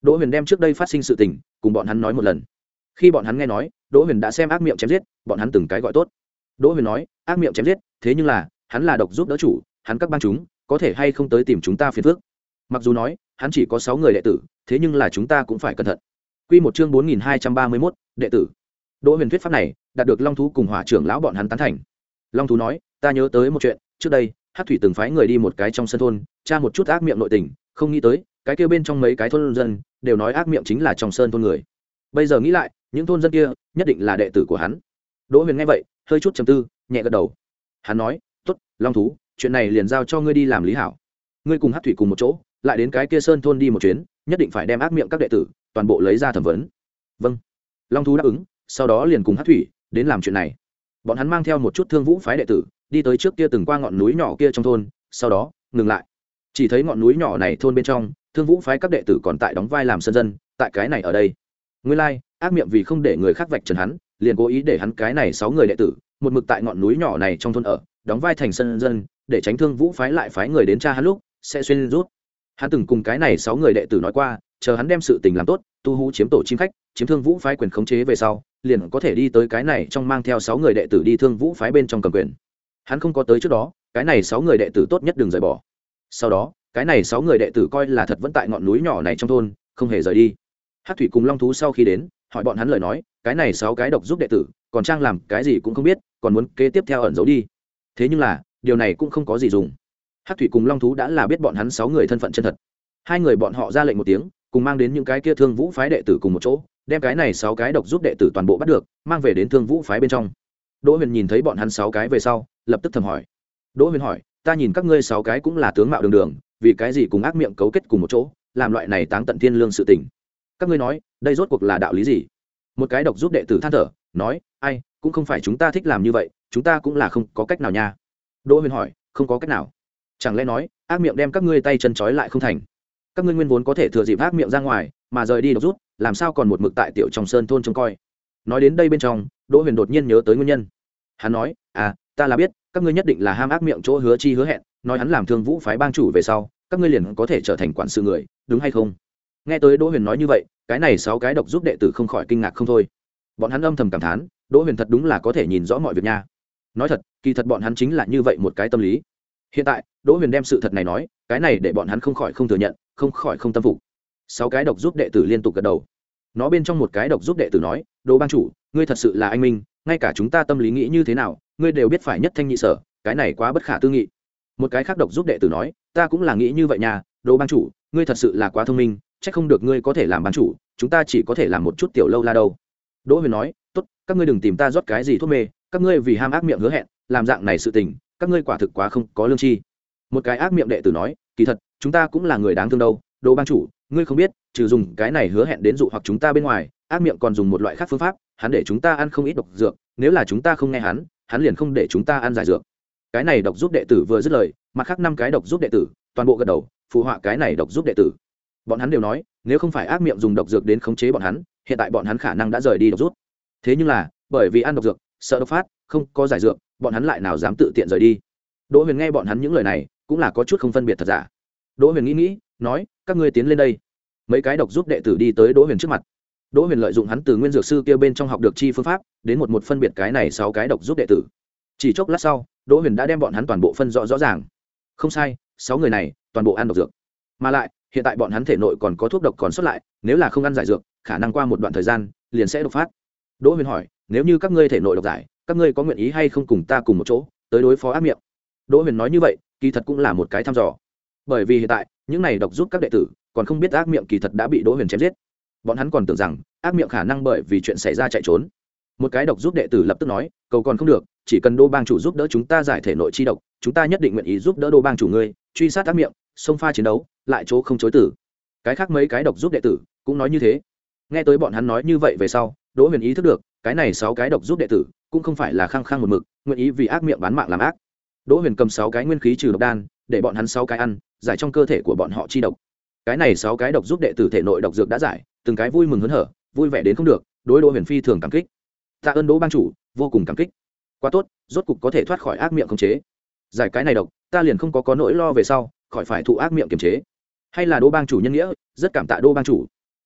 Đỗ Huyền đem trước đây phát sinh sự tình cùng bọn hắn nói một lần. Khi bọn hắn nghe nói Đỗ Huyền đã xem ác miệng chém giết, bọn hắn từng cái gọi tốt. Đỗ Huyền nói, ác miệng chém giết, thế nhưng là hắn là độc giúp đỡ chủ, hắn các bang chúng có thể hay không tới tìm chúng ta phiền phức. Mặc dù nói hắn chỉ có sáu người đệ tử, thế nhưng là chúng ta cũng phải cẩn thận. Quy một chương bốn nghìn hai trăm ba mươi mốt, đệ tử. Đỗ Huyền thuyết pháp này đạt được Long thú cùng Hỏa trưởng lão bọn hắn tán thành. Long thú nói, ta nhớ tới một chuyện, trước đây Hắc thủy từng phái người đi một cái trong sân thôn, tra một chút ác miệng nội tình, không nghĩ tới cái kia bên trong mấy cái thôn dân đều nói ác miệng chính là trong sơn thôn người. Bây giờ nghĩ lại, những thôn dân kia nhất định là đệ tử của hắn. Đỗ Huyền nghe vậy hơi chút trầm tư, nhẹ gật đầu. Hắn nói, tốt, Long thú, chuyện này liền giao cho ngươi đi làm lý hảo. Ngươi cùng Hắc thủy cùng một chỗ, lại đến cái kia sơn thôn đi một chuyến, nhất định phải đem ác miệng các đệ tử toàn bộ lấy ra thẩm vấn. Vâng. Long thú đáp ứng, sau đó liền cùng Hắc thủy đến làm chuyện này. Bọn hắn mang theo một chút Thương Vũ phái đệ tử đi tới trước kia từng qua ngọn núi nhỏ kia trong thôn, sau đó ngừng lại. Chỉ thấy ngọn núi nhỏ này thôn bên trong, Thương Vũ phái các đệ tử còn tại đóng vai làm sơn dân, tại cái này ở đây. Nguyên lai, like, ác miệng vì không để người khác vạch trần hắn, liền cố ý để hắn cái này sáu người đệ tử, một mực tại ngọn núi nhỏ này trong thôn ở, đóng vai thành sơn dân, để tránh Thương Vũ phái lại phái người đến tra hắn lúc sẽ xuyên rút. Hắn từng cùng cái này sáu người đệ tử nói qua, chờ hắn đem sự tình làm tốt, tu hú chiếm tổ chim khách, chiếm Thương Vũ phái quyền khống chế về sau, liền có thể đi tới cái này trong mang theo sáu người đệ tử đi Thương Vũ phái bên trong cầm quyền. Hắn không có tới trước đó, cái này sáu người đệ tử tốt nhất đừng rời bỏ. Sau đó, cái này sáu người đệ tử coi là thật vẫn tại ngọn núi nhỏ này trong thôn, không hề rời đi. Hắc thủy cùng Long thú sau khi đến, hỏi bọn hắn lời nói, cái này sáu cái độc giúp đệ tử, còn trang làm cái gì cũng không biết, còn muốn kế tiếp theo ẩn giấu đi. Thế nhưng là, điều này cũng không có gì dùng. Hắc thủy cùng Long thú đã là biết bọn hắn sáu người thân phận chân thật. Hai người bọn họ ra lệnh một tiếng, cùng mang đến những cái kia Thương Vũ phái đệ tử cùng một chỗ, đem cái này sáu cái độc giúp đệ tử toàn bộ bắt được, mang về đến Thương Vũ phái bên trong. Đỗ Huyền nhìn thấy bọn hắn sáu cái về sau, lập tức thầm hỏi. Đỗ Huyền hỏi, ta nhìn các ngươi sáu cái cũng là tướng mạo đường đường, vì cái gì cùng ác miệng cấu kết cùng một chỗ, làm loại này táng tận thiên lương sự tình? Các ngươi nói, đây rốt cuộc là đạo lý gì? Một cái độc giúp đệ tử than thở, nói, ai, cũng không phải chúng ta thích làm như vậy, chúng ta cũng là không có cách nào nha. Đỗ Huyền hỏi, không có cách nào? Chẳng lẽ nói, ác miệng đem các ngươi tay chân trói lại không thành? Các ngươi nguyên vốn có thể thừa dịp ác miệng ra ngoài, mà rời đi độc rút, làm sao còn một mực tại tiểu trong sơn thôn trông coi? Nói đến đây bên trong, Đỗ Huyền đột nhiên nhớ tới nguyên nhân. Hắn nói, à, ta là biết, các ngươi nhất định là ham ác miệng chỗ hứa chi hứa hẹn, nói hắn làm Thương Vũ phái bang chủ về sau, các ngươi liền có thể trở thành quản sự người, đúng hay không? Nghe tới Đỗ Huyền nói như vậy, cái này sáu cái độc giúp đệ tử không khỏi kinh ngạc không thôi. Bọn hắn âm thầm cảm thán, Đỗ Huyền thật đúng là có thể nhìn rõ mọi việc nha. Nói thật, kỳ thật bọn hắn chính là như vậy một cái tâm lý. Hiện tại, Đỗ Huyền đem sự thật này nói, cái này để bọn hắn không khỏi không thừa nhận, không khỏi không tâm phục. Sáu cái độc giúp đệ tử liên tục gật đầu. Nó bên trong một cái độc giúp đệ tử nói, Đỗ bang chủ, ngươi thật sự là anh minh, ngay cả chúng ta tâm lý nghĩ như thế nào, ngươi đều biết phải nhất thanh nhị sở, cái này quá bất khả tư nghị. Một cái khác độc giúp đệ tử nói, ta cũng là nghĩ như vậy nha, Đỗ bang chủ, ngươi thật sự là quá thông minh, chắc không được ngươi có thể làm bang chủ, chúng ta chỉ có thể làm một chút tiểu lâu la đâu. Đỗ Huyền nói, tốt, các ngươi đừng tìm ta rót cái gì thuốc mê, các ngươi vì ham ác miệng hứa hẹn, làm dạng này sự tình, các ngươi quả thực quá không có lương tri. Một cái ác miệng đệ tử nói, kỳ thật, chúng ta cũng là người đáng thương đâu, Đỗ bang chủ, ngươi không biết, trừ dùng cái này hứa hẹn đến dụ hoặc chúng ta bên ngoài, ác miệng còn dùng một loại khác phương pháp, hắn để chúng ta ăn không ít độc dược, nếu là chúng ta không nghe hắn, hắn liền không để chúng ta ăn giải dược. Cái này độc giúp đệ tử vừa dứt lời, mặt khác năm cái độc giúp đệ tử toàn bộ gật đầu phụ họa cái này độc giúp đệ tử. Bọn hắn đều nói, nếu không phải ác miệng dùng độc dược đến khống chế bọn hắn, hiện tại bọn hắn khả năng đã rời đi độc rút. Thế nhưng là, bởi vì ăn độc dược, sợ độc phát, không có giải dược, bọn hắn lại nào dám tự tiện rời đi. Đỗ Huyền nghe bọn hắn những lời này, cũng là có chút không phân biệt thật giả. Đỗ Huyền nghĩ nghĩ, nói, các ngươi tiến lên đây. Mấy cái độc giúp đệ tử đi tới Đỗ Huyền trước mặt. Đỗ Huyền lợi dụng hắn từ nguyên dược sư kia bên trong học được chi phương pháp, đến một một phân biệt cái này sáu cái độc giúp đệ tử. Chỉ chốc lát sau, Đỗ Huyền đã đem bọn hắn toàn bộ phân rõ rõ ràng. Không sai, sáu người này toàn bộ ăn độc dược. Mà lại, hiện tại bọn hắn thể nội còn có thuốc độc còn sót lại, nếu là không ăn giải dược, khả năng qua một đoạn thời gian liền sẽ độc phát. Đỗ Huyền hỏi, nếu như các ngươi thể nội độc giải, các ngươi có nguyện ý hay không cùng ta cùng một chỗ tới đối phó ác miệng? Đỗ Huyền nói như vậy, kỳ thật cũng là một cái thăm dò. Bởi vì hiện tại, những này độc giúp các đệ tử còn không biết ác miệng kỳ thật đã bị Đỗ Huyền chém giết. Bọn hắn còn tưởng rằng ác miệng khả năng bởi vì chuyện xảy ra chạy trốn. Một cái độc giúp đệ tử lập tức nói, cầu còn không được, chỉ cần Đỗ bang chủ giúp đỡ chúng ta giải thể nội chi độc, chúng ta nhất định nguyện ý giúp đỡ Đỗ bang chủ ngươi truy sát ác miệng, xông pha chiến đấu, lại chỗ không chối từ. Cái khác mấy cái độc giúp đệ tử cũng nói như thế. Nghe tới bọn hắn nói như vậy về sau, Đỗ Huyền ý thức được, cái này sáu cái độc giúp đệ tử cũng không phải là khăng khăng một mực nguyện ý vì ác miệng bán mạng làm ác. Đỗ Huyền cầm sáu cái nguyên khí trừ độc đan, để bọn hắn sáu cái ăn, giải trong cơ thể của bọn họ chi độc. Cái này sáu cái độc giúp đệ tử thể nội độc dược đã giải, từng cái vui mừng hớn hở, vui vẻ đến không được, đối Đỗ Huyền phi thường cảm kích. Tạ ơn Đỗ bang chủ, vô cùng cảm kích. Quá tốt, rốt cục có thể thoát khỏi ác miệng khống chế. Giải cái này độc, ta liền không có có nỗi lo về sau, khỏi phải thụ ác miệng kiềm chế. Hay là Đỗ bang chủ nhân nghĩa, rất cảm tạ Đỗ bang chủ.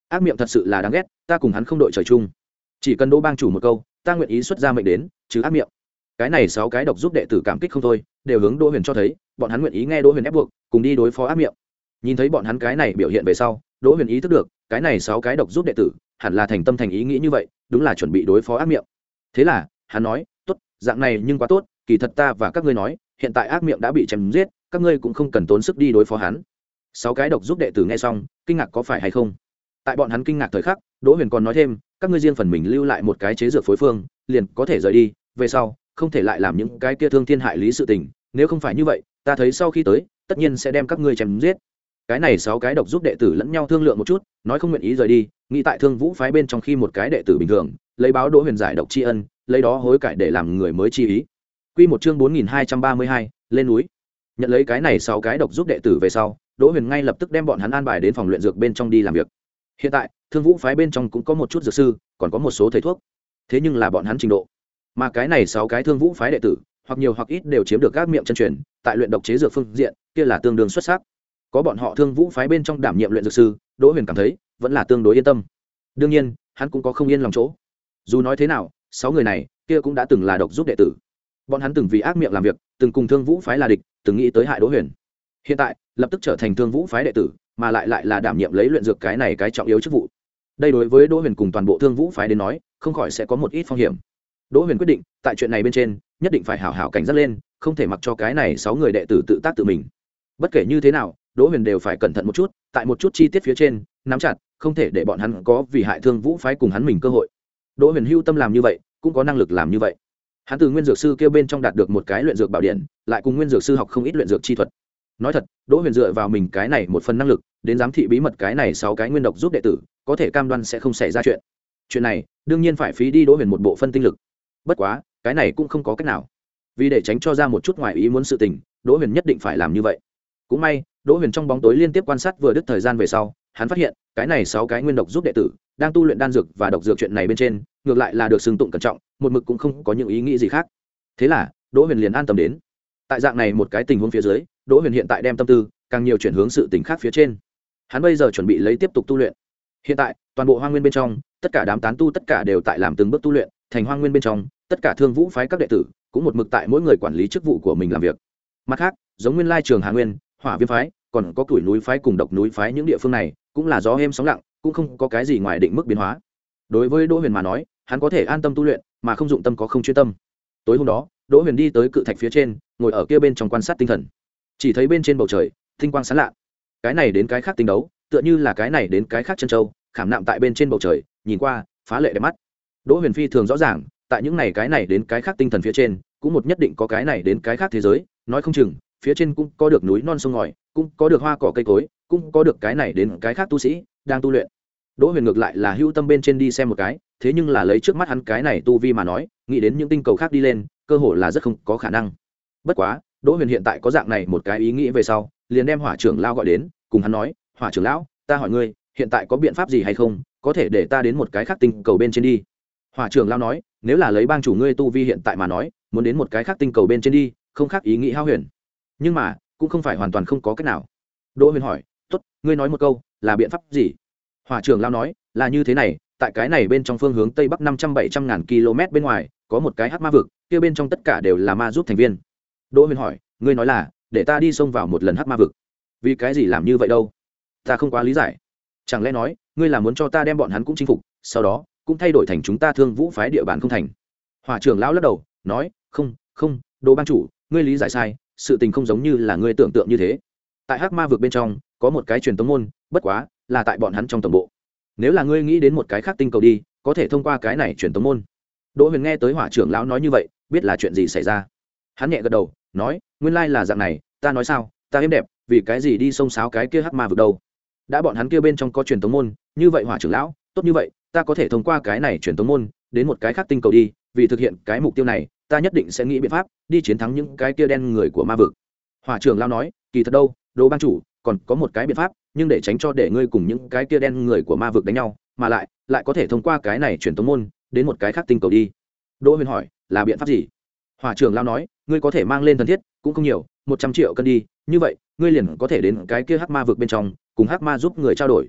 ác miệng thật sự là đáng ghét, ta cùng hắn không đội trời chung. Chỉ cần Đỗ bang chủ một câu, ta nguyện ý xuất ra mệnh đến chứ ác miệng. Cái này sáu cái độc giúp đệ tử cảm kích không thôi, đều hướng Đỗ Huyền cho thấy bọn hắn nguyện ý nghe Đỗ Huyền ép buộc, cùng đi đối phó ác miệng. Nhìn thấy bọn hắn cái này biểu hiện về sau, Đỗ Huyền ý thức được cái này sáu cái độc giúp đệ tử hẳn là thành tâm thành ý nghĩ như vậy, đúng là chuẩn bị đối phó ác miệng. Thế là hắn nói, tốt, dạng này nhưng quá tốt, kỳ thật ta và các ngươi nói, hiện tại ác miệng đã bị chém giết, các ngươi cũng không cần tốn sức đi đối phó hắn. Sáu cái độc giúp đệ tử nghe xong, kinh ngạc có phải hay không? Tại bọn hắn kinh ngạc thời khắc, Đỗ Huyền còn nói thêm, các ngươi riêng phần mình lưu lại một cái chế dược phối phương, liền có thể rời đi, về sau không thể lại làm những cái kia thương thiên hại lý sự tình, nếu không phải như vậy, ta thấy sau khi tới, tất nhiên sẽ đem các ngươi chém giết. Cái này sáu cái độc giúp đệ tử lẫn nhau thương lượng một chút, nói không nguyện ý rời đi, nghĩ tại Thương Vũ phái bên trong khi một cái đệ tử bình thường, lấy báo Đỗ Huyền giải độc tri ân, lấy đó hối cải để làm người mới chi ý. Quy một chương bốn nghìn hai trăm ba mươi hai, lên núi. Nhận lấy cái này sáu cái độc giúp đệ tử về sau, Đỗ Huyền ngay lập tức đem bọn hắn an bài đến phòng luyện dược bên trong đi làm việc. Hiện tại, Thương Vũ phái bên trong cũng có một chút dược sư, còn có một số thầy thuốc. Thế nhưng là bọn hắn trình độ, mà cái này sáu cái Thương Vũ phái đệ tử, hoặc nhiều hoặc ít đều chiếm được các miệng chân truyền, tại luyện độc chế dược phương diện, kia là tương đương xuất sắc. Có bọn họ Thương Vũ phái bên trong đảm nhiệm luyện dược sư, Đỗ Huyền cảm thấy vẫn là tương đối yên tâm. Đương nhiên, hắn cũng có không yên lòng chỗ. Dù nói thế nào, sáu người này, kia cũng đã từng là độc giúp đệ tử. Bọn hắn từng vì ác miệng làm việc, từng cùng Thương Vũ phái là địch, từng nghĩ tới hại Đỗ Huyền. Hiện tại, lập tức trở thành Thương Vũ phái đệ tử, mà lại lại là đảm nhiệm lấy luyện dược cái này cái trọng yếu chức vụ. Đây đối với Đỗ Huyền cùng toàn bộ Thương Vũ phái đến nói, không khỏi sẽ có một ít phong hiểm. Đỗ Huyền quyết định, tại chuyện này bên trên, nhất định phải hảo hảo cảnh giác lên, không thể mặc cho cái này sáu người đệ tử tự tác tự mình. Bất kể như thế nào, Đỗ Huyền đều phải cẩn thận một chút, tại một chút chi tiết phía trên, nắm chặt, không thể để bọn hắn có vì hại Thương Vũ phái cùng hắn mình cơ hội. Đỗ Huyền hưu tâm làm như vậy, cũng có năng lực làm như vậy. Hắn từ nguyên dược sư kia bên trong đạt được một cái luyện dược bảo điện, lại cùng nguyên dược sư học không ít luyện dược chi thuật. Nói thật, Đỗ Huyền dựa vào mình cái này một phần năng lực, đến giám thị bí mật cái này sáu cái nguyên độc giúp đệ tử, có thể cam đoan sẽ không xảy ra chuyện. Chuyện này, đương nhiên phải phí đi Đỗ Huyền một bộ phân tinh lực. Bất quá, cái này cũng không có cách nào. Vì để tránh cho ra một chút ngoài ý muốn sự tình, Đỗ Huyền nhất định phải làm như vậy. Cũng may, Đỗ Huyền trong bóng tối liên tiếp quan sát vừa đứt thời gian về sau, hắn phát hiện, cái này sáu cái nguyên độc giúp đệ tử đang tu luyện đan dược và độc dược chuyện này bên trên, ngược lại là được xưng tụng cẩn trọng, một mực cũng không có những ý nghĩ gì khác. Thế là, Đỗ Huyền liền an tâm đến. Tại dạng này một cái tình huống phía dưới, Đỗ Huyền hiện tại đem tâm tư càng nhiều chuyển hướng sự tình khác phía trên. Hắn bây giờ chuẩn bị lấy tiếp tục tu luyện. Hiện tại, toàn bộ Hoang Nguyên bên trong, tất cả đám tán tu tất cả đều tại làm từng bước tu luyện, thành Hoang Nguyên bên trong, tất cả Thương Vũ phái các đệ tử cũng một mực tại mỗi người quản lý chức vụ của mình làm việc. Mặt khác, giống Nguyên Lai Trường Hà Nguyên, Hỏa Viêm phái, còn có Củi núi phái cùng Độc núi phái những địa phương này, cũng là gió êm sóng lặng, cũng không có cái gì ngoài định mức biến hóa. Đối với Đỗ Huyền mà nói, hắn có thể an tâm tu luyện, mà không dụng tâm có không chuyên tâm. Tối hôm đó, Đỗ Huyền đi tới cự thạch phía trên, ngồi ở kia bên trong quan sát tinh thần. Chỉ thấy bên trên bầu trời, tinh quang sáng lạ. Cái này đến cái khác tinh đấu, tựa như là cái này đến cái khác chân châu, khảm nạm tại bên trên bầu trời, nhìn qua, phá lệ đẹp mắt. Đỗ Huyền phi thường rõ ràng, tại những này cái này đến cái khác tinh thần phía trên, cũng một nhất định có cái này đến cái khác thế giới, nói không chừng, phía trên cũng có được núi non sông ngòi, cũng có được hoa cỏ cây cối, cũng có được cái này đến cái khác tu sĩ đang tu luyện. Đỗ Huyền ngược lại là hữu tâm bên trên đi xem một cái, thế nhưng là lấy trước mắt hắn cái này tu vi mà nói, nghĩ đến những tinh cầu khác đi lên, cơ hội là rất không có khả năng. Bất quá, Đỗ Huyền hiện tại có dạng này một cái ý nghĩ về sau, liền đem Hỏa trưởng lão gọi đến, cùng hắn nói, "Hỏa trưởng lão, ta hỏi ngươi, hiện tại có biện pháp gì hay không, có thể để ta đến một cái khác tinh cầu bên trên đi?" Hỏa trưởng lão nói, "Nếu là lấy bang chủ ngươi tu vi hiện tại mà nói, muốn đến một cái khác tinh cầu bên trên đi, không khác ý nghĩ hao huyền. Nhưng mà, cũng không phải hoàn toàn không có cách nào." Đỗ Huyền hỏi, "Tốt, ngươi nói một câu, là biện pháp gì?" Hỏa trưởng lão nói, "Là như thế này, tại cái này bên trong phương hướng tây bắc năm trăm bảy trăm ngàn km bên ngoài, có một cái hắc ma vực, kia bên trong tất cả đều là ma giúp thành viên." Đỗ Huyền hỏi, "Ngươi nói là để ta đi xông vào một lần hắc ma vực, vì cái gì làm như vậy đâu? Ta không quá lý giải. Chẳng lẽ nói, ngươi là muốn cho ta đem bọn hắn cũng chinh phục, sau đó cũng thay đổi thành chúng ta Thương Vũ phái địa bàn không thành?" Hỏa trưởng lão lắc đầu, nói, "Không, không, Đỗ bang chủ, ngươi lý giải sai, sự tình không giống như là ngươi tưởng tượng như thế. Tại hắc ma vực bên trong có một cái truyền tống môn, bất quá là tại bọn hắn trong tổng bộ. Nếu là ngươi nghĩ đến một cái khác tinh cầu đi, có thể thông qua cái này truyền tống môn." Đỗ Huyền nghe tới Hỏa trưởng lão nói như vậy, biết là chuyện gì xảy ra. Hắn nhẹ gật đầu, nói, "Nguyên lai là dạng này, ta nói sao, ta êm đẹp, vì cái gì đi xông xáo cái kia hắc ma vực đâu? Đã bọn hắn kia bên trong có truyền tống môn, như vậy Hỏa trưởng lão, tốt như vậy, ta có thể thông qua cái này truyền tống môn đến một cái khác tinh cầu đi, vì thực hiện cái mục tiêu này, ta nhất định sẽ nghĩ biện pháp đi chiến thắng những cái kia đen người của ma vực." Hỏa trưởng lão nói, "Kỳ thật đâu, Đỗ bang chủ, còn có một cái biện pháp, nhưng để tránh cho để ngươi cùng những cái kia đen người của ma vực đánh nhau, mà lại lại có thể thông qua cái này truyền tống môn đến một cái khác tinh cầu đi." Đỗ Huyền hỏi, "Là biện pháp gì?" Hỏa trưởng lão nói, "Ngươi có thể mang lên thần thiết, cũng không nhiều, một trăm triệu cân đi, như vậy, ngươi liền có thể đến cái kia hắc ma vực bên trong, cùng hắc ma giúp người trao đổi."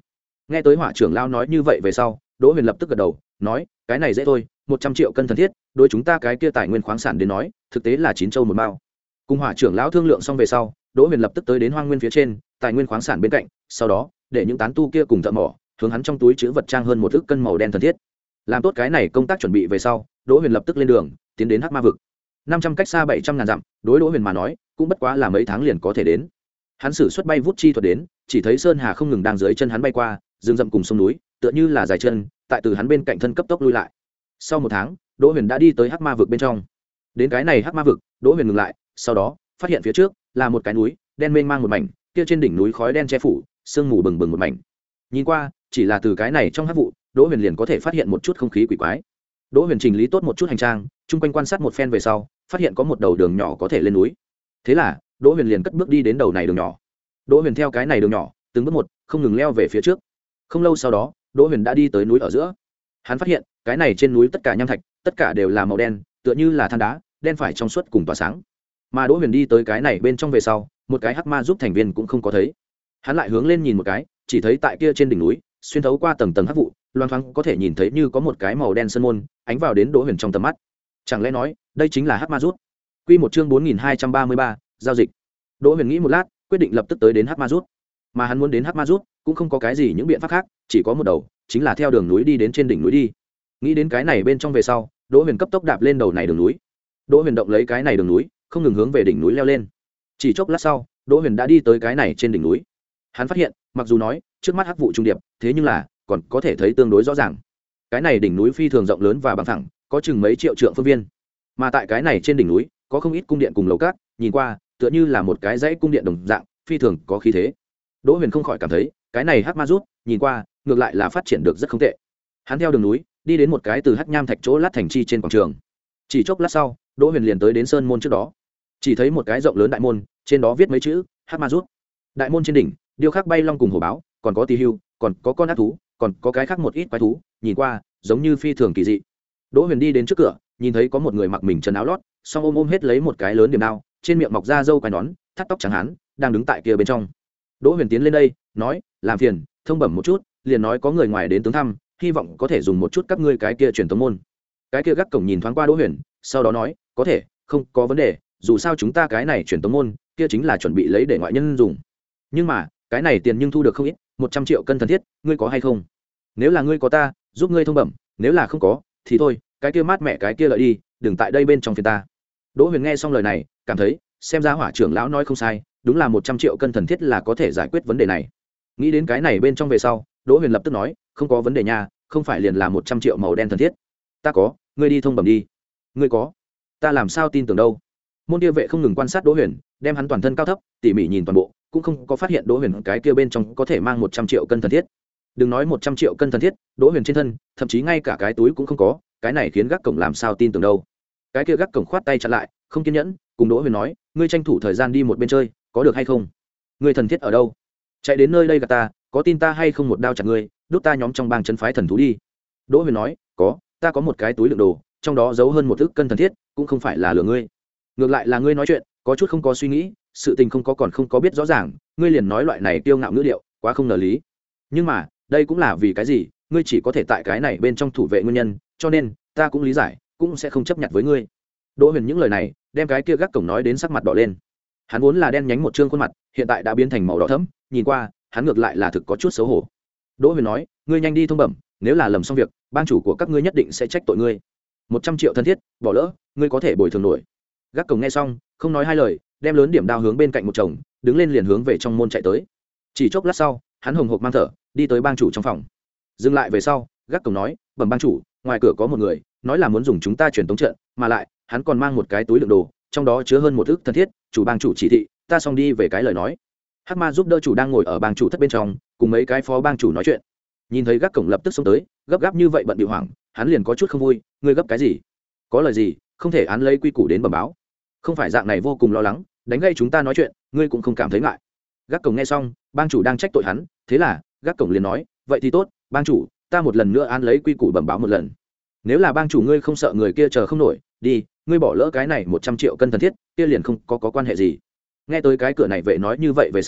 Nghe tới hỏa trưởng lao nói như vậy về sau, Đỗ Huyền lập tức gật đầu nói, cái này dễ thôi, một trăm triệu cân thần thiết đối chúng ta cái kia tài nguyên khoáng sản đến nói thực tế là chín châu một mao. Cùng hỏa trưởng lão thương lượng xong về sau, Đỗ Huyền lập tức tới đến hoang nguyên phía trên tài nguyên khoáng sản bên cạnh, sau đó để những tán tu kia cùng thợ mỏ hướng hắn trong túi chứa vật trang hơn một ức cân màu đen thần thiết. Làm tốt cái này công tác chuẩn bị về sau, Đỗ Huyền lập tức lên đường tiến đến Hắc Ma vực. Năm trăm cách xa bảy trăm ngàn dặm, đối Đỗ Huyền mà nói cũng bất quá là mấy tháng liền có thể đến. Hắn sử xuất bay vút chi thuật đến, chỉ thấy sơn hà không ngừng đang dưới chân hắn bay qua, rừng rậm cùng sông núi tựa như là dài chân tại từ hắn bên cạnh thân cấp tốc lui lại. Sau một tháng, Đỗ Huyền đã đi tới Hắc Ma vực bên trong. Đến cái này Hắc Ma vực, Đỗ Huyền ngừng lại, sau đó phát hiện phía trước là một cái núi đen mênh mang một mảnh, kia trên đỉnh núi khói đen che phủ, sương mù bừng bừng một mảnh. Nhìn qua, chỉ là từ cái này trong hắc vụ, Đỗ Huyền liền có thể phát hiện một chút không khí quỷ quái. Đỗ Huyền chỉnh lý tốt một chút hành trang, chung quanh quan sát một phen về sau, phát hiện có một đầu đường nhỏ có thể lên núi. Thế là, Đỗ Huyền liền cất bước đi đến đầu này đường nhỏ. Đỗ Huyền theo cái này đường nhỏ, từng bước một, không ngừng leo về phía trước. Không lâu sau đó, Đỗ Huyền đã đi tới núi ở giữa. Hắn phát hiện, cái này trên núi tất cả nham thạch, tất cả đều là màu đen, tựa như là than đá, đen phải trong suốt cùng tỏa sáng. Mà Đỗ Huyền đi tới cái này bên trong về sau, một cái hắc ma giúp thành viên cũng không có thấy. Hắn lại hướng lên nhìn một cái, chỉ thấy tại kia trên đỉnh núi, xuyên thấu qua tầng tầng hắc vụ, loang thoáng có thể nhìn thấy như có một cái màu đen sơn môn ánh vào đến Đỗ Huyền trong tầm mắt. Chẳng lẽ nói, đây chính là hắc ma rút? Quy một chương bốn nghìn hai trăm ba mươi ba, giao dịch. Đỗ Huyền nghĩ một lát, quyết định lập tức tới đến hắc ma rút. Mà hắn muốn đến hắc ma rút, cũng không có cái gì những biện pháp khác, chỉ có một đầu, chính là theo đường núi đi đến trên đỉnh núi đi. Nghĩ đến cái này bên trong về sau, Đỗ Huyền cấp tốc đạp lên đầu này đường núi. Đỗ Huyền động lấy cái này đường núi, không ngừng hướng về đỉnh núi leo lên. Chỉ chốc lát sau, Đỗ Huyền đã đi tới cái này trên đỉnh núi. Hắn phát hiện, mặc dù nói trước mắt hắc vụ trung điệp, thế nhưng là còn có thể thấy tương đối rõ ràng. Cái này đỉnh núi phi thường rộng lớn và bằng phẳng, có chừng mấy triệu trượng phương viên. Mà tại cái này trên đỉnh núi, có không ít cung điện cùng lầu cát, nhìn qua tựa như là một cái dãy cung điện đồng dạng, phi thường có khí thế. Đỗ Huyền không khỏi cảm thấy, cái này hắc ma rút, nhìn qua ngược lại là phát triển được rất không tệ. Hắn theo đường núi đi đến một cái từ hắc nham thạch chỗ lát thành chi trên quảng trường. Chỉ chốc lát sau, Đỗ Huyền liền tới đến sơn môn trước đó. Chỉ thấy một cái rộng lớn đại môn, trên đó viết mấy chữ hắc ma rút. Đại môn trên đỉnh điêu khắc bay long cùng hổ báo, còn có tỳ hưu, còn có con ác thú, còn có cái khác một ít quái thú, nhìn qua giống như phi thường kỳ dị. Đỗ Huyền đi đến trước cửa, nhìn thấy có một người mặc mình trần áo lót, song ôm ôm hết lấy một cái lớn điểm đao, trên miệng mọc ra râu quai nón, thắt tóc trắng hán, đang đứng tại kia bên trong. Đỗ Huyền tiến lên đây, nói, làm phiền, thông bẩm một chút, liền nói có người ngoài đến tướng thăm, hy vọng có thể dùng một chút các ngươi cái kia truyền tống môn. Cái kia gác cổng nhìn thoáng qua Đỗ Huyền, sau đó nói, có thể, không có vấn đề, dù sao chúng ta cái này truyền tống môn, kia chính là chuẩn bị lấy để ngoại nhân dùng. Nhưng mà, cái này tiền nhưng thu được không ít, một trăm triệu cân thần thiết, ngươi có hay không? Nếu là ngươi có ta, giúp ngươi thông bẩm, nếu là không có, thì thôi, cái kia mát mẹ cái kia lợi đi, đừng tại đây bên trong phiền ta. Đỗ Huyền nghe xong lời này, cảm thấy, xem ra hỏa trưởng lão nói không sai, đúng là một trăm triệu cân thần thiết là có thể giải quyết vấn đề này. Nghĩ đến cái này bên trong về sau, Đỗ Huyền lập tức nói, không có vấn đề nha, không phải liền là một trăm triệu màu đen thần thiết. Ta có, ngươi đi thông bẩm đi. Ngươi có? Ta làm sao tin tưởng đâu? Môn kia vệ không ngừng quan sát Đỗ Huyền, đem hắn toàn thân cao thấp, tỉ mỉ nhìn toàn bộ, cũng không có phát hiện Đỗ Huyền cái kia bên trong có thể mang một trăm triệu cân thần thiết. Đừng nói một trăm triệu cân thần thiết, Đỗ Huyền trên thân, thậm chí ngay cả cái túi cũng không có, cái này khiến gác cổng làm sao tin tưởng đâu. Cái kia gác cổng khoát tay chặn lại, không kiên nhẫn, cùng Đỗ Huyền nói, ngươi tranh thủ thời gian đi một bên chơi, có được hay không? Ngươi thần thiết ở đâu? Chạy đến nơi đây gặp ta, có tin ta hay không một đao chặt ngươi, đốt ta nhóm trong bang trấn phái thần thú đi. Đỗ Huyền nói, có, ta có một cái túi đựng đồ, trong đó giấu hơn một ức cân thần thiết, cũng không phải là lừa ngươi. Ngược lại là ngươi nói chuyện, có chút không có suy nghĩ, sự tình không có còn không có biết rõ ràng, ngươi liền nói loại này kiêu ngạo ngữ điệu, quá không ngờ lý. Nhưng mà, đây cũng là vì cái gì, ngươi chỉ có thể tại cái này bên trong thủ vệ nguyên nhân, cho nên ta cũng lý giải, cũng sẽ không chấp nhận với ngươi. Đỗ Huyền những lời này, đem cái kia gác cổng nói đến sắc mặt đỏ lên. Hắn vốn là đen nhánh một trương khuôn mặt, hiện tại đã biến thành màu đỏ thẫm, nhìn qua, hắn ngược lại là thực có chút xấu hổ. Đỗ Huyền nói, ngươi nhanh đi thông bẩm, nếu là lầm xong việc, bang chủ của các ngươi nhất định sẽ trách tội ngươi. Một trăm triệu thân thiết, bỏ lỡ, ngươi có thể bồi thường nổi. Gác cổng nghe xong, không nói hai lời, đem lớn điểm đao hướng bên cạnh một chồng, đứng lên liền hướng về trong môn chạy tới. Chỉ chốc lát sau, hắn hồng hộc mang thở, đi tới bang chủ trong phòng. Dừng lại về sau, gác cổng nói, bẩm bang chủ, ngoài cửa có một người, nói là muốn dùng chúng ta truyền tống trận, mà lại, hắn còn mang một cái túi đựng đồ, trong đó chứa hơn một ức thân thiết, chủ bang chủ chỉ thị, ta xong đi về cái lời nói. Hắc Ma giúp đỡ chủ đang ngồi ở bang chủ thất bên trong, cùng mấy cái phó bang chủ nói chuyện. Nhìn thấy gác cổng lập tức xông tới, gấp gáp như vậy bận bịu hoảng, hắn liền có chút không vui, ngươi gấp cái gì? Có lời gì, không thể án lấy quy củ đến bẩm báo. Không phải dạng này vô cùng lo lắng, đánh gây chúng ta nói chuyện, ngươi cũng không cảm thấy ngại. Gác cổng nghe xong, bang chủ đang trách tội hắn, thế là, gác cổng liền nói, vậy thì tốt, bang chủ, ta một lần nữa án lấy quy củ bẩm báo một lần. Nếu là bang chủ ngươi không sợ người kia chờ không nổi, đi, ngươi bỏ lỡ cái này một trăm triệu cân thần thiết, kia liền không có có quan hệ gì. Nghe tới cái cửa này vệ nói như vậy về sau,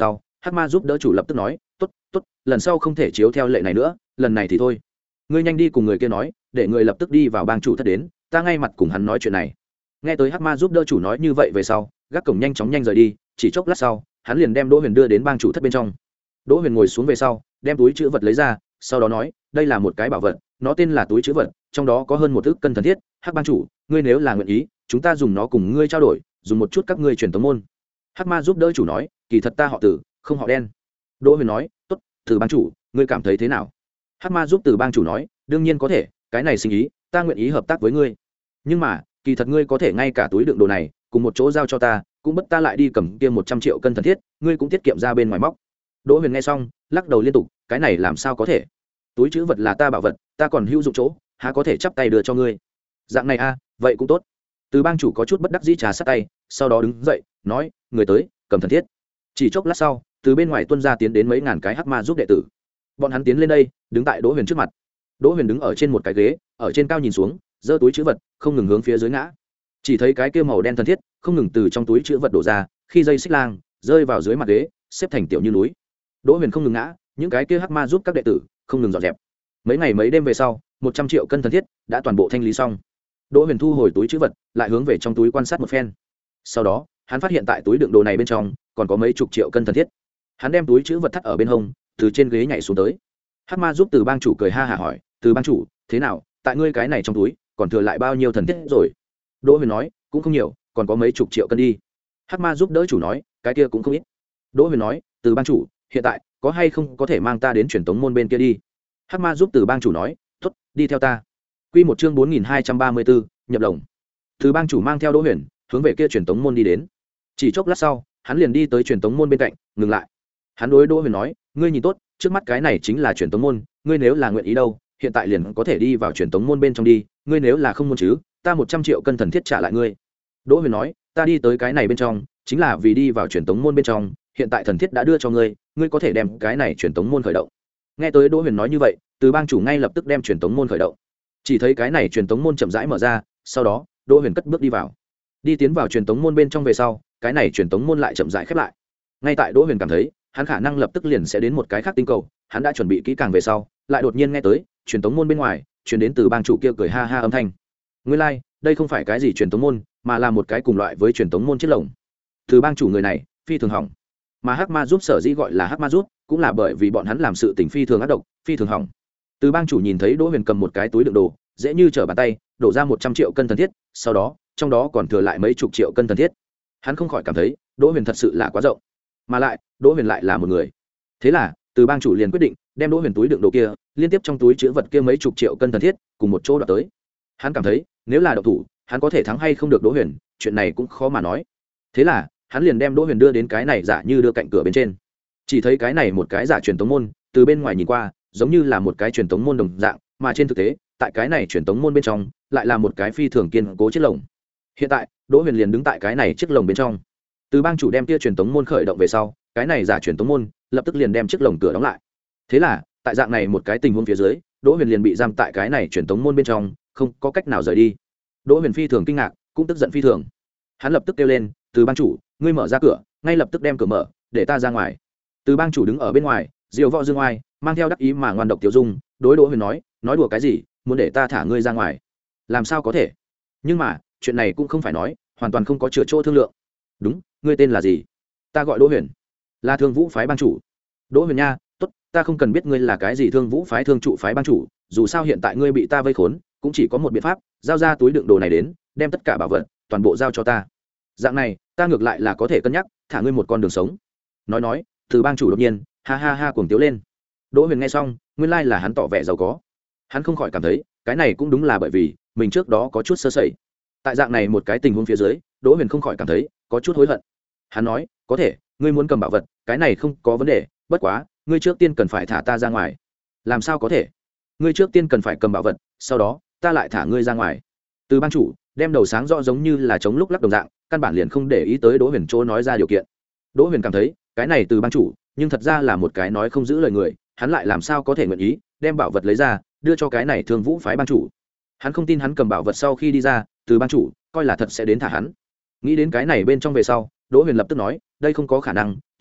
Hắc ma giúp đỡ chủ lập tức nói, tốt tốt, lần sau không thể chiếu theo lệ này nữa, lần này thì thôi, ngươi nhanh đi cùng người kia nói, để người lập tức đi vào bang chủ thất đến, ta ngay mặt cùng hắn nói chuyện này. Nghe tới Hắc ma giúp đỡ chủ nói như vậy về sau, gác cổng nhanh chóng nhanh rời đi, chỉ chốc lát sau hắn liền đem Đỗ Huyền đưa đến bang chủ thất bên trong. Đỗ Huyền ngồi xuống về sau, đem túi chữ vật lấy ra, sau đó nói, đây là một cái bảo vật, nó tên là túi chữ vật, trong đó có hơn một ức cân thần thiết. Hắc bang chủ, ngươi nếu là nguyện ý, chúng ta dùng nó cùng ngươi trao đổi, dùng một chút các ngươi truyền tống môn. Hắc ma giúp đỡ chủ nói, kỳ thật ta họ Tử, không họ Đen. Đỗ Huyền nói, tốt, Từ bang chủ, ngươi cảm thấy thế nào? Hắc ma giúp Từ bang chủ nói, đương nhiên có thể, cái này sinh ý, ta nguyện ý hợp tác với ngươi. Nhưng mà, kỳ thật ngươi có thể ngay cả túi đựng đồ này cùng một chỗ giao cho ta, cũng bất ta lại đi cầm kia một trăm triệu cân thần thiết, ngươi cũng tiết kiệm ra bên ngoài móc. Đỗ Huyền nghe xong, lắc đầu liên tục, cái này làm sao có thể? Túi trữ vật là ta bảo vật, ta còn hữu dụng chỗ, há có thể chắp tay đưa cho ngươi? Dạng này a, à, vậy cũng tốt. Từ bang chủ có chút bất đắc dĩ trà sát tay, sau đó đứng dậy, nói, người tới, cầm thần thiết. Chỉ chốc lát sau, từ bên ngoài tuân ra tiến đến mấy ngàn cái hắc ma giúp đệ tử. Bọn hắn tiến lên đây, đứng tại Đỗ Huyền trước mặt. Đỗ Huyền đứng ở trên một cái ghế, ở trên cao nhìn xuống, giơ túi trữ vật, không ngừng hướng phía dưới ngã. Chỉ thấy cái kia màu đen thần thiết không ngừng từ trong túi trữ vật đổ ra, khi dây xích lang rơi vào dưới mặt ghế, xếp thành tiểu như núi. Đỗ Huyền không ngừng ngã, những cái kia hắc ma giúp các đệ tử không ngừng dọn dẹp. Mấy ngày mấy đêm về sau, một trăm triệu cân thần thiết đã toàn bộ thanh lý xong. Đỗ Huyền thu hồi túi trữ vật, lại hướng về trong túi quan sát một phen. Sau đó, hắn phát hiện tại túi đựng đồ này bên trong còn có mấy chục triệu cân thần thiết. Hắn đem túi trữ vật thắt ở bên hông, từ trên ghế nhảy xuống tới. Hắc ma giúp Từ bang chủ cười ha hả hỏi, Từ bang chủ, thế nào, tại ngươi cái này trong túi còn thừa lại bao nhiêu thần thiết rồi? Đỗ Huyền nói, cũng không nhiều, còn có mấy chục triệu cân đi. Hắc ma giúp đỡ chủ nói, cái kia cũng không ít. Đỗ Huyền nói, Từ bang chủ, hiện tại có hay không có thể mang ta đến truyền tống môn bên kia đi? Hắc ma giúp Từ bang chủ nói, tốt, đi theo ta. Quy một chương bốn nghìn hai trăm ba mươi bốn, nhập lồng. Từ bang chủ mang theo Đỗ Huyền hướng về kia truyền tống môn đi đến. Chỉ chốc lát sau, hắn liền đi tới truyền tống môn bên cạnh, ngừng lại. Hắn đối Đỗ Huyền nói, ngươi nhìn tốt, trước mắt cái này chính là truyền tống môn, ngươi nếu là nguyện ý đâu, hiện tại liền có thể đi vào truyền tống môn bên trong đi, ngươi nếu là không muốn chứ, ta một trăm triệu cân thần thiết trả lại ngươi. Đỗ Huyền nói, ta đi tới cái này bên trong chính là vì đi vào truyền tống môn bên trong, hiện tại thần thiết đã đưa cho ngươi, ngươi có thể đem cái này truyền tống môn khởi động. Nghe tới Đỗ Huyền nói như vậy, Từ bang chủ ngay lập tức đem truyền tống môn khởi động. Chỉ thấy cái này truyền tống môn chậm rãi mở ra, sau đó Đỗ Huyền cất bước đi vào. Đi tiến vào truyền tống môn bên trong về sau, cái này truyền tống môn lại chậm rãi khép lại. Ngay tại Đỗ Huyền cảm thấy hắn khả năng lập tức liền sẽ đến một cái khác tinh cầu, hắn đã chuẩn bị kỹ càng về sau, lại đột nhiên nghe tới truyền tống môn bên ngoài truyền đến từ bang chủ kia cười ha ha âm thanh. Nguyên lai, like, đây không phải cái gì truyền tống môn, mà là một cái cùng loại với truyền tống môn chiếc lồng. Từ bang chủ người này phi thường hỏng, mà hắc ma giúp sở dĩ gọi là hắc ma giúp cũng là bởi vì bọn hắn làm sự tình phi thường ác độc, phi thường hỏng. Từ bang chủ nhìn thấy Đỗ Huyền cầm một cái túi đựng đồ, dễ như trở bàn tay đổ ra một trăm triệu cân thần thiết, sau đó trong đó còn thừa lại mấy chục triệu cân thần thiết. Hắn không khỏi cảm thấy Đỗ Huyền thật sự là quá rộng, mà lại Đỗ Huyền lại là một người. Thế là từ bang chủ liền quyết định đem Đỗ Huyền túi đựng đồ kia liên tiếp trong túi chứa vật kia mấy chục triệu cân thần thiết cùng một chỗ đoạt tới. Hắn cảm thấy nếu là độc thủ, hắn có thể thắng hay không được Đỗ Huyền, chuyện này cũng khó mà nói. Thế là hắn liền đem Đỗ Huyền đưa đến cái này giả như đưa cạnh cửa bên trên. Chỉ thấy cái này một cái giả truyền tống môn, từ bên ngoài nhìn qua giống như là một cái truyền tống môn đồng dạng, mà trên thực tế tại cái này truyền tống môn bên trong lại là một cái phi thường kiên cố chiếc lồng. Hiện tại Đỗ Huyền liền đứng tại cái này chiếc lồng bên trong. Từ bang chủ đem kia truyền tống môn khởi động về sau, cái này giả truyền tống môn lập tức liền đem chiếc lồng cửa đóng lại. Thế là tại dạng này một cái tình huống phía dưới, Đỗ Huyền liền bị giam tại cái này truyền tống môn bên trong, không có cách nào rời đi. Đỗ Huyền phi thường kinh ngạc, cũng tức giận phi thường. Hắn lập tức kêu lên, "Từ bang chủ, ngươi mở ra cửa, ngay lập tức đem cửa mở, để ta ra ngoài." Từ bang chủ đứng ở bên ngoài, diều võ dương oai, mang theo đắc ý mà ngoan độc tiểu dung, đối Đỗ Huyền nói, "Nói đùa cái gì, muốn để ta thả ngươi ra ngoài? Làm sao có thể? Nhưng mà, chuyện này cũng không phải nói, hoàn toàn không có chừa chỗ thương lượng." "Đúng, ngươi tên là gì?" "Ta gọi Đỗ Huyền, là Thương Vũ phái bang chủ." "Đỗ Huyền nha, tốt, ta không cần biết ngươi là cái gì Thương Vũ phái Thương trụ phái bang chủ, dù sao hiện tại ngươi bị ta vây khốn, cũng chỉ có một biện pháp, giao ra túi đựng đồ này đến, đem tất cả bảo vật toàn bộ giao cho ta. Dạng này, ta ngược lại là có thể cân nhắc thả ngươi một con đường sống." Nói nói, Từ bang chủ đột nhiên ha ha ha cuồng tiếu lên. Đỗ Huyền nghe xong, nguyên lai là hắn tỏ vẻ giàu có. Hắn không khỏi cảm thấy, cái này cũng đúng là bởi vì mình trước đó có chút sơ sẩy. Tại dạng này một cái tình huống phía dưới, Đỗ Huyền không khỏi cảm thấy có chút hối hận. Hắn nói, "Có thể, ngươi muốn cầm bảo vật, cái này không có vấn đề, bất quá, ngươi trước tiên cần phải thả ta ra ngoài." "Làm sao có thể? Ngươi trước tiên cần phải cầm bảo vật, sau đó, ta lại thả ngươi ra ngoài." Từ bang chủ đem đầu sáng rõ giống như là chống lúc lắc đồng dạng, căn bản liền không để ý tới Đỗ Huyền chỗ nói ra điều kiện. Đỗ Huyền cảm thấy, cái này Từ bang chủ, nhưng thật ra là một cái nói không giữ lời người, hắn lại làm sao có thể nguyện ý đem bảo vật lấy ra, đưa cho cái này Thương Vũ phái bang chủ. Hắn không tin hắn cầm bảo vật sau khi đi ra, Từ bang chủ coi là thật sẽ đến thả hắn. Nghĩ đến cái này bên trong về sau, Đỗ Huyền lập tức nói, "Đây không có khả năng, trừ phi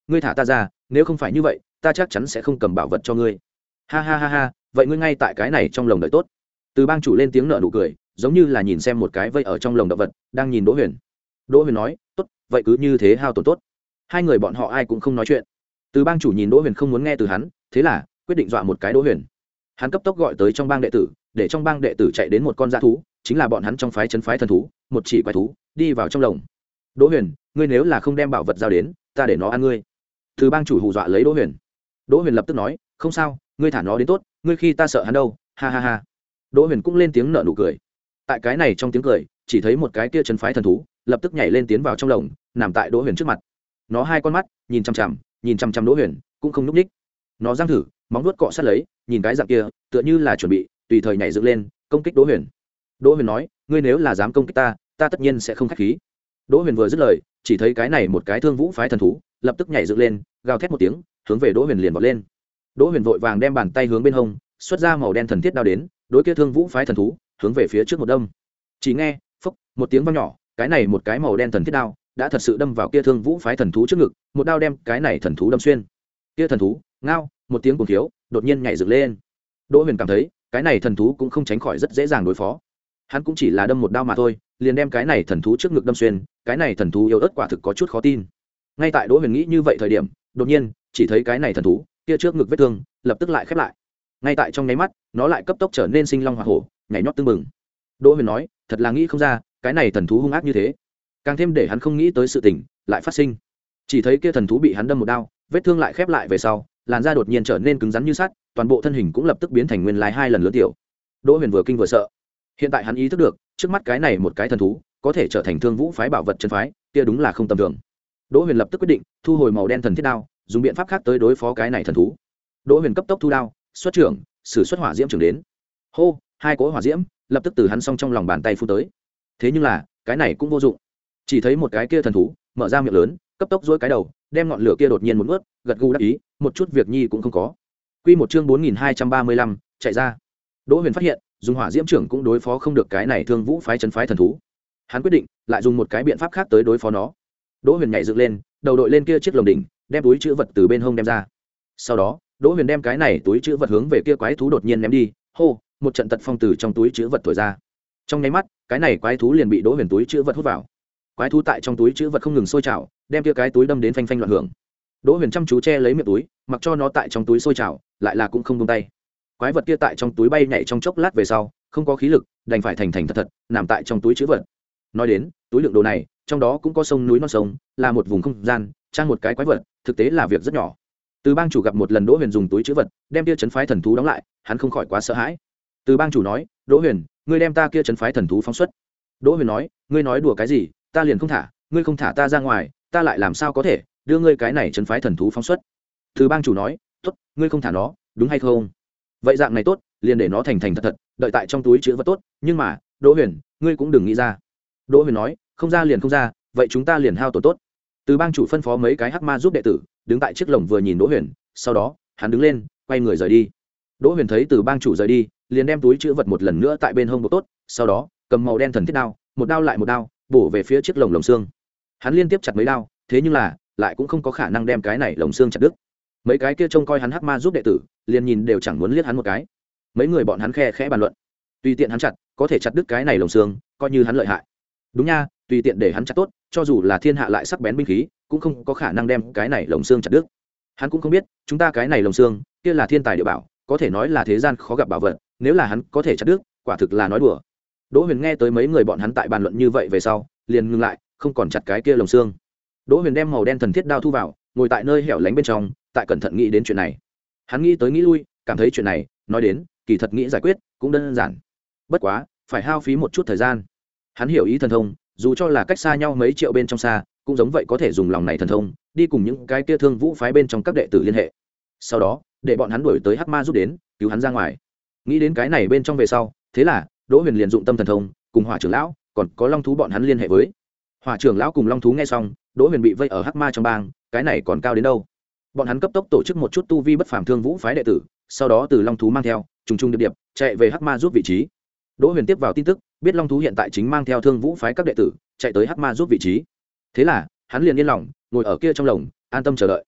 ngươi thả ta ra, nếu không phải như vậy ta chắc chắn sẽ không cầm bảo vật cho ngươi. Ha ha ha ha, vậy ngươi ngay tại cái này trong lồng đợi tốt. Từ bang chủ lên tiếng nở nụ cười, giống như là nhìn xem một cái vây ở trong lồng động vật đang nhìn Đỗ Huyền. Đỗ Huyền nói, tốt, vậy cứ như thế hao tổn tốt. Hai người bọn họ ai cũng không nói chuyện. Từ bang chủ nhìn Đỗ Huyền không muốn nghe từ hắn, thế là quyết định dọa một cái Đỗ Huyền. Hắn cấp tốc gọi tới trong bang đệ tử, để trong bang đệ tử chạy đến một con dã thú, chính là bọn hắn trong phái trấn phái thần thú, một chỉ quái thú, đi vào trong lồng. Đỗ Huyền, ngươi nếu là không đem bảo vật giao đến, ta để nó ăn ngươi. Từ bang chủ hù dọa lấy Đỗ Huyền. Đỗ Huyền lập tức nói, không sao, ngươi thả nó đến tốt, ngươi khi ta sợ hắn đâu, ha ha ha. Đỗ Huyền cũng lên tiếng nở nụ cười. Tại cái này trong tiếng cười, chỉ thấy một cái kia trấn phái thần thú, lập tức nhảy lên tiến vào trong lồng, nằm tại Đỗ Huyền trước mặt. Nó hai con mắt nhìn chằm chằm, nhìn chằm chằm Đỗ Huyền, cũng không nhúc nhích. Nó giang thử, móng vuốt cọ sát lấy, nhìn cái dạng kia, tựa như là chuẩn bị tùy thời nhảy dựng lên, công kích Đỗ Huyền. Đỗ Huyền nói, ngươi nếu là dám công kích ta, ta tất nhiên sẽ không khách khí. Đỗ Huyền vừa dứt lời, chỉ thấy cái này một cái Thương Vũ phái thần thú, lập tức nhảy dựng lên, gào thét một tiếng, hướng về Đỗ Huyền liền vọt lên. Đỗ Huyền vội vàng đem bàn tay hướng bên hông, xuất ra màu đen thần thiết đao đến, đối kia Thương Vũ phái thần thú, hướng về phía trước một đâm. Chỉ nghe, phốc, một tiếng vang nhỏ, cái này một cái màu đen thần thiết đao, đã thật sự đâm vào kia Thương Vũ phái thần thú trước ngực, một đao đem cái này thần thú đâm xuyên. Kia thần thú, ngao, một tiếng cuồng thiếu, đột nhiên nhảy dựng lên. Đỗ Huyền cảm thấy, cái này thần thú cũng không tránh khỏi rất dễ dàng đối phó. Hắn cũng chỉ là đâm một đao mà thôi, liền đem cái này thần thú trước ngực đâm xuyên, cái này thần thú yếu ớt quả thực có chút khó tin. Ngay tại Đỗ Huyền nghĩ như vậy thời điểm, đột nhiên, chỉ thấy cái này thần thú, kia trước ngực vết thương, lập tức lại khép lại. Ngay tại trong nháy mắt, nó lại cấp tốc trở nên sinh long hỏa hổ, nhảy nhót tưng bừng. Đỗ Huyền nói, thật là nghĩ không ra, cái này thần thú hung ác như thế. Càng thêm để hắn không nghĩ tới sự tình lại phát sinh. Chỉ thấy kia thần thú bị hắn đâm một đao, vết thương lại khép lại về sau, làn da đột nhiên trở nên cứng rắn như sắt, toàn bộ thân hình cũng lập tức biến thành nguyên lai hai lần lớn tiểu. Đỗ Huyền vừa kinh vừa sợ. Hiện tại hắn ý thức được, trước mắt cái này một cái thần thú, có thể trở thành Thương Vũ phái bảo vật chân phái, kia đúng là không tầm thường. Đỗ Huyền lập tức quyết định, thu hồi màu đen thần thiết đao, dùng biện pháp khác tới đối phó cái này thần thú. Đỗ Huyền cấp tốc thu đao, xuất trưởng, sử xuất hỏa diễm trưởng đến. Hô, hai cỗ hỏa diễm lập tức từ hắn song trong lòng bàn tay phun tới. Thế nhưng là, cái này cũng vô dụng. Chỉ thấy một cái kia thần thú, mở ra miệng lớn, cấp tốc duỗi cái đầu, đem ngọn lửa kia đột nhiên một nuốt, gật gù đắc ý, một chút việc nhi cũng không có. Quy một chương bốn nghìn hai trăm ba mươi lăm, chạy ra. Đỗ Huyền phát hiện, dùng hỏa diễm trưởng cũng đối phó không được cái này Thương Vũ phái trấn phái thần thú. Hắn quyết định, lại dùng một cái biện pháp khác tới đối phó nó. Đỗ Huyền nhảy dựng lên, đầu đội lên kia chiếc lồng đỉnh, đem túi trữ vật từ bên hông đem ra. Sau đó, Đỗ Huyền đem cái này túi trữ vật hướng về kia quái thú đột nhiên ném đi, hô, một trận tật phong từ trong túi trữ vật thổi ra. Trong nháy mắt, cái này quái thú liền bị Đỗ Huyền túi trữ vật hút vào. Quái thú tại trong túi trữ vật không ngừng sôi trào, đem kia cái túi đâm đến phanh phanh loạn hưởng. Đỗ Huyền chăm chú che lấy miệng túi, mặc cho nó tại trong túi sôi trào, lại là cũng không buông tay. Quái vật kia tại trong túi bay nhảy trong chốc lát về sau, không có khí lực, đành phải thành thành thật thật nằm tại trong túi trữ vật. Nói đến, túi đựng đồ này, trong đó cũng có sông núi non sông, là một vùng không gian, trang một cái quái vật, thực tế là việc rất nhỏ. Từ bang chủ gặp một lần Đỗ Huyền dùng túi trữ vật, đem kia trấn phái thần thú đóng lại, hắn không khỏi quá sợ hãi. Từ bang chủ nói, Đỗ Huyền, ngươi đem ta kia trấn phái thần thú phóng xuất. Đỗ Huyền nói, ngươi nói đùa cái gì, ta liền không thả, ngươi không thả ta ra ngoài, ta lại làm sao có thể đưa ngươi cái này trấn phái thần thú phóng xuất. Từ bang chủ nói, tốt, ngươi không thả nó, đúng hay không? Vậy dạng này tốt, liền để nó thành thành thật thật, đợi tại trong túi trữ vật tốt, nhưng mà, Đỗ Huyền, ngươi cũng đừng nghĩ ra. Đỗ Huyền nói, không ra liền không ra, vậy chúng ta liền hao tổn tốt. Từ bang chủ phân phó mấy cái hắc ma giúp đệ tử, đứng tại chiếc lồng vừa nhìn Đỗ Huyền, sau đó, hắn đứng lên, quay người rời đi. Đỗ Huyền thấy Từ bang chủ rời đi, liền đem túi trữ vật một lần nữa tại bên hông buộc tốt, sau đó, cầm màu đen thần thiết đao, một đao lại một đao, bổ về phía chiếc lồng lồng xương. Hắn liên tiếp chặt mấy đao, thế nhưng là, lại cũng không có khả năng đem cái này lồng xương chặt đứt. Mấy cái kia trông coi hắn hắc ma giúp đệ tử, liền nhìn đều chẳng muốn liếc hắn một cái. Mấy người bọn hắn khe khẽ bàn luận, tùy tiện hắn chặt, có thể chặt đứt cái này lồng xương, coi như hắn lợi hại. Đúng nha, tùy tiện để hắn chặt tốt, cho dù là thiên hạ lại sắc bén binh khí, cũng không có khả năng đem cái này lồng xương chặt đứt. Hắn cũng không biết, chúng ta cái này lồng xương, kia là thiên tài địa bảo, có thể nói là thế gian khó gặp bảo vật, nếu là hắn có thể chặt đứt, quả thực là nói đùa. Đỗ Huyền nghe tới mấy người bọn hắn tại bàn luận như vậy về sau, liền ngừng lại, không còn chặt cái kia lồng xương. Đỗ Huyền đem màu đen thần thiết đao thu vào, ngồi tại nơi hẻo lánh bên trong, tại cẩn thận nghĩ đến chuyện này. Hắn nghĩ tới nghĩ lui, cảm thấy chuyện này, nói đến, kỳ thật nghĩ giải quyết cũng đơn giản. Bất quá, phải hao phí một chút thời gian. Hắn hiểu ý thần thông, dù cho là cách xa nhau mấy triệu bên trong xa, cũng giống vậy có thể dùng lòng này thần thông, đi cùng những cái kia Thương Vũ phái bên trong các đệ tử liên hệ. Sau đó, để bọn hắn đuổi tới Hắc Ma giúp đến, cứu hắn ra ngoài. Nghĩ đến cái này bên trong về sau, thế là, Đỗ Huyền liền dụng tâm thần thông, cùng Hỏa trưởng lão, còn có Long thú bọn hắn liên hệ với. Hỏa trưởng lão cùng Long thú nghe xong, Đỗ Huyền bị vây ở Hắc Ma trong bang, cái này còn cao đến đâu? Bọn hắn cấp tốc tổ chức một chút tu vi bất phàm Thương Vũ phái đệ tử, sau đó từ Long thú mang theo, trùng trùng điệp điệp, chạy về Hắc Ma giúp vị trí. Đỗ Huyền tiếp vào tin tức, biết Long thú hiện tại chính mang theo Thương Vũ phái các đệ tử, chạy tới Hắc Ma giúp vị trí. Thế là, hắn liền yên lòng, ngồi ở kia trong lồng, an tâm chờ đợi.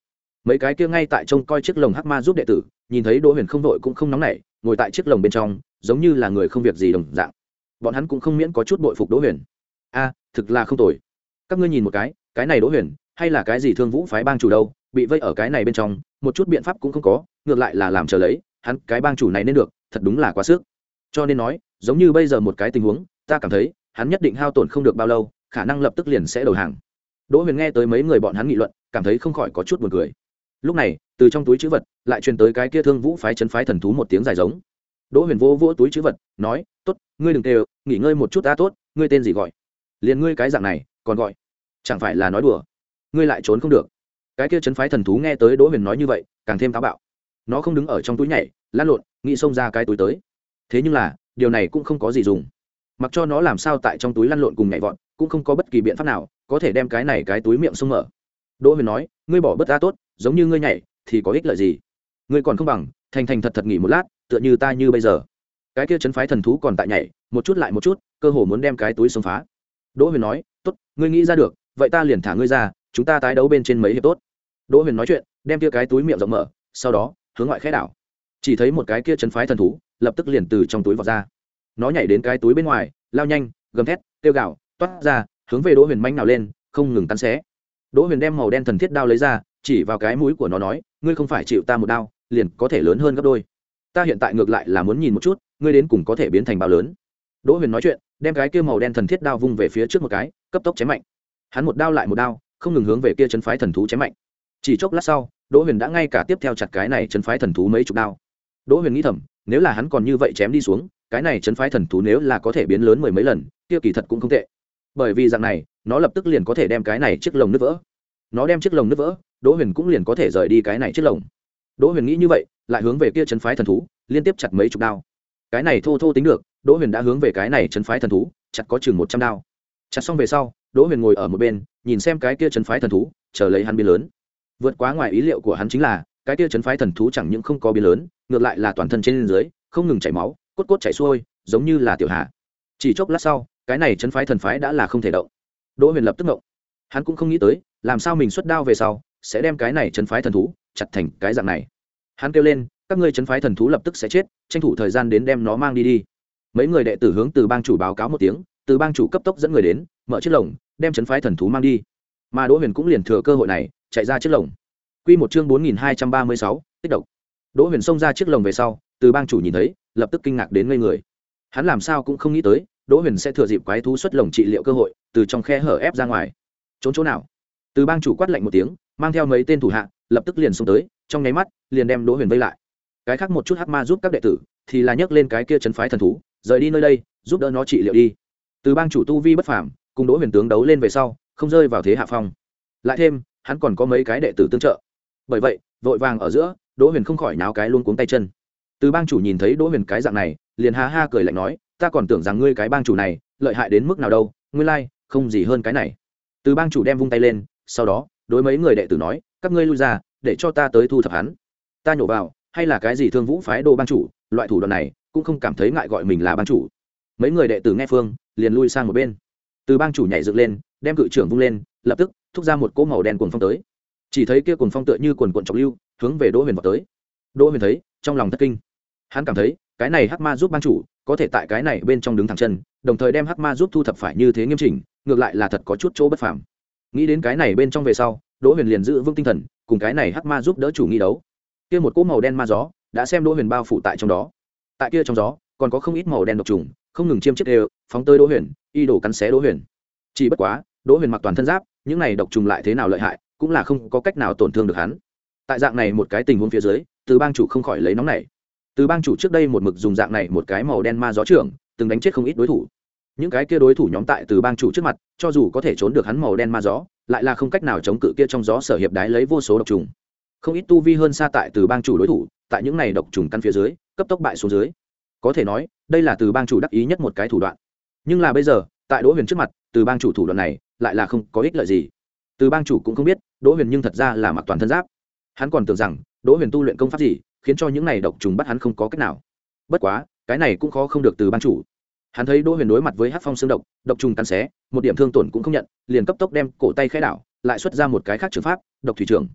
mấy cái kia ngay tại trông coi chiếc lồng hắc ma giúp đệ tử nhìn thấy đỗ huyền không đội cũng không nóng nảy, ngồi tại chiếc lồng bên trong giống như là người không việc gì đồng dạng. Bọn hắn cũng không miễn có chút bội phục đỗ huyền. A, thực là không tồi. Các ngươi nhìn một cái, cái này đỗ huyền hay là cái gì Thương Vũ phái bang chủ đâu, bị vây ở cái này bên trong một chút biện pháp cũng không có, ngược lại là làm chờ lấy hắn cái bang chủ này nên được, thật đúng là quá sức. Cho nên nói giống như bây giờ một cái tình huống, ta cảm thấy hắn nhất định hao tổn không được bao lâu, khả năng lập tức liền sẽ đầu hàng. Đỗ huyền nghe tới mấy người bọn hắn nghị luận, cảm thấy không khỏi có chút buồn cười. Lúc này từ trong túi chữ vật lại truyền tới cái kia Thương Vũ phái chấn phái thần thú một tiếng dài giống. Đỗ huyền vô vỗ túi chữ vật nói, tốt, ngươi đừng tê, nghỉ ngơi một chút ta. Tốt, ngươi tên gì gọi? Liền ngươi cái dạng này còn gọi? Chẳng phải là nói đùa? Ngươi lại trốn không được. Cái kia chấn phái thần thú nghe tới Đỗ huyền nói như vậy càng thêm táo bạo. Nó không đứng ở trong túi nhảy lăn lộn, nghĩ xông ra cái túi tới. Thế nhưng là điều này cũng không có gì dùng, mặc cho nó làm sao tại trong túi lăn lộn cùng nhảy vọt cũng không có bất kỳ biện pháp nào có thể đem cái này cái túi miệng xông mở. Đỗ huyền nói, ngươi bỏ bất ta. Tốt, giống như ngươi nhảy thì có ích lợi gì? Ngươi còn không bằng thành thành thật thật nghỉ một lát, tựa như ta như bây giờ. Cái kia chấn phái thần thú còn tại nhảy một chút lại một chút, cơ hồ muốn đem cái túi xông phá. Đỗ huyền nói, tốt, ngươi nghĩ ra được vậy ta liền thả ngươi ra, chúng ta tái đấu bên trên mấy hiệp tốt. Đỗ huyền nói chuyện đem kia cái túi miệng rộng mở, sau đó hướng ngoại khẽ đảo, chỉ thấy một cái kia chấn phái thần thú lập tức liền từ trong túi vọt ra. Nó nhảy đến cái túi bên ngoài, lao nhanh gầm thét kêu gào toát ra, hướng về Đỗ huyền manh nào lên, không ngừng cắn xé. Đỗ huyền đem màu đen thần thiết đao lấy ra, chỉ vào cái mũi của nó nói, ngươi không phải chịu ta một đao liền có thể lớn hơn gấp đôi, ta hiện tại ngược lại là muốn nhìn một chút ngươi đến cùng có thể biến thành bao lớn. Đỗ huyền nói chuyện đem cái kia màu đen thần thiết đao vung về phía trước một cái, cấp tốc chém mạnh. Hắn một đao lại một đao, không ngừng hướng về kia chấn phái thần thú chém mạnh. Chỉ chốc lát sau, Đỗ huyền đã ngay cả tiếp theo chặt cái này chấn phái thần thú mấy chục đao. Đỗ huyền nghĩ thầm, nếu là hắn còn như vậy chém đi xuống, cái này chấn phái thần thú nếu là có thể biến lớn mười mấy lần, kia kỳ thật cũng không tệ. Bởi vì dạng này, nó lập tức liền có thể đem cái này chiếc lồng nứt vỡ. Nó đem chiếc lồng nứt vỡ, Đỗ huyền cũng liền có thể rời đi cái này chiếc lồng. Đỗ huyền nghĩ như vậy, lại hướng về kia chấn phái thần thú liên tiếp chặt mấy chục đao. Cái này thô thô tính được, Đỗ huyền đã hướng về cái này chấn phái thần thú chặt có chừng một trăm đao. Chặt xong về sau, Đỗ huyền ngồi ở một bên nhìn xem cái kia chấn phái thần thú chờ lấy hắn biến lớn. Vượt quá ngoài ý liệu của hắn chính là cái kia chấn phái thần thú chẳng những không có biến lớn, ngược lại là toàn thân trên dưới không ngừng chảy máu, cốt cốt chảy xuôi, giống như là tiểu hạ. Chỉ chốc lát sau, cái này chấn phái thần phái đã là không thể động. Đỗ huyền lập tức ngộng. Hắn cũng không nghĩ tới làm sao mình xuất đao về sau sẽ đem cái này chấn phái thần thú chặt thành cái dạng này. Hắn kêu lên, các ngươi chấn phái thần thú lập tức sẽ chết, tranh thủ thời gian đến đem nó mang đi đi. Mấy người đệ tử hướng từ bang chủ báo cáo một tiếng, từ bang chủ cấp tốc dẫn người đến mở chiếc lồng đem chấn phái thần thú mang đi, mà Đỗ huyền cũng liền thừa cơ hội này chạy ra chiếc lồng. Quy một chương bốn nghìn hai trăm ba mươi sáu, tích độc. Đỗ huyền xông ra chiếc lồng về sau, từ bang chủ nhìn thấy lập tức kinh ngạc đến ngây người. Hắn làm sao cũng không nghĩ tới Đỗ huyền sẽ thừa dịp quái thú xuất lồng trị liệu cơ hội từ trong khe hở ép ra ngoài. Trốn chỗ nào? Từ bang chủ quát lạnh một tiếng, mang theo mấy tên thủ hạ lập tức liền xông tới, trong nháy mắt liền đem Đỗ huyền vây lại. Cái khác một chút hắc ma giúp các đệ tử thì là nhấc lên cái kia chấn phái thần thú rời đi nơi đây, giúp đỡ nó trị liệu đi. Từ bang chủ tu vi bất phàm, cùng Đỗ huyền tướng đấu lên về sau không rơi vào thế hạ phong, lại thêm hắn còn có mấy cái đệ tử tương trợ, bởi vậy vội vàng ở giữa Đỗ huyền không khỏi náo cái luôn cuống tay chân. Từ bang chủ nhìn thấy Đỗ huyền cái dạng này liền ha ha cười lạnh nói, ta còn tưởng rằng ngươi cái bang chủ này lợi hại đến mức nào đâu, nguyên lai không gì hơn cái này. Từ bang chủ đem vung tay lên, sau đó đối mấy người đệ tử nói, các ngươi lui ra để cho ta tới thu thập hắn. Ta nhổ vào hay là cái gì Thương Vũ phái đô bang chủ, loại thủ đoạn này cũng không cảm thấy ngại gọi mình là bang chủ. Mấy người đệ tử nghe phương liền lui sang một bên. Từ bang chủ nhảy dựng lên, đem cự trưởng vung lên, lập tức thúc ra một cỗ màu đen cuồng phong tới. Chỉ thấy kia cuồng phong tựa như cuồn cuộn chọc lưu, hướng về Đỗ huyền vào tới. Đỗ huyền thấy trong lòng thất kinh, hắn cảm thấy cái này hắc ma giúp bang chủ có thể tại cái này bên trong đứng thẳng chân, đồng thời đem hắc ma giúp thu thập phải như thế nghiêm chỉnh, ngược lại là thật có chút chỗ bất phàm. Nghĩ đến cái này bên trong về sau, Đỗ huyền liền giữ vững tinh thần, cùng cái này hắc ma giúp đỡ chủ nghi đấu. Kia một cỗ màu đen ma gió đã xem Đỗ huyền bao phủ tại trong đó. Tại kia trong gió còn có không ít màu đen độc trùng không ngừng chiêm chiếc đều phóng tới Đỗ huyền, y đổ cắn xé Đỗ huyền. Chỉ bất quá Đỗ huyền mặc toàn thân giáp, những này độc trùng lại thế nào lợi hại cũng là không có cách nào tổn thương được hắn. Tại dạng này một cái tình huống phía dưới, từ bang chủ không khỏi lấy nóng này. Từ bang chủ trước đây một mực dùng dạng này một cái màu đen ma gió trưởng từng đánh chết không ít đối thủ. Những cái kia đối thủ nhóm tại từ bang chủ trước mặt, cho dù có thể trốn được hắn màu đen ma gió, lại là không cách nào chống cự kia trong gió sở hiệp đái lấy vô số độc trùng. Không ít tu vi hơn xa tại từ bang chủ đối thủ, tại những này độc trùng căn phía dưới cấp tốc bại xuống dưới. Có thể nói đây là từ bang chủ đắc ý nhất một cái thủ đoạn. Nhưng là bây giờ tại Đỗ huyền trước mặt, từ bang chủ thủ đoạn này lại là không có ích lợi gì. Từ bang chủ cũng không biết Đỗ huyền nhưng thật ra là mặc toàn thân giáp. Hắn còn tưởng rằng Đỗ huyền tu luyện công pháp gì khiến cho những này độc trùng bắt hắn không có cách nào. Bất quá cái này cũng khó không được từ bang chủ. Hắn thấy Đỗ huyền đối mặt với hắc phong xương độc, độc trùng cắn xé, một điểm thương tổn cũng không nhận, liền cấp tốc đem cổ tay khẽ đảo, lại xuất ra một cái khác trường pháp, độc thủy trưởng.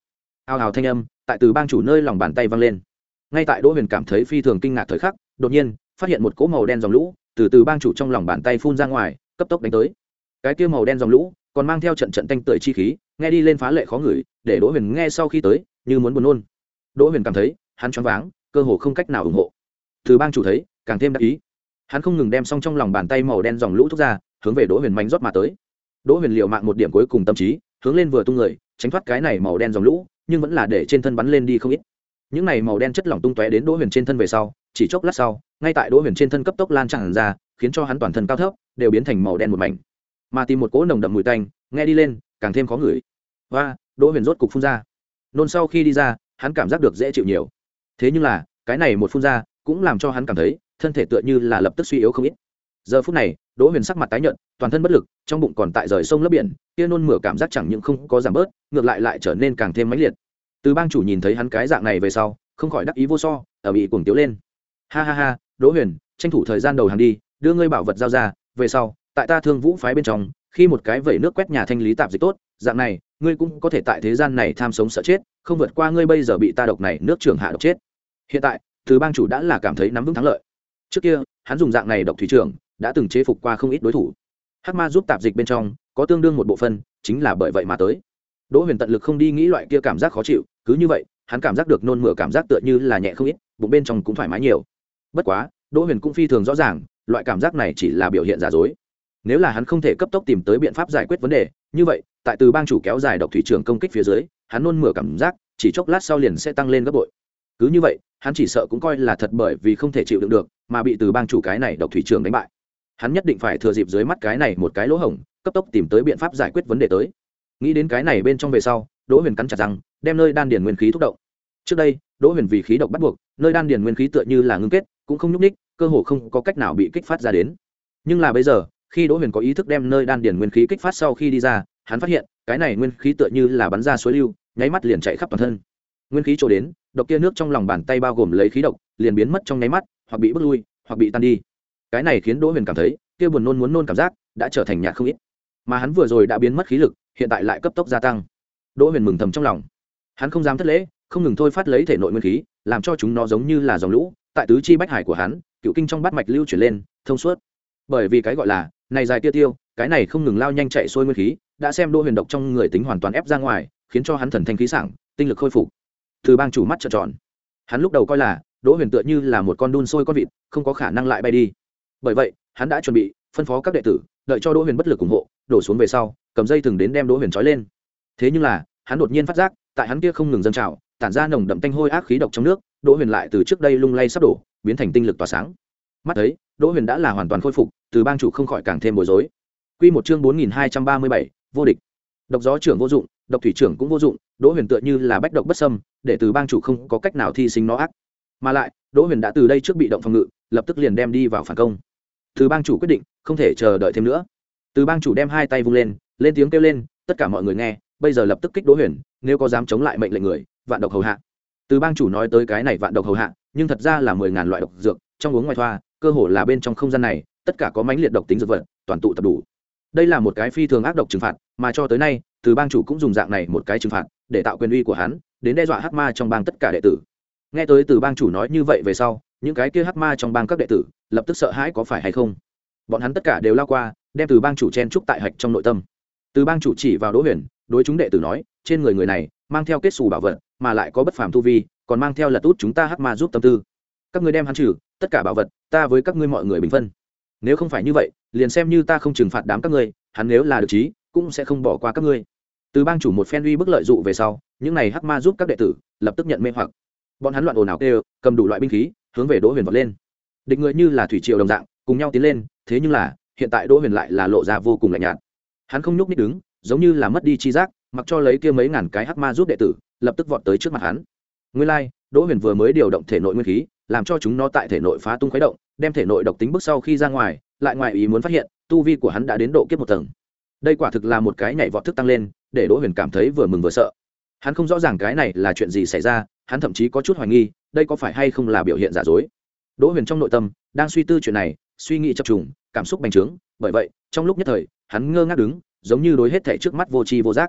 hào hào thanh âm tại từ bang chủ nơi lòng bàn tay vang lên. Ngay tại Đỗ Huyền cảm thấy phi thường kinh ngạc thời khắc, đột nhiên phát hiện một cỗ màu đen dòng lũ từ từ bang chủ trong lòng bàn tay phun ra ngoài, cấp tốc đánh tới. Cái kia màu đen dòng lũ còn mang theo trận trận tanh tưởi chi khí, nghe đi lên phá lệ khó ngửi, để Đỗ Huyền nghe sau khi tới như muốn buồn nôn. Đỗ Huyền cảm thấy hắn choáng váng, cơ hồ không cách nào ủng hộ. Từ bang chủ thấy càng thêm đắc ý, hắn không ngừng đem xong trong lòng bàn tay màu đen dòng lũ thúc ra, hướng về Đỗ Huyền mạnh rót mà tới. Đỗ Huyền liều mạng một điểm cuối cùng tâm trí, hướng lên vừa tung người, tránh thoát cái này màu đen dòng lũ, nhưng vẫn là để trên thân bắn lên đi không ít. Những này màu đen chất lỏng tung tóe đến Đỗ Huyền trên thân về sau, chỉ chốc lát sau, ngay tại Đỗ Huyền trên thân cấp tốc lan tràn ra, khiến cho hắn toàn thân cao thấp đều biến thành màu đen một mảnh. Mà tìm một cỗ nồng đậm mùi tanh, nghe đi lên càng thêm khó ngửi. Và Đỗ Huyền rốt cục phun ra. Nôn sau khi đi ra, hắn cảm giác được dễ chịu nhiều. Thế nhưng là, cái này một phun ra, cũng làm cho hắn cảm thấy thân thể tựa như là lập tức suy yếu không ít. Giờ phút này, Đỗ Huyền sắc mặt tái nhợt, toàn thân bất lực, trong bụng còn tại rời sông lấp biển, kia nôn mửa cảm giác chẳng những không có giảm bớt, ngược lại lại trở nên càng thêm mãnh liệt. Từ bang chủ nhìn thấy hắn cái dạng này về sau, không khỏi đắc ý vô so, ở bị cuồng tiếu lên. Ha ha ha, Đỗ Huyền, tranh thủ thời gian đầu hàng đi, đưa ngươi bảo vật giao ra, về sau, tại ta Thương Vũ phái bên trong, khi một cái vẩy nước quét nhà thanh lý tạp dịch tốt, dạng này, ngươi cũng có thể tại thế gian này tham sống sợ chết, không vượt qua ngươi bây giờ bị ta độc này nước trưởng hạ độc chết. Hiện tại, Từ bang chủ đã là cảm thấy nắm vững thắng lợi. Trước kia, hắn dùng dạng này độc thủy trưởng, đã từng chế phục qua không ít đối thủ. Hắc ma giúp tạp dịch bên trong, có tương đương một bộ phân, chính là bởi vậy mà tới. Đỗ Huyền tận lực không đi nghĩ loại kia cảm giác khó chịu, cứ như vậy, hắn cảm giác được nôn mửa cảm giác tựa như là nhẹ không ít, bụng bên trong cũng thoải mái nhiều. Bất quá, Đỗ Huyền cũng phi thường rõ ràng, loại cảm giác này chỉ là biểu hiện giả dối. Nếu là hắn không thể cấp tốc tìm tới biện pháp giải quyết vấn đề, như vậy, tại Từ bang chủ kéo dài độc thủy trưởng công kích phía dưới, hắn nôn mửa cảm giác chỉ chốc lát sau liền sẽ tăng lên gấp bội. Cứ như vậy, hắn chỉ sợ cũng coi là thật bởi vì không thể chịu đựng được, mà bị Từ bang chủ cái này độc thủy trưởng đánh bại. Hắn nhất định phải thừa dịp dưới mắt cái này một cái lỗ hổng, cấp tốc tìm tới biện pháp giải quyết vấn đề tới. Nghĩ đến cái này bên trong về sau, Đỗ Huyền cắn chặt răng, đem nơi đan điền nguyên khí thúc động. Trước đây, Đỗ Huyền vì khí độc bắt buộc, nơi đan điền nguyên khí tựa như là ngưng kết, cũng không nhúc nhích, cơ hồ không có cách nào bị kích phát ra đến. Nhưng là bây giờ, khi Đỗ Huyền có ý thức đem nơi đan điền nguyên khí kích phát sau khi đi ra, hắn phát hiện, cái này nguyên khí tựa như là bắn ra suối lưu, nháy mắt liền chạy khắp toàn thân. Nguyên khí trổ đến, độc kia nước trong lòng bàn tay bao gồm lấy khí độc, liền biến mất trong nháy mắt, hoặc bị bức lui, hoặc bị tan đi. Cái này khiến Đỗ Huyền cảm thấy, kia buồn nôn muốn nôn cảm giác đã trở thành nhạt không ít. Mà hắn vừa rồi đã biến mất khí lực, hiện tại lại cấp tốc gia tăng. Đỗ Huyền mừng thầm trong lòng. Hắn không dám thất lễ, không ngừng thôi phát lấy thể nội nguyên khí, làm cho chúng nó giống như là dòng lũ, tại tứ chi bách hải của hắn, cựu kinh trong bát mạch lưu chuyển lên, thông suốt. Bởi vì cái gọi là này dài tia tiêu, cái này không ngừng lao nhanh chạy xuôi nguyên khí, đã xem Đỗ Huyền độc trong người tính hoàn toàn ép ra ngoài, khiến cho hắn thần thanh khí sảng, tinh lực khôi phục. Từ bang chủ mắt trợn tròn. Hắn lúc đầu coi là Đỗ Huyền tựa như là một con đun sôi con vịt, không có khả năng lại bay đi. Bởi vậy, hắn đã chuẩn bị phân phó các đệ tử, đợi cho Đỗ Huyền bất lực ủng hộ, đổ xuống về sau, cầm dây thừng đến đem Đỗ Huyền trói lên. Thế nhưng là, hắn đột nhiên phát giác, tại hắn kia không ngừng dâng trào, tản ra nồng đậm tanh hôi ác khí độc trong nước, Đỗ Huyền lại từ trước đây lung lay sắp đổ, biến thành tinh lực tỏa sáng. Mắt thấy, Đỗ Huyền đã là hoàn toàn khôi phục, Từ bang chủ không khỏi càng thêm bối rối. Quy một chương bốn nghìn hai trăm ba mươi bảy, vô địch. Độc gió trưởng vô dụng, độc thủy trưởng cũng vô dụng, Đỗ Huyền tựa như là bách độc bất xâm, để Từ bang chủ không có cách nào thi sinh nó ác. Mà lại, Đỗ Huyền đã từ đây trước bị động phòng ngự, lập tức liền đem đi vào phản công. Từ bang chủ quyết định, không thể chờ đợi thêm nữa. Từ bang chủ đem hai tay vung lên, lên tiếng kêu lên, tất cả mọi người nghe, bây giờ lập tức kích Đỗ Huyền, nếu có dám chống lại mệnh lệnh người, vạn độc hầu hạ. Từ bang chủ nói tới cái này vạn độc hầu hạ, nhưng thật ra là mười ngàn loại độc dược, trong uống ngoài thoa, cơ hồ là bên trong không gian này, tất cả có mãnh liệt độc tính dược vật, toàn tụ tập đủ. Đây là một cái phi thường ác độc trừng phạt, mà cho tới nay, Từ bang chủ cũng dùng dạng này một cái trừng phạt, để tạo quyền uy của hắn, đến đe dọa hắc ma trong bang tất cả đệ tử. Nghe tới Từ bang chủ nói như vậy về sau, những cái kia hắc ma trong bang các đệ tử, lập tức sợ hãi có phải hay không. Bọn hắn tất cả đều lao qua, đem Từ bang chủ chen trúc tại hạch trong nội tâm. Từ bang chủ chỉ vào Đỗ Huyền, đối chúng đệ tử nói, trên người người này mang theo kết xù bảo vật, mà lại có bất phàm tu vi, còn mang theo lật út chúng ta hắc ma giúp tâm tư. Các ngươi đem hắn trừ, tất cả bảo vật, ta với các ngươi mọi người bình phân. Nếu không phải như vậy, liền xem như ta không trừng phạt đám các ngươi, hắn nếu là được trí, cũng sẽ không bỏ qua các ngươi. Từ bang chủ một phen uy bức lợi dụ về sau, những này hắc ma giúp các đệ tử lập tức nhận mê hoặc. Bọn hắn loạn ồn ào kêu, cầm đủ loại binh khí, hướng về Đỗ Huyền vọt lên. Địch người như là thủy triều đồng dạng, cùng nhau tiến lên, thế nhưng là, hiện tại Đỗ Huyền lại là lộ ra vô cùng lạnh nhạt. Hắn không nhúc nhích đứng, giống như là mất đi chi giác, mặc cho lấy kia mấy ngàn cái hắc ma giúp đệ tử, lập tức vọt tới trước mặt hắn. Nguyên lai, like, Đỗ Huyền vừa mới điều động thể nội nguyên khí, làm cho chúng nó tại thể nội phá tung khuấy động, đem thể nội độc tính bước sau khi ra ngoài, lại ngoài ý muốn phát hiện, tu vi của hắn đã đến độ kiếp một tầng. Đây quả thực là một cái nhảy vọt thức tăng lên, để Đỗ Huyền cảm thấy vừa mừng vừa sợ. Hắn không rõ ràng cái này là chuyện gì xảy ra, hắn thậm chí có chút hoài nghi, đây có phải hay không là biểu hiện giả dối. Đỗ Huyền trong nội tâm đang suy tư chuyện này, suy nghĩ chập trùng, cảm xúc bành trướng, bởi vậy, trong lúc nhất thời, hắn ngơ ngác đứng, giống như đối hết thảy trước mắt vô tri vô giác.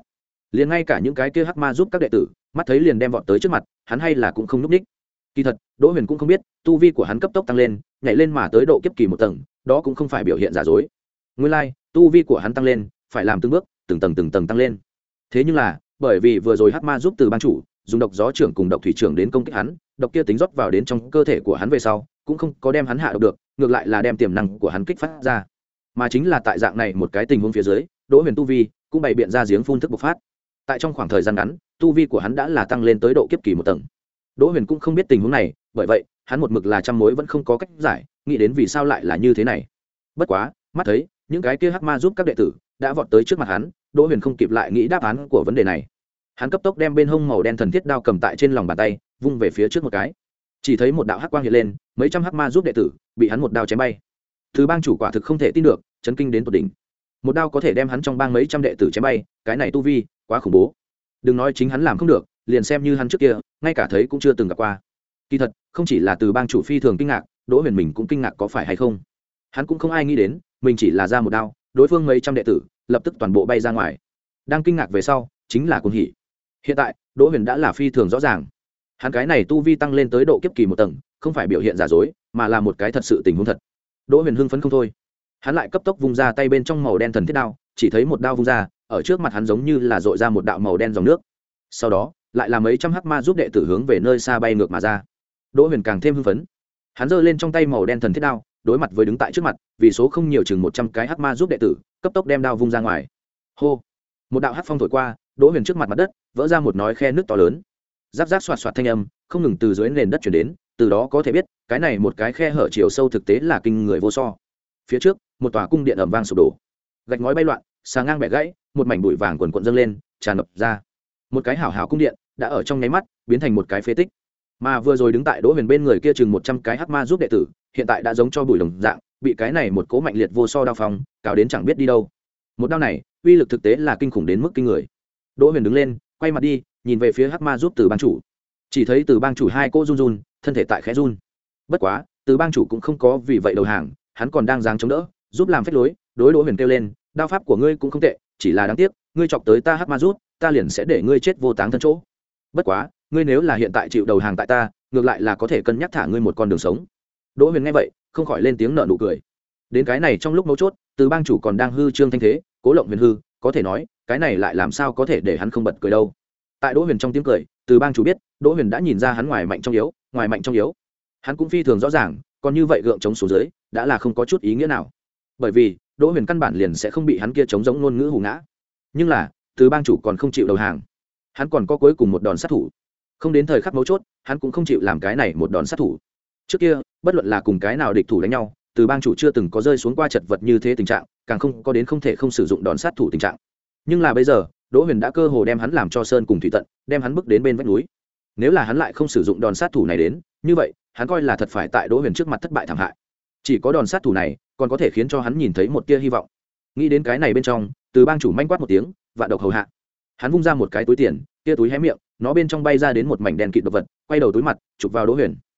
liền ngay cả những cái kia hắc ma giúp các đệ tử mắt thấy liền đem vọt tới trước mặt hắn hay là cũng không núp ních. Kỳ thật đỗ huyền cũng không biết tu vi của hắn cấp tốc tăng lên, nhảy lên mà tới độ kiếp kỳ một tầng, đó cũng không phải biểu hiện giả dối. Nguyên lai tu vi của hắn tăng lên phải làm từng bước từng tầng từng tầng tăng lên. Thế nhưng là bởi vì vừa rồi hắc ma giúp từ ban chủ dùng độc gió trưởng cùng độc thủy trưởng đến công kích hắn, độc kia tính rót vào đến trong cơ thể của hắn về sau cũng không có đem hắn hạ độc được, ngược lại là đem tiềm năng của hắn kích phát ra. Mà chính là tại dạng này một cái tình huống phía dưới, đỗ huyền tu vi cũng bày biện ra giếng phun thức bộc phát. Tại trong khoảng thời gian ngắn, tu vi của hắn đã là tăng lên tới độ kiếp kỳ một tầng. Đỗ huyền cũng không biết tình huống này, bởi vậy hắn một mực là trăm mối vẫn không có cách giải, nghĩ đến vì sao lại là như thế này. Bất quá mắt thấy những cái kia hắc ma giúp các đệ tử đã vọt tới trước mặt hắn, đỗ huyền không kịp lại nghĩ đáp án của vấn đề này. Hắn cấp tốc đem bên hông màu đen thần thiết đao cầm tại trên lòng bàn tay, vung về phía trước một cái, chỉ thấy một đạo hắc quang hiện lên, mấy trăm hắc ma giúp đệ tử bị hắn một đao chém bay. Thứ bang chủ quả thực không thể tin được, chấn kinh đến tột đỉnh. Một đao có thể đem hắn trong bang mấy trăm đệ tử chém bay, cái này tu vi quá khủng bố. Đừng nói chính hắn làm không được, liền xem như hắn trước kia ngay cả thấy cũng chưa từng gặp qua. Kỳ thật không chỉ là từ bang chủ phi thường kinh ngạc, đỗ huyền mình cũng kinh ngạc có phải hay không. Hắn cũng không ai nghĩ đến mình chỉ là ra một đao, đối phương mấy trăm đệ tử lập tức toàn bộ bay ra ngoài. Đang kinh ngạc về sau chính là cuồng hỉ. Hiện tại đỗ huyền đã là phi thường rõ ràng, hắn cái này tu vi tăng lên tới độ kiếp kỳ một tầng không phải biểu hiện giả dối, mà là một cái thật sự tình huống thật. Đỗ huyền hưng phấn không thôi, hắn lại cấp tốc vung ra tay bên trong màu đen thần thiết đao, chỉ thấy một đao vung ra, ở trước mặt hắn giống như là dội ra một đạo màu đen dòng nước, sau đó lại là mấy trăm hắc ma giúp đệ tử hướng về nơi xa bay ngược mà ra. Đỗ huyền càng thêm hưng phấn, hắn giơ lên trong tay màu đen thần thiết đao, đối mặt với đứng tại trước mặt vì số không nhiều chừng một trăm cái hắc ma giúp đệ tử, cấp tốc đem đao vung ra ngoài. Hô, một đạo hắc phong thổi qua, đỗ huyền trước mặt mặt đất vỡ ra một nói khe nước to lớn, giáp giáp xoạt xoạt thanh âm không ngừng từ dưới nền đất chuyển đến, từ đó có thể biết cái này một cái khe hở chiều sâu thực tế là kinh người vô so. Phía trước một tòa cung điện ầm vang sụp đổ, gạch ngói bay loạn, xà ngang bẻ gãy, một mảnh bụi vàng quần quận dâng lên tràn ngập ra. Một cái hảo hảo cung điện đã ở trong nháy mắt biến thành một cái phế tích, mà vừa rồi đứng tại đỗ huyền bên người kia chừng một trăm cái hắc ma giúp đệ tử hiện tại đã giống cho bụi đồng dạng, bị cái này một cố mạnh liệt vô so đao phong cào đến chẳng biết đi đâu. Một đao này uy lực thực tế là kinh khủng đến mức kinh người. Đỗ huyền đứng lên quay mặt đi nhìn về phía hắc ma giúp từ bang chủ, chỉ thấy từ bang chủ hai cô run run thân thể tại khẽ run. Bất quá từ bang chủ cũng không có vì vậy đầu hàng, hắn còn đang giáng chống đỡ giúp làm phép lối. Đối đỗ huyền kêu lên, đao pháp của ngươi cũng không tệ, chỉ là đáng tiếc ngươi chọc tới ta hắc ma giúp, ta liền sẽ để ngươi chết vô táng thân chỗ. Bất quá ngươi nếu là hiện tại chịu đầu hàng tại ta, ngược lại là có thể cân nhắc thả ngươi một con đường sống. Đỗ huyền nghe vậy không khỏi lên tiếng nở nụ cười. Đến cái này trong lúc mấu chốt, từ bang chủ còn đang hư trương thanh thế cố lộng huyền hư, có thể nói cái này lại làm sao có thể để hắn không bật cười đâu. Tại đỗ huyền trong tiếng cười, từ bang chủ biết đỗ huyền đã nhìn ra hắn ngoài mạnh trong yếu, ngoài mạnh trong yếu hắn cũng phi thường rõ ràng, còn như vậy gượng chống xuống dưới đã là không có chút ý nghĩa nào, bởi vì đỗ huyền căn bản liền sẽ không bị hắn kia chống giống ngôn ngữ hù ngã. Nhưng là từ bang chủ còn không chịu đầu hàng, hắn còn có cuối cùng một đòn sát thủ. Không đến thời khắc mấu chốt hắn cũng không chịu làm cái này một đòn sát thủ. Trước kia bất luận là cùng cái nào địch thủ đánh nhau, từ bang chủ chưa từng có rơi xuống qua chật vật như thế tình trạng, càng không có đến không thể không sử dụng đòn sát thủ tình trạng. Nhưng là bây giờ đỗ huyền đã cơ hồ đem hắn làm cho sơn cùng thủy tận, đem hắn bước đến bên vách núi. Nếu là hắn lại không sử dụng đòn sát thủ này đến, như vậy hắn coi là thật phải tại đỗ huyền trước mặt thất bại thảm hại. Chỉ có đòn sát thủ này còn có thể khiến cho hắn nhìn thấy một tia hy vọng. Nghĩ đến cái này bên trong, từ bang chủ manh quát một tiếng, vạn độc hầu hạ. Hắn vung ra một cái túi tiền, tia túi hé miệng, nó bên trong bay ra đến một mảnh đen kịt độc vật, quay đầu túi mặt chụp vào đỗ huyền.